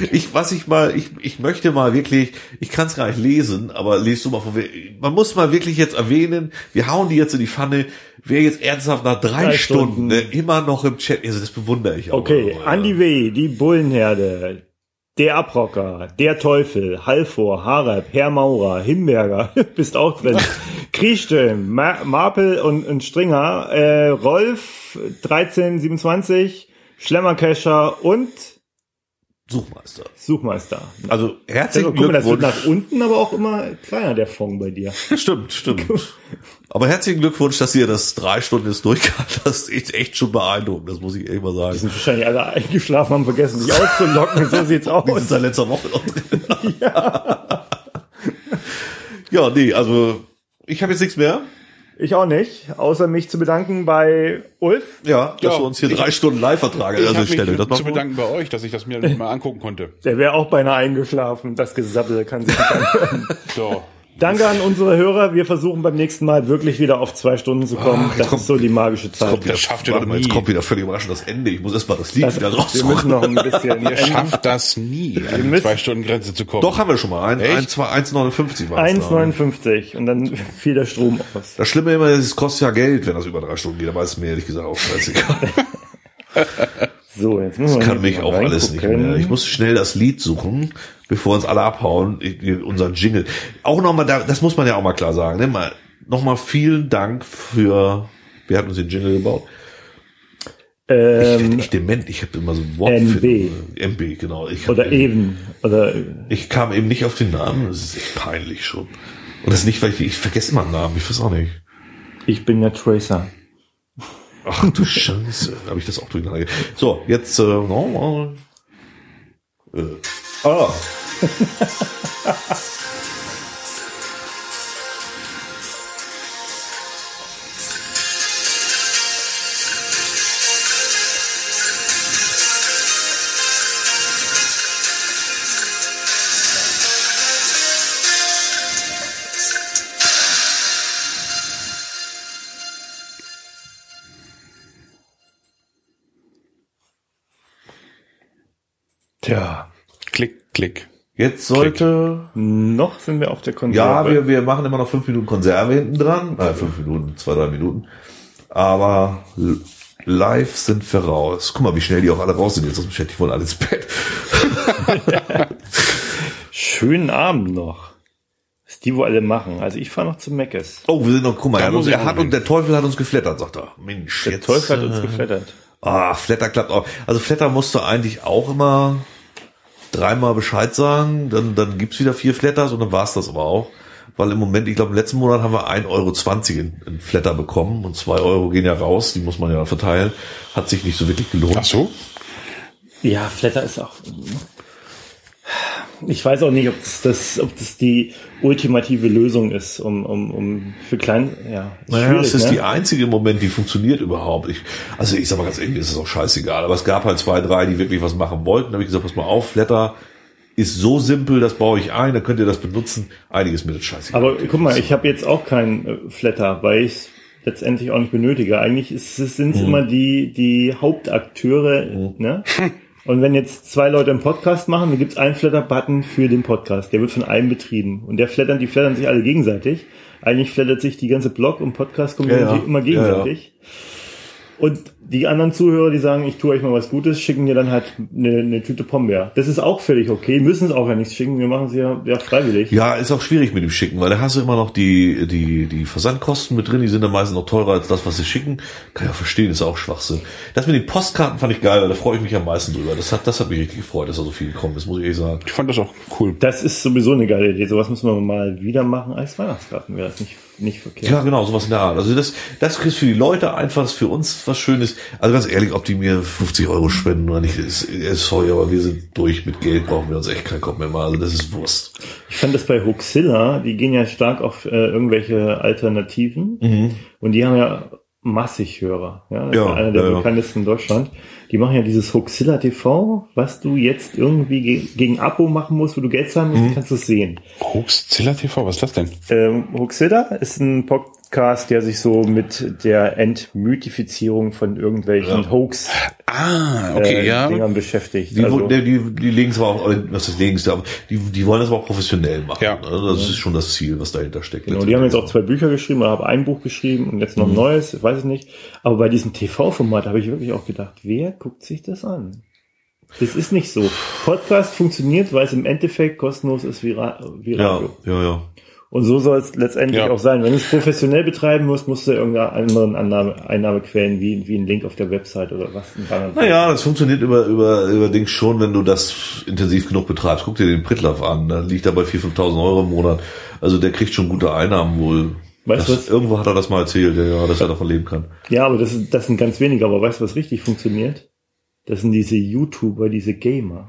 Ich möchte mal wirklich, ich kann es gar nicht lesen, aber lest du mal von, man muss mal wirklich jetzt erwähnen, wir hauen die jetzt in die Pfanne, wer jetzt ernsthaft nach 3 Stunden immer noch im Chat ist, das bewundere ich auch. Okay, Andi W., die Bullenherde, der Abrocker, der Teufel, Halvor, Harep, Herr Maurer, Himberger, bist auch drin, Kriechste, Marpel und Stringer, Rolf, 1327, Schlemmerkescher und Suchmeister. Also herzlichen Glückwunsch. Guck mal, das wird Glückwunsch. nach unten aber auch immer kleiner, der Fond bei dir. Stimmt. Aber herzlichen Glückwunsch, dass ihr das 3 Stunden jetzt durchgehalten habt. Das ist echt schon beeindruckend, das muss ich echt mal Die sagen. sind wahrscheinlich alle eingeschlafen, haben vergessen, sich auszulocken. So sieht's aus. Die sind seit letzter Woche noch drin. Ja, nee, also ich habe jetzt nichts mehr. Ich auch nicht, außer mich zu bedanken bei Ulf. Ja, dass wir uns hier 3 Stunden live vertragen. Ich Also habe stellt euch das mich mal zu vor. bedanken bei euch, dass ich das mir mal angucken konnte. Der wäre auch beinahe eingeschlafen. Das Gesabbel kann sich nicht anhören. So. Danke an unsere Hörer. Wir versuchen beim nächsten Mal wirklich wieder auf 2 Stunden zu kommen. Das ist so die magische Zeit. Das schafft ihr doch nie. Jetzt kommt wieder völlig überraschend das Ende. Ich muss erstmal das Lied wieder Wir raussuchen. müssen noch ein bisschen. Ihr schafft das nie, an die 2-Stunden-Grenze zu kommen. Doch, haben wir schon mal. 1,59 war es. 1,59 und dann fiel der Strom aus. Das Schlimme immer ist, es kostet ja Geld, wenn das über 3 Stunden geht. Aber ist mir ehrlich gesagt auch scheißegal. So, jetzt müssen wir Das kann mich auch alles nicht mehr. Ich muss schnell das Lied suchen, bevor uns alle abhauen. Unseren Jingle. Auch nochmal, das muss man ja auch mal klar sagen. Ne? Nochmal vielen Dank für, wer hat uns den Jingle gebaut? Ich werde nicht dement, ich habe immer so ein Wort. MB, genau. Ich kam eben nicht auf den Namen, das ist echt peinlich schon. Und das nicht, weil ich vergesse immer einen Namen, ich weiß auch nicht. Ich bin der Tracer. Ach du Scheiße, habe ich das auch durcheinander. So, jetzt nochmal. Tja. Klick, klick. Jetzt sollte... Noch sind wir auf der Konserve. Ja, wir machen immer noch 5 Minuten Konserve hinten dran. 5 Minuten, 2-3 Minuten. Aber Live sind wir raus. Guck mal, wie schnell die auch alle raus sind jetzt aus dem Chat. Die wollen alle ins Bett. Schönen Abend noch. Was die wohl alle machen. Also ich fahre noch zu Meckes. Oh, wir sind noch, guck mal, der Teufel hat uns geflattert, sagt er. Mensch, der Teufel hat uns geflattert. Flatter klappt auch. Also Flatter musst du eigentlich auch immer 3-mal Bescheid sagen, dann gibt's wieder 4 Flatters und dann war's das aber auch. Weil im Moment, ich glaube im letzten Monat haben wir 1,20 € in Flatter bekommen und 2 € gehen ja raus, die muss man ja verteilen. Hat sich nicht so wirklich gelohnt. Ach so? Ja, Flatter ist auch... Ich weiß auch nicht, ob das die ultimative Lösung ist, um für Naja, es ist die einzige im Moment, die funktioniert überhaupt. Ich sag mal ganz ehrlich, ist es auch scheißegal. Aber es gab halt 2, 3, die wirklich was machen wollten. Da habe ich gesagt, pass mal auf, Flatter ist so simpel, das baue ich ein, da könnt ihr das benutzen. Einiges mit scheißegal. Aber guck mal, ich habe jetzt auch keinen Flatter, weil ich es letztendlich auch nicht benötige. Eigentlich sind es immer die Hauptakteure, ne? Und wenn jetzt 2 Leute einen Podcast machen, dann gibt's einen Flatter-Button für den Podcast. Der wird von einem betrieben. Und die flattern sich alle gegenseitig. Eigentlich flattert sich die ganze Blog- und Podcast-Community immer gegenseitig. Ja. Und die anderen Zuhörer, die sagen, ich tue euch mal was Gutes, schicken dir dann halt eine Tüte Pombeer. Das ist auch völlig okay. Müssen es auch ja nichts schicken. Wir machen es ja freiwillig. Ja, ist auch schwierig mit dem Schicken, weil da hast du immer noch die Versandkosten mit drin. Die sind dann meistens noch teurer als das, was sie schicken. Kann ja verstehen, ist auch Schwachsinn. Das mit den Postkarten fand ich geil, weil da freue ich mich am meisten drüber. Das hat mich richtig gefreut, dass da so viel gekommen ist, muss ich ehrlich sagen. Ich fand das auch cool. Das ist sowieso eine geile Idee. Sowas müssen wir mal wieder machen. Als Weihnachtskarten wäre das nicht verkehrt. Ja, genau, sowas in der Art. Also das ist für die Leute einfach, das ist für uns was Schönes. Also ganz ehrlich, ob die mir 50 € spenden oder nicht, ist sorry, aber wir sind durch mit Geld, brauchen wir uns echt keinen Kopf mehr mal. Also das ist Wurst. Ich fand das bei Hoaxilla, die gehen ja stark auf irgendwelche Alternativen und die haben ja massig Hörer. Ja, das ist einer der bekanntesten in Deutschland. Die machen ja dieses Hoaxilla TV, was du jetzt irgendwie gegen Abo machen musst, wo du Geld zahlen musst, kannst du es sehen. Hoaxilla TV, was ist das denn? Hoaxilla ist ein Podcast, der sich so mit der Entmythifizierung von irgendwelchen Hoax Dingern beschäftigt. Die legen es aber auch, was das Legenste, aber die wollen das aber auch professionell machen. Ja. Also das ist schon das Ziel, was dahinter steckt. Genau, die haben jetzt auch 2 Bücher geschrieben, oder habe ein Buch geschrieben und jetzt noch ein neues, ich weiß es nicht. Aber bei diesem TV-Format habe ich wirklich auch gedacht, wer guckt sich das an? Das ist nicht so. Podcast funktioniert, weil es im Endeffekt kostenlos ist wie Radio. Ja. Und so soll es letztendlich auch sein. Wenn du es professionell betreiben musst, musst du irgendeine anderen Einnahmequellen wie ein Link auf der Website oder was. Naja, das funktioniert über Dings schon, wenn du das intensiv genug betreibst. Guck dir den Prittlaff an, da liegt er bei 4.000, 5.000 € im Monat. Also der kriegt schon gute Einnahmen wohl. Weißt du was? Irgendwo hat er das mal erzählt, dass er davon leben kann. Ja, aber das sind ganz wenige. Aber weißt du, was richtig funktioniert? Das sind diese YouTuber, diese Gamer.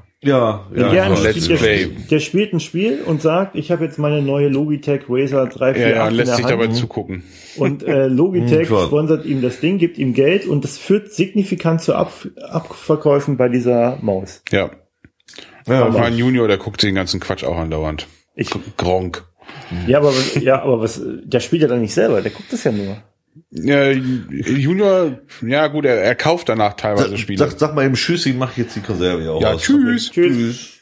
Der spielt ein Spiel und sagt, ich habe jetzt meine neue Logitech Razer 348 lässt sich dabei zugucken. Und Logitech sponsert ihm das Ding, gibt ihm Geld und das führt signifikant zu Abverkäufen bei dieser Maus. Ja. Mein Junior, der guckt sich den ganzen Quatsch auch andauernd. Gronk. Ja, aber was, der spielt ja dann nicht selber, der guckt das ja nur. Junior, ja gut, er kauft danach teilweise Spiele. Sag mal eben Tschüss, ich mach jetzt die Konserve auch aus. Tschüss.